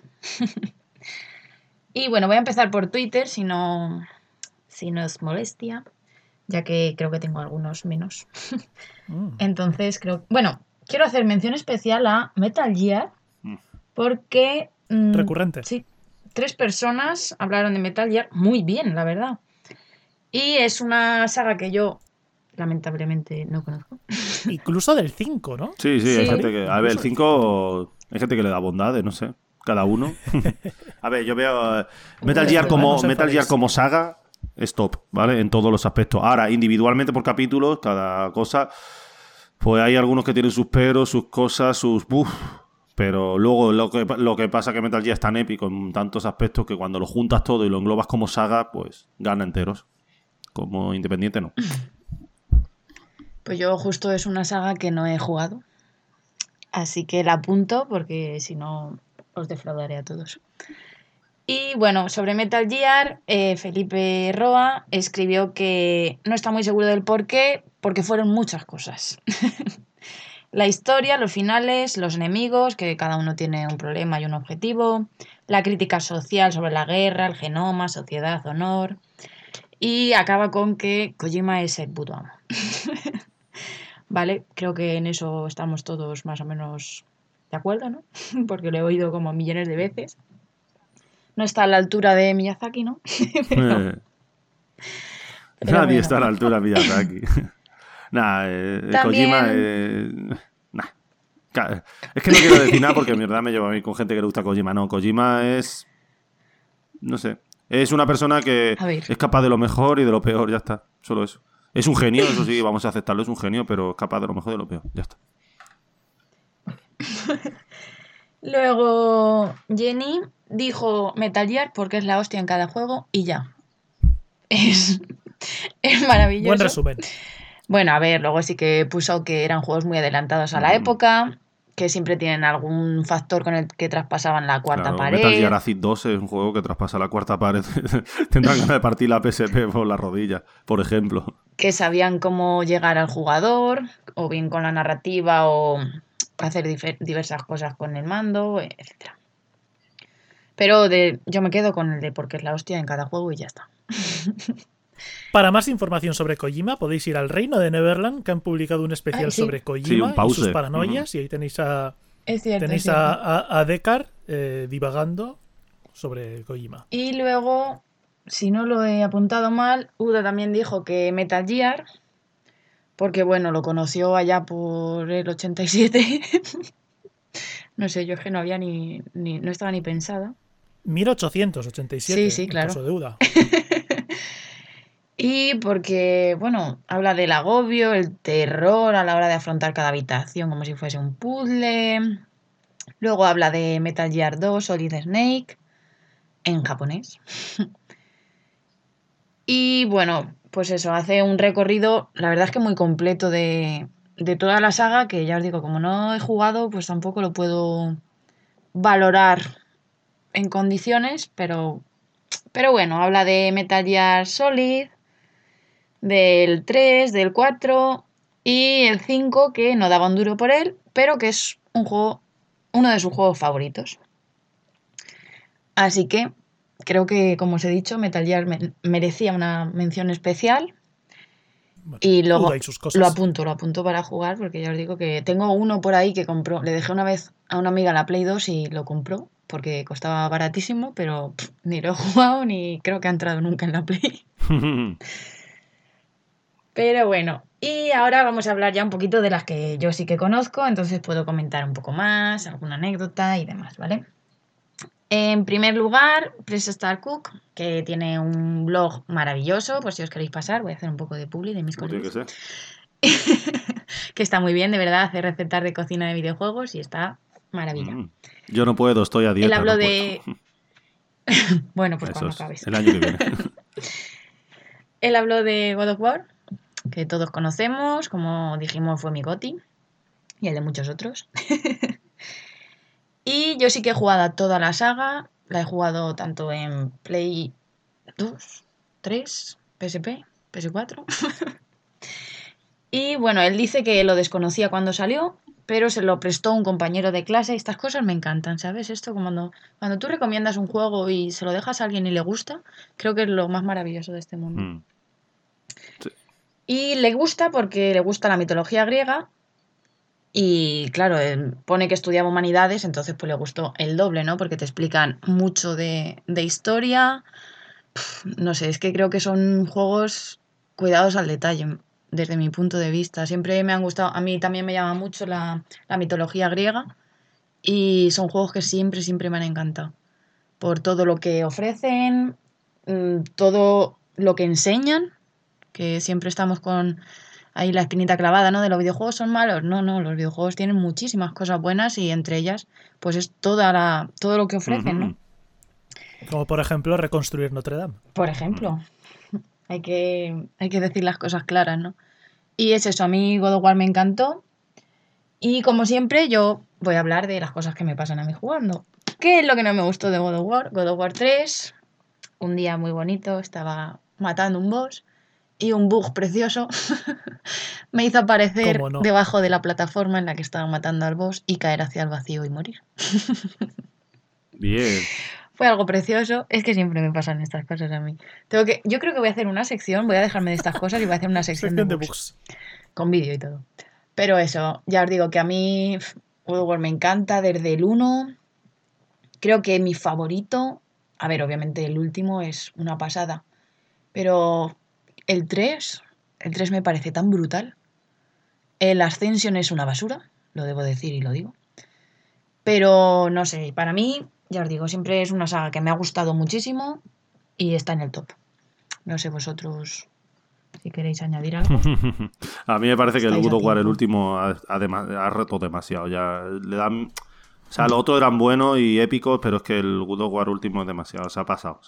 Y bueno, voy a empezar por Twitter, si no es molestia, ya que creo que tengo algunos menos. Entonces bueno, quiero hacer mención especial a Metal Gear porque Recurrente. sí, 3 personas hablaron de Metal Gear muy bien, la verdad. Y es una saga que yo lamentablemente no conozco. Incluso del 5, ¿no? Sí, Sí. hay gente que... A ver, el 5... Hay gente que le da bondades, no sé. Cada uno. A ver, yo veo... Metal Gear Bueno, os Metal Gear enfadéis. como saga es top, ¿vale? En todos los aspectos. Ahora, individualmente por capítulos, cada cosa... Pues hay algunos que tienen sus peros, sus cosas, sus... Uf, pero luego lo que pasa es que Metal Gear es tan épico en tantos aspectos que cuando lo juntas todo y lo englobas como saga, pues gana enteros. Como independiente, no. Pues yo justo es una saga que no he jugado. Así que la apunto porque si no os defraudaré a todos. Y bueno, sobre Metal Gear, Felipe Roa escribió que no está muy seguro del por qué, porque fueron muchas cosas. La historia, los finales, los enemigos, que cada uno tiene un problema y un objetivo, la crítica social sobre la guerra, el genoma, sociedad, honor. Y acaba con que Kojima es el puto amo. Vale, creo que en eso estamos todos más o menos de acuerdo, ¿no? Porque lo he oído como millones de veces. No está a la altura de Miyazaki, ¿no? pero Nadie bueno. está a la altura de Miyazaki. Nah, Kojima... nah. Es que no quiero decir nada porque en verdad me llevo a mí con gente que le gusta Kojima. No, Kojima es... No sé. Es una persona que A ver. es capaz de lo mejor y de lo peor, ya está. Solo eso. Es un genio, eso sí, vamos a aceptarlo, es un genio, pero es capaz de lo mejor y de lo peor, ya está. Luego Jenny dijo Metal Gear porque es la hostia en cada juego y ya. Es maravilloso. Buen resumen. Bueno, a ver, luego sí que puso que eran juegos muy adelantados a la época, que siempre tienen algún factor con el que traspasaban la cuarta Claro, pared. Metal Gear Acid 2 es un juego que traspasa la cuarta pared. Tendrán ganas de partir la PSP por las rodillas, por ejemplo. Que sabían cómo llegar al jugador, o bien con la narrativa, o hacer diversas cosas con el mando, etc. Pero yo me quedo con el de porque es la hostia en cada juego y ya está. Para más información sobre Kojima podéis ir al Reino de Neverland, que han publicado un especial Sí. sobre Sí, Kojima un y pause. sus paranoias, y ahí tenéis a Es cierto. tenéis a Deckard divagando sobre Kojima. Y luego, si no lo he apuntado mal, Uda también dijo que Metal Gear, porque bueno, lo conoció allá por el 87. No sé, yo es que no había no estaba ni pensada. 1887, Sí, en claro. caso de Uda. Y porque, bueno, habla del agobio, el terror a la hora de afrontar cada habitación como si fuese un puzzle. Luego habla de Metal Gear 2, Solid Snake, en japonés. Y bueno, pues eso, hace un recorrido, la verdad es que muy completo de toda la saga, que ya os digo, como no he jugado, pues tampoco lo puedo valorar en condiciones, pero bueno, habla de Metal Gear Solid, del 3, del 4 y el 5, que no daba un duro por él, pero que es uno de sus juegos favoritos. Así que creo que, como os he dicho, Metal Gear merecía una mención especial. Bueno, Y luego Uda y sus cosas. lo apunto para jugar, porque ya os digo que tengo uno por ahí que compró. Le dejé una vez a una amiga la Play 2 y lo compró, porque costaba baratísimo, pero ni lo he jugado ni creo que ha entrado nunca en la Play. Pero bueno, y ahora vamos a hablar ya un poquito de las que yo sí que conozco, entonces puedo comentar un poco más, alguna anécdota y demás, ¿vale? En primer lugar, Press Star Cook, que tiene un blog maravilloso, por si os queréis pasar, voy a hacer un poco de publi de mis Como tiene que cosas. ser. Que está muy bien, de verdad, hace recetas de cocina de videojuegos y está maravilla. Yo no puedo, estoy a dieta. Él habló no de... puedo. Bueno, pues Eso cuando es, acabes. el año que viene. Él habló de God of War, que todos conocemos, como dijimos fue mi GOTY, y el de muchos otros. Y yo sí que he jugado a toda la saga, la he jugado tanto en Play 2, 3, PSP, PS4. Y bueno, él dice que lo desconocía cuando salió, pero se lo prestó un compañero de clase. Estas cosas me encantan, ¿sabes? Esto cuando tú recomiendas un juego y se lo dejas a alguien y le gusta, creo que es lo más maravilloso de este mundo. Sí. Y le gusta porque le gusta la mitología griega. Y claro, él pone que estudiaba humanidades, entonces pues le gustó el doble, ¿no? Porque te explican mucho de historia. No sé, es que creo que son juegos cuidados al detalle, desde mi punto de vista. Siempre me han gustado, a mí también me llama mucho la mitología griega y son juegos que siempre me han encantado. Por todo lo que ofrecen, todo lo que enseñan, que siempre estamos con ahí la espinita clavada, ¿no? De los videojuegos son malos. No, los videojuegos tienen muchísimas cosas buenas y entre ellas, pues es todo lo que ofrecen, ¿no? Como por ejemplo reconstruir Notre Dame. Por ejemplo, hay que decir las cosas claras, ¿no? Y es eso, a mí God of War me encantó. Y como siempre, yo voy a hablar de las cosas que me pasan a mí jugando. ¿Qué es lo que no me gustó de God of War? God of War 3, un día muy bonito, estaba matando un boss y un bug precioso me hizo aparecer ¿Cómo no? debajo de la plataforma en la que estaba matando al boss y caer hacia el vacío y morir. Bien. Fue algo precioso. Es que siempre me pasan estas cosas a mí. Yo creo que voy a hacer una sección, voy a dejarme de estas cosas y voy a hacer una sección de bugs. Con vídeo y todo. Pero eso, ya os digo que a mí God of War me encanta desde el 1. Creo que mi favorito, a ver, obviamente el último es una pasada, pero el 3 me parece tan brutal. El Ascension es una basura, lo debo decir y lo digo. Pero no sé, para mí, ya os digo, siempre es una saga que me ha gustado muchísimo y está en el top. No sé vosotros si queréis añadir algo. A mí me parece que el God of War, el tiempo. último, ha roto demasiado. Ya le dan... O sea, los otros eran buenos y épicos, pero es que el God of War último es demasiado. Se ha pasado.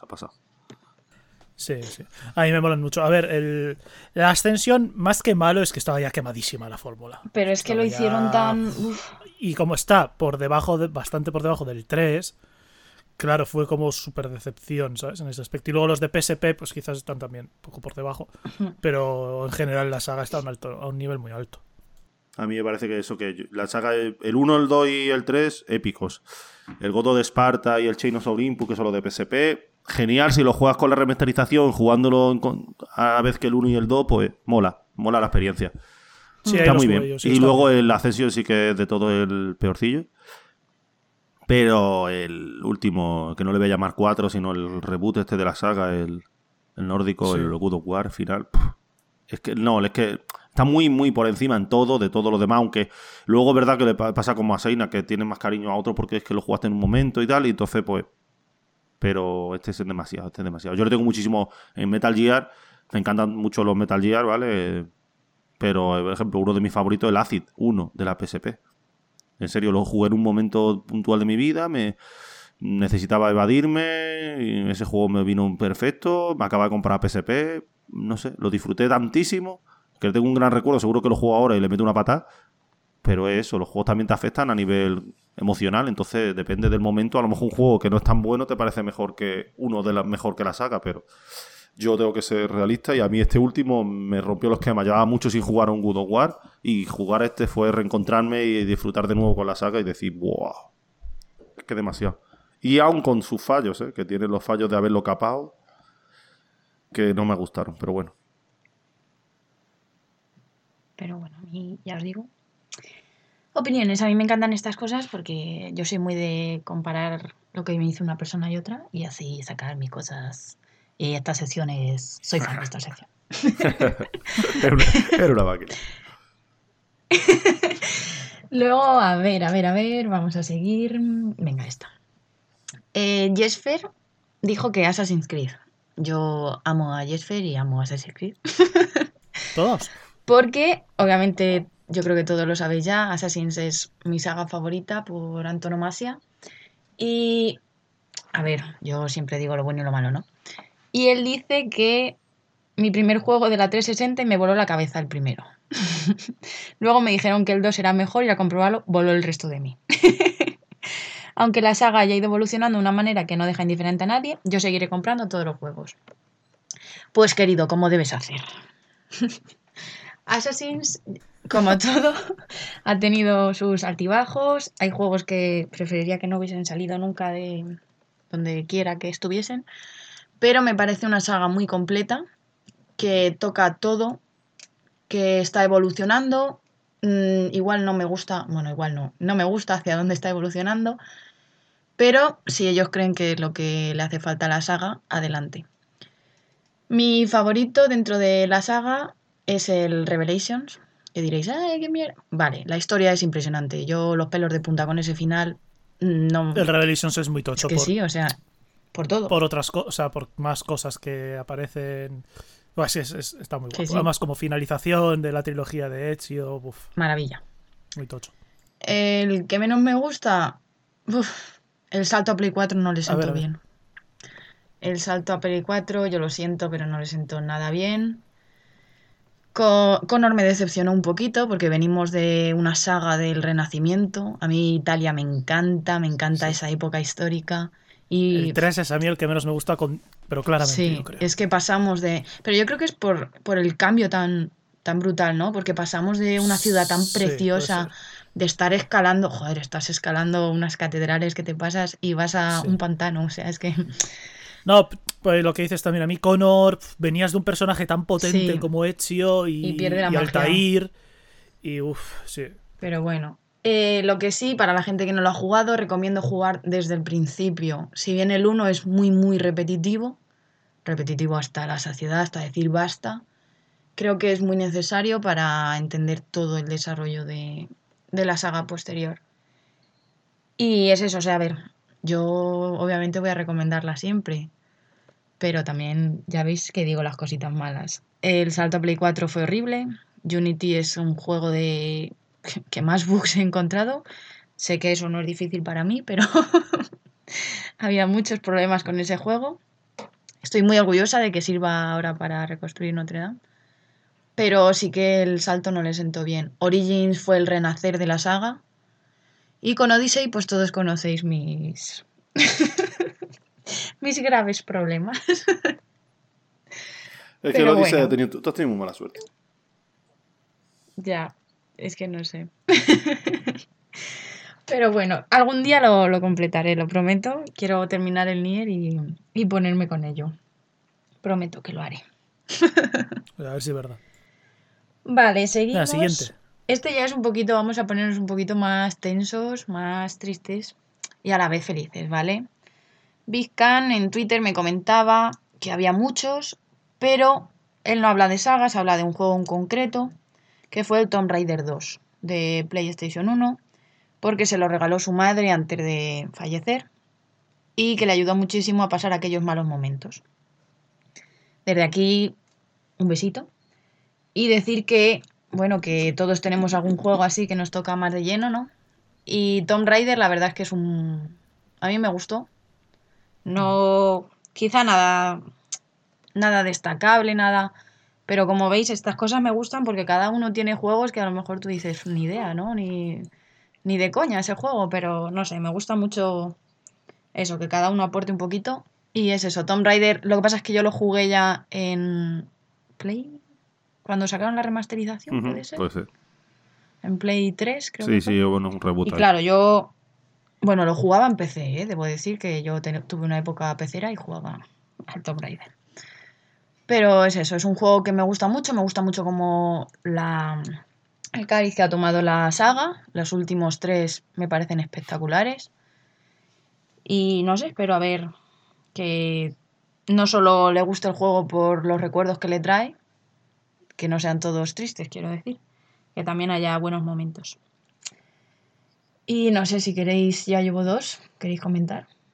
Sí. A mí me molan mucho. A ver, la Ascensión, más que malo, es que estaba ya quemadísima la fórmula. Pero es que lo hicieron tan... Y como está bastante por debajo del 3, claro, fue como súper decepción, ¿sabes? En ese aspecto. Y luego los de PSP, pues quizás están también un poco por debajo. Pero en general la saga está a un nivel muy alto. A mí me parece que la saga, el 1, el 2 y el 3, épicos. El God of Sparta y el Chain of Olympus, que son los de PSP, genial. Si lo juegas con la remasterización, jugándolo a la vez que el 1 y el 2, pues mola la experiencia. Sí, está muy bien. Yo, sí, y luego el Ascension sí que es de todo el peorcillo. Pero el último, que no le voy a llamar 4, sino el reboot este de la saga, el nórdico, sí. El God of War final. Es que está muy por encima en todo, de todo lo demás, aunque luego es verdad que le pasa como a Seina, que tiene más cariño a otro porque es que lo jugaste en un momento y tal, y entonces pues... Pero este es demasiado. Yo le tengo muchísimo en Metal Gear, me encantan mucho los Metal Gear, ¿vale? Pero, por ejemplo, uno de mis favoritos es el Acid 1 de la PSP. En serio, lo jugué en un momento puntual de mi vida, me necesitaba evadirme, y ese juego me vino perfecto, me acaba de comprar PSP, no sé, lo disfruté tantísimo, que tengo un gran recuerdo, seguro que lo juego ahora y le meto una patada, pero eso, los juegos también te afectan a nivel emocional, entonces depende del momento, a lo mejor un juego que no es tan bueno te parece mejor que mejor que la saga, pero yo tengo que ser realista y a mí este último me rompió los esquemas. Llevaba mucho sin jugar a un God of War y jugar este fue reencontrarme y disfrutar de nuevo con la saga y decir, ¡wow! Es que demasiado. Y aún con sus fallos, que tiene los fallos de haberlo capado, que no me gustaron, pero bueno. Pero bueno, a mí ya os digo. Opiniones, a mí me encantan estas cosas porque yo soy muy de comparar lo que me dice una persona y otra y así sacar mis cosas. Y esta sección soy fan de esta sección. Era una máquina. Luego, a ver, vamos a seguir. Venga, esta. Jesper dijo que Assassin's Creed. Yo amo a Jesper y amo a Assassin's Creed. ¿Todos? Porque, obviamente, yo creo que todos lo sabéis ya, Assassin's es mi saga favorita por antonomasia. Y, a ver, yo siempre digo lo bueno y lo malo, ¿no? Y él dice que mi primer juego de la 360 y me voló la cabeza el primero. Luego me dijeron que el 2 era mejor y al comprobarlo voló el resto de mí. Aunque la saga haya ido evolucionando de una manera que no deja indiferente a nadie, yo seguiré comprando todos los juegos. Pues querido, ¿cómo debes hacer? Assassin's, como todo, ha tenido sus altibajos. Hay juegos que preferiría que no hubiesen salido nunca de donde quiera que estuviesen. Pero me parece una saga muy completa, que toca todo, que está evolucionando. Igual no me gusta, bueno, igual no me gusta hacia dónde está evolucionando. Pero si ellos creen que es lo que le hace falta a la saga, adelante. Mi favorito dentro de la saga es el Revelations. Que diréis, ¡ay, qué mierda! Vale, la historia es impresionante. Yo los pelos de punta con ese final, no... El Revelations es muy tocho. Es que sí, o sea, por todo. Por otras cosas, o sea, por más cosas que aparecen. Pues sí, está muy guapo. Sí. Además, como finalización de la trilogía de Ezio, Maravilla. Muy tocho. El que menos me gusta, el salto a Play 4 no le sentó bien. El salto a Play 4, yo lo siento, pero no le sentó nada bien. Connor me decepcionó un poquito porque venimos de una saga del Renacimiento. A mí Italia me encanta esa época histórica. Y el 3 es a mí el que menos me gusta, pero claramente, sí, yo creo. Es que pasamos de... Pero yo creo que es por el cambio tan brutal, ¿no? Porque pasamos de una ciudad tan preciosa, de estar escalando... Joder, estás escalando unas catedrales que te pasas y vas a un pantano. O sea, es que... No, pues lo que dices también a mí, Connor, venías de un personaje tan potente como Ezio y pierde la y magia. Altair. Y sí. Pero bueno... lo que sí, para la gente que no lo ha jugado, recomiendo jugar desde el principio. Si bien el 1 es muy, muy repetitivo hasta la saciedad, hasta decir basta, creo que es muy necesario para entender todo el desarrollo de la saga posterior. Y es eso, o sea, a ver, yo obviamente voy a recomendarla siempre, pero también ya veis que digo las cositas malas. El salto a Play 4 fue horrible. Unity es un juego que más bugs he encontrado. Sé que eso no es difícil para mí, pero había muchos problemas con ese juego. Estoy muy orgullosa de que sirva ahora para reconstruir Notre Dame. Pero sí que el salto no le sentó bien. Origins fue el renacer de la saga. Y con Odyssey, pues todos conocéis mis... mis graves problemas. Es que el Odyssey tú has tenido muy mala suerte. Ya, es que no sé. Pero bueno, algún día lo completaré, lo prometo. Quiero terminar el Nier y ponerme con ello. Prometo que lo haré. A ver si es verdad. Vale, seguimos. La siguiente. Este ya es un poquito, vamos a ponernos un poquito más tensos, más tristes y a la vez felices, ¿vale? Big Khan en Twitter me comentaba que había muchos, pero él no habla de sagas, habla de un juego en concreto, que fue el Tomb Raider 2 de PlayStation 1, porque se lo regaló su madre antes de fallecer y que le ayudó muchísimo a pasar aquellos malos momentos. Desde aquí, un besito. Y decir que, bueno, que todos tenemos algún juego así que nos toca más de lleno, ¿no? Y Tomb Raider, la verdad es que a mí me gustó. No, quizá nada destacable, nada... Pero como veis, estas cosas me gustan porque cada uno tiene juegos que a lo mejor tú dices, ni idea, ¿no? Ni de coña ese juego, pero no sé, me gusta mucho eso, que cada uno aporte un poquito. Y es eso, Tomb Raider, lo que pasa es que yo lo jugué ya en Play, cuando sacaron la remasterización, ¿puede ser? Puede ser. En Play 3, creo que fue. Sí, bueno, un reboot. Y claro, yo, bueno, lo jugaba en PC, debo decir que yo tuve una época pecera y jugaba al Tomb Raider. Pero es eso, es un juego que me gusta mucho como el cariz que ha tomado la saga. Los últimos 3 me parecen espectaculares. Y no sé, espero a ver que no solo le guste el juego por los recuerdos que le trae, que no sean todos tristes, quiero decir, que también haya buenos momentos. Y no sé si queréis, ya llevo 2, ¿queréis comentar?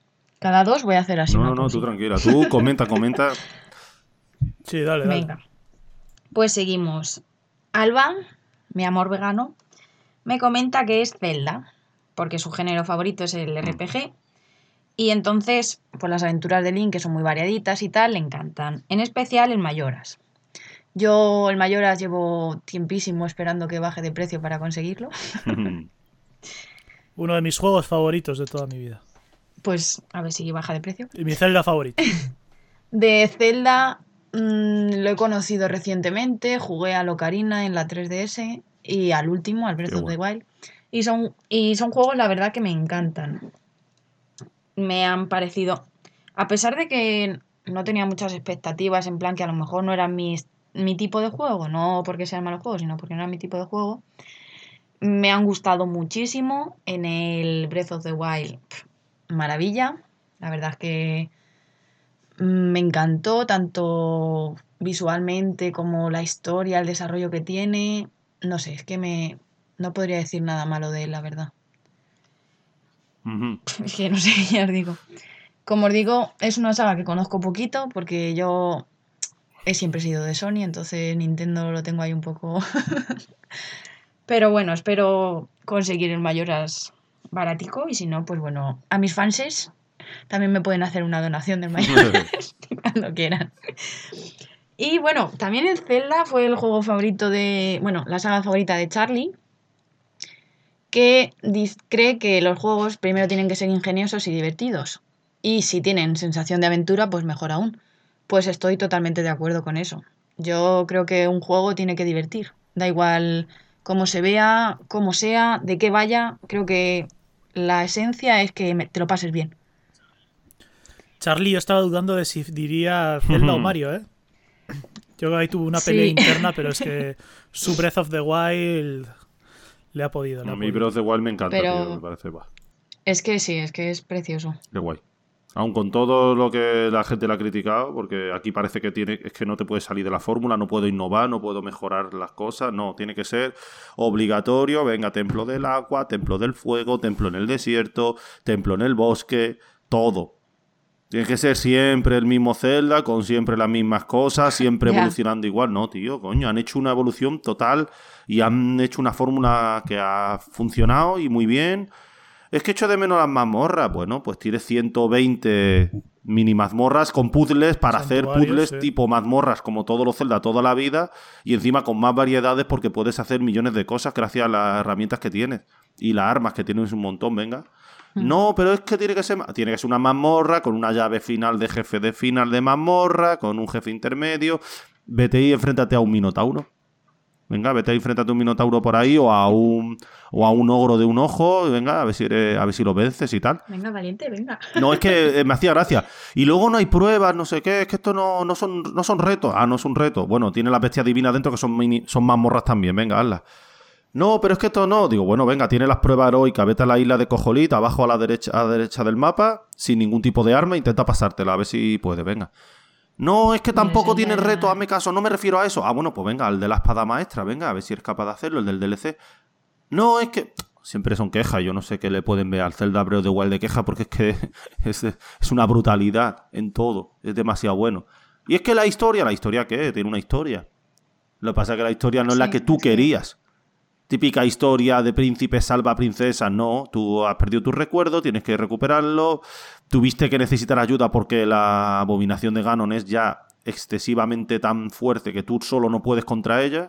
Cada 2 voy a hacer así. No, tú tranquila. Tú comenta. Sí, dale. Venga. Pues seguimos. Alba, mi amor vegano, me comenta que es Zelda, porque su género favorito es el RPG. Y entonces, pues las aventuras de Link, que son muy variaditas y tal, le encantan. En especial el Mayoras. Yo el Mayoras llevo tiempísimo esperando que baje de precio para conseguirlo. Uno de mis juegos favoritos de toda mi vida. Pues a ver si baja de precio. Y mi Zelda favorito. De Zelda lo he conocido recientemente. Jugué a Ocarina en la 3DS y al último, al Breath of the Wild. Y son juegos, la verdad, que me encantan. Me han parecido... A pesar de que no tenía muchas expectativas, en plan que a lo mejor no eran mi tipo de juego, no porque sean malos juegos, sino porque no era mi tipo de juego, me han gustado muchísimo. En el Breath of the Wild, maravilla. La verdad es que me encantó tanto visualmente como la historia, el desarrollo que tiene. No sé, es que no podría decir nada malo de él, la verdad. Es que no sé, ya os digo. Como os digo, es una saga que conozco poquito porque yo siempre he sido de Sony, entonces Nintendo lo tengo ahí un poco... Pero bueno, espero conseguir el Mayoras baratico y si no, pues bueno, a mis fanses también me pueden hacer una donación del Mayoras cuando quieran. Y bueno, también el Zelda fue el juego favorito la saga favorita de Charlie, que cree que los juegos primero tienen que ser ingeniosos y divertidos. Y si tienen sensación de aventura, pues mejor aún. Pues estoy totalmente de acuerdo con eso. Yo creo que un juego tiene que divertir. Da igual cómo se vea, cómo sea, de qué vaya. Creo que la esencia es que te lo pases bien. Charlie, yo estaba dudando de si diría Zelda o Mario, ¿eh? Yo ahí tuve una pelea interna, pero es que su Breath of the Wild le ha podido. A mí Breath of the Wild me encanta, tío, me parece. Es que sí, es que es precioso. Qué guay. Aun con todo lo que la gente le ha criticado, porque aquí parece que es que no te puedes salir de la fórmula, no puedo innovar, no puedo mejorar las cosas, no, tiene que ser obligatorio, venga, templo del agua, templo del fuego, templo en el desierto, templo en el bosque, todo. Tiene que ser siempre el mismo Zelda, con siempre las mismas cosas, siempre evolucionando igual. No, tío, coño, han hecho una evolución total y han hecho una fórmula que ha funcionado y muy bien. Es que echo de menos las mazmorras. Bueno, pues tienes 120 mini mazmorras con puzzles para hacer puzzles tipo mazmorras como todos los Zelda toda la vida y encima con más variedades porque puedes hacer millones de cosas gracias a las herramientas que tienes y las armas que tienes un montón, venga. No, pero es que tiene que ser una mazmorra con una llave final de jefe de final de mazmorra, con un jefe intermedio. Vete y enfréntate a un minotauro. Venga, vete y enfréntate a un minotauro por ahí o a un ogro de un ojo. Venga, a ver si lo vences y tal. Venga, valiente, venga. No, es que me hacía gracia. Y luego no hay pruebas, no sé qué. Es que esto no son retos. Ah, no es un reto. Bueno, tiene las bestias divinas dentro que son mazmorras también. Venga, hazlas. No, pero es que esto no. Digo, bueno, venga, tiene las pruebas heroicas. Vete a la isla de Koholint, abajo a la derecha del mapa, sin ningún tipo de arma. Intenta pasártela, a ver si puede, venga. No, es que tampoco tiene reto, hazme caso, no me refiero a eso. Ah, bueno, pues venga, el de la espada maestra, venga, a ver si eres capaz de hacerlo, el del DLC. No, es que... Siempre son quejas, yo no sé qué le pueden ver al Zelda Breath of the Wild de queja, porque es que es una brutalidad en todo, es demasiado bueno. Y es que la historia ¿qué? Tiene una historia. Lo que pasa es que la historia no es la que tú querías. Típica historia de príncipe salva princesa, no. Tú has perdido tu recuerdo, tienes que recuperarlo. Tuviste que necesitar ayuda porque la abominación de Ganon es ya excesivamente tan fuerte que tú solo no puedes contra ella.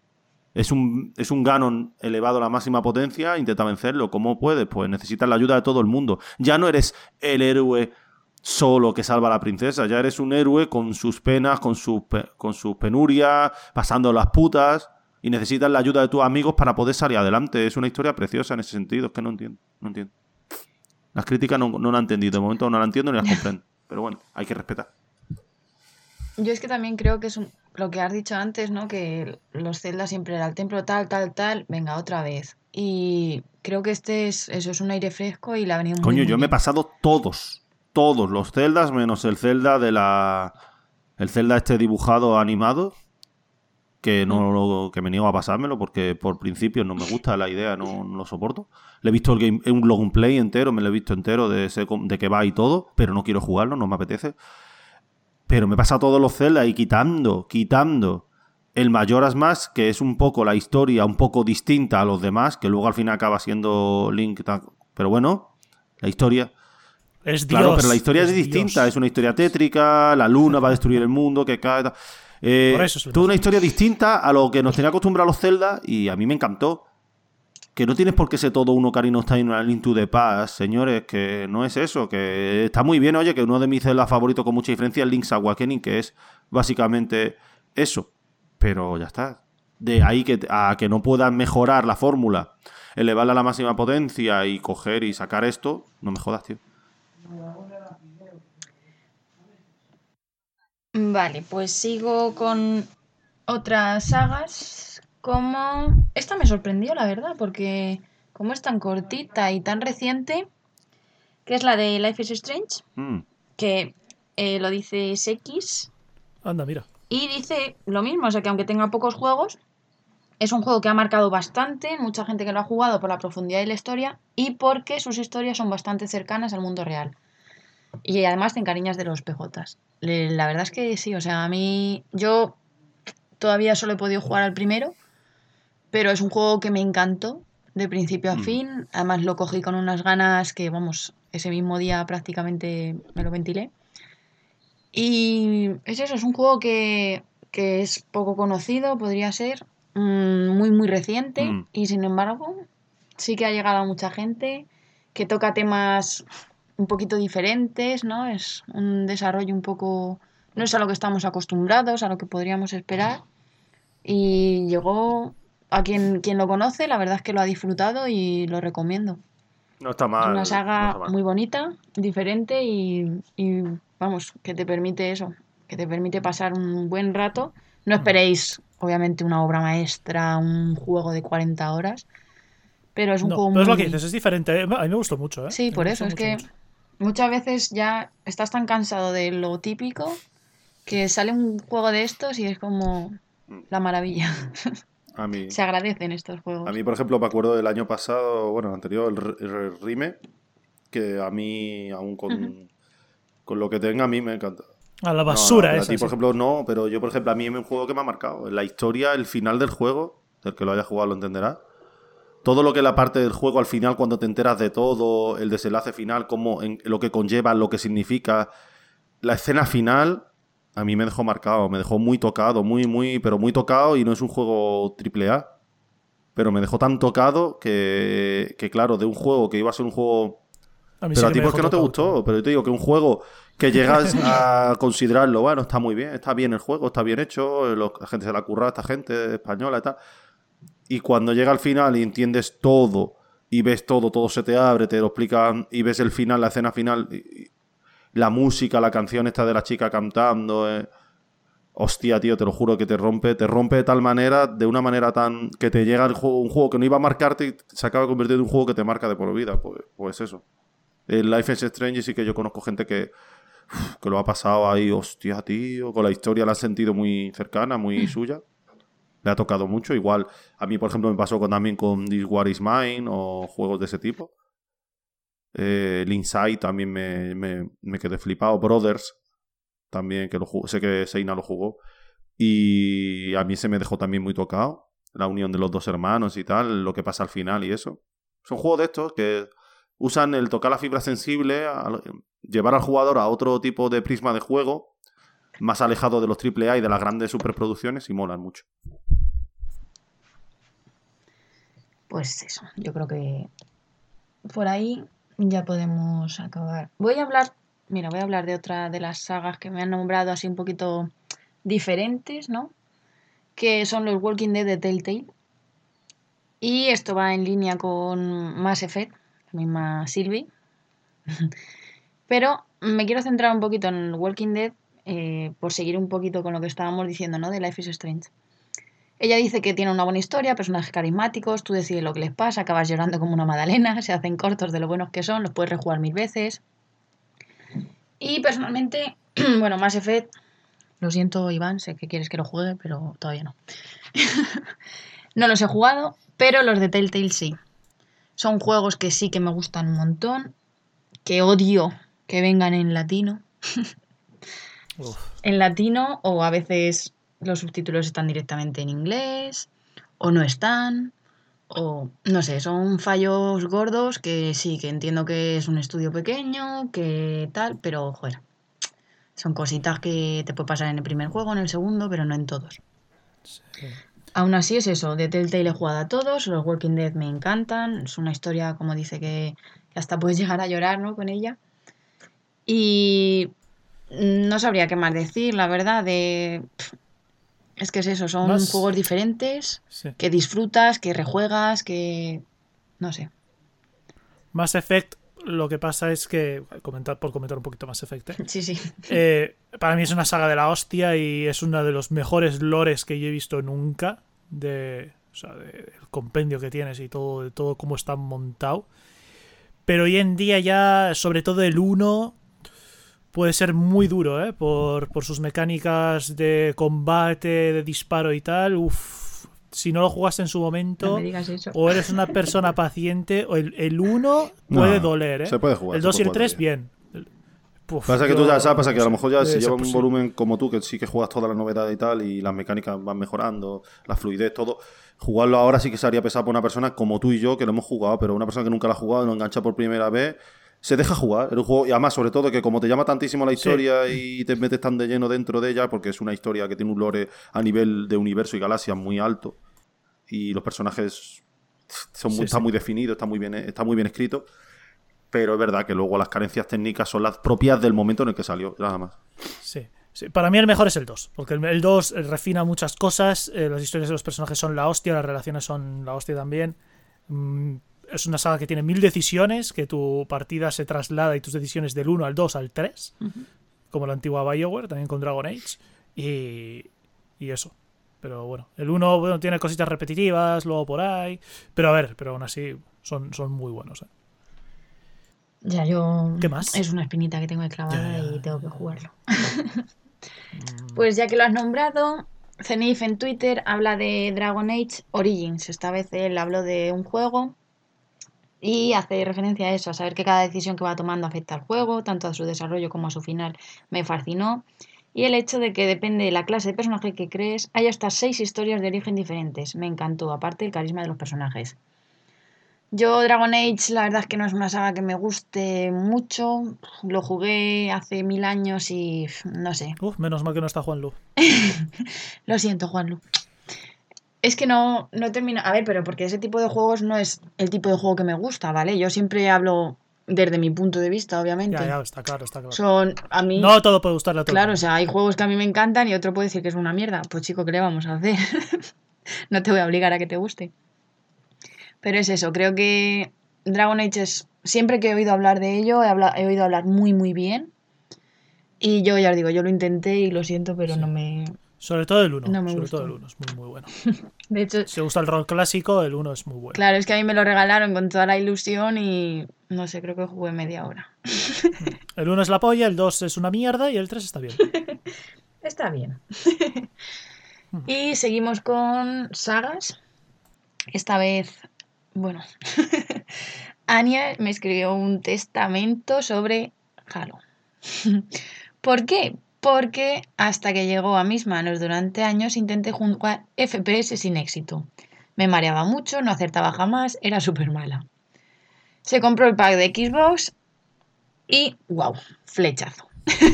Es un Ganon elevado a la máxima potencia, intenta vencerlo. ¿Cómo puedes? Pues necesitas la ayuda de todo el mundo. Ya no eres el héroe solo que salva a la princesa, ya eres un héroe con sus penas, con sus penurias, pasando las putas. Y necesitas la ayuda de tus amigos para poder salir adelante. Es una historia preciosa en ese sentido. Es que no entiendo. Las críticas no la han entendido. De momento no la entiendo ni las comprendo. Pero bueno, hay que respetar. Yo es que también creo que es lo que has dicho antes, ¿no? Que los Zelda siempre era el templo tal. Venga, otra vez. Y creo que es un aire fresco y la ha venido muy Coño, muy yo me he bien. pasado todos los Zeldas menos el Zelda el Zelda este dibujado animado. que que me niego a pasármelo porque por principio no me gusta la idea, no lo soporto. Le he visto un gameplay entero, me lo he visto entero de que va y todo, pero no quiero jugarlo, no me apetece. Pero me pasa todos los Zelda y quitando el Majora's Mask, que es un poco la historia un poco distinta a los demás, que luego al final acaba siendo Link, pero bueno, la historia... Es Dios. Claro, pero la historia es distinta, Dios. es una historia tétrica, la luna va a destruir el mundo, que cae... Por eso es toda una historia distinta a lo que nos tenía acostumbrados los Zelda y a mí me encantó. Que no tienes por qué ser todo un Ocarina of Time, una Link to the Past, señores, que no es eso, que está muy bien, oye, que uno de mis Zelda favoritos con mucha diferencia es Link's Awakening, que es básicamente eso. Pero ya está. De ahí a que no puedan mejorar la fórmula, elevarla a la máxima potencia y coger y sacar esto, no me jodas, tío. Vale, pues sigo con otras sagas como... Esta me sorprendió, la verdad, porque como es tan cortita y tan reciente, que es la de Life is Strange, que lo dice X Anda, mira. y dice lo mismo, o sea que aunque tenga pocos juegos, es un juego que ha marcado bastante, mucha gente que lo ha jugado por la profundidad de la historia y porque sus historias son bastante cercanas al mundo real. Y además te encariñas de los PJs. La verdad es que sí, o sea, a mí... Yo todavía solo he podido jugar al primero, pero es un juego que me encantó de principio a fin. Además lo cogí con unas ganas que, vamos, ese mismo día prácticamente me lo ventilé. Y es eso, es un juego que es poco conocido, podría ser, muy, muy reciente, y sin embargo sí que ha llegado a mucha gente, que toca temas un poquito diferentes, ¿no? Es un desarrollo un poco... No es a lo que estamos acostumbrados, a lo que podríamos esperar. Y llegó a quien lo conoce, la verdad es que lo ha disfrutado y lo recomiendo. No está mal. Es una saga no está mal. muy bonita, diferente y vamos, que te permite eso, que te permite pasar un buen rato. No esperéis, obviamente, una obra maestra, un juego de 40 horas, pero es un No, juego pero muy... es lo que dices, es diferente. A mí me gustó mucho, ¿eh? Sí, Me por gustó eso, es mucho, que mucho. muchas veces ya estás tan cansado de lo típico que sale un juego de estos y es como la maravilla. A mí, Se agradecen estos a juegos. mí, por ejemplo, me acuerdo del año pasado, bueno, el anterior, el Rime, que a mí, aún con lo que tenga, a mí me encanta. A la No, basura pero a esa. ti, por Sí. ejemplo, no, pero yo, por ejemplo, a mí es un juego que me ha marcado. La historia, el final del juego, el que lo haya jugado lo entenderá. Todo lo que es la parte del juego al final, cuando te enteras de todo, el desenlace final, lo que conlleva, lo que significa, la escena final, a mí me dejó marcado, me dejó muy tocado, pero muy tocado, y no es un juego AAA. Pero me dejó tan tocado que claro, de un juego que iba a ser un juego... A mí Pero sí a que ti, me ¿por qué dejó no te tocado. gustó? Pero yo te digo que un juego que llegas a considerarlo, bueno, está muy bien, está bien el juego, está bien hecho, la gente se la curra, esta gente española y tal. Y cuando llega al final y entiendes todo, y ves todo se te abre, te lo explican, y ves el final, la escena final, y la música, la canción esta de la chica cantando... Hostia, tío, te lo juro que te rompe de tal manera, de una manera tan... que te llega un juego que no iba a marcarte y se acaba convirtiendo en un juego que te marca de por vida. Pues eso. El Life is Strange sí que yo conozco gente que lo ha pasado ahí, hostia, tío, con la historia la han sentido muy cercana, muy suya. Le ha tocado mucho. Igual, a mí, por ejemplo, me pasó también con This War Is Mine o juegos de ese tipo. El Inside también me quedé flipado. Brothers también, que sé que Seina lo jugó. Y a mí se me dejó también muy tocado. La unión de los dos hermanos y tal, lo que pasa al final y eso. Son juegos de estos que usan el tocar la fibra sensible, llevar al jugador a otro tipo de prisma de juego, más alejado de los AAA y de las grandes superproducciones, y molan mucho. Pues eso, yo creo que por ahí ya podemos acabar. Voy a hablar de otra de las sagas que me han nombrado así un poquito diferentes, ¿no? Que son los Walking Dead de Telltale. Y esto va en línea con Mass Effect, la misma Sylvie. Pero me quiero centrar un poquito en el Walking Dead, por seguir un poquito con lo que estábamos diciendo, ¿no? De Life is Strange. Ella dice que tiene una buena historia, personajes carismáticos, tú decides lo que les pasa, acabas llorando como una magdalena, se hacen cortos de lo buenos que son, los puedes rejugar 1000 veces. Y personalmente, bueno, Mass Effect Lo siento, Iván, sé que quieres que lo juegue, pero todavía no. No los he jugado, pero los de Telltale sí. Son juegos que sí que me gustan un montón, que odio que vengan en latino. Uf. En latino, o a veces los subtítulos están directamente en inglés, o no están, o no sé, son fallos gordos que sí, que entiendo que es un estudio pequeño, que tal, pero joder, son cositas que te puede pasar en el primer juego, en el segundo, pero no en todos. Aún así es eso, de Telltale he jugado a todos, los Walking Dead me encantan, es una historia, como dice, que hasta puedes llegar a llorar, ¿no?, con ella. Y no sabría qué más decir, la verdad, es que es eso, son Más- juegos diferentes, Sí. que disfrutas, que rejuegas, que... no sé. Mass Effect, lo que pasa es que, por comentar un poquito Mass Effect, Sí, sí. para mí es una saga de la hostia y es uno de los mejores lores que yo he visto nunca, del compendio que tienes y todo, de todo cómo está montado. Pero hoy en día ya, sobre todo el 1, puede ser muy duro, por sus mecánicas de combate, de disparo y tal. Uf, si no lo jugaste en su No momento, me digas eso. o eres una persona paciente, o el 1 puede No, doler, se puede jugar, El se 2 y puede el 3, jugar bien. Puf, Pasa que yo tú ya sabes, pasa no que a lo sé, mejor ya si debe ser llevas un posible. volumen como tú, que sí que juegas todas las novedades y tal, y las mecánicas van mejorando, la fluidez, todo. Jugarlo ahora sí que se haría pesado para una persona como tú y yo, que lo hemos jugado, pero una persona que nunca lo ha jugado, lo engancha por primera vez, se deja jugar el juego. Y además, sobre todo, que como te llama tantísimo la historia y te metes tan de lleno dentro de ella, porque es una historia que tiene un lore a nivel de universo y galaxia muy alto, y los personajes están muy definidos, está muy bien escrito. Pero es verdad que luego las carencias técnicas son las propias del momento en el que salió, nada más. Sí. Para mí el mejor es el 2, porque el 2 refina muchas cosas, las historias de los personajes son la hostia, las relaciones son la hostia también. Es una saga que tiene 1000 decisiones, que tu partida se traslada y tus decisiones del 1 al 2 al 3, como la antigua BioWare, también con Dragon Age, y eso. Pero bueno, el 1 tiene cositas repetitivas, luego por ahí, pero aún así son muy buenos. Ya, yo... ¿Qué más? Es una espinita que tengo clavada Ya. y tengo que jugarlo. Pues ya que lo has nombrado, Zenith en Twitter habla de Dragon Age Origins. Esta vez él habló de un juego y hace referencia a eso, a saber que cada decisión que va tomando afecta al juego, tanto a su desarrollo como a su final, me fascinó. Y el hecho de que depende de la clase de personaje que crees, hay hasta 6 historias de origen diferentes. Me encantó, aparte el carisma de los personajes. Yo Dragon Age la verdad es que no es una saga que me guste mucho. Lo jugué hace 1000 años y no sé. Menos mal que no está Juan Lu. Lo siento, Juanlu. Es que no termino... A ver, pero porque ese tipo de juegos no es el tipo de juego que me gusta, ¿vale? Yo siempre hablo desde mi punto de vista, obviamente. Ya, está claro. Son a mí... No todo puede gustarle a todo. Claro, o sea, hay juegos que a mí me encantan y otro puede decir que es una mierda. Pues chico, ¿qué le vamos a hacer? No te voy a obligar a que te guste. Pero es eso, creo que Dragon Age es... Siempre que he oído hablar de ello, he oído hablar muy, muy bien. Y yo ya os digo, yo lo intenté y lo siento, pero no me... Sobre todo el 1. No me Sobre gustó. todo el 1 es muy, muy bueno. De hecho, Si te gusta el rol clásico, el 1 es muy bueno. claro, es que a mí me lo regalaron con toda la ilusión y no sé, creo que jugué media hora. El 1 es la polla, el 2 es una mierda y el 3 está bien. Está bien. Y seguimos con sagas. Esta vez, bueno, Anya me escribió un testamento sobre Halo. ¿Por qué? Porque hasta que llegó a mis manos durante años intenté jugar FPS sin éxito. Me mareaba mucho, no acertaba jamás, era súper mala. Se compró el pack de Xbox y ¡wow! Flechazo.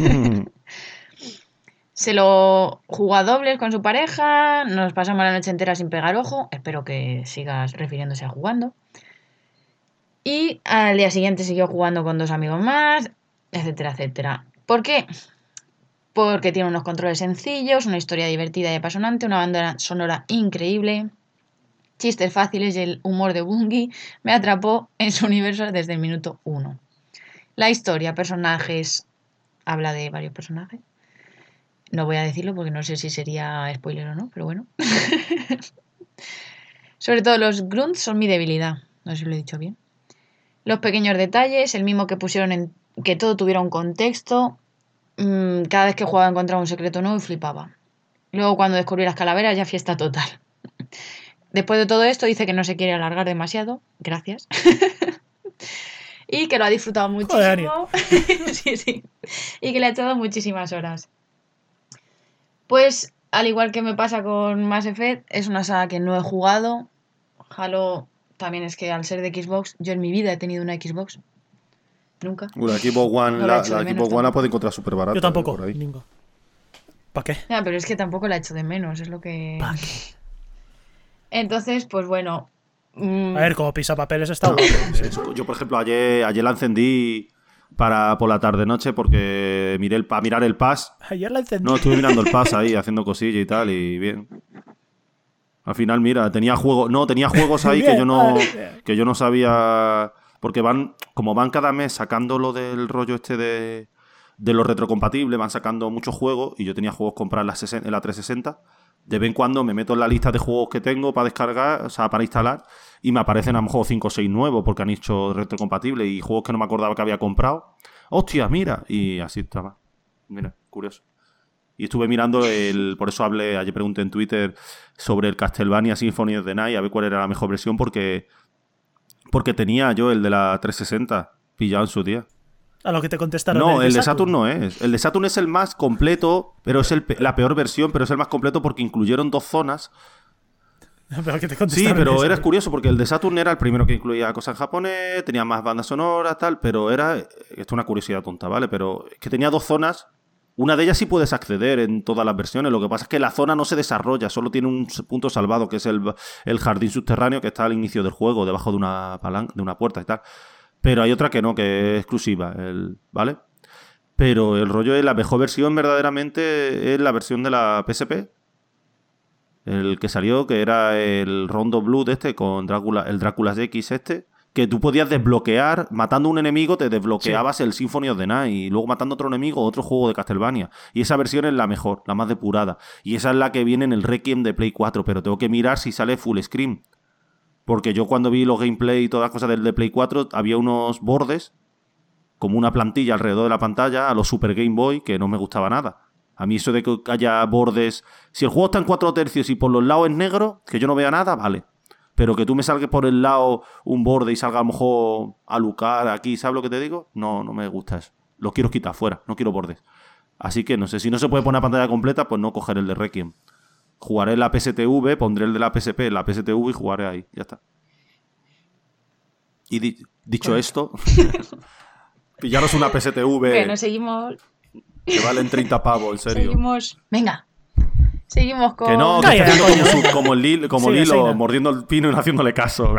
Se lo jugó a dobles con su pareja, nos pasamos la noche entera sin pegar ojo, espero que sigas refiriéndose a jugando. Y al día siguiente siguió jugando con 2 amigos más, etcétera, etcétera. ¿Por qué? Porque tiene unos controles sencillos, una historia divertida y apasionante, una banda sonora increíble, chistes fáciles y el humor de Bungie me atrapó en su universo desde el minuto 1. La historia, personajes, habla de varios personajes. No voy a decirlo porque no sé si sería spoiler o no, pero bueno. Sobre todo los grunts son mi debilidad, no sé si lo he dicho bien. Los pequeños detalles, el mismo que pusieron en que todo tuviera un contexto. cada vez que jugaba encontraba un secreto nuevo y flipaba. Luego cuando descubrí las calaveras ya fiesta total. Después de todo esto dice que no se quiere alargar demasiado. Gracias. Y que lo ha disfrutado muchísimo. Sí. Y que le ha echado muchísimas horas. Pues, al igual que me pasa con Mass Effect, es una saga que no he jugado. Halo también es que al ser de Xbox, yo en mi vida he tenido una Xbox. Nunca. La Xbox One, No la la echo de menos Xbox One la tampoco. puede encontrar súper barata. Yo tampoco. Por ahí. Ningo. ¿Para qué? Ya, pero es que tampoco la echo de menos, es lo que... ¿Pa' qué? Entonces, pues bueno... A ver, como pisapapeles está guapo. Yo, por ejemplo, ayer la encendí por la tarde-noche porque para mirar el pass. Ayer la encendí. No, estuve mirando el pass ahí, haciendo cosillas y tal, y bien. Al final, mira, tenía juegos ahí Bien, que yo no sabía. Porque como van cada mes sacando lo del rollo este de los retrocompatibles, van sacando muchos juegos, y yo tenía juegos comprados en la 360. De vez en cuando me meto en la lista de juegos que tengo para descargar, o sea, para instalar, y me aparecen a lo mejor 5 o 6 nuevos porque han hecho retrocompatibles y juegos que no me acordaba que había comprado. ¡Hostia, mira! Y así estaba. Mira, curioso. Y estuve mirando por eso ayer pregunté en Twitter sobre el Castlevania Symphony of the Night, a ver cuál era la mejor versión, porque tenía yo el de la 360 pillado en su día. A lo que te contestaron. No, el de Saturn no es. El de Saturn es el más completo, pero es la peor versión, pero es el más completo porque incluyeron 2 zonas. Pero que te Sí, contestaron pero eso. era curioso porque el de Saturn era el primero que incluía cosas en japonés, tenía más bandas sonoras, tal, pero esto es una curiosidad tonta, ¿vale? Pero es que tenía 2 zonas. Una de ellas sí puedes acceder en todas las versiones, lo que pasa es que la zona no se desarrolla, solo tiene un punto salvado, que es el jardín subterráneo que está al inicio del juego, debajo de una puerta y tal. Pero hay otra que no, que es exclusiva, ¿vale? Pero el rollo es la mejor versión verdaderamente es la versión de la PSP. El que salió, que era el Rondo Blood con Drácula, el Drácula's X que tú podías desbloquear, matando a un enemigo te desbloqueabas el Symphony of the Night, y luego matando a otro enemigo otro juego de Castlevania. Y esa versión es la mejor, la más depurada. Y esa es la que viene en el Requiem de Play 4, pero tengo que mirar si sale full screen. Porque yo cuando vi los gameplay y todas las cosas del de Play 4, había unos bordes, como una plantilla alrededor de la pantalla, a los Super Game Boy, que no me gustaba nada. A mí eso de que haya bordes... Si el juego está en 4 tercios y por los lados es negro, que yo no vea nada, vale. Pero que tú me salgas por el lado un borde y salga a lo mejor a lucar aquí, ¿sabes lo que te digo? No me gusta eso. Lo quiero quitar fuera, no quiero bordes. Así que no sé, si no se puede poner pantalla completa, pues no cogeré el de Requiem. Jugaré la PSTV, pondré el de la PSP en la PSTV y jugaré ahí, ya está. Y dicho esto, pillaros una PSTV Bueno, seguimos. que valen 30 pavos, en serio. Seguimos. Venga. Seguimos con. Que no, que Calla, está haciendo coño. como Sí, Lilo, Seina. mordiendo el pino y no haciéndole caso.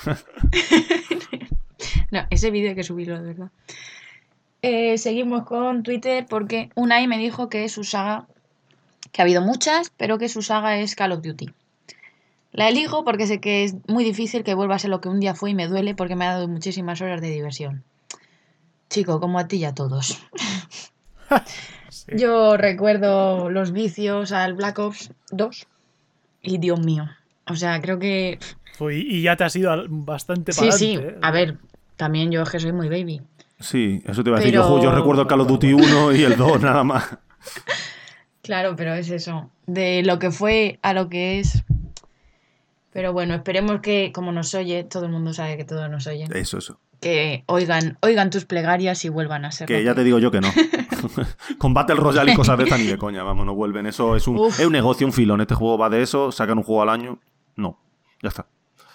No, ese vídeo hay que subirlo, de verdad. Seguimos con Twitter porque Unai me dijo que su saga, que ha habido muchas, pero que su saga es Call of Duty. La elijo porque sé que es muy difícil que vuelva a ser lo que un día fue y me duele porque me ha dado muchísimas horas de diversión. Chico, como a ti y a todos. Sí. Yo recuerdo los vicios al Black Ops 2 y Dios mío. O sea, creo que... Y ya te has ido bastante Sí, para sí. adelante, ¿eh? A ver, también yo es que soy muy baby. Sí, eso te iba a decir. Pero- Yo recuerdo el Call of Duty 1 y el 2, nada más. Claro, pero es eso. De lo que fue a lo que es. Pero bueno, esperemos que, como nos oye, todo el mundo sabe que todos nos oyen, Eso. que oigan tus plegarias y vuelvan a ser. Que ya te digo yo que no. Con Battle Royale y cosas de estas ni de coña, vamos, no vuelven. Eso es Uf. un negocio, un filón. Este juego va de eso, sacan un juego al año. No, ya está.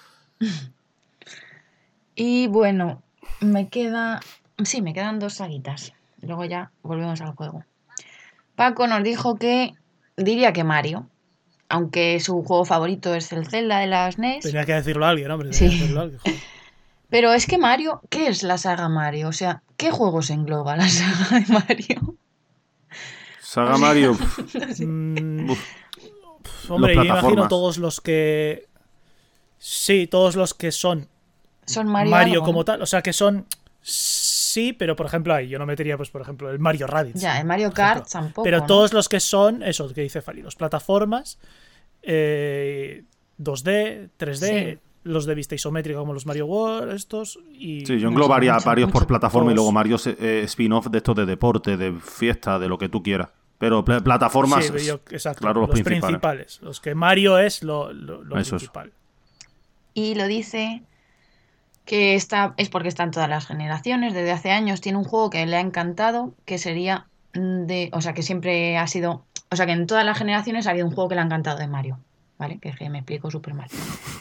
Y bueno, me quedan 2 saguitas. Luego ya volvemos al juego. Paco nos dijo que diría que Mario, aunque su juego favorito es el Zelda de las NES. Tenía que decirlo a alguien, hombre. Sí. Tenía que decirlo a alguien, joder. Pero es que Mario, ¿qué es la saga Mario? O sea, ¿qué juegos engloba la saga de Mario? Saga Mario. Hombre, Los yo imagino plataformas. todos los que... Sí, todos los que son Son Mario, Mario algo, como ¿no? tal. O sea, que son... Sí, pero por ejemplo ahí yo no metería, pues por ejemplo, el Mario Rabbids. Ya, el Mario por Kart ejemplo. tampoco. Pero ¿no? todos los que son, eso que dice Fali, los plataformas, 2D, 3D, Sí. los de vista isométrica como los Mario World, estos. Y Sí, yo englobaría mucho, varios por mucho. plataforma y Todos. luego Mario spin-off de estos de deporte, de fiesta, de lo que tú quieras. Pero plataformas, sí, exacto, claro, los principales. Los que Mario es lo Eso es. principal. Y lo dice que es porque está en todas las generaciones, desde hace años tiene un juego que le ha encantado, que sería o sea, que siempre ha sido, o sea, que en todas las generaciones ha habido un juego que le ha encantado de Mario, ¿vale? Que es que me explico súper mal.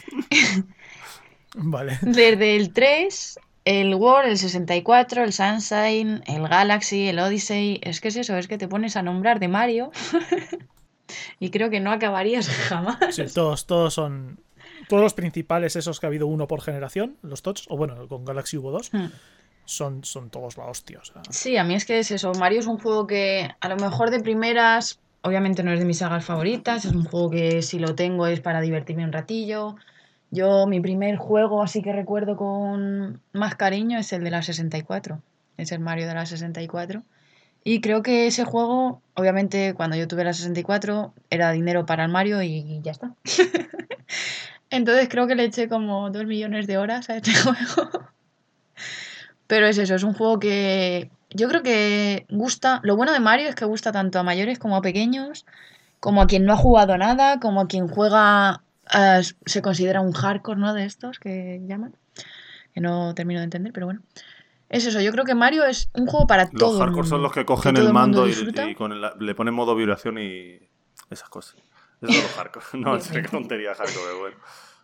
Vale. Desde el 3, el World, el 64, el Sunshine, el Galaxy, el Odyssey, es que es eso, es que te pones a nombrar de Mario y creo que no acabarías jamás. Sí, todos son. Todos los principales, esos que ha habido uno por generación, los TOTS, o bueno, con Galaxy hubo 2, son todos la hostia. O sea. Sí, a mí es que es eso. Mario es un juego que a lo mejor de primeras, obviamente no es de mis sagas favoritas, es un juego que si lo tengo es para divertirme un ratillo. Yo, mi primer juego así que recuerdo con más cariño es el de la 64, es el Mario de la 64. Y creo que ese juego, obviamente cuando yo tuve la 64, era dinero para el Mario y ya está. Entonces creo que le eché como 2 millones de horas a este juego. Pero es eso, es un juego que yo creo que gusta. Lo bueno de Mario es que gusta tanto a mayores como a pequeños, como a quien no ha jugado nada, como a quien juega, se considera un hardcore, ¿no? De estos que llaman, que no termino de entender, pero bueno. Es eso, yo creo que Mario es un juego para Los todo el hardcore son mundo. los que cogen todo el mundo mando disfruta. y le ponen modo vibración y esas cosas. Esos son los hardcore. No, en serio, qué tontería hardcore, bueno.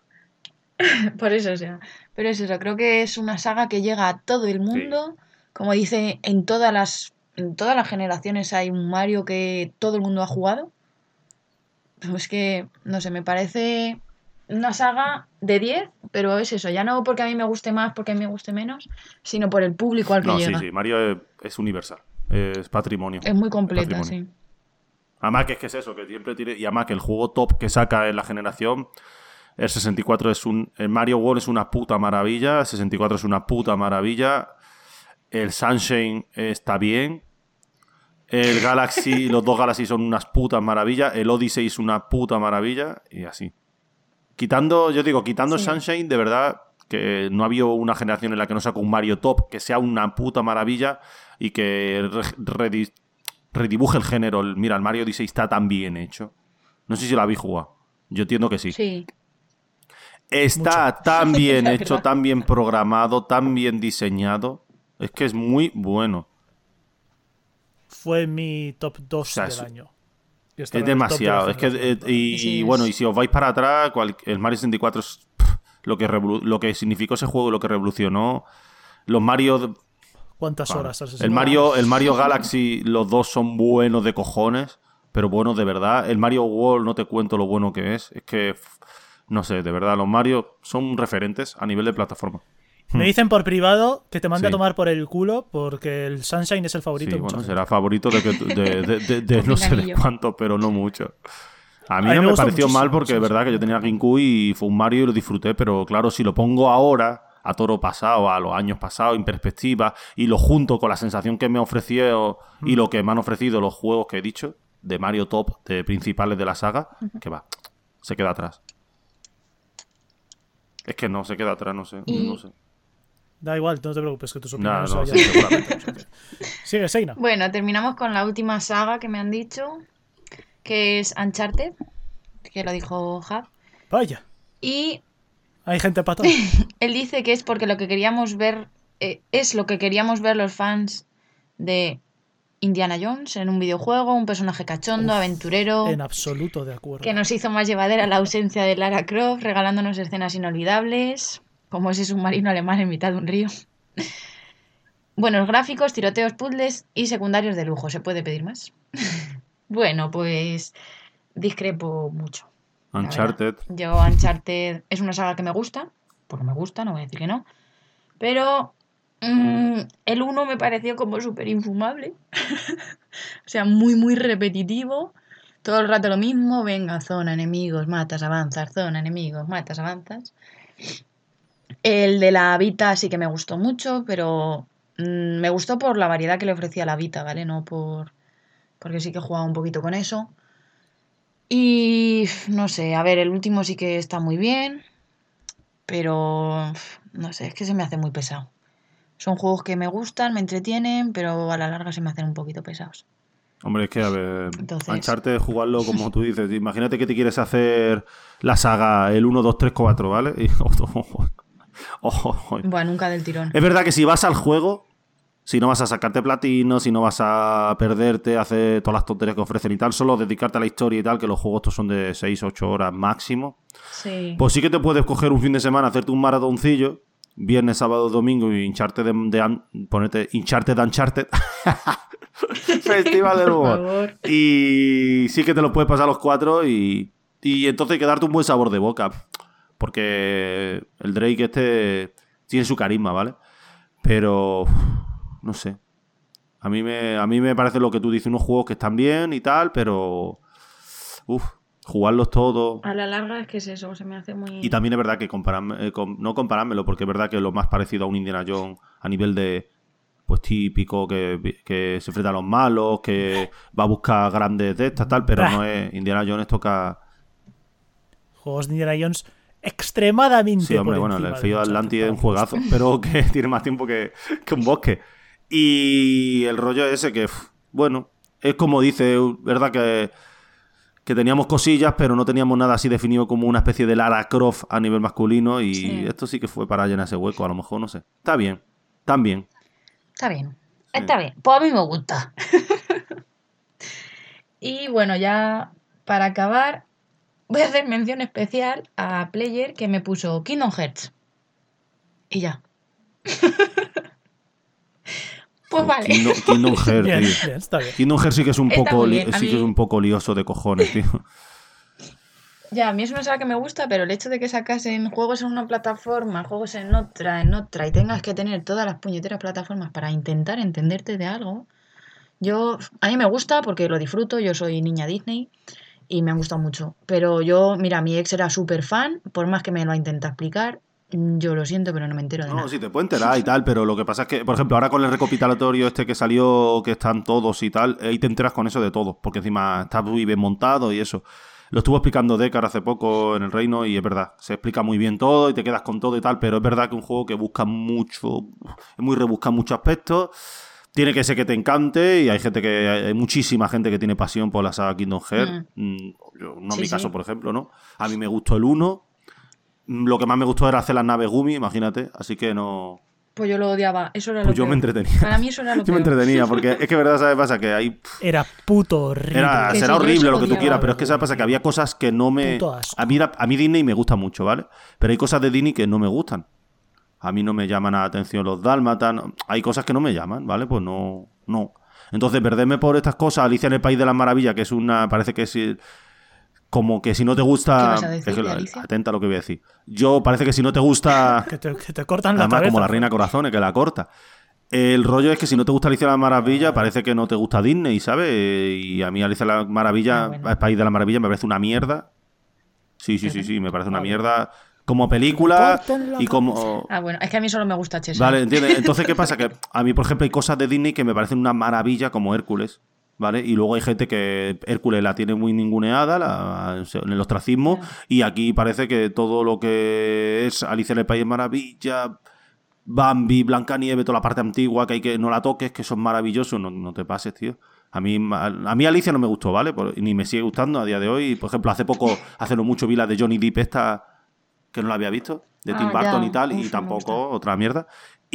Por eso, o sea. Pero es eso, creo que es una saga que llega a todo el mundo. Como dice, en todas las generaciones hay un Mario que todo el mundo ha jugado. Pues que, no sé, me parece una saga de 10, pero es eso, ya no porque a mí me guste más, porque a mí me guste menos, sino por el público al que No, llega. sí, Mario es universal. Es patrimonio. Es muy completa, patrimonio. sí. Además que es eso, que siempre tiene... Y además que el juego top que saca en la generación, el 64 es el Mario World es una puta maravilla, el 64 es una puta maravilla, el Sunshine está bien, el Galaxy, los dos Galaxy son unas putas maravillas, el Odyssey es una puta maravilla, y así. Quitando Sí. Sunshine, de verdad que no ha habido una generación en la que no saca un Mario top que sea una puta maravilla y que redibuje el género. Mira, el Mario Odyssey está tan bien hecho. No sé si lo habéis jugado. Yo entiendo que sí. Sí. Está tan bien La hecho, verdad. tan bien programado, tan bien diseñado. Es que es muy bueno. Fue mi top 2 O sea, del año. Y Es estaba en el top de la demasiado. Es que, generación. Sí, bueno, es- y si os vais para atrás, el Mario 64 es lo que significó ese juego, lo que revolucionó. Los Mario. ¿Cuántas Claro. horas has El Mario Galaxy, los dos son buenos de cojones, pero buenos de verdad. El Mario World, no te cuento lo bueno que es. Es que, no sé, de verdad, los Mario son referentes a nivel de plataforma. Me dicen por privado que te mande Sí. a tomar por el culo porque el Sunshine es el favorito Sí, de mucha bueno, gente. será favorito de Por no sé de pinganillo. cuánto, pero no mucho. A mí A mí no me me gustó pareció mal muchísimo, porque sí, es verdad sí. que yo tenía GameCube y fue un Mario y lo disfruté, pero claro, si lo pongo ahora, a toro pasado, a los años pasados, en perspectiva, y lo junto con la sensación que me ofreció y lo que me han ofrecido los juegos que he dicho, de Mario Top, de principales de la saga, que va, se queda atrás. Es que no, se queda atrás, no sé. Y- No sé. Da igual, no te preocupes que tus Nah, opiniones no, vayan- sí, seguramente. Sigue, Seina. Bueno, terminamos con la última saga que me han dicho, que es Uncharted, que lo dijo Hub. Vaya, Y hay gente para todo. él dice que es porque lo que queríamos ver, es lo que queríamos ver los fans de Indiana Jones en un videojuego, un personaje cachondo, aventurero, En absoluto de acuerdo. que nos hizo más llevadera la ausencia de Lara Croft, regalándonos escenas inolvidables, como ese submarino alemán en mitad de un río. Buenos gráficos, tiroteos, puzzles y secundarios de lujo. ¿Se puede pedir más? Bueno, pues discrepo mucho. la verdad. Uncharted. Yo Uncharted es una saga que me gusta, porque me gusta, no voy a decir que no. Pero el 1 me pareció como súper infumable. O sea, muy, muy repetitivo. Todo el rato lo mismo. Venga, zona, enemigos, matas, avanzas. Zona, enemigos, matas, avanzas. El de la Vita sí que me gustó mucho, pero me gustó por la variedad que le ofrecía la Vita, ¿vale? No porque sí que he jugado un poquito con eso. Y no sé, a ver, el último sí que está muy bien. pero no sé, es que se me hace muy pesado. Son juegos que me gustan, me entretienen, pero a la larga se me hacen un poquito pesados. Hombre, es que, a ver, Entonces- Uncharted, jugarlo como tú dices. Imagínate que te quieres hacer la saga, el 1, 2, 3, 4, ¿vale? Y, Bueno, nunca del tirón. Es verdad que si vas al juego, si no vas a sacarte platino, si no vas a perderte, hacer todas las tonterías que ofrecen y tal, solo dedicarte a la historia y tal, que los juegos estos son de 6, 8 horas máximo, Sí. pues sí que te puedes coger un fin de semana, hacerte un maratoncillo, viernes, sábado, domingo y hincharte ponerte hincharte de Uncharted. Festival del Por humor. favor. Y sí que te lo puedes pasar los 4 y entonces hay que darte un buen sabor de boca. Porque el Drake este tiene su carisma, ¿vale? Pero no sé. A mí me parece lo que tú dices, unos juegos que están bien y tal, pero jugarlos todos. A la larga es que es eso, se me hace muy... Y también es verdad que no comparármelo, porque es verdad que es lo más parecido a un Indiana Jones a nivel de, pues típico, que se enfrenta a los malos, que va a buscar grandes de estas, tal, pero no es... Indiana Jones toca... Juegos de Indiana Jones extremadamente Sí, hombre, por bueno, el encima Fío de Atlantis Uncharted es un para mi juegazo, gusto. pero que tiene más tiempo que un bosque. Y el rollo ese que, bueno, es como dice, verdad que teníamos cosillas, pero no teníamos nada así definido como una especie de Lara Croft a nivel masculino, y Sí. esto sí que fue para llenar ese hueco, a lo mejor, no sé. Está bien, también. Está bien, Sí. está bien. Pues a mí me gusta. Y bueno, ya para acabar, voy a hacer mención especial a Player que me puso Kingdom Hearts. Y ya. Pues vale. Kingdom Hearts, Bien, tío. bien, está bien. Kingdom Hearts sí que es un Está poco muy bien, a sí que es mí- un poco lioso de cojones, tío. Ya, a mí es una saga que me gusta, pero el hecho de que sacasen juegos en una plataforma, juegos en otra, y tengas que tener todas las puñeteras plataformas para intentar entenderte de algo, a mí me gusta porque lo disfruto, yo soy niña Disney y me han gustado mucho. Pero mira, mi ex era súper fan, por más que me lo ha intentado explicar, yo lo siento, pero no me entero de No, nada. sí, te puedo enterar y tal, pero lo que pasa es que, por ejemplo, ahora con el recopilatorio este que salió, que están todos y tal, ahí te enteras con eso de todo, porque encima está muy bien montado y eso. Lo estuvo explicando Deckard hace poco en el Reino y es verdad, se explica muy bien todo y te quedas con todo y tal, pero es verdad que un juego que busca mucho, es muy rebuscado en muchos aspectos, tiene que ser que te encante y hay muchísima gente que tiene pasión por la saga Kingdom Hearts. No en Sí, mi caso, sí. por ejemplo, ¿no? A mí me gustó el 1. Lo que más me gustó era hacer las naves Gumi, imagínate, así que no... Pues yo lo odiaba, eso era lo Pues yo peor. me entretenía. Para mí eso era lo Yo me peor. entretenía, porque es que verdad, ¿sabes qué pasa? Que hay... Era puto horrible. Que será sí, yo horrible eso lo lo que tú odiaba. quieras, pero es que ¿sabes qué pasa? Que había cosas que no me... Puto asco. A mí Disney me gusta mucho, ¿vale? Pero hay cosas de Disney que no me gustan. A mí no me llaman la atención los dálmatas, hay cosas que no me llaman, ¿vale? Pues no. Entonces, perderme por estas cosas, Alicia en el País de las Maravillas, que es parece que es... Como que si no te gusta... ¿Qué vas a decir es que de Alicia? atenta a lo que voy a decir. Parece que si no te gusta... Que te cortan la Además, cabeza. como la Reina Corazones, que la corta. El rollo es que si no te gusta Alicia en las Maravillas, parece que no te gusta Disney, ¿sabes? Y a mí Alicia en las Maravillas, bueno. el País de las Maravillas, me parece una mierda. Sí, me parece una mierda. Como película corten la y como... Ah, bueno, es que a mí solo me gusta Cheshire. Vale, ¿entiendes? Entonces, ¿qué pasa? Que a mí, por ejemplo, hay cosas de Disney que me parecen una maravilla, como Hércules, ¿vale? Y luego hay gente que Hércules la tiene muy ninguneada en el ostracismo, y aquí parece que todo lo que es Alicia en el País de Maravillas, Bambi, Blancanieves, toda la parte antigua, que hay que no la toques, que son maravillosos, no te pases, tío. A mí Alicia no me gustó, ¿vale? Ni me sigue gustando a día de hoy. Por ejemplo, hace no mucho vi la de Johnny Depp esta, que no la había visto, de Tim Burton ya. y tal, y Uf, me tampoco, otra mierda.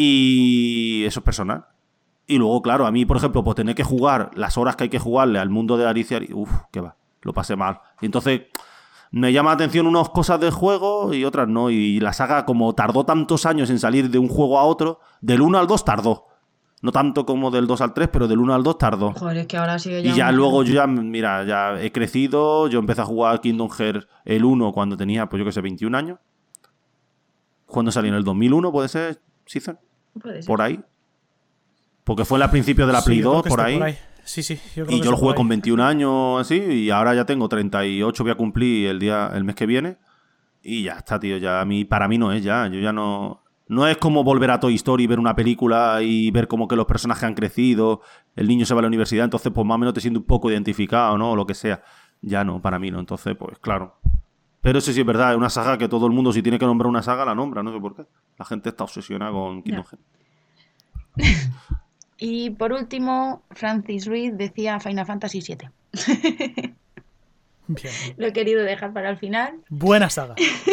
Y eso es personal. Y luego, claro, a mí, por ejemplo, pues tener que jugar las horas que hay que jugarle al mundo de Alicia, qué va, lo pasé mal. Y entonces me llama la atención unas cosas del juego y otras no. Y la saga, como tardó tantos años en salir de un juego a otro, del 1 al 2 tardó. No tanto como del 2 al 3, pero del 1 al 2 tardó. Joder, es que ahora sigue ya... Y ya luego yo ya he crecido. Yo empecé a jugar Kingdom Hearts el 1 cuando tenía, pues yo que sé, 21 años. Cuando salió en el 2001, ¿puede ser, Season? Puede ser. Por ahí. Porque fue a principios de la Sí, Play yo creo 2, que por esté ahí. Sí, yo creo Y que yo lo esté jugué por con ahí. 21 años, así, y ahora ya tengo 38, voy a cumplir el mes que viene. Y ya está, tío, para mí no es ya. Yo ya no... No es como volver a Toy Story, ver una película y ver como que los personajes han crecido, el niño se va a la universidad, entonces pues más o menos te sientes un poco identificado, ¿no? O lo que sea. Ya no, para mí no, entonces pues claro. Pero eso sí es verdad, es una saga que todo el mundo, si tiene que nombrar una saga, la nombra, no sé por qué. La gente está obsesionada con Kingdom Hearts. Y por último, Francis Reed decía Final Fantasy VII. Bien. Lo he querido dejar para el final. Buena saga.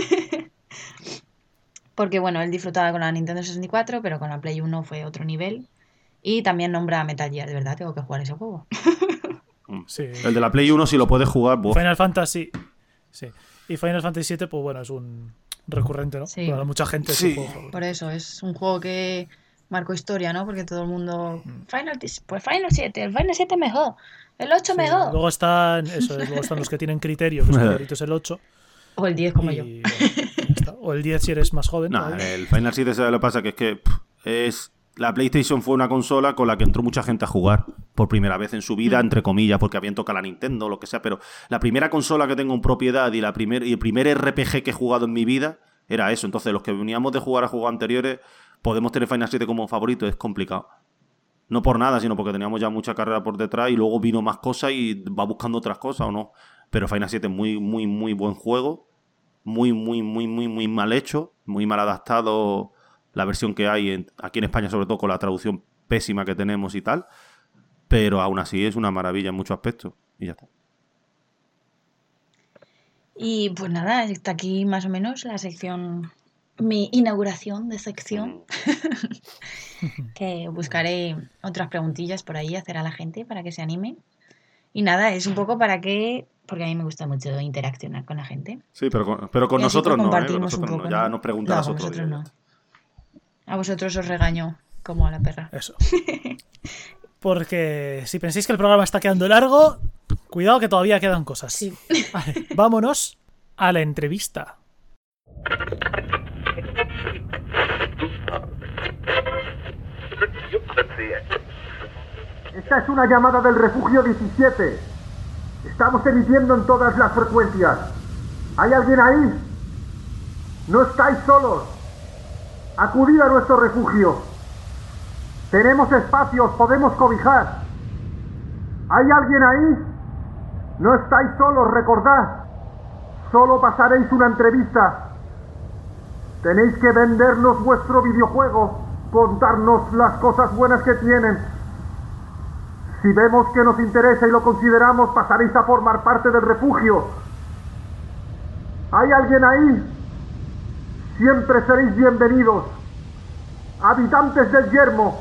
Porque, bueno, él disfrutaba con la Nintendo 64, pero con la Play 1 fue otro nivel. Y también nombra Metal Gear, de verdad, tengo que jugar ese juego. Sí. El de la Play 1, si lo puedes jugar, ¡buah! Final Fantasy. Sí. Y Final Fantasy VII, pues bueno, es un recurrente, ¿no? Sí. Para mucha gente es Sí. un juego favorito. Por eso, es un juego que marcó historia, ¿no? Porque todo el mundo... Final 7, el Final 7 mejor, el 8 Sí. mejor. Luego están los que tienen criterio, que su favorito es el 8. O el 10 como yo. Y, bueno, ya está. O el 10 si eres más joven. No, todavía. el Final 7 ¿sabes lo que pasa? Que es que la PlayStation fue una consola con la que entró mucha gente a jugar por primera vez en su vida, entre comillas, porque habían tocado la Nintendo o lo que sea, pero la primera consola que tengo en propiedad y el primer RPG que he jugado en mi vida era eso. Entonces, los que veníamos de jugar a juegos anteriores, podemos tener Final 7 como favorito, es complicado. No por nada, sino porque teníamos ya mucha carrera por detrás y luego vino más cosas y va buscando otras cosas o no. Pero Final 7 es muy, muy, muy buen juego. Muy, muy, muy, muy, muy mal hecho. Muy mal adaptado la versión que hay aquí en España, sobre todo con la traducción pésima que tenemos y tal. Pero aún así es una maravilla en muchos aspectos. Y ya está. Y pues nada, está aquí más o menos la sección, mi inauguración de sección. Que buscaré otras preguntillas por ahí, hacer a la gente para que se anime. Y nada, es un poco para que... Porque a mí me gusta mucho interaccionar con la gente. Sí, pero con Y así, pues, nosotros no, ¿eh? Con compartimos nosotros un no. poco, Ya ¿no? nos preguntarás No, con otro día. vosotros no. A vosotros os regaño como a la perra. Eso. Porque si pensáis que el programa está quedando largo, cuidado que todavía quedan cosas. Sí. Vale, vámonos a la entrevista. Esta es una llamada del refugio 17. Estamos emitiendo en todas las frecuencias. ¿Hay alguien ahí? No estáis solos. Acudid a nuestro refugio. Tenemos espacios, podemos cobijar. ¿Hay alguien ahí? No estáis solos, recordad. Solo pasaréis una entrevista. Tenéis que vendernos vuestro videojuego, contarnos las cosas buenas que tienen. Si vemos que nos interesa y lo consideramos, pasaréis a formar parte del refugio. ¿Hay alguien ahí? Siempre seréis bienvenidos. Habitantes del yermo.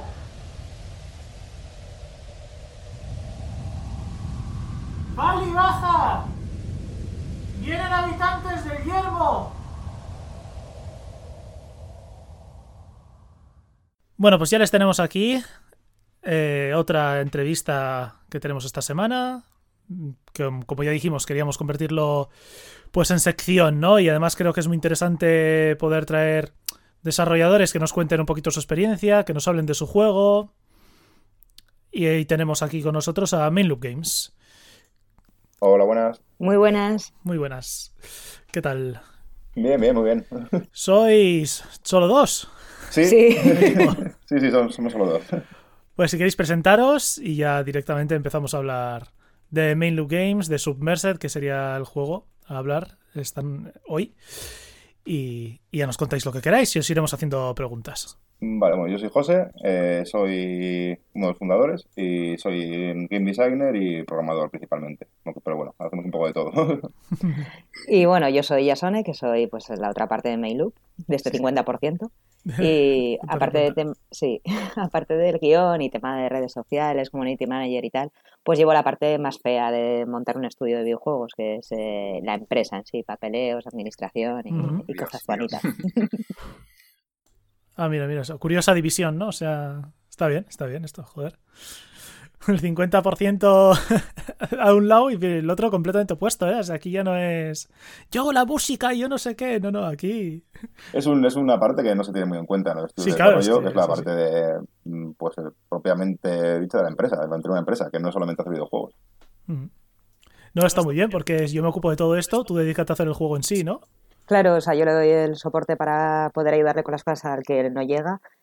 ¡Vale, baja! ¡Vienen habitantes del yermo! Bueno, pues ya les tenemos aquí. Otra entrevista que tenemos esta semana. Que, como ya dijimos, queríamos convertirlo pues en sección, ¿no? Y además creo que es muy interesante poder traer desarrolladores que nos cuenten un poquito su experiencia, que nos hablen de su juego. Y ahí tenemos aquí con nosotros a Main Loop Games. Hola, buenas. Muy buenas. Muy buenas. ¿Qué tal? Bien, bien, muy bien. ¿Sois solo dos? Sí, Sí. sí, somos solo dos. Pues si queréis presentaros y ya directamente empezamos a hablar de Main Loop Games, de Submersed, que sería el juego a hablar están hoy. Y ya nos contáis lo que queráis y os iremos haciendo preguntas. Vale, bueno, yo soy José, soy uno de los fundadores y soy game designer y programador principalmente. Pero bueno, hacemos un poco de todo. Y bueno, yo soy Yasone, que soy pues la otra parte de Main-Loop, de este 50%. Y aparte aparte del guión y tema de redes sociales, community manager y tal, pues llevo la parte más fea de montar un estudio de videojuegos, que es la empresa en sí, papeleos, administración y cosas bonitas. Ah, mira, curiosa división, ¿no? O sea, está bien esto, joder. El 50% a un lado y el otro completamente opuesto, ¿eh? O sea, aquí ya no es yo hago la música y yo no sé qué. No, aquí... Es una parte que no se tiene muy en cuenta en el estudio Sí, de claro, desarrollo, sí, que es la sí, parte de, pues, propiamente dicha de la empresa, de mantener una empresa, que no solamente hace videojuegos. No, está muy bien, porque yo me ocupo de todo esto, tú dedícate a hacer el juego en sí, ¿no? Claro, o sea, yo le doy el soporte para poder ayudarle con las cosas al que no llega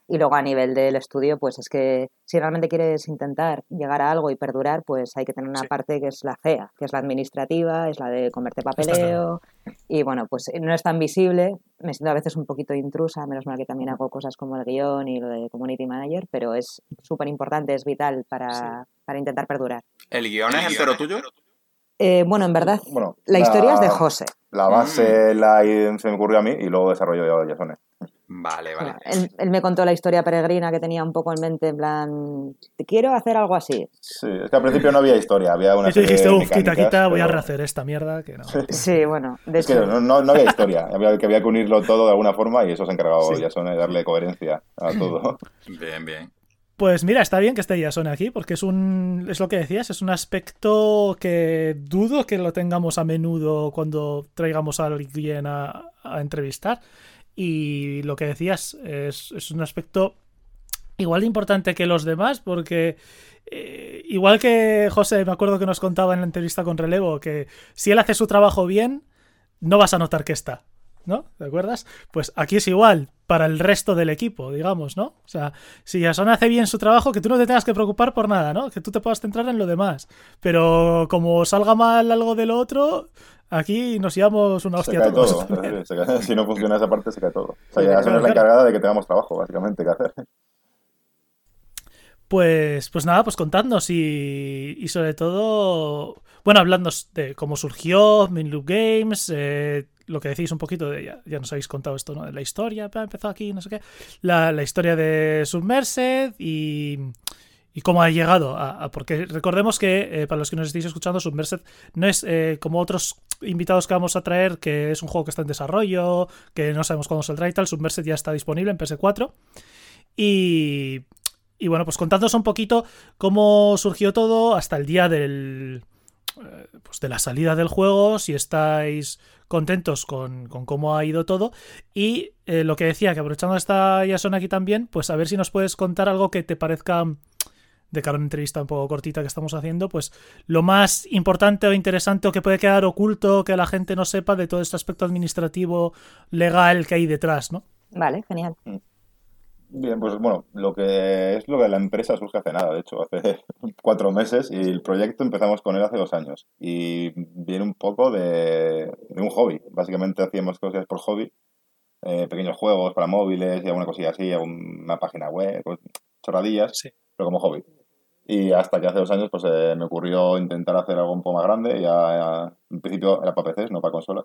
Y luego a nivel del estudio, pues es que si realmente quieres intentar llegar a algo y perdurar, pues hay que tener una parte que es la fea, que es la administrativa, es la de comerte papeleo. Y bueno, pues no es tan visible. Me siento a veces un poquito intrusa, menos mal que también hago cosas como el guión y lo de community manager, pero es súper importante, es vital para intentar perdurar. ¿El guión es entero tuyo? Bueno, en verdad, la historia es de José. La base se me ocurrió a mí y luego desarrollo yo Yasone. Vale. Él me contó la historia peregrina que tenía un poco en mente, en plan, quiero hacer algo así. Sí, es que al principio no había historia, había una serie de mecánicas, quita, voy a rehacer esta mierda, que no. Sí, bueno, de es hecho... que no había historia, había que unirlo todo de alguna forma y eso se ha encargado Yasone de darle coherencia a todo. Bien. Pues mira, está bien que esté Yasone aquí, porque es lo que decías, es un aspecto que dudo que lo tengamos a menudo cuando traigamos a alguien a entrevistar. Y lo que decías es un aspecto igual de importante que los demás, porque igual que José, me acuerdo que nos contaba en la entrevista con Relevo, que si él hace su trabajo bien, no vas a notar que está, ¿no? ¿Te acuerdas? Pues aquí es igual para el resto del equipo, digamos, ¿no? O sea, si Yasone hace bien su trabajo, que tú no te tengas que preocupar por nada, ¿no? Que tú te puedas centrar en lo demás. Pero como salga mal algo de lo otro, aquí nos llevamos una hostia se cae todos. todo. Si no funciona esa parte, se cae todo. O sea, Yasone es la encargada de que tengamos trabajo, básicamente, que hacer. Pues nada, pues contadnos y sobre todo, bueno, hablando de cómo surgió Minloop Games, lo que decís un poquito de, ya nos habéis contado esto, ¿no? De la historia, empezó aquí, no sé qué, la historia de Submersed y cómo ha llegado porque recordemos que, para los que nos estéis escuchando, Submersed no es como otros invitados que vamos a traer, que es un juego que está en desarrollo, que no sabemos cuándo saldrá y tal. Submersed ya está disponible en PS4 y bueno, pues contadnos un poquito cómo surgió todo hasta el día de la salida del juego, si estáis contentos con cómo ha ido todo y lo que decía, que aprovechando esta Yasone aquí también, pues a ver si nos puedes contar algo que te parezca, de cara a una entrevista un poco cortita que estamos haciendo, pues lo más importante o interesante o que puede quedar oculto, que la gente no sepa de todo este aspecto administrativo, legal que hay detrás, ¿no? Vale, genial. Bien, pues bueno, lo que la empresa surge hace nada, de hecho, hace 4 meses y el proyecto empezamos con él hace 2 años y viene un poco de un hobby. Básicamente hacíamos cosas por hobby, pequeños juegos para móviles y alguna cosilla así, una página web, pues, chorradillas, pero como hobby. Y hasta que hace 2 años pues me ocurrió intentar hacer algo un poco más grande, ya en principio era para PCs, no para consolas.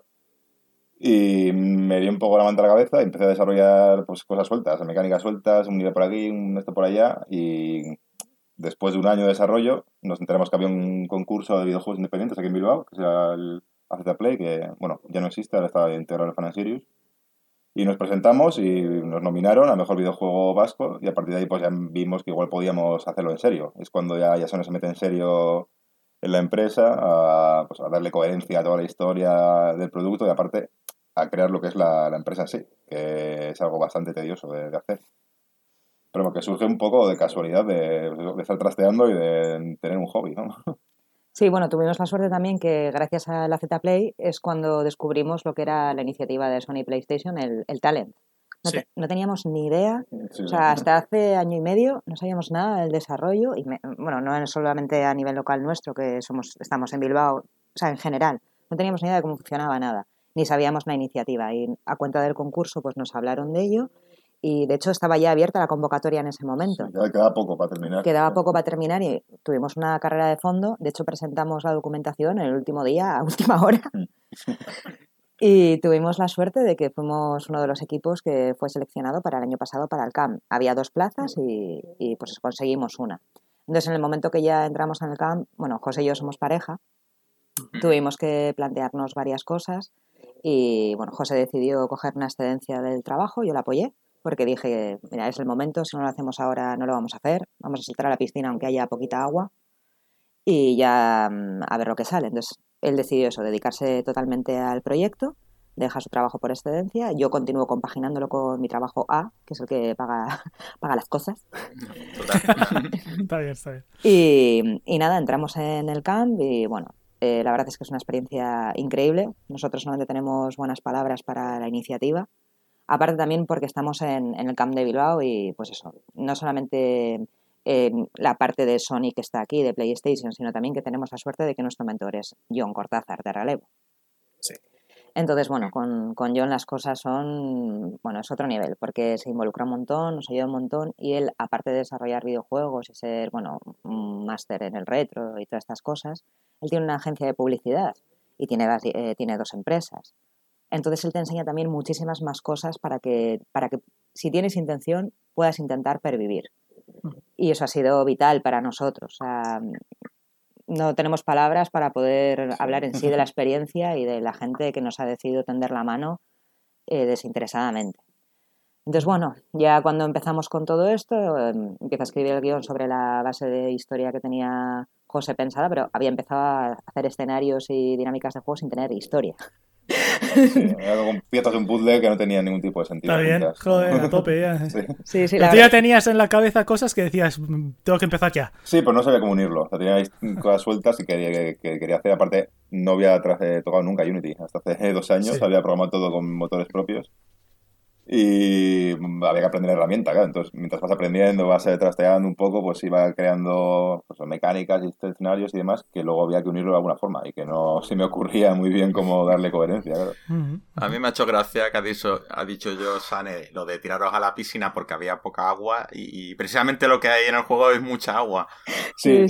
Y me dio un poco la manta a la cabeza y empecé a desarrollar pues cosas sueltas, mecánicas sueltas, un nivel por aquí, un esto por allá. Y después de 1 año de desarrollo nos enteramos que había un concurso de videojuegos independientes aquí en Bilbao, que era el AZ Play, que bueno, ya no existe, ahora está integrado en Fan & Serious. Y nos presentamos y nos nominaron a Mejor Videojuego Vasco y a partir de ahí pues ya vimos que igual podíamos hacerlo en serio. Es cuando ya Yasone se mete en serio en la empresa a darle coherencia a toda la historia del producto y aparte a crear lo que es la empresa en sí, que es algo bastante tedioso de hacer. Pero porque surge un poco de casualidad de estar trasteando y de tener un hobby, ¿no? Sí, bueno, tuvimos la suerte también que gracias a la Z Play es cuando descubrimos lo que era la iniciativa de Sony PlayStation, el Talent. No teníamos ni idea, o sea, hasta hace 1 año y medio no sabíamos nada del desarrollo y bueno, no solamente a nivel local nuestro, que estamos en Bilbao, o sea, en general, no teníamos ni idea de cómo funcionaba nada, ni sabíamos la iniciativa y a cuenta del concurso pues nos hablaron de ello y de hecho estaba ya abierta la convocatoria en ese momento. Sí, quedaba poco para terminar. Quedaba poco para terminar y tuvimos una carrera de fondo, de hecho presentamos la documentación en el último día, a última hora. Y tuvimos la suerte de que fuimos uno de los equipos que fue seleccionado para el año pasado para el camp. Había 2 plazas y pues conseguimos una. Entonces, en el momento que ya entramos en el camp, bueno, José y yo somos pareja, tuvimos que plantearnos varias cosas y, bueno, José decidió coger una excedencia del trabajo, yo la apoyé, porque dije, mira, es el momento, si no lo hacemos ahora no lo vamos a hacer, vamos a saltar a la piscina aunque haya poquita agua y ya a ver lo que sale. Entonces, él decidió eso, dedicarse totalmente al proyecto, deja su trabajo por excedencia, yo continúo compaginándolo con mi trabajo A, que es el que paga las cosas. Está bien. Y nada, entramos en el camp y bueno, la verdad es que es una experiencia increíble. Nosotros solamente tenemos buenas palabras para la iniciativa. Aparte también porque estamos en el Camp de Bilbao y pues eso, no solamente la parte de Sony que está aquí, de PlayStation, sino también que tenemos la suerte de que nuestro mentor es Jon Cortázar, de Relevo. Sí. Entonces, bueno, con Jon las cosas son, bueno, es otro nivel, porque se involucra un montón, nos ayuda un montón, y él, aparte de desarrollar videojuegos y ser, bueno, un máster en el retro y todas estas cosas, él tiene una agencia de publicidad y tiene 2 empresas. Entonces él te enseña también muchísimas más cosas para que si tienes intención puedas intentar pervivir. Y eso ha sido vital para nosotros. O sea, no tenemos palabras para poder hablar en sí de la experiencia y de la gente que nos ha decidido tender la mano desinteresadamente. Entonces, bueno, ya cuando empezamos con todo esto, empiezo a escribir el guión sobre la base de historia que tenía José pensada, pero había empezado a hacer escenarios y dinámicas de juego sin tener historia. Sí, era con piezas de un puzzle que no tenía ningún tipo de sentido. Está bien, juntas. joder, a tope ya. Sí, Pero tú ya tenías en la cabeza cosas que decías, tengo que empezar ya. Sí, pues no sabía cómo unirlo. O sea, tenía cosas sueltas y que quería hacer. Aparte, no había tocado nunca Unity. Hasta hace 2 años Sí. había programado todo con motores propios. Y había que aprender la herramienta, claro. Entonces, mientras vas aprendiendo, vas trasteando un poco, pues iba creando pues, mecánicas y escenarios y demás, que luego había que unirlo de alguna forma y que no se me ocurría muy bien cómo darle coherencia, claro. A mí me ha hecho gracia que ha dicho yo, Sane, lo de tiraros a la piscina porque había poca agua y precisamente lo que hay en el juego es mucha agua. Sí.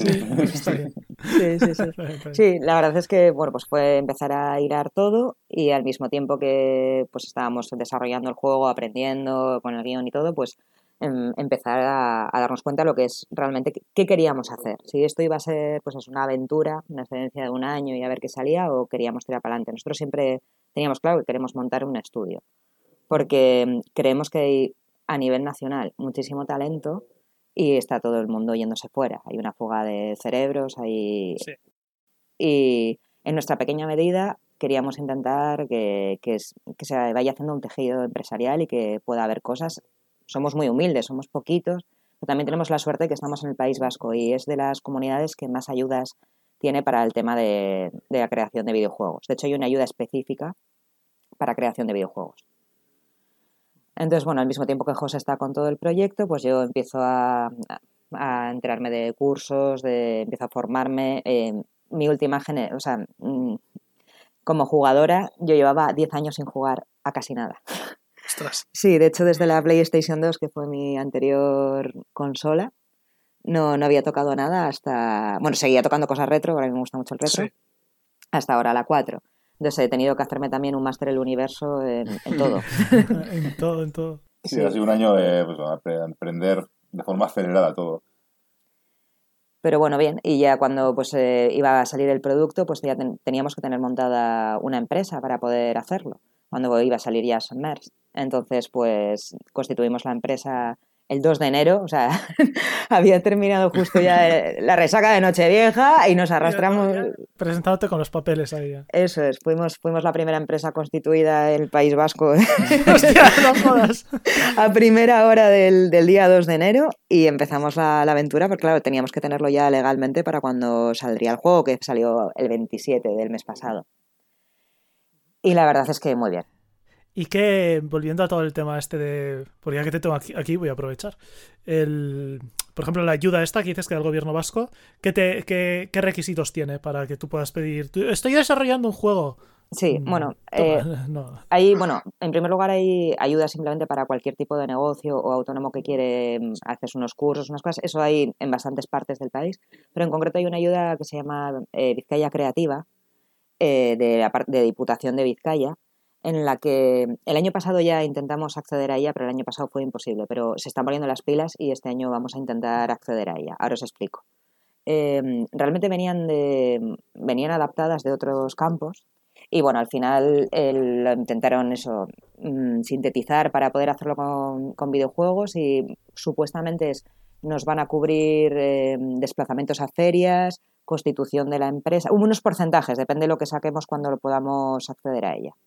Sí, la verdad es que, bueno, pues fue empezar a hilar todo y al mismo tiempo que pues estábamos desarrollando el juego, aprendiendo con el guión y todo, pues empezar a darnos cuenta de lo que es realmente qué queríamos hacer. Si esto iba a ser pues es una aventura, una experiencia de 1 año y a ver qué salía, o queríamos tirar para adelante. Nosotros siempre teníamos claro que queremos montar un estudio, porque creemos que hay a nivel nacional muchísimo talento y está todo el mundo yéndose fuera. Hay una fuga de cerebros, Sí. y en nuestra pequeña medida queríamos intentar que se vaya haciendo un tejido empresarial y que pueda haber cosas. Somos muy humildes, somos poquitos, pero también tenemos la suerte de que estamos en el País Vasco y es de las comunidades que más ayudas tiene para el tema de la creación de videojuegos. De hecho, hay una ayuda específica para creación de videojuegos. Entonces, bueno, al mismo tiempo que José está con todo el proyecto, pues yo empiezo a enterarme de cursos, empiezo a formarme. Mi última o sea, como jugadora, yo llevaba 10 años sin jugar a casi nada. Ostras. Sí, de hecho, desde la PlayStation 2, que fue mi anterior consola, no había tocado nada hasta... Bueno, seguía tocando cosas retro, porque a mí me gusta mucho el retro, Sí. hasta ahora la 4. Entonces he tenido que hacerme también un máster del universo en todo. en todo. Sí, ha sido un año de pues, aprender de forma acelerada todo. Pero bueno, bien, y ya cuando pues iba a salir el producto, pues ya teníamos que tener montada una empresa para poder hacerlo, cuando iba a salir ya Submerged. Entonces, pues constituimos la empresa el 2 de enero, o sea, había terminado justo ya la resaca de Nochevieja y nos arrastramos... Presentándote con los papeles ahí ya. Eso es, fuimos la primera empresa constituida en el País Vasco. ¡Hostia, no jodas! A primera hora del día 2 de enero y empezamos la aventura, porque claro, teníamos que tenerlo ya legalmente para cuando saldría el juego, que salió el 27 del mes pasado. Y la verdad es que muy bien. Y que, volviendo a todo el tema este de... Porque ya que te tengo aquí voy a aprovechar. Por ejemplo, la ayuda esta que dices que da el gobierno vasco, ¿qué requisitos tiene para que tú puedas pedir? Estoy desarrollando un juego. Sí, bueno, no. bueno, en primer lugar hay ayuda simplemente para cualquier tipo de negocio o autónomo que quiere hacer unos cursos, unas cosas. Eso hay en bastantes partes del país, pero en concreto hay una ayuda que se llama Vizcaya Creativa, de Diputación de Vizcaya, en la que el año pasado ya intentamos acceder a ella, pero el año pasado fue imposible. Pero se están poniendo las pilas y este año vamos a intentar acceder a ella. Ahora os explico. Realmente venían adaptadas de otros campos y bueno, al final lo intentaron sintetizar para poder hacerlo con videojuegos y supuestamente nos van a cubrir desplazamientos a ferias, constitución de la empresa, unos porcentajes, depende de lo que saquemos cuando lo podamos acceder a ella.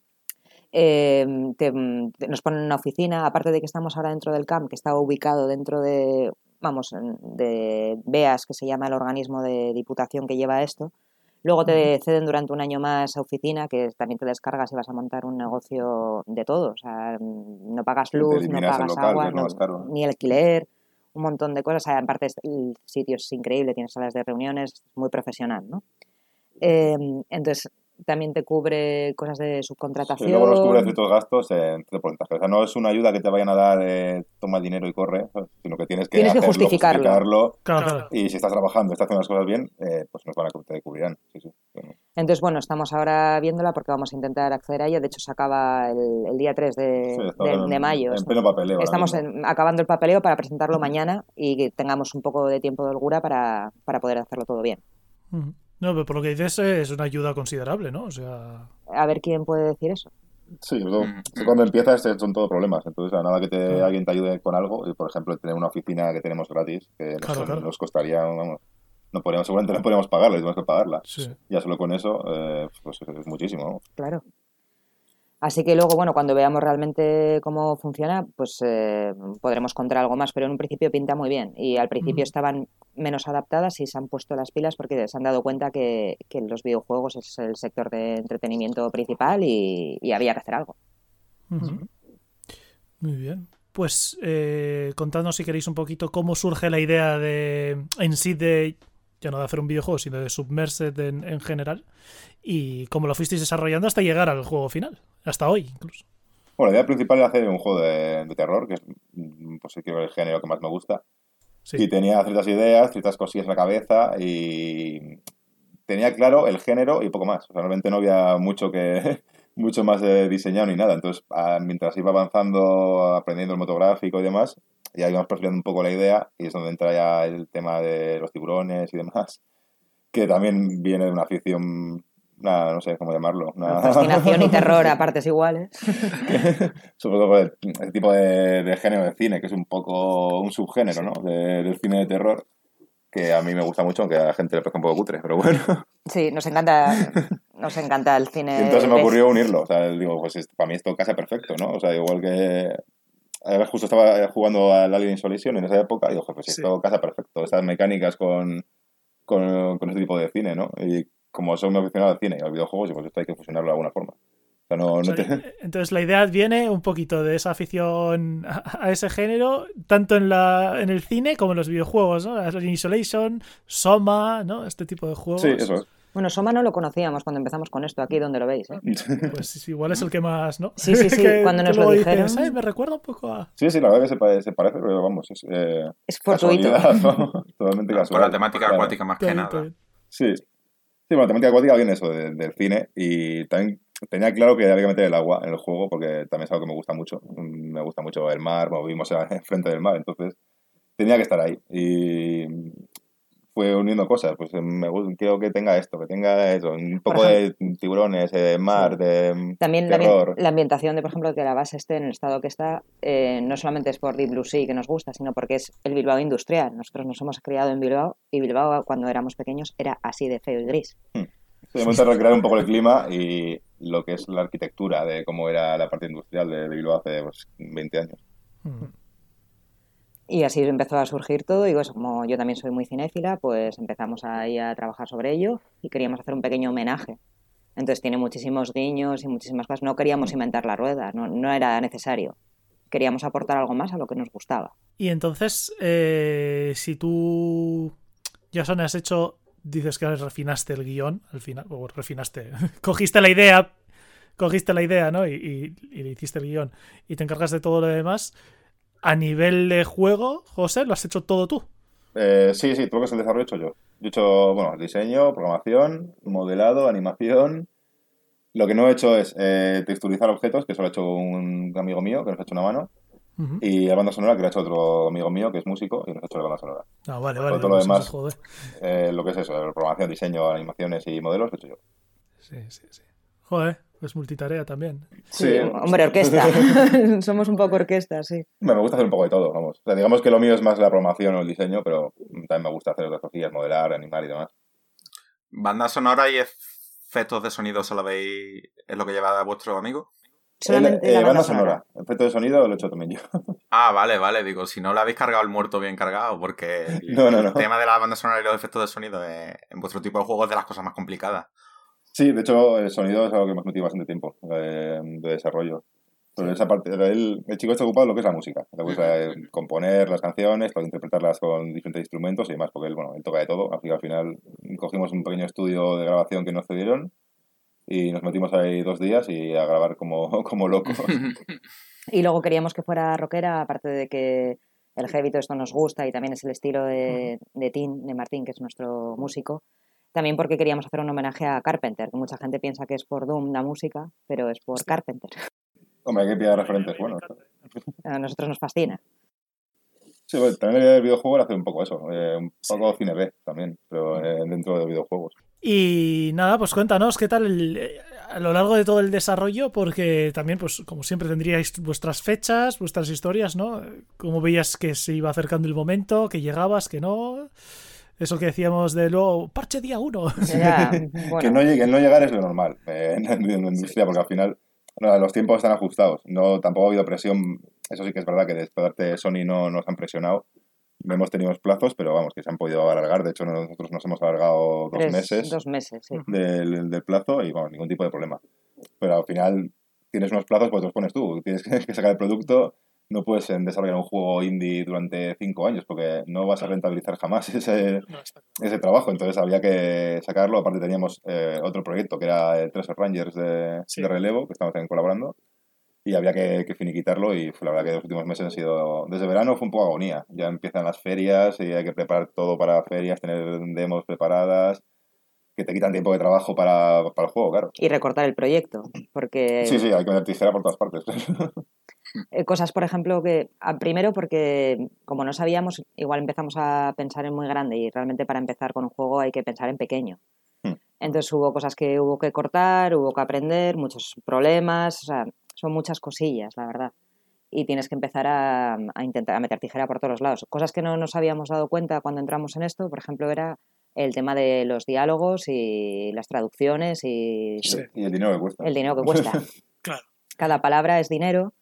Nos ponen una oficina, aparte de que estamos ahora dentro del camp, que está ubicado dentro de BEAS, que se llama el organismo de diputación que lleva esto. Luego te ceden durante un año más a oficina, que también te descargas y vas a montar un negocio de todo. O sea, no pagas luz, no pagas agua, ni alquiler, un montón de cosas. O sea, aparte el sitio es increíble, tienes salas de reuniones, muy profesional, ¿no? Entonces, también te cubre cosas de subcontratación. Y luego nos cubre ciertos gastos de porcentaje. O sea, no es una ayuda que te vayan a dar, toma el dinero y corre, sino que tienes que justificarlo. Claro. Y si estás trabajando, estás haciendo las cosas bien, pues nos van te cubrirán. Sí. Entonces, bueno, estamos ahora viéndola porque vamos a intentar acceder a ella. De hecho, se acaba el día 3 de mayo. En pleno papeleo. Estamos acabando el papeleo para presentarlo mañana y que tengamos un poco de tiempo de holgura para poder hacerlo todo bien. No, pero por lo que dices es una ayuda considerable, ¿no? O sea... A ver quién puede decir eso. Sí, cuando empiezas son todo problemas. Entonces, a nada que alguien te ayude con algo, y por ejemplo, tener una oficina que tenemos gratis, que nos costaría, vamos, seguramente no podríamos pagarla, tenemos que pagarla. Sí. Ya solo con eso, pues es muchísimo, ¿no? Claro. Así que luego, bueno, cuando veamos realmente cómo funciona, pues podremos contar algo más, pero en un principio pinta muy bien. Y al principio estaban menos adaptadas y se han puesto las pilas porque se han dado cuenta que los videojuegos es el sector de entretenimiento principal y había que hacer algo. Muy bien. Pues contadnos si queréis un poquito cómo surge la idea en sí de ya no de hacer un videojuego, sino de Submersed en general, y cómo lo fuisteis desarrollando hasta llegar al juego final, hasta hoy incluso. Bueno, la idea principal era hacer un juego de terror, que es pues, creo, el género que más me gusta. Sí. Y tenía ciertas ideas, ciertas cosillas en la cabeza y tenía claro el género y poco más. O sea, realmente no había mucho más diseñado ni nada. Entonces, mientras iba avanzando, aprendiendo el motográfico y demás, ya íbamos perfilando un poco la idea y es donde entra ya el tema de los tiburones y demás, que también viene de una afición, no sé cómo llamarlo. Fascinación y terror a partes iguales. Sobre todo por el tipo de género de cine, que es un poco un subgénero, ¿no? Del cine de terror, que a mí me gusta mucho, aunque a la gente le parezca un poco cutre, pero bueno. Sí, nos encanta el cine. Y entonces me ocurrió unirlo. O sea, digo, pues para mí esto casa perfecto, ¿no? O sea, igual que... Justo estaba jugando al Alien Isolation en esa época y dije, pues esto casa perfecto. Estas mecánicas con este tipo de cine, ¿no? Y como soy muy aficionado al cine y a los videojuegos, pues esto hay que fusionarlo de alguna forma. Entonces la idea viene un poquito de esa afición a ese género, tanto en el cine como en los videojuegos, ¿no? Alien Isolation, Soma, ¿no? Este tipo de juegos. Sí, eso es. Bueno, Soma no lo conocíamos cuando empezamos con esto, aquí donde lo veis, ¿eh? Pues igual es el que más, ¿no? Sí, cuando nos lo dijeron. Dices, me recuerda un poco a... Sí, la verdad que se parece, pero vamos, es fortuito. ¿no? Totalmente casual. Por la temática acuática más que nada. Sí, la temática acuática viene eso del cine y también tenía claro que había que meter el agua en el juego porque también es algo que me gusta mucho. Me gusta mucho el mar, vivimos enfrente del mar, entonces tenía que estar ahí. Y fue uniendo cosas, pues quiero que tenga esto, que tenga eso, un poco de tiburones, de mar, de también terror. La ambientación, por ejemplo, que la base esté en el estado que está, no solamente es por Deep Blue Sea que nos gusta, sino porque es el Bilbao industrial. Nosotros nos hemos criado en Bilbao y Bilbao cuando éramos pequeños era así de feo y gris. Hemos de recrear un poco el clima y lo que es la arquitectura de cómo era la parte industrial de Bilbao hace 20 años. Y así empezó a surgir todo y pues, como yo también soy muy cinéfila, pues empezamos ahí a trabajar sobre ello y queríamos hacer un pequeño homenaje. Entonces tiene muchísimos guiños y muchísimas cosas. No queríamos inventar la rueda, no era necesario. Queríamos aportar algo más a lo que nos gustaba. Y entonces, si tú, Jason, has hecho, dices que refinaste el guión al final, o refinaste, cogiste la idea, ¿no? Y le hiciste el guión y te encargas de todo lo demás. A nivel de juego, José, ¿lo has hecho todo tú? Sí, todo lo que es el desarrollo he hecho yo. Yo he hecho, bueno, diseño, programación, modelado, animación. Lo que no he hecho es texturizar objetos, que eso lo ha hecho un amigo mío, que nos ha hecho una mano. Y la banda sonora, que lo ha hecho otro amigo mío, que es músico, y nos ha hecho la banda sonora. Vale. Todo lo demás, lo que es eso, programación, diseño, animaciones y modelos, lo he hecho yo. Sí. Joder, es multitarea también. Sí, hombre, orquesta. Somos un poco orquesta, sí. Me gusta hacer un poco de todo, vamos. O sea, digamos que lo mío es más la programación o el diseño, pero también me gusta hacer otras cosillas, modelar, animar y demás. ¿Banda sonora y efectos de sonido se lo veis? ¿Es lo que lleva a vuestro amigo? Solamente la banda sonora. Efecto de sonido lo he hecho también yo. Ah, vale. Digo, si no le habéis cargado el muerto bien cargado, porque No. el tema de la banda sonora y los efectos de sonido en vuestro tipo de juego es de las cosas más complicadas. Sí, de hecho, el sonido es algo que hemos metido bastante tiempo de desarrollo. Pero esa parte, el chico está ocupado en lo que es la música. Le gusta componer las canciones, para interpretarlas con diferentes instrumentos y demás, porque él toca de todo. Así que al final cogimos un pequeño estudio de grabación que nos cedieron y nos metimos ahí 2 días y a grabar como locos. Y luego queríamos que fuera rockera, aparte de que el heavy todo esto nos gusta y también es el estilo de Martín, que es nuestro músico. También porque queríamos hacer un homenaje a Carpenter, que mucha gente piensa que es por Doom la música, pero es por Carpenter. Hombre, hay que pillar referentes buenos. A nosotros nos fascina. Sí, bueno, también el videojuego le hace un poco eso, un poco cine B también, pero dentro de videojuegos. Y nada, pues cuéntanos qué tal a lo largo de todo el desarrollo, porque también, pues como siempre, tendríais vuestras fechas, vuestras historias, ¿no? Cómo veías que se iba acercando el momento, que llegabas, que no. Eso que decíamos de luego, parche día 1. Ya, bueno. Que no llegar es lo normal en la industria, porque al final los tiempos están ajustados. Tampoco ha habido presión. Eso sí que es verdad que después de Sony no nos han presionado. No hemos tenido plazos, pero vamos, que se han podido alargar. De hecho, nosotros nos hemos alargado 2 meses. 2 meses, sí. Del plazo y, vamos, ningún tipo de problema. Pero al final tienes unos plazos, pues los pones tú. Tienes que sacar el producto. No puedes desarrollar un juego indie durante 5 años porque no vas a rentabilizar jamás ese trabajo. Entonces había que sacarlo. Aparte teníamos otro proyecto que era el Treasure Rangers de relevo, que estamos también colaborando. Y había que finiquitarlo y la verdad que los últimos meses han sido... Desde verano fue un poco agonía. Ya empiezan las ferias y hay que preparar todo para ferias, tener demos preparadas, que te quitan tiempo de trabajo para el juego, claro. Y recortar el proyecto, porque... Sí, hay que meter tijera por todas partes. Cosas, por ejemplo, que... Primero porque, como no sabíamos, igual empezamos a pensar en muy grande y realmente para empezar con un juego hay que pensar en pequeño. Entonces hubo cosas que hubo que cortar, hubo que aprender, muchos problemas, o sea... Son muchas cosillas, la verdad. Y tienes que empezar a intentar meter tijera por todos los lados. Cosas que no nos habíamos dado cuenta cuando entramos en esto, por ejemplo, era el tema de los diálogos y las traducciones y el dinero que cuesta. El dinero que cuesta. Claro. Cada palabra es dinero,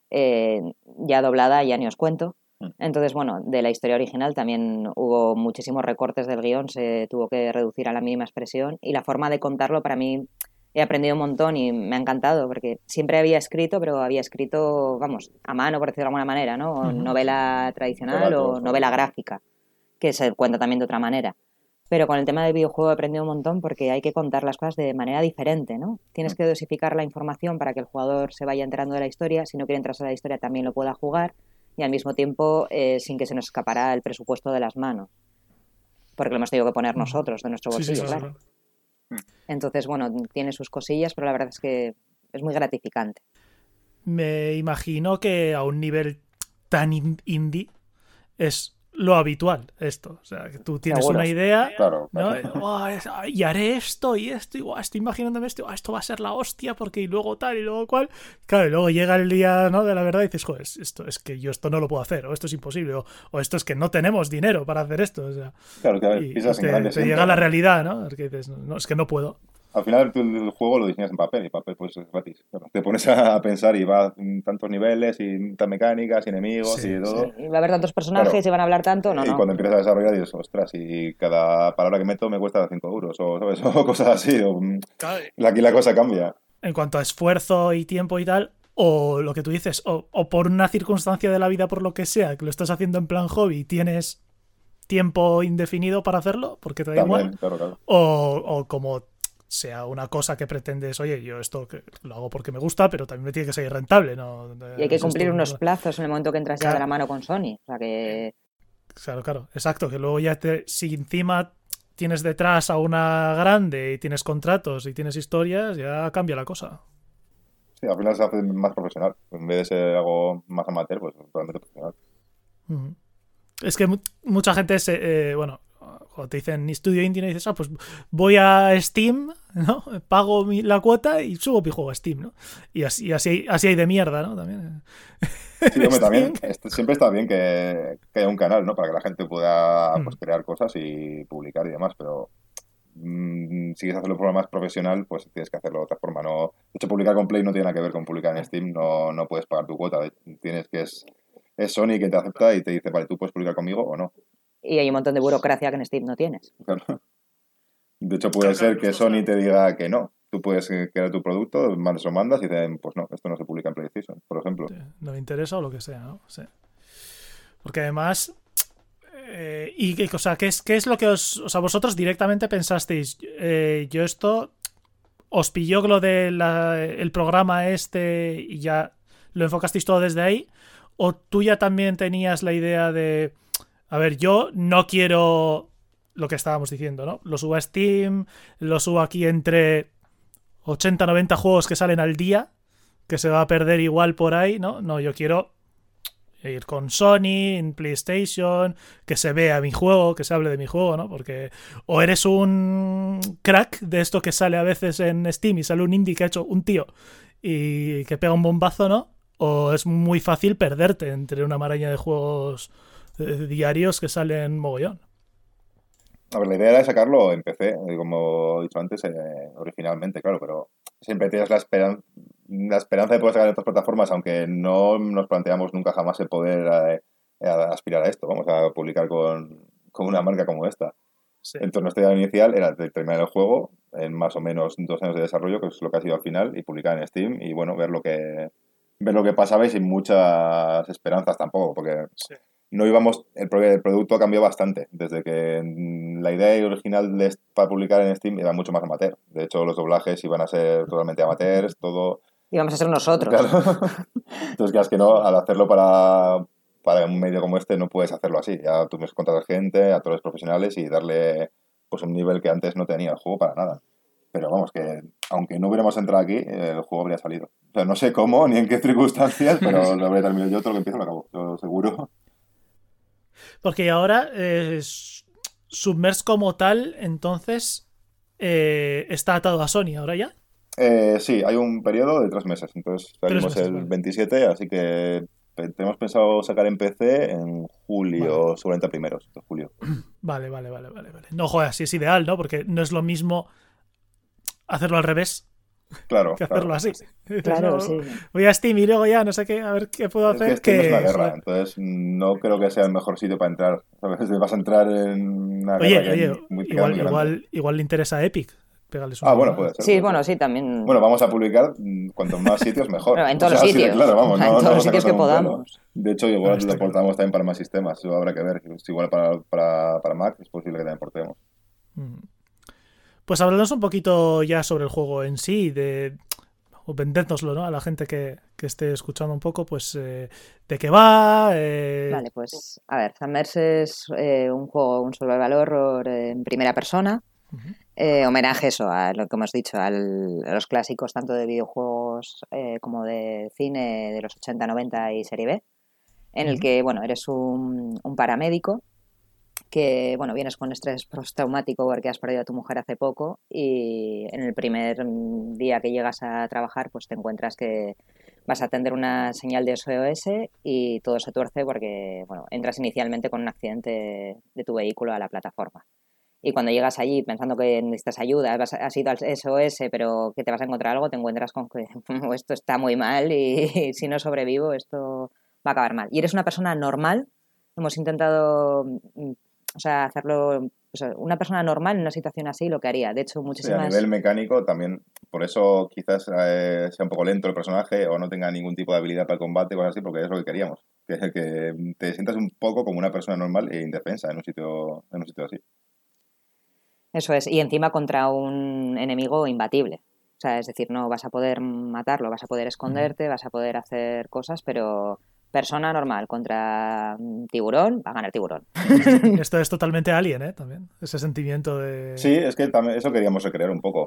ya doblada ya ni os cuento. Entonces, bueno, de la historia original también hubo muchísimos recortes del guión, se tuvo que reducir a la mínima expresión y la forma de contarlo para mí... He aprendido un montón y me ha encantado porque siempre había escrito, pero había escrito, vamos, a mano, por decirlo de alguna manera, ¿no? Novela tradicional o novela gráfica, que se cuenta también de otra manera. Pero con el tema del videojuego he aprendido un montón porque hay que contar las cosas de manera diferente, ¿no? Tienes que dosificar la información para que el jugador se vaya enterando de la historia. Si no quiere enterarse de la historia, también lo pueda jugar y al mismo tiempo sin que se nos escapará el presupuesto de las manos. Porque lo hemos tenido que poner nosotros de nuestro bolsillo, claro. Entonces, bueno, tiene sus cosillas, pero la verdad es que es muy gratificante. Me imagino que a un nivel tan indie es lo habitual esto. O sea, que tú tienes una idea, claro. ¿no? Y haré esto y esto, y estoy imaginándome esto, esto va a ser la hostia, porque y luego tal y luego cual. Claro, y luego llega el día, ¿no?, de la verdad y dices, joder, esto es que yo esto no lo puedo hacer, o esto es imposible, o esto es que no tenemos dinero para hacer esto. O sea, claro, que a ver, pisas en grande te llega la realidad, ¿no? Porque dices, no, es que no puedo. Al final el juego lo diseñas en papel y papel pues es gratis. Bueno, te pones a pensar y va en tantos niveles y tantas mecánicas y enemigos y todo. Sí. Y va a haber tantos personajes y van a hablar tanto, no. Cuando empiezas a desarrollar dices, ostras, y cada palabra que meto me cuesta 5 euros o, ¿sabes? O cosas así. Aquí la cosa cambia. En cuanto a esfuerzo y tiempo y tal, o lo que tú dices, o por una circunstancia de la vida, por lo que sea, que lo estás haciendo en plan hobby y tienes tiempo indefinido para hacerlo, porque te da igual. Claro. O como sea una cosa que pretendes, oye, yo esto que lo hago porque me gusta, pero también me tiene que salir rentable, ¿no? Y hay que cumplir unos plazos en el momento que entras ya de la mano con Sony. O sea que... Claro, exacto, que luego ya si encima tienes detrás a una grande y tienes contratos y tienes historias, ya cambia la cosa. Sí, al final se hace más profesional. En vez de ser algo más amateur, pues totalmente profesional. Es que mucha gente cuando te dicen estudio indie, dices, pues voy a Steam, ¿no? Pago la cuota y subo mi juego a Steam, ¿no? Y así hay de mierda, ¿no? También. Sí, hombre, también siempre está bien que haya un canal, ¿no? Para que la gente pueda pues, crear cosas y publicar y demás, pero si quieres hacerlo de forma más profesional, pues tienes que hacerlo de otra forma. No, de hecho, publicar con Play no tiene nada que ver con publicar en Steam, no puedes pagar tu cuota. Tienes que es Sony quien te acepta y te dice, vale, tú puedes publicar conmigo o no. Y hay un montón de burocracia que en Steam no tienes. Claro. De hecho, puede ser que Sony te diga que no. Tú puedes crear tu producto, lo mandas y dicen, pues no, esto no se publica en PlayStation, por ejemplo. No me interesa o lo que sea, ¿no? Sí. Porque además... o sea, ¿qué es lo que o sea, vosotros directamente pensasteis? Yo esto... ¿Os pilló lo del programa este y ya lo enfocasteis todo desde ahí? ¿O tú ya también tenías la idea de... A ver, yo no quiero... Lo que estábamos diciendo, ¿no? Lo subo a Steam, lo subo aquí entre 80, 90 juegos que salen al día, que se va a perder igual por ahí, ¿no? No, yo quiero ir con Sony, en PlayStation, que se vea mi juego, que se hable de mi juego, ¿no? Porque o eres un crack de esto que sale a veces en Steam y sale un indie que ha hecho un tío y que pega un bombazo, ¿no? O es muy fácil perderte entre una maraña de juegos diarios que salen mogollón. A ver, la idea era sacarlo en PC, como he dicho antes, originalmente, claro, pero siempre tienes la esperanza de poder sacar en otras plataformas, aunque no nos planteamos nunca jamás el poder aspirar a esto. Vamos a publicar con una marca como esta. Sí. Entonces, nuestra idea inicial era terminar el juego en más o menos 2 años de desarrollo, que es lo que ha sido al final, y publicar en Steam y, bueno, ver lo que pasaba y sin muchas esperanzas tampoco, porque... Sí. No íbamos, el producto cambió bastante, desde que la idea original para publicar en Steam era mucho más amateur. De hecho, los doblajes iban a ser totalmente amateurs, todo... Íbamos a ser nosotros. Claro. Entonces, claro, es que no, al hacerlo para un medio como este no puedes hacerlo así. Ya tú me contratas gente, actores profesionales y darle pues un nivel que antes no tenía el juego para nada. Pero vamos, que aunque no hubiéramos entrado aquí, el juego habría salido. O sea, no sé cómo ni en qué circunstancias, pero lo habré terminado yo, todo lo que empiezo lo acabo, lo seguro. Porque ahora Submerge como tal, entonces, está atado a Sony ahora ya. Sí, hay un periodo de 3 meses. Entonces salimos el 27, así que tenemos pensado sacar en PC en julio, vale. Seguramente a primeros de julio. Vale. No, joder, así es ideal, ¿no? Porque no es lo mismo hacerlo al revés. Claro, que hacerlo así. Claro, no, sí. Voy a Steam y luego ya no sé qué, a ver qué puedo hacer. Es que es una guerra, entonces no creo que sea el mejor sitio para entrar. ¿Sabes? Vas a entrar en una guerra igual le interesa a Epic. Bueno, puede ser. Sí, bueno, sí, también. Bueno, vamos a publicar cuanto más sitios mejor. Bueno, en todos los sitios. Claro, vamos, en todos los sitios que podamos. De hecho, igual lo portamos también para más sistemas. Eso habrá que ver. Igual para Mac es posible que también portemos. Pues hablarnos un poquito ya sobre el juego en sí, o vendérnoslo, ¿no? A la gente que esté escuchando un poco, pues de qué va. Vale, pues a ver, Submerge es un juego, un survival horror en primera persona. Homenaje eso a lo que hemos dicho, a los clásicos tanto de videojuegos como de cine de los 80, 90 y serie B, en el que, bueno, eres un paramédico que, bueno, vienes con estrés postraumático porque has perdido a tu mujer hace poco y en el primer día que llegas a trabajar pues te encuentras que vas a atender una señal de SOS y todo se tuerce porque, bueno, entras inicialmente con un accidente de tu vehículo a la plataforma. Y cuando llegas allí pensando que necesitas ayuda, has ido al SOS, pero que te vas a encontrar algo, te encuentras con que esto está muy mal y si no sobrevivo esto va a acabar mal. Y eres una persona normal, hemos intentado... O sea, hacerlo... O sea, una persona normal en una situación así lo que haría. De hecho, muchísimas... Sí, a nivel mecánico también, por eso quizás sea un poco lento el personaje o no tenga ningún tipo de habilidad para el combate o cosas así, porque es lo que queríamos. Que te sientas un poco como una persona normal e indefensa en un sitio así. Eso es, y encima contra un enemigo imbatible. O sea, es decir, no vas a poder matarlo, vas a poder esconderte, vas a poder hacer cosas, pero... Persona normal contra tiburón, va a ganar tiburón. Esto es totalmente Alien, ¿eh? También, ese sentimiento de... Sí, es que también eso queríamos recrear un poco.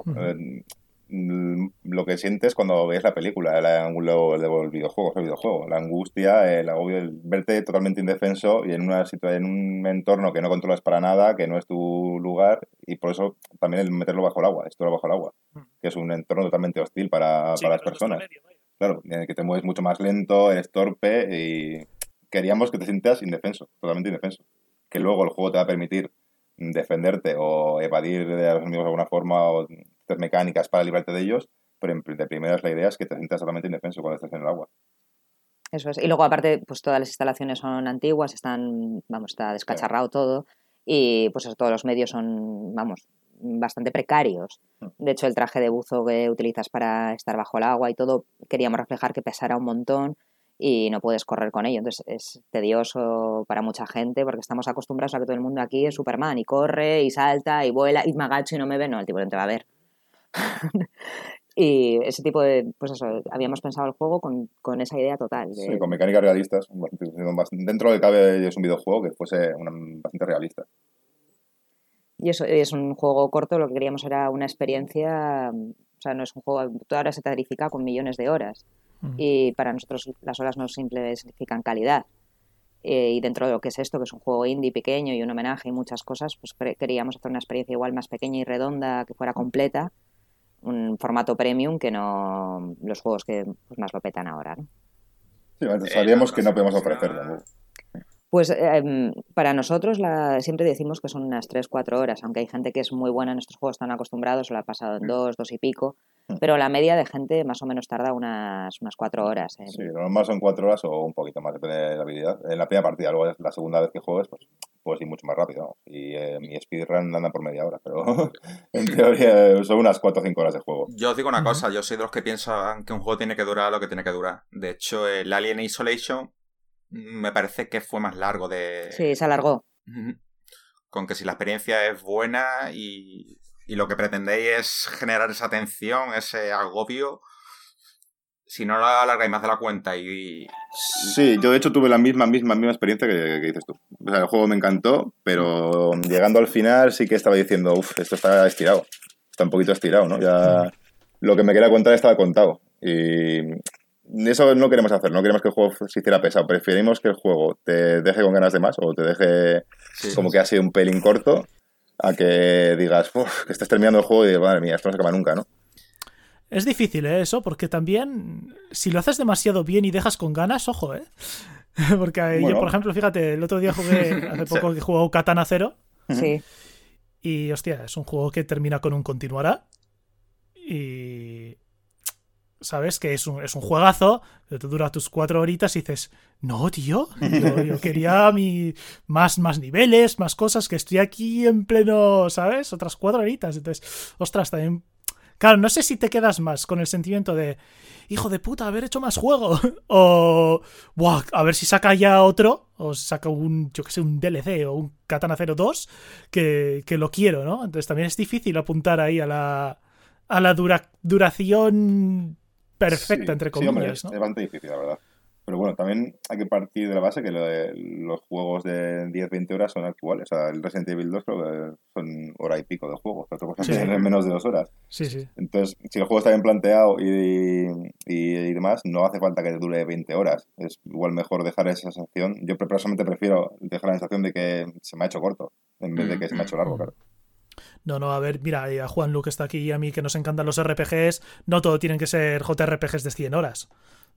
Lo que sientes cuando ves la película, el videojuego, la angustia, el agobio, el verte totalmente indefenso y en un entorno que no controlas para nada, que no es tu lugar, y por eso también el meterlo bajo el agua, esto bajo el agua, que es un entorno totalmente hostil para las personas. Claro, en el que te mueves mucho más lento, eres torpe y queríamos que te sientas indefenso, totalmente indefenso. Que luego el juego te va a permitir defenderte o evadir de los enemigos de alguna forma o hacer mecánicas para librarte de ellos, pero de primeras la idea es que te sientas totalmente indefenso cuando estés en el agua. Eso es. Y luego, aparte, pues todas las instalaciones son antiguas, está descacharrado todo. Y pues todos los medios son, bastante precarios. De hecho, el traje de buzo que utilizas para estar bajo el agua y todo, queríamos reflejar que pesara un montón y no puedes correr con ello. Entonces es tedioso para mucha gente porque estamos acostumbrados a que todo el mundo aquí es Superman y corre y salta y vuela y me agacho y no me ve. No, el tiburón te va a ver. Y ese tipo de, pues eso, habíamos pensado el juego con esa idea total. Sí, con mecánicas realistas. Dentro de cabe es un videojuego que fuese bastante realista. Y eso es un juego corto, lo que queríamos era una experiencia, o sea, no es un juego, toda hora se tarifica con millones de horas. Y para nosotros las horas no simplemente significan calidad. Y dentro de lo que es esto, que es un juego indie pequeño y un homenaje y muchas cosas, pues queríamos hacer una experiencia igual más pequeña y redonda, que fuera completa, un formato premium que no los juegos que pues, más lo petan ahora, ¿no? Sí, sabíamos que no podemos ofrecerlo, ¿no? Pues para nosotros siempre decimos que son unas 3-4 horas, aunque hay gente que es muy buena en estos juegos, están acostumbrados, lo ha pasado en 2 y pico, pero la media de gente más o menos tarda unas 4 horas. Sí, lo normal son 4 horas o un poquito más, depende de la habilidad. En la primera partida, luego la segunda vez que juegues, pues puedes ir mucho más rápido, ¿no? Y mi speedrun anda por media hora, pero en teoría son unas 4 o 5 horas de juego. Yo os digo una cosa, yo soy de los que piensan que un juego tiene que durar lo que tiene que durar. De hecho, el Alien Isolation me parece que fue más largo de... Sí, se alargó. Con que si la experiencia es buena y lo que pretendéis es generar esa tensión, ese agobio, si no lo alargáis más de la cuenta y... Sí, yo de hecho tuve la misma experiencia que dices tú. O sea, el juego me encantó, pero llegando al final sí que estaba diciendo, esto está estirado. Está un poquito estirado, ¿no? Ya lo que me quería contar estaba contado. Y eso no queremos hacer, no queremos que el juego se hiciera pesado. Preferimos que el juego te deje con ganas de más o te deje como que ha sido un pelín corto a que digas, que estés terminando el juego y digas, madre mía, esto no se acaba nunca, ¿no? Es difícil, eso, porque también si lo haces demasiado bien y dejas con ganas, ojo, porque bueno. Yo, por ejemplo, fíjate, el otro día jugué, hace poco que he jugado Katana Zero. Sí. Y, hostia, es un juego que termina con un continuará. Y... ¿sabes? Que es un juegazo, pero te dura tus 4 horitas y dices, no, tío, yo quería más niveles, más cosas, que estoy aquí en pleno, ¿sabes? Otras 4 horitas. Entonces, ostras, también... Claro, no sé si te quedas más con el sentimiento de hijo de puta, haber hecho más juego o buah, a ver si saca ya otro o saca un DLC o un Katana Zero 2 que lo quiero, ¿no? Entonces también es difícil apuntar ahí a la duración perfecta, entre comillas, hombre, ¿no? Es bastante difícil, la verdad. Pero bueno, también hay que partir de la base que los juegos de 10-20 horas son actuales. O sea, el Resident Evil 2 creo que son hora y pico de juego. Otra cosa que en menos de 2 horas. Sí, sí. Entonces, si el juego está bien planteado y demás, no hace falta que dure 20 horas. Es igual mejor dejar esa sensación. Yo personalmente prefiero dejar la sensación de que se me ha hecho corto en vez de que se me ha hecho largo, claro. No, a ver, mira, a Juan Luke está aquí y a mí que nos encantan los RPGs. No todo tienen que ser JRPGs de 100 horas.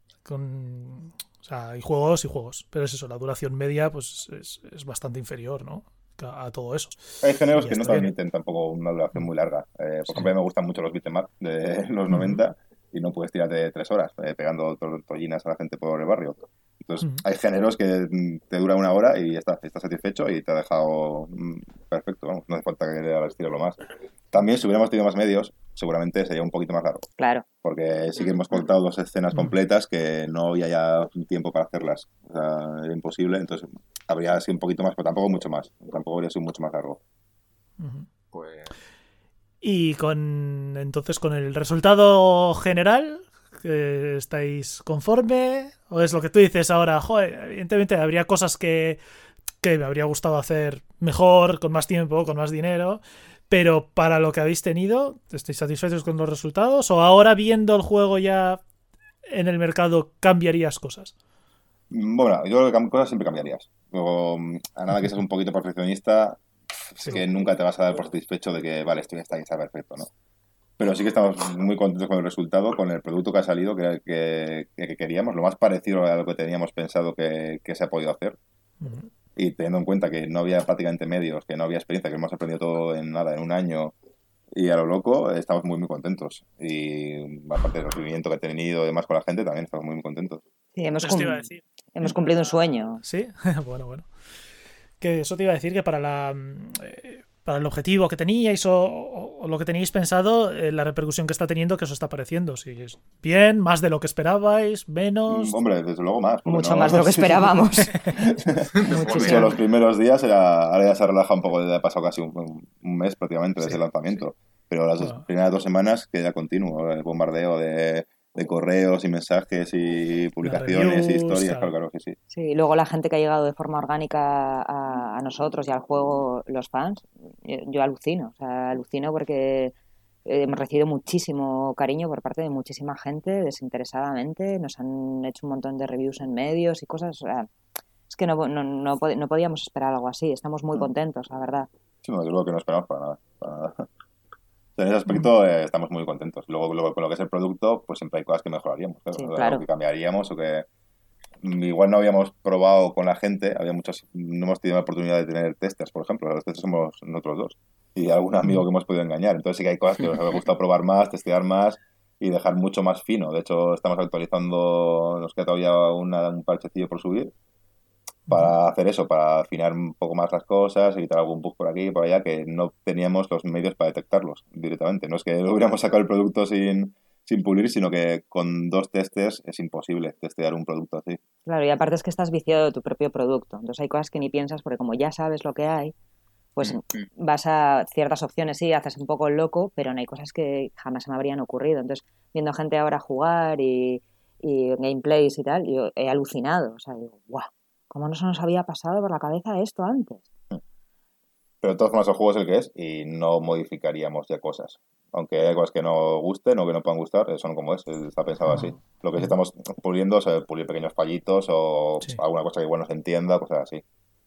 O sea, hay juegos y juegos, pero es eso, la duración media pues es bastante inferior, ¿no? A todo eso. Hay géneros que no permiten tampoco una duración muy larga. Por ejemplo, a mí me gustan mucho los beat'em up de los 90 y no puedes tirarte 3 horas pegando tollinas a la gente por el barrio. Entonces, hay géneros que te dura 1 hora y ya está, estás satisfecho y te ha dejado perfecto, vamos, no hace falta que le hagas estirarlo más. También, si hubiéramos tenido más medios, seguramente sería un poquito más largo. Claro. Porque sí que hemos cortado 2 escenas completas que no había ya tiempo para hacerlas. O sea, era imposible, entonces habría sido un poquito más, pero tampoco mucho más. Tampoco habría sido mucho más largo. Pues... Y entonces con el resultado general, ¿estáis conforme? ¿O es lo que tú dices ahora? Joder, evidentemente habría cosas que me habría gustado hacer mejor, con más tiempo, con más dinero, pero para lo que habéis tenido, ¿estáis satisfechos con los resultados? ¿O ahora viendo el juego ya en el mercado cambiarías cosas? Bueno, yo creo que cosas siempre cambiarías. Luego, a nada que seas un poquito perfeccionista, es que nunca te vas a dar por satisfecho de que, vale, esto ya está perfecto, ¿no? Pero sí que estamos muy contentos con el resultado, con el producto que ha salido, que queríamos, lo más parecido a lo que teníamos pensado que se ha podido hacer. y teniendo en cuenta que no había prácticamente medios, que no había experiencia, que hemos aprendido todo en nada, en un año y a lo loco, estamos muy, muy contentos. Y aparte del recibimiento que he tenido y demás con la gente, también estamos muy, muy contentos. Sí, Eso te iba a decir. hemos cumplido un sueño. Sí, bueno. Que eso te iba a decir que para el objetivo que teníais o lo que teníais pensado, la repercusión que está teniendo, que eso está pareciendo. Si es bien, más de lo que esperabais, menos. Hombre, desde luego más. Mucho más de lo que esperábamos. Muchísimo. Los primeros días ahora ya se relaja un poco, ya ha pasado casi un mes prácticamente desde el lanzamiento. Pero las primeras 2 semanas que ya continuo, el bombardeo de correos y mensajes y publicaciones reviews, y historias, claro que sí. Sí, luego la gente que ha llegado de forma orgánica a nosotros y al juego, los fans, yo alucino, porque hemos recibido muchísimo cariño por parte de muchísima gente, desinteresadamente, nos han hecho un montón de reviews en medios y cosas, es que no podíamos esperar algo así, estamos muy contentos, la verdad. Sí, desde luego que no esperamos para nada. En ese aspecto estamos muy contentos. Luego, con lo que es el producto, pues siempre hay cosas que mejoraríamos, claro. Sí, claro. Que cambiaríamos o que igual no habíamos probado con la gente, no hemos tenido la oportunidad de tener testers, por ejemplo. Los testers somos nosotros 2 y algún amigo que hemos podido engañar. Entonces sí que hay cosas que nos ha gustado probar más, testear más y dejar mucho más fino. De hecho, estamos actualizando, nos queda todavía un parchecillo por subir para hacer eso, para afinar un poco más las cosas, evitar algún bug por aquí y por allá, que no teníamos los medios para detectarlos directamente. No es que hubiéramos sacado el producto sin pulir, sino que con 2 testers es imposible testear un producto así. Claro, y aparte es que estás viciado de tu propio producto. Entonces hay cosas que ni piensas, porque como ya sabes lo que hay, pues vas a ciertas opciones, sí, haces un poco el loco, pero no hay cosas que jamás se me habrían ocurrido. Entonces, viendo gente ahora jugar y gameplays y tal, yo he alucinado. O sea, digo, ¡guau! ¿Cómo no se nos había pasado por la cabeza esto antes? Pero de todas formas el juego es el que es y no modificaríamos ya cosas. Aunque hay cosas que no gusten o que no puedan gustar, son como está pensado así. Lo que sí estamos puliendo es pulir pequeños fallitos o alguna cosa que igual no se entienda, cosas así.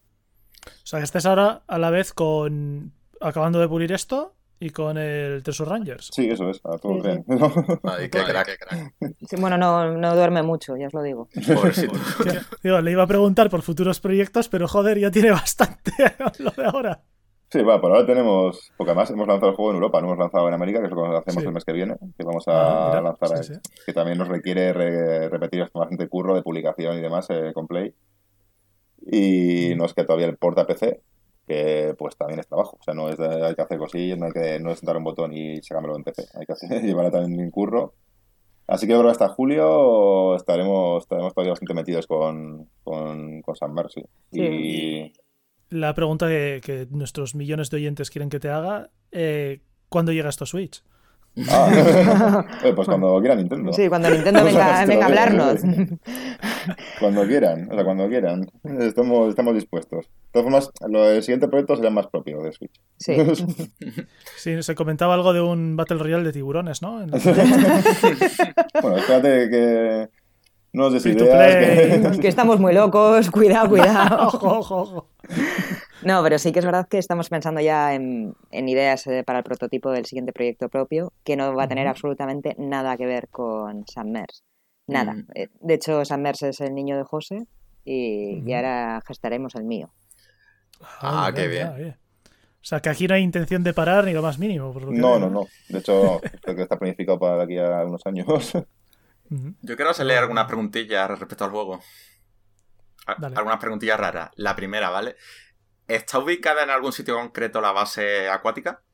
O sea, que estés ahora a la vez acabando de pulir esto y con el Treasure Rangers. Sí, eso es, a todo bien. Ay, qué crack. Sí, bueno, no duerme mucho, ya os lo digo. Pobrecito. Le iba a preguntar por futuros proyectos, pero joder, ya tiene bastante lo de ahora. Sí, por ahora tenemos, porque además hemos lanzado el juego en Europa, no hemos lanzado en América, que es lo que hacemos el mes que viene, que vamos a lanzar, que también nos requiere repetir bastante curro de publicación y demás con Play. Y no es que todavía el porta PC, que pues también es trabajo, o sea, no es hay que hacer cosillas, no es dar un botón y sacármelo en PC, hay que llevarla también en curro. Así que yo creo que hasta julio estaremos todavía bastante metidos con Sam Mercy. Sí. Y la pregunta que nuestros millones de oyentes quieren que te haga, ¿cuándo llega esto a Switch? Pues cuando quiera Nintendo. Sí, cuando Nintendo venga a hablarnos. Cuando quieran, estamos dispuestos. De todas formas, el siguiente proyecto será más propio de Switch. Sí. Sí, se comentaba algo de un Battle Royale de tiburones, ¿no? Bueno, espérate que no os des ideas. Que estamos muy locos, cuidado. Ojo. No, pero sí que es verdad que estamos pensando ya en ideas para el prototipo del siguiente proyecto propio, que no va a tener absolutamente nada que ver con Sam Mercy. Nada. De hecho, Sam Mercy es el niño de José y ahora gestaremos el mío. Qué bien. O sea, que aquí no hay intención de parar ni lo más mínimo. Por lo que No. De hecho, creo que está planificado para de aquí a unos años. Yo quiero hacerle algunas preguntillas respecto al juego. Algunas preguntillas raras. La primera, ¿vale? ¿Está ubicada en algún sitio concreto la base acuática?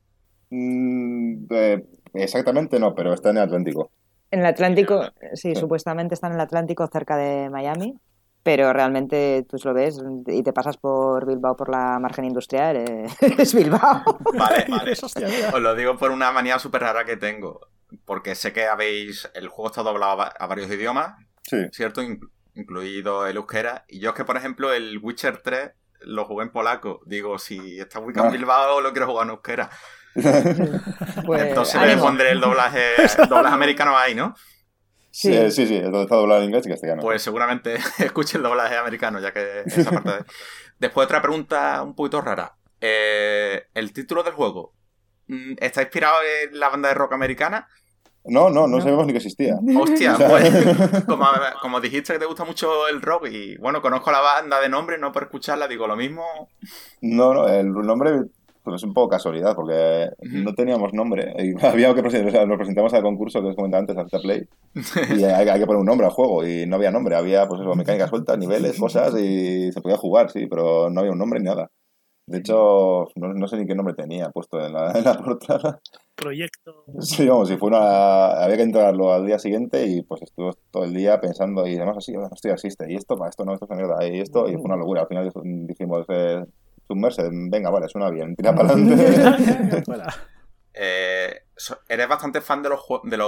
Exactamente no, pero está en el Atlántico. En el Atlántico, sí, supuestamente está en el Atlántico cerca de Miami, pero realmente tú lo ves y te pasas por Bilbao por la margen industrial, es Bilbao. Vale. Os lo digo por una manía súper rara que tengo, porque sé que el juego está doblado a varios idiomas, sí. ¿Cierto? Incluido el euskera, y yo es que, por ejemplo, el Witcher 3 lo jugué en polaco. Digo, si está ubicado en Bilbao, lo quiero jugar en euskera. Pues, entonces le pondré el doblaje americano ahí, ¿no? Sí, está doblado en inglés y castellano. Pues seguramente escuche el doblaje americano, ya que esa parte Después otra pregunta un poquito rara. ¿El título del juego está inspirado en la banda de rock americana? No sabíamos ni que existía. Hostia, pues, como dijiste que te gusta mucho el rock y, bueno, conozco la banda de nombre, no por escucharla, digo lo mismo. No, el nombre pues es un poco casualidad, porque no teníamos nombre. Y había que nos presentamos al concurso que os comentaba antes, al Play, y hay que poner un nombre al juego, y no había nombre. Había, pues eso, mecánicas sueltas, niveles, cosas, y se podía jugar, sí, pero no había un nombre ni nada. De hecho, no sé ni qué nombre tenía puesto en la portada. Proyecto. Sí, vamos, había que entrarlo al día siguiente y pues estuve todo el día pensando y además así, bueno, esto ya existe, y esto no, esto es una mierda, y esto, y fue una locura. Al final dijimos, Submerse, venga, vale, suena bien, tira para adelante. Eres bastante fan de los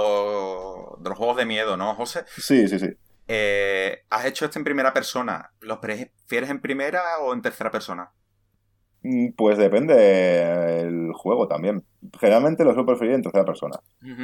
juegos de miedo, ¿no, José? Sí. ¿Has hecho esto en primera persona? ¿Los prefieres en primera o en tercera persona? Pues depende del juego también. Generalmente lo suelo preferir en tercera persona.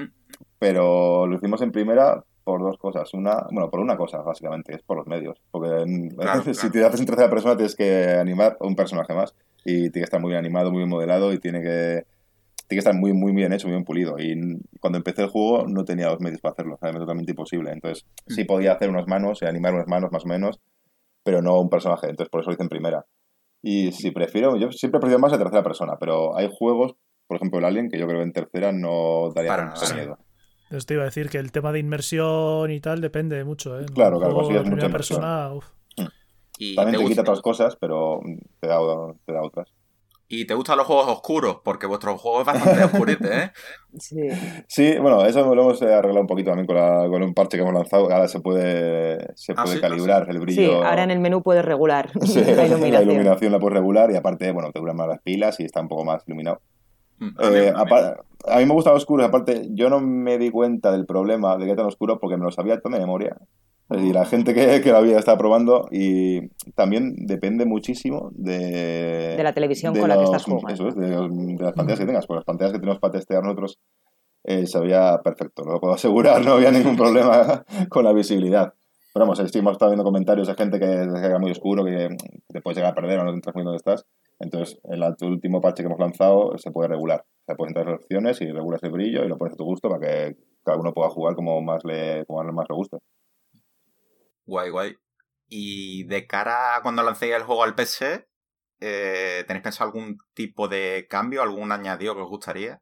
Pero lo hicimos en primera por dos cosas. Por una cosa, básicamente, es por los medios. Porque si te haces en tercera persona tienes que animar a un personaje más. Y tiene que estar muy bien animado, muy bien modelado y tiene que estar muy, muy bien hecho, muy bien pulido. Y cuando empecé el juego no tenía los medios para hacerlo. Era totalmente imposible. Entonces sí podía hacer unas manos y animar unas manos más o menos, pero no un personaje. Entonces por eso lo hice en primera. Y si yo siempre prefiero más en tercera persona, pero hay juegos, por ejemplo el Alien, que yo creo que en tercera no daría tanto miedo. Entonces te iba a decir que el tema de inmersión y tal depende mucho, ¿eh? Claro, consigues mucha persona, También te quita otras cosas, pero te da otras. ¿Y te gustan los juegos oscuros? Porque vuestro juego es bastante oscurete, ¿eh? Sí, bueno, eso lo hemos arreglado un poquito también con un parche que hemos lanzado. Ahora se puede calibrar el brillo. Sí, ahora en el menú puedes regular la iluminación la puedes regular y aparte, bueno, te duran más las pilas y está un poco más iluminado. A mí me gusta oscuro, aparte yo no me di cuenta del problema de que era tan oscuro porque me lo sabía todo de memoria. Y la gente que lo había estado probando, y también depende muchísimo de la televisión con la que estás jugando. Eso es, de las pantallas que tengas. Pues las pantallas que tenemos para testear nosotros se veía perfecto, lo puedo asegurar, no había ningún problema con la visibilidad. Pero vamos, hemos estado viendo comentarios de gente que era muy oscuro, que te puedes llegar a perder o no te entras muy donde estás. Entonces, en el último parche que hemos lanzado se puede regular. O sea, puedes entrar en las opciones y regulas el brillo y lo pones a tu gusto para que cada uno pueda jugar como más le guste. Guay. Y de cara a cuando lancéis el juego al PC, ¿tenéis pensado algún tipo de cambio, algún añadido que os gustaría?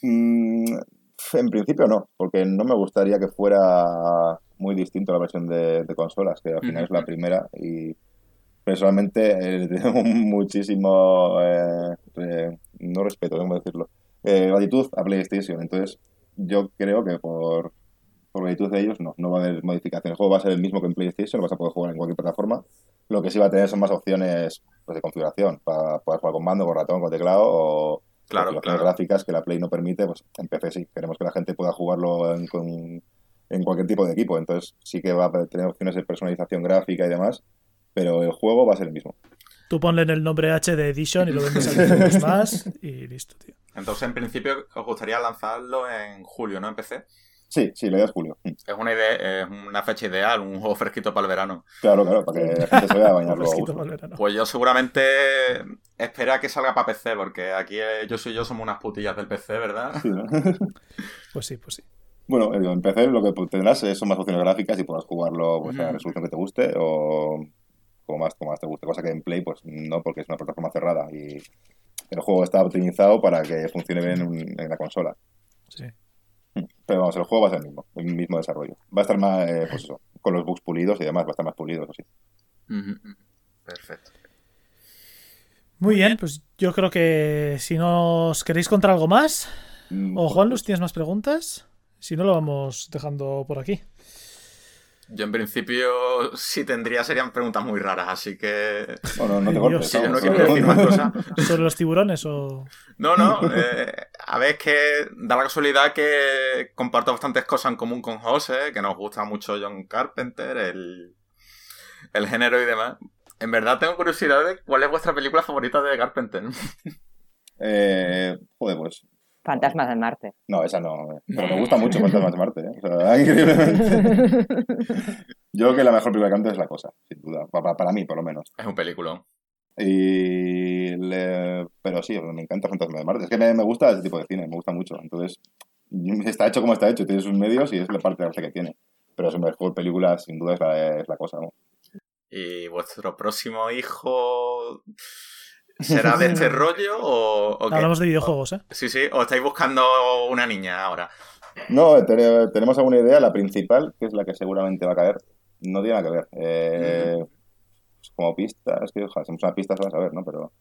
En principio no, porque no me gustaría que fuera muy distinto a la versión de consolas, que al final es la primera y personalmente tengo muchísimo no respeto, tengo que decirlo, gratitud a PlayStation. Entonces yo creo que por gratitud de ellos no va a haber modificaciones. El juego va a ser el mismo que en PlayStation, lo vas a poder jugar en cualquier plataforma. Lo que sí va a tener son más opciones de configuración para poder jugar con mando, con ratón, con teclado o configuraciones gráficas que la Play no permite. Pues en PC sí, queremos que la gente pueda jugarlo en cualquier tipo de equipo. Entonces sí que va a tener opciones de personalización gráfica y demás, pero el juego va a ser el mismo. Tú ponle en el nombre HD Edition y lo vendes a 10 más y listo, tío. Entonces, en principio, os gustaría lanzarlo en julio, ¿no? En PC. Sí, la idea es julio. Es una idea, es una fecha ideal, un juego fresquito para el verano. Claro, para que la gente se vaya a bañarlo a gusto. Pues yo seguramente espero a que salga para PC, porque aquí yo somos unas putillas del PC, ¿verdad? Sí, ¿no? Pues sí. Bueno, en PC lo que tendrás son más opciones gráficas y podrás jugarlo pues, a la resolución que te guste o como más te guste. Cosa que en Play, pues no, porque es una plataforma cerrada y el juego está optimizado para que funcione bien en la consola. Sí. Pero vamos, el juego va a ser el mismo desarrollo. Va a estar más, pues eso, con los bugs pulidos y demás, va a estar más pulido, eso sí. Perfecto. Muy bien, pues yo creo que si nos queréis contar algo más, o Juanlus, ¿tienes más preguntas? Si no, lo vamos dejando por aquí. Yo en principio si tendría serían preguntas muy raras, así que... Bueno, no te golpes. Si yo no quiero decir más cosas. ¿Sobre los tiburones o...? No, a ver, es que da la casualidad que comparto bastantes cosas en común con José, que nos gusta mucho John Carpenter, el género y demás. En verdad tengo curiosidad de cuál es vuestra película favorita de Carpenter. Pues... Fantasmas de Marte. No, esa no. Pero me gusta mucho Fantasmas de Marte, ¿eh? O sea, increíblemente. Yo creo que la mejor película de Carpenter es La Cosa, sin duda. Para mí, por lo menos. Es un peliculón. Pero sí, me encanta Fantasmas de Marte. Es que me gusta ese tipo de cine, me gusta mucho. Entonces, Está hecho como está hecho, tiene sus medios y es la parte de arte que tiene. Pero su mejor película, sin duda, es la cosa, ¿no? ¿Y vuestro próximo hijo será de este rollo o qué? Hablamos de videojuegos, ¿eh? Sí, o estáis buscando una niña ahora. No, tenemos alguna idea. La principal, que es la que seguramente va a caer, no tiene nada que ver. Como pista, es que ojalá, si una pista se va a saber, ¿no? Pero...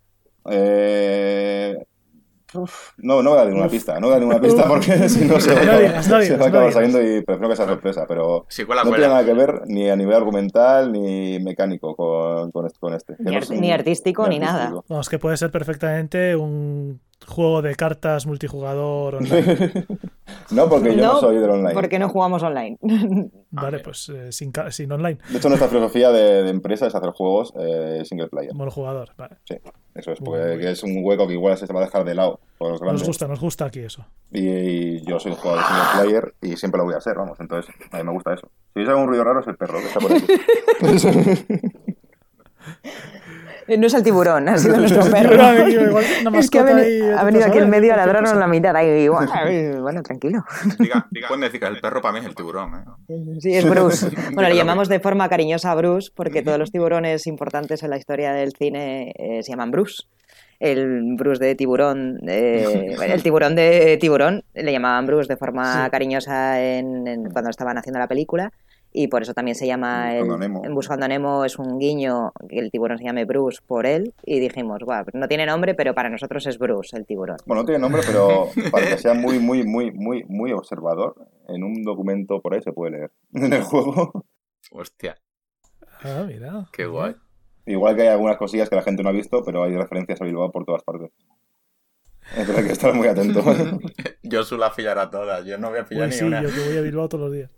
no voy a dar ninguna pista. No voy a dar ninguna pista porque si no se va a acabar saliendo y prefiero que sea sorpresa. Pero sí, no tiene nada que ver ni a nivel argumental ni mecánico con este. Ni artístico ni nada. No, es que puede ser perfectamente un juego de cartas multijugador online. No, porque yo no soy del online. Porque no jugamos online. Vale, pues sin online. De hecho, nuestra filosofía de empresa es hacer juegos single player. Monojugador, vale. Sí, eso es, porque es un hueco que igual se va a dejar de lado por los grandes. Nos gusta aquí eso. Y yo soy jugador de single player y siempre lo voy a hacer, vamos. Entonces, a mí me gusta eso. Si veis algún ruido raro es el perro que está por aquí. No es el tiburón, ha sido nuestro perro. Es que ha venido aquí en medio a ladrarnos la mitad. Bueno, tranquilo. Pueden decir que el perro para mí es el tiburón. Sí, es Bruce. Bueno, le llamamos de forma cariñosa a Bruce porque todos los tiburones importantes en la historia del cine se llaman Bruce. El Bruce de Tiburón, el tiburón de Tiburón le llamaban Bruce de forma cariñosa cuando estaban haciendo la película. Y por eso también se llama en Buscando a Nemo, es un guiño que el tiburón se llame Bruce por él. Y dijimos, no tiene nombre, pero para nosotros es Bruce, el tiburón. Bueno, no tiene nombre, pero para que sea muy observador, en un documento por ahí se puede leer. En el juego. Hostia. Ah, mira. Qué guay. Igual que hay algunas cosillas que la gente no ha visto, pero hay referencias a Bilbao por todas partes. Hay que estar muy atento. Yo suelo pillar a todas, yo no voy a pillar pues ni una. Yo que voy a Bilbao todos los días.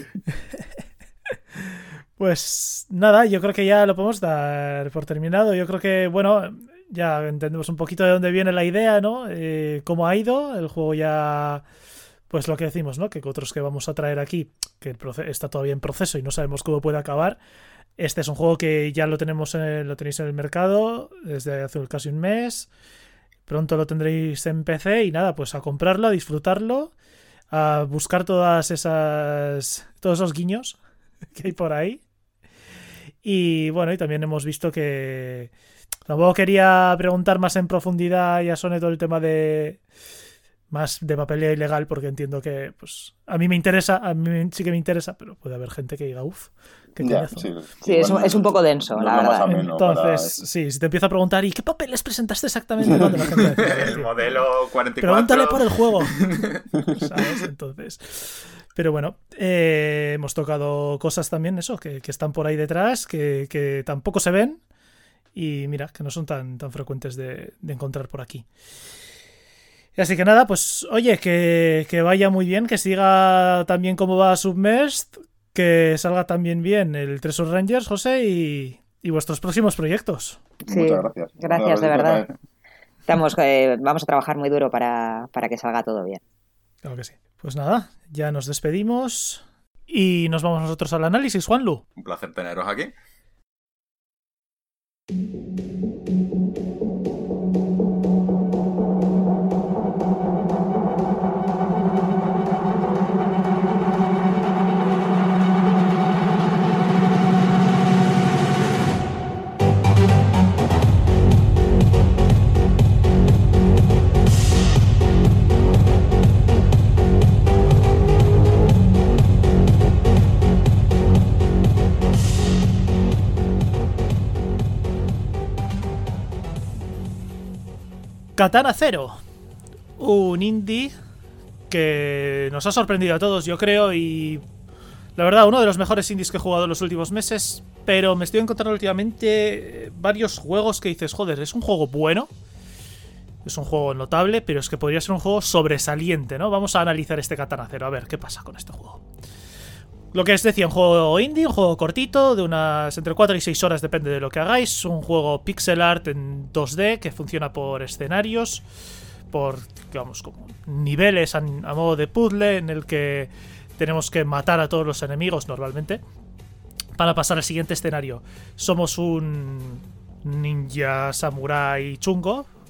Pues nada, yo creo que ya lo podemos dar por terminado. Yo creo que, bueno, ya entendemos un poquito de dónde viene la idea, ¿no? Cómo ha ido. El juego ya, pues lo que decimos, ¿no? Que otros que vamos a traer aquí, que está todavía en proceso y no sabemos cómo puede acabar. Este es un juego que ya lo tenéis en el mercado desde hace casi un mes. Pronto lo tendréis en PC y nada, pues a comprarlo, a disfrutarlo, a buscar todos esos guiños que hay por ahí. Y bueno, y también hemos visto que tampoco quería preguntar más en profundidad ya Sone todo el tema más de papeleo ilegal, porque entiendo que pues a mí sí que me interesa, pero puede haber gente que diga qué coñazo. Sí, es un poco denso, la verdad. Entonces, sí, si te empiezo a preguntar ¿y qué papeles presentaste exactamente? La gente el modelo 44. Pregúntale por el juego. ¿Sabes? Entonces, pero bueno, hemos tocado cosas también, eso, que están por ahí detrás, que tampoco se ven y mira, que no son tan frecuentes de encontrar por aquí. Así que nada, pues oye, que vaya muy bien, que siga tan bien como va Submerged, que salga también bien el Treasure Rangers, José, y vuestros próximos proyectos. Sí, muchas gracias. Gracias, de verdad. Vamos a trabajar muy duro para que salga todo bien. Claro que sí. Pues nada, ya nos despedimos y nos vamos nosotros al análisis, Juanlu. Un placer teneros aquí. Katana Zero, un indie que nos ha sorprendido a todos, yo creo, y la verdad, uno de los mejores indies que he jugado en los últimos meses, pero me estoy encontrando últimamente varios juegos que dices, joder, es un juego bueno, es un juego notable, pero es que podría ser un juego sobresaliente, ¿no? Vamos a analizar este Katana Zero, a ver qué pasa con este juego. Lo que os decía, un juego indie, un juego cortito, de unas entre 4 y 6 horas, depende de lo que hagáis. Un juego pixel art en 2D que funciona por escenarios, por, digamos, como niveles a modo de puzzle en el que tenemos que matar a todos los enemigos normalmente para pasar al siguiente escenario. Somos un ninja samurai chungo,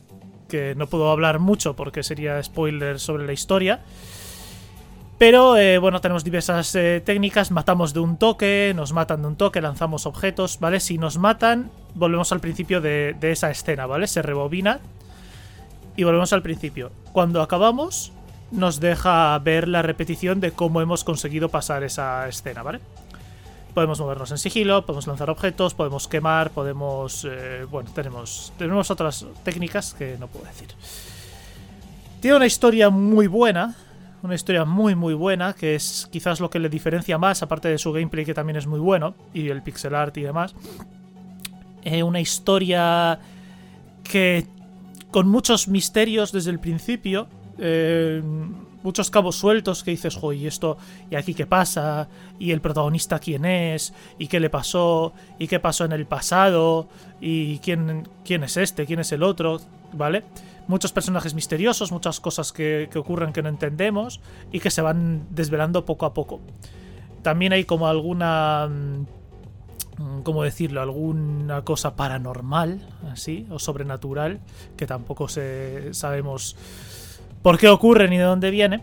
que no puedo hablar mucho porque sería spoiler sobre la historia. Pero bueno, tenemos diversas técnicas. Matamos de un toque, nos matan de un toque, lanzamos objetos, ¿vale? Si nos matan, volvemos al principio de esa escena, ¿vale? Se rebobina y volvemos al principio. Cuando acabamos, nos deja ver la repetición de cómo hemos conseguido pasar esa escena, ¿vale? Podemos movernos en sigilo, podemos lanzar objetos, podemos quemar, podemos... bueno, tenemos otras técnicas que no puedo decir. Tiene una historia muy buena. Una historia muy muy buena, que es quizás lo que le diferencia más, aparte de su gameplay que también es muy bueno, y el pixel art y demás. Una historia que con muchos misterios desde el principio, muchos cabos sueltos que dices, joder, ¿y esto? ¿Y aquí qué pasa? ¿Y el protagonista quién es? ¿Y qué le pasó? ¿Y qué pasó en el pasado? ¿Y quién es este? ¿Quién es el otro? ¿Vale? Muchos personajes misteriosos, muchas cosas que ocurren que no entendemos y que se van desvelando poco a poco. También hay como alguna... ¿cómo decirlo? Alguna cosa paranormal, así, o sobrenatural, que tampoco sabemos por qué ocurre ni de dónde viene.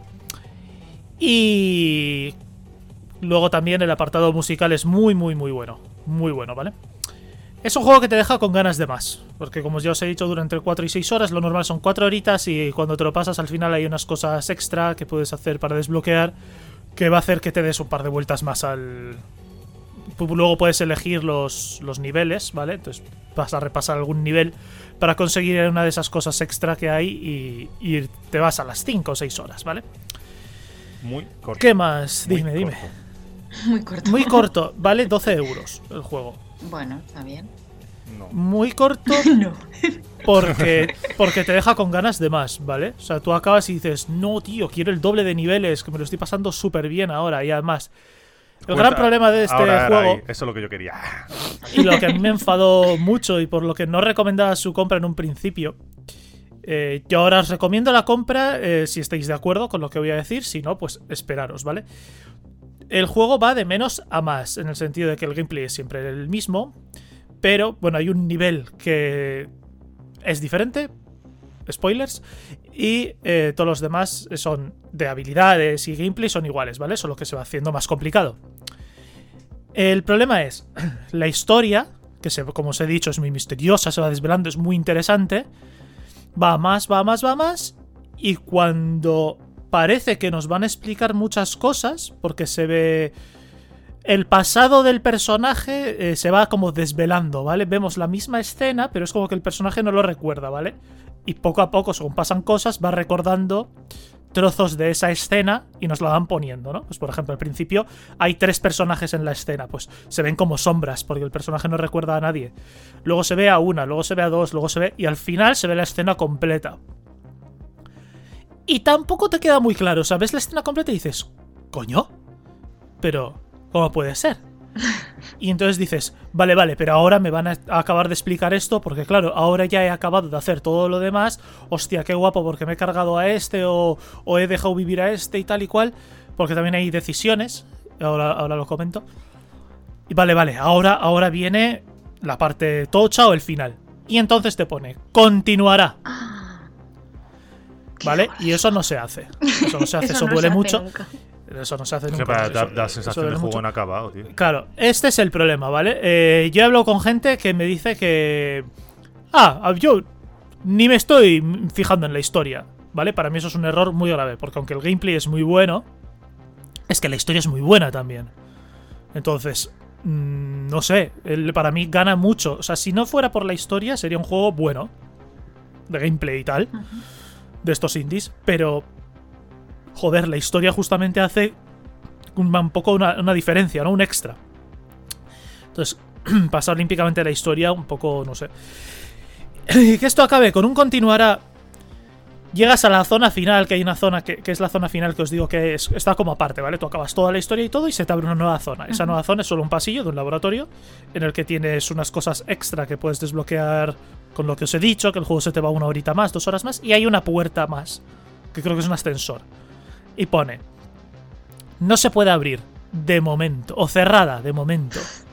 Y luego también el apartado musical es muy, muy, muy bueno. Muy bueno, ¿vale? Es un juego que te deja con ganas de más, porque como ya os he dicho, dura entre 4 y 6 horas, lo normal son 4 horitas y cuando te lo pasas al final hay unas cosas extra que puedes hacer para desbloquear que va a hacer que te des un par de vueltas más al... Luego puedes elegir los niveles, ¿vale? Entonces vas a repasar algún nivel para conseguir una de esas cosas extra que hay y te vas a las 5 o 6 horas, ¿vale? Muy corto. ¿Qué más? Dime. Muy corto. Muy corto, vale 12 euros el juego. Bueno, está bien. No. Muy corto. No. Porque te deja con ganas de más, ¿vale? O sea, tú acabas y dices, no, tío, quiero el doble de niveles, que me lo estoy pasando súper bien ahora. Y además, el gran problema de este juego... Eso es lo que yo quería. Y lo que a mí me enfadó mucho y por lo que no recomendaba su compra en un principio. Yo ahora os recomiendo la compra si estáis de acuerdo con lo que voy a decir. Si no, pues esperaros, ¿vale? El juego va de menos a más, en el sentido de que el gameplay es siempre el mismo, pero, bueno, hay un nivel que es diferente, spoilers, y todos los demás son de habilidades y gameplay son iguales, ¿vale? Solo que se va haciendo más complicado. El problema es, la historia, que como os he dicho es muy misteriosa, se va desvelando, es muy interesante, va más, y cuando... parece que nos van a explicar muchas cosas, porque se ve el pasado del personaje, se va como desvelando, ¿vale? Vemos la misma escena, pero es como que el personaje no lo recuerda, ¿vale? Y poco a poco, según pasan cosas, va recordando trozos de esa escena y nos la van poniendo, ¿no? Pues por ejemplo, al principio hay 3 personajes en la escena, pues se ven como sombras, porque el personaje no recuerda a nadie. Luego se ve a una, luego se ve a 2, luego se ve... y al final se ve la escena completa. Y tampoco te queda muy claro, o sea, ves la escena completa y dices, ¿coño? Pero, ¿cómo puede ser? Y entonces dices, vale, pero ahora me van a acabar de explicar esto, porque claro, ahora ya he acabado de hacer todo lo demás, hostia, qué guapo, porque me he cargado a este o he dejado vivir a este y tal y cual, porque también hay decisiones, ahora lo comento. Y vale, ahora viene la parte tocha o el final. Y entonces te pone, continuará. ¿Vale? Y eso no se hace. Eso duele mucho. Nunca. Eso no se hace nunca. Da sensación de juego en acabado, tío. Claro, este es el problema, ¿vale? Yo he hablado con gente que me dice que... yo ni me estoy fijando en la historia, ¿vale? Para mí eso es un error muy grave, porque aunque el gameplay es muy bueno, es que la historia es muy buena también. Entonces, no sé, para mí gana mucho. O sea, si no fuera por la historia, sería un juego bueno, de gameplay y tal. De estos indies, pero joder, la historia justamente hace un poco una diferencia, ¿no? Un extra. Entonces, pasar olímpicamente la historia, un poco, no sé. Que esto acabe con un continuará. Llegas a la zona final, que hay una zona que es la zona final que os digo que está como aparte, ¿vale? Tú acabas toda la historia y todo y se te abre una nueva zona. Esa nueva zona es solo un pasillo de un laboratorio en el que tienes unas cosas extra que puedes desbloquear con lo que os he dicho, que el juego se te va 1 horita más, 2 horas más, y hay una puerta más, que creo que es un ascensor. Y pone, no se puede abrir de momento, o cerrada de momento.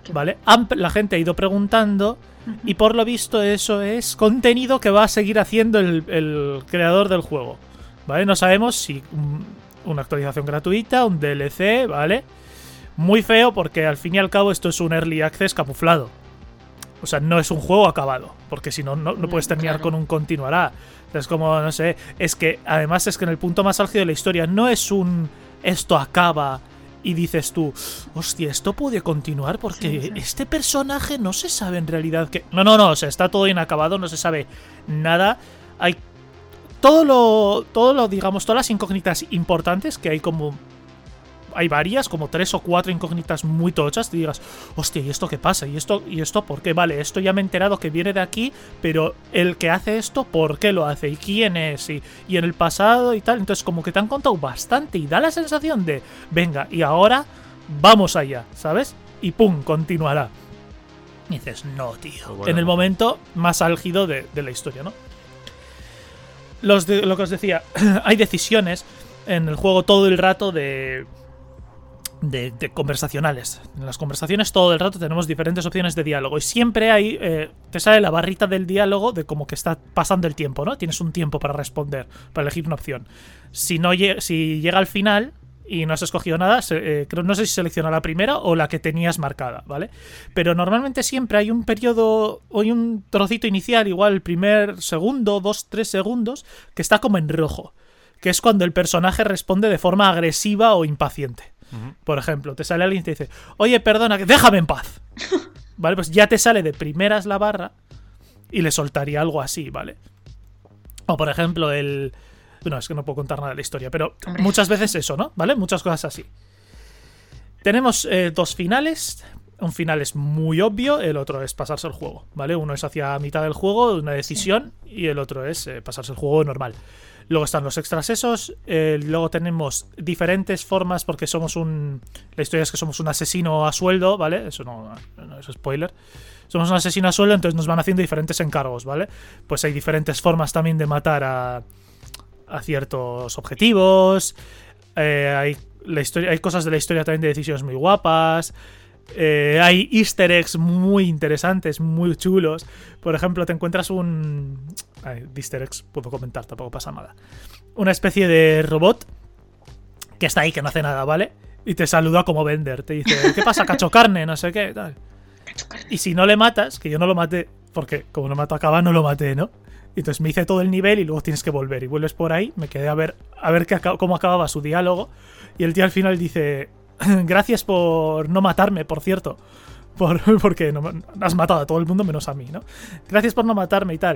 ¿vale? La gente ha ido preguntando y por lo visto eso es contenido que va a seguir haciendo el creador del juego, ¿vale? No sabemos si una actualización gratuita, un DLC, ¿vale? Muy feo porque al fin y al cabo esto es un Early Access camuflado. O sea, no es un juego acabado, porque si no, no puedes terminar con un continuará. Es como, no sé, es que además es que en el punto más álgido de la historia no es un esto acaba y dices tú, hostia, esto puede continuar porque este personaje no se sabe en realidad que... No, o sea, está todo inacabado, no se sabe nada. Hay todo lo, digamos, todas las incógnitas importantes que hay como... Hay varias, como 3 o 4 incógnitas muy tochas. Te digas, hostia, ¿y esto qué pasa? ¿Y esto por qué? Vale, esto ya me he enterado que viene de aquí, pero el que hace esto, ¿por qué lo hace? ¿Y quién es? Y en el pasado y tal. Entonces, como que te han contado bastante y da la sensación de, venga, y ahora vamos allá, ¿sabes? Y pum, continuará. Y dices, no, tío. Bueno, en el momento más álgido de la historia, ¿no? Lo que os decía, hay decisiones en el juego todo el rato de conversacionales. En las conversaciones todo el rato tenemos diferentes opciones de diálogo y siempre hay te sale la barrita del diálogo de como que está pasando el tiempo, ¿no? Tienes un tiempo para responder, para elegir una opción. Si llega al final y no has escogido nada, no sé si selecciona la primera o la que tenías marcada, ¿vale? Pero normalmente siempre hay un periodo o hay un trocito inicial, igual el primer segundo, 2-3 segundos, que está como en rojo, que es cuando el personaje responde de forma agresiva o impaciente. Por ejemplo, te sale alguien y te dice, oye, perdona, déjame en paz. Vale, pues ya te sale de primeras la barra y le soltaría algo así, ¿vale? O por ejemplo, no, es que no puedo contar nada de la historia, pero muchas veces eso, ¿no? ¿Vale? Muchas cosas así. Tenemos 2 finales. Un final es muy obvio, el otro es pasarse el juego, ¿vale? Uno es hacia mitad del juego, una decisión, y el otro es pasarse el juego normal. Luego están los extras esos, luego tenemos diferentes formas porque la historia es que somos un asesino a sueldo, ¿vale? Eso no es spoiler. Somos un asesino a sueldo, entonces nos van haciendo diferentes encargos, ¿vale? Pues hay diferentes formas también de matar a ciertos objetivos, hay cosas de la historia también de decisiones muy guapas. Hay easter eggs muy interesantes, muy chulos. Por ejemplo, te encuentras de easter eggs puedo comentar, tampoco pasa nada. Una especie de robot que está ahí, que no hace nada, ¿vale? Y te saluda como Bender. Te dice, ¿qué pasa, cacho carne? No sé qué, tal. Y si no le matas, que yo no lo maté, porque como no mato acaba, no lo maté, ¿no? Y entonces me hice todo el nivel y luego tienes que volver. Y vuelves por ahí, me quedé a ver cómo acababa su diálogo. Y el tío al final dice... Gracias por no matarme, por cierto. Porque has matado a todo el mundo menos a mí, ¿no? Gracias por no matarme y tal.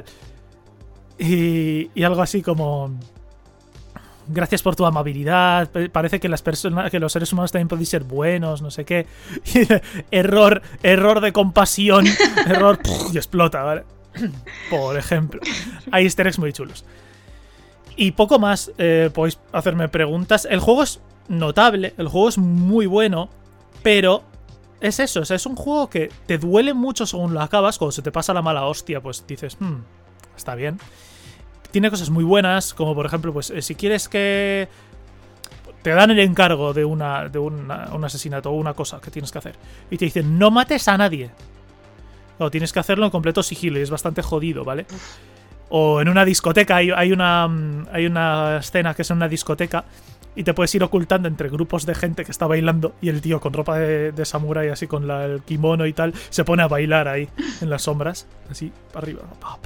Y algo así como... Gracias por tu amabilidad. Parece que los seres humanos también podéis ser buenos, no sé qué. error de compasión. Error y explota, ¿vale? Por ejemplo. Hay easter eggs muy chulos. Y poco más. Podéis hacerme preguntas. El juego es notable, el juego es muy bueno, pero es eso, o sea, es un juego que te duele mucho según lo acabas. Cuando se te pasa la mala hostia, pues dices, está bien. Tiene cosas muy buenas, como por ejemplo, pues si quieres que te dan el encargo de un asesinato o una cosa que tienes que hacer y te dicen, no mates a nadie, o tienes que hacerlo en completo sigilo y es bastante jodido, ¿vale? O en una discoteca, hay una escena que es en una discoteca y te puedes ir ocultando entre grupos de gente que está bailando y el tío con ropa de samurái, así con el kimono y tal, se pone a bailar ahí en las sombras, así, para arriba,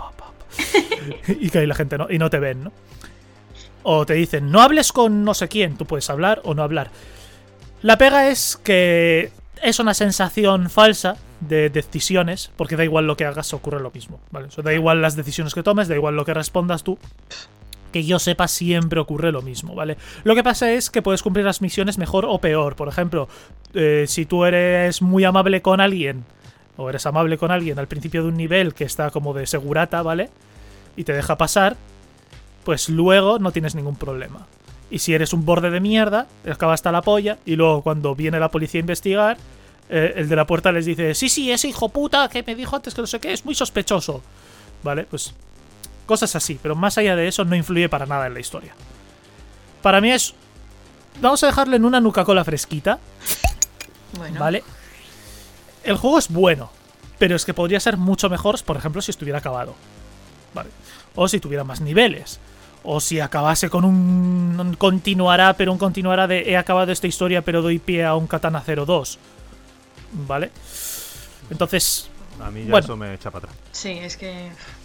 y que ahí la gente no te ven, ¿no? O te dicen, no hables con no sé quién, tú puedes hablar o no hablar. La pega es que es una sensación falsa de decisiones, porque da igual lo que hagas, ocurre lo mismo, ¿vale? O sea, da igual las decisiones que tomes, da igual lo que respondas tú. Que yo sepa, siempre ocurre lo mismo, ¿vale? Lo que pasa es que puedes cumplir las misiones mejor o peor. Por ejemplo, si tú eres muy amable con alguien, o eres amable con alguien al principio de un nivel que está como de segurata, ¿vale? Y te deja pasar, pues luego no tienes ningún problema. Y si eres un borde de mierda, acaba hasta la polla, y luego cuando viene la policía a investigar, el de la puerta les dice, sí, ese hijo puta que me dijo antes que no sé qué, es muy sospechoso, ¿vale? Pues... cosas así, pero más allá de eso no influye para nada en la historia. Para mí es... Vamos a dejarle en una Nuka-Cola fresquita. Bueno. ¿Vale? el juego es bueno, pero es que podría ser mucho mejor, por ejemplo, si estuviera acabado. Vale. O si tuviera más niveles. O si acabase con un continuará, pero un continuará de he acabado esta historia, pero doy pie a un Katana 02. ¿Vale? Entonces... A mí ya bueno. Eso me echa para atrás. Sí, es que...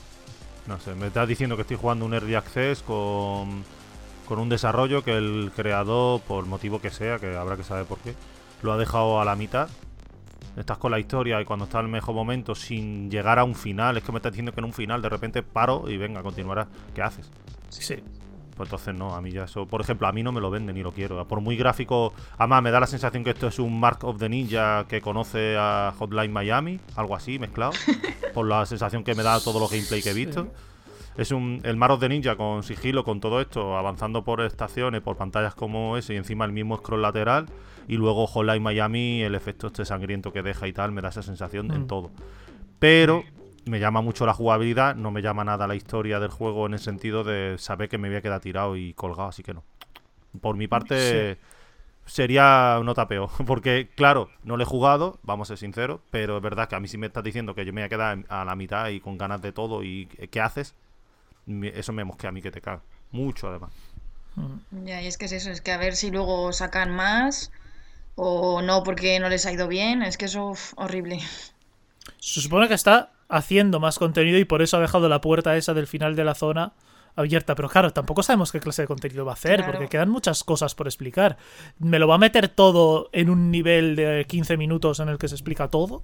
No sé, me estás diciendo que estoy jugando un Early Access con un desarrollo que el creador, por motivo que sea, que habrá que saber por qué, lo ha dejado a la mitad. Estás con la historia y cuando está en el mejor momento sin llegar a un final. Es que me estás diciendo que en un final de repente paro y venga, continuará. ¿Qué haces? Sí. Pues entonces no, a mí ya eso... Por ejemplo, a mí no me lo venden ni lo quiero. Por muy gráfico... Además, me da la sensación que esto es un Mark of the Ninja que conoce a Hotline Miami. Algo así, mezclado. Por la sensación que me da todos los gameplay que he visto. Sí. Es el Mark of the Ninja con sigilo, con todo esto, avanzando por estaciones, por pantallas como ese, y encima el mismo scroll lateral. Y luego Hotline Miami, el efecto este sangriento que deja y tal, me da esa sensación en todo. Pero... me llama mucho la jugabilidad, no me llama nada la historia del juego en el sentido de saber que me voy a quedar tirado y colgado, así que no. Por mi parte, sería un tapeo, porque claro, no lo he jugado, vamos a ser sinceros, pero es verdad que a mí sí me estás diciendo que yo me voy a quedar a la mitad y con ganas de todo y ¿qué haces? Eso me mosquea a mí que te caga. Mucho, además. Ya, y es que es eso, es que a ver si luego sacan más o no porque no les ha ido bien, es que eso, horrible. Se supone que está haciendo más contenido y por eso ha dejado la puerta esa del final de la zona abierta, pero claro, tampoco sabemos qué clase de contenido va a hacer, claro, porque quedan muchas cosas por explicar. ¿Me lo va a meter todo en un nivel de 15 minutos en el que se explica todo?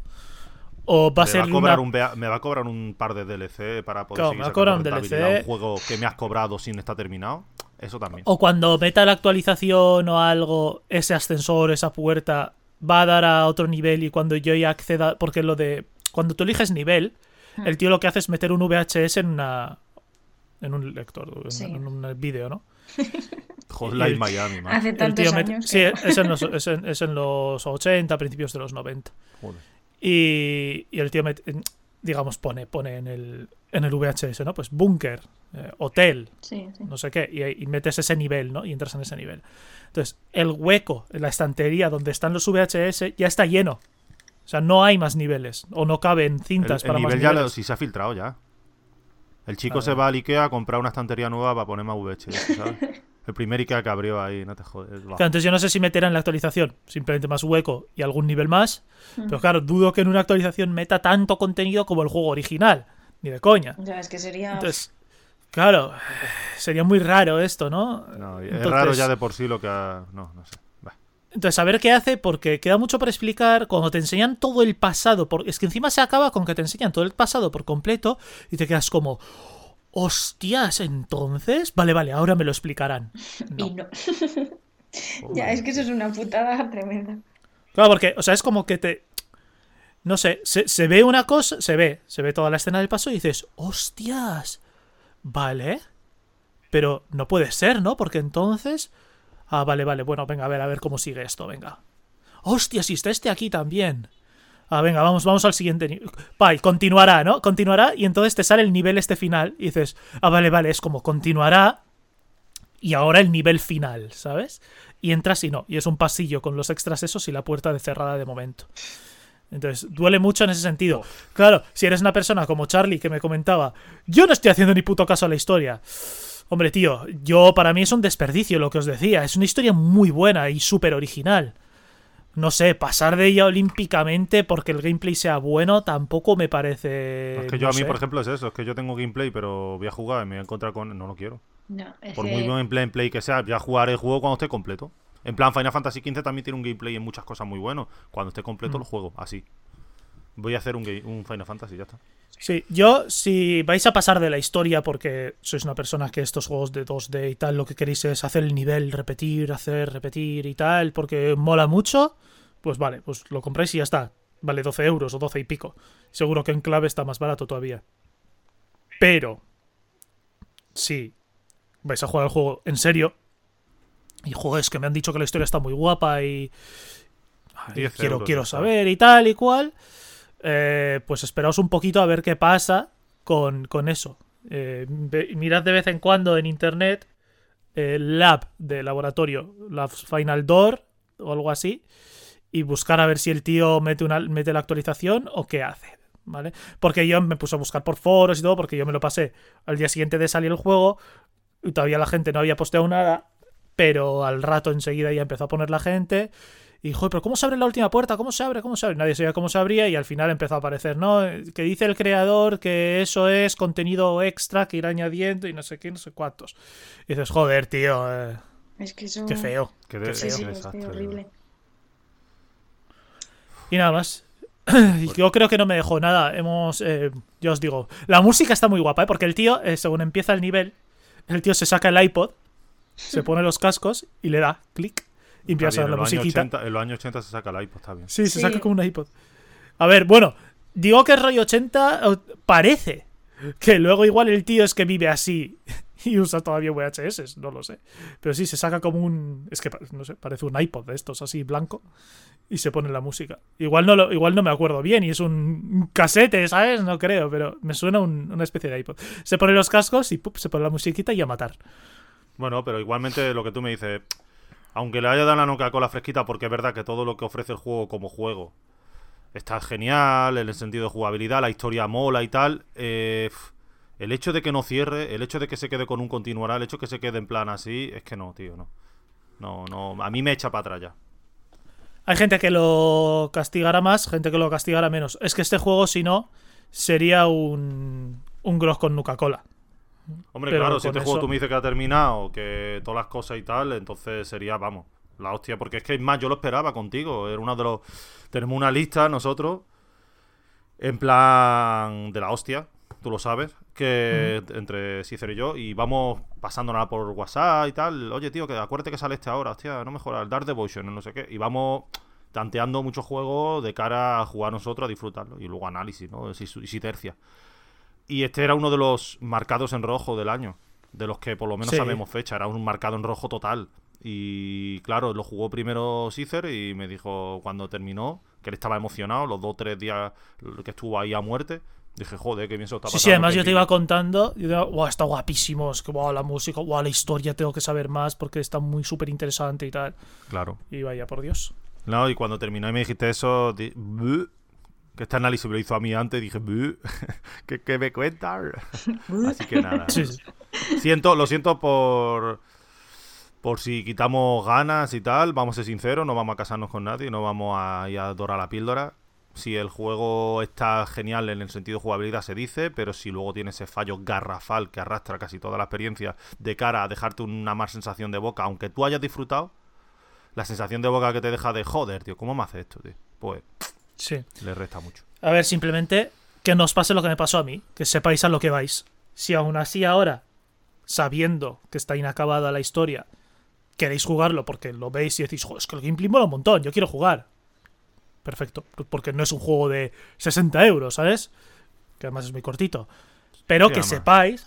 ¿O va a ser me va a cobrar un par de DLC para poder seguir sacando rentabilidad a un juego que me has cobrado sin estar terminado? Eso también. O cuando meta la actualización o algo, ese ascensor, esa puerta va a dar a otro nivel y cuando yo ya acceda, porque lo de cuando tú eliges nivel, el tío lo que hace es meter un VHS en un lector, en un vídeo, ¿no? Hotline Miami, man. Hace tantos años. Sí, es en los 80, principios de los 90. Joder. Y el tío, digamos, pone en el VHS, ¿no? Pues búnker, hotel, sí. No sé qué, y metes ese nivel, ¿no? Y entras en ese nivel. Entonces, el hueco en la estantería donde están los VHS ya está lleno. O sea, no hay más niveles. O no caben cintas para más niveles. El nivel ya sí se ha filtrado ya. El chico se va al Ikea a comprar una estantería nueva para poner más VHS, ¿sabes? El primer Ikea que abrió ahí, no te jodes. Claro, entonces yo no sé si meterán en la actualización simplemente más hueco y algún nivel más. Pero claro, dudo que en una actualización meta tanto contenido como el juego original. Ni de coña. Ya, es que sería... Entonces, claro, sería muy raro esto, ¿no? No, es raro ya de por sí lo que ha... No sé. Entonces, a ver qué hace, porque queda mucho por explicar. Cuando te enseñan todo el pasado, es que encima se acaba con que te enseñan todo el pasado por completo y te quedas como, hostias, entonces, vale, ahora me lo explicarán. No. Y no. Ya, es que eso es una putada tremenda. Claro, porque, o sea, es como que no sé, se ve una cosa, se ve toda la escena del paso y dices, hostias, vale, pero no puede ser, ¿no? Porque entonces... Ah, vale, bueno, venga, a ver cómo sigue esto, venga. ¡Hostia, si está este aquí también! Ah, venga, vamos al siguiente nivel. Continuará, ¿no? Continuará y entonces te sale el nivel este final y dices, ah, vale, es como continuará y ahora el nivel final, ¿sabes? Y entras y no, y es un pasillo con los extras esos y la puerta cerrada de momento. Entonces, duele mucho en ese sentido. Claro, si eres una persona como Charlie que me comentaba, yo no estoy haciendo ni puto caso a la historia... Hombre, tío, para mí es un desperdicio lo que os decía. Es una historia muy buena y súper original. No sé, pasar de ella olímpicamente porque el gameplay sea bueno tampoco me parece... Es que yo a mí, por ejemplo, es eso. Es que yo tengo gameplay, pero voy a jugar y me voy a encontrar con... No lo quiero. No, por muy buen gameplay que sea, voy a jugar el juego cuando esté completo. En plan, Final Fantasy XV también tiene un gameplay en muchas cosas muy bueno. Cuando esté completo lo juego, así. Voy a hacer un Final Fantasy, ya está. Sí, yo, si vais a pasar de la historia porque sois una persona que estos juegos de 2D y tal, lo que queréis es hacer el nivel, repetir y tal, porque mola mucho, pues vale, pues lo compráis y ya está. Vale 12 euros o 12 y pico. Seguro que en clave está más barato todavía. Pero, si vais a jugar el juego en serio, y joder, es que me han dicho que la historia está muy guapa y quiero saber y tal y cual... pues esperaos un poquito a ver qué pasa con eso. Mirad de vez en cuando en internet el lab de laboratorio, Labs Final Door o algo así, y buscar a ver si el tío mete la actualización o qué hace, ¿vale? Porque yo me puse a buscar por foros y todo, porque yo me lo pasé al día siguiente de salir el juego y todavía la gente no había posteado nada, pero al rato enseguida ya empezó a poner la gente y, joder, pero ¿cómo se abre la última puerta? ¿Cómo se abre? ¿Cómo se abre? Nadie sabía cómo se abría y al final empezó a aparecer, ¿no? Que dice el creador que eso es contenido extra que irá añadiendo y no sé qué, no sé cuántos. Y dices, joder, tío, es que eso... qué feo. Qué Sí, es desastre, horrible. Y nada más. Yo creo que no me dejó nada. Yo os digo, la música está muy guapa, ¿eh? Porque el tío, según empieza el nivel, el tío se saca el iPod, se pone los cascos y le da clic y empieza a sonar la musiquita. En los años 80 se saca el iPod, está bien. Sí, se saca como un iPod. A ver, bueno, digo que es rollo 80, parece que luego igual el tío es que vive así y usa todavía VHS, no lo sé. Pero sí, se saca como un... Es que, no sé, parece un iPod de estos así, blanco, y se pone la música. Igual no me acuerdo bien y es un casete, ¿sabes? No creo, pero me suena una especie de iPod. Se pone los cascos y se pone la musiquita y a matar. Bueno, pero igualmente lo que tú me dices, aunque le haya dado la Coca-Cola fresquita, porque es verdad que todo lo que ofrece el juego como juego está genial, en el sentido de jugabilidad, la historia mola y tal, el hecho de que no cierre, el hecho de que se quede con un continuará, el hecho de que se quede en plan así, es que no, tío, no, a mí me echa para atrás ya. Hay gente que lo castigará más, gente que lo castigará menos. Es que este juego, si no, sería un Grog con Nuka-Cola. Hombre, pero claro, si este eso... juego tú me dices que ha terminado, que todas las cosas y tal, entonces sería, vamos, la hostia. Porque es que, más, yo lo esperaba contigo. Era uno de los... Tenemos una lista nosotros, en plan de la hostia, tú lo sabes, que entre Cicer y yo, y vamos pasándonos por WhatsApp y tal. Oye, tío, que acuérdate que sale este ahora, hostia, no mejora, el Dark Devotion, no sé qué. Y vamos tanteando muchos juegos de cara a jugar nosotros, a disfrutarlo. Y luego análisis, ¿no? Y si tercia. Y este era uno de los marcados en rojo del año, de los que por lo menos sabemos fecha. Era un marcado en rojo total. Y claro, lo jugó primero Cicer y me dijo cuando terminó que él estaba emocionado los 2 o 3 días que estuvo ahí a muerte. Dije, joder, qué bien se lo está pasando. Sí, además yo te iba contando, yo digo, wow, está guapísimo, es que wow, la música, wow, la historia tengo que saber más porque está muy súper interesante y tal. Claro. Y vaya, por Dios. No, y cuando terminó y me dijiste eso, que este análisis me lo hizo a mí antes, dije, ¿qué me cuentas? Así que nada. Sí. Lo siento por si quitamos ganas y tal, vamos a ser sinceros, no vamos a casarnos con nadie, no vamos a ir a dorar la píldora. Si el juego está genial en el sentido de jugabilidad se dice, pero si luego tiene ese fallo garrafal que arrastra casi toda la experiencia de cara a dejarte una más sensación de boca, aunque tú hayas disfrutado, la sensación de boca que te deja de joder, tío, ¿cómo me hace esto, tío? Pues sí, le resta mucho. A ver, simplemente que no os pase lo que me pasó a mí, que sepáis a lo que vais. Si aún así ahora, sabiendo que está inacabada la historia, queréis jugarlo porque lo veis y decís, joder, es que el gameplay mola un montón, yo quiero jugar. Perfecto, porque no es un juego de 60 euros, ¿sabes? Que además es muy cortito. Pero sí, que sepáis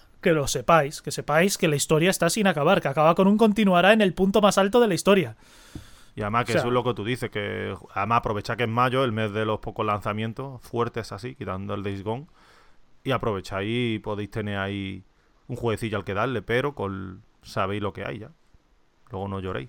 que la historia está sin acabar, que acaba con un continuará en el punto más alto de la historia. Y además que eso es lo que tú dices, que además aprovecha que es mayo, el mes de los pocos lanzamientos fuertes así, quitando el Days Gone, y aprovecháis y podéis tener ahí un jueguecillo al que darle, pero sabéis lo que hay ya. Luego no lloréis.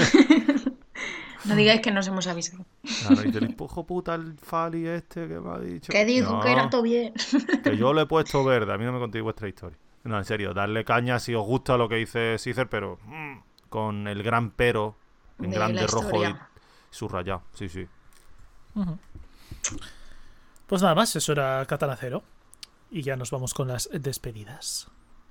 No digáis que nos hemos avisado. Claro, y te hijo puta el Fali este que me ha dicho. Que dijo que era todo bien. Que yo le he puesto verde, a mí no me contéis vuestra historia. No, en serio, darle caña si os gusta lo que dice Cicer, pero con el gran pero en grande rojo y subrayado. Sí, sí. Pues nada más, eso era Katana Zero. Y ya nos vamos con las despedidas.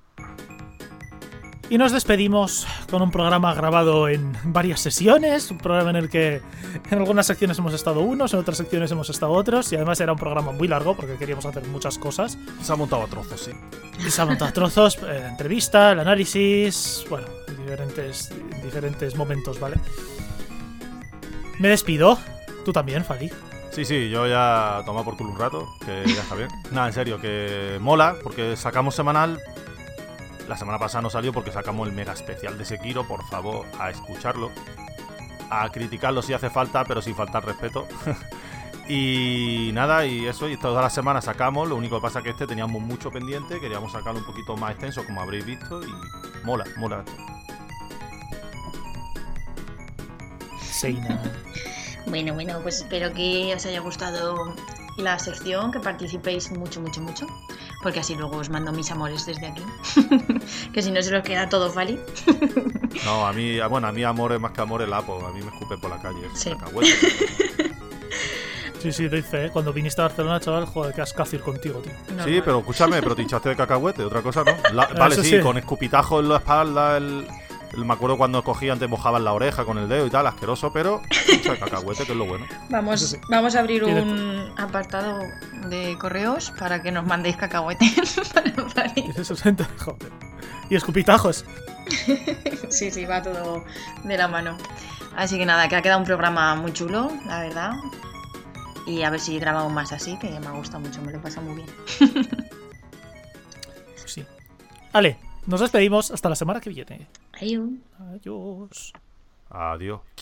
Y nos despedimos con un programa grabado en varias sesiones, un programa en el que en algunas secciones hemos estado unos, en otras secciones hemos estado otros, y además era un programa muy largo porque queríamos hacer muchas cosas. Se ha montado a trozos, sí. Y se ha montado a trozos, la entrevista, el análisis, bueno, diferentes momentos, ¿vale? Me despido. Tú también, Fali. Sí, yo ya tomé por culo un rato, que ya está bien. Nada, en serio, que mola, porque sacamos semanal. La semana pasada no salió porque sacamos el mega especial de Sekiro, por favor, a escucharlo, a criticarlo si hace falta, pero sin faltar respeto. Y nada, y eso, y todas las semanas sacamos, lo único que pasa es que teníamos mucho pendiente, queríamos sacarlo un poquito más extenso, como habréis visto, y mola esto. Seina. Bueno, pues espero que os haya gustado la sección, que participéis mucho, porque así luego os mando mis amores desde aquí, que si no se los queda todo Fali. No, a mí amor es más que amor el Apo, a mí me escupe por la calle. Sí. Sí, te dice, cuando viniste a Barcelona, chaval, joder, que ascácio ir contigo, tío. No, sí, pero escúchame, pero te hinchaste de cacahuete, otra cosa no. Vale, sí, con escupitajo en la espalda, me acuerdo cuando cogían, te mojaban la oreja con el dedo y tal, asqueroso, pero hincha de cacahuete, que es lo bueno. Vamos a abrir un apartado de correos para que nos mandéis cacahuetes para Fali. 60, joder. Y escupitajos. Sí, va todo de la mano. Así que nada, que ha quedado un programa muy chulo, la verdad. Y a ver si grabamos más así, que me ha gustado mucho, me lo he pasado muy bien. Sí. Vale, nos despedimos hasta la semana que viene. Adiós. Adiós. Adiós.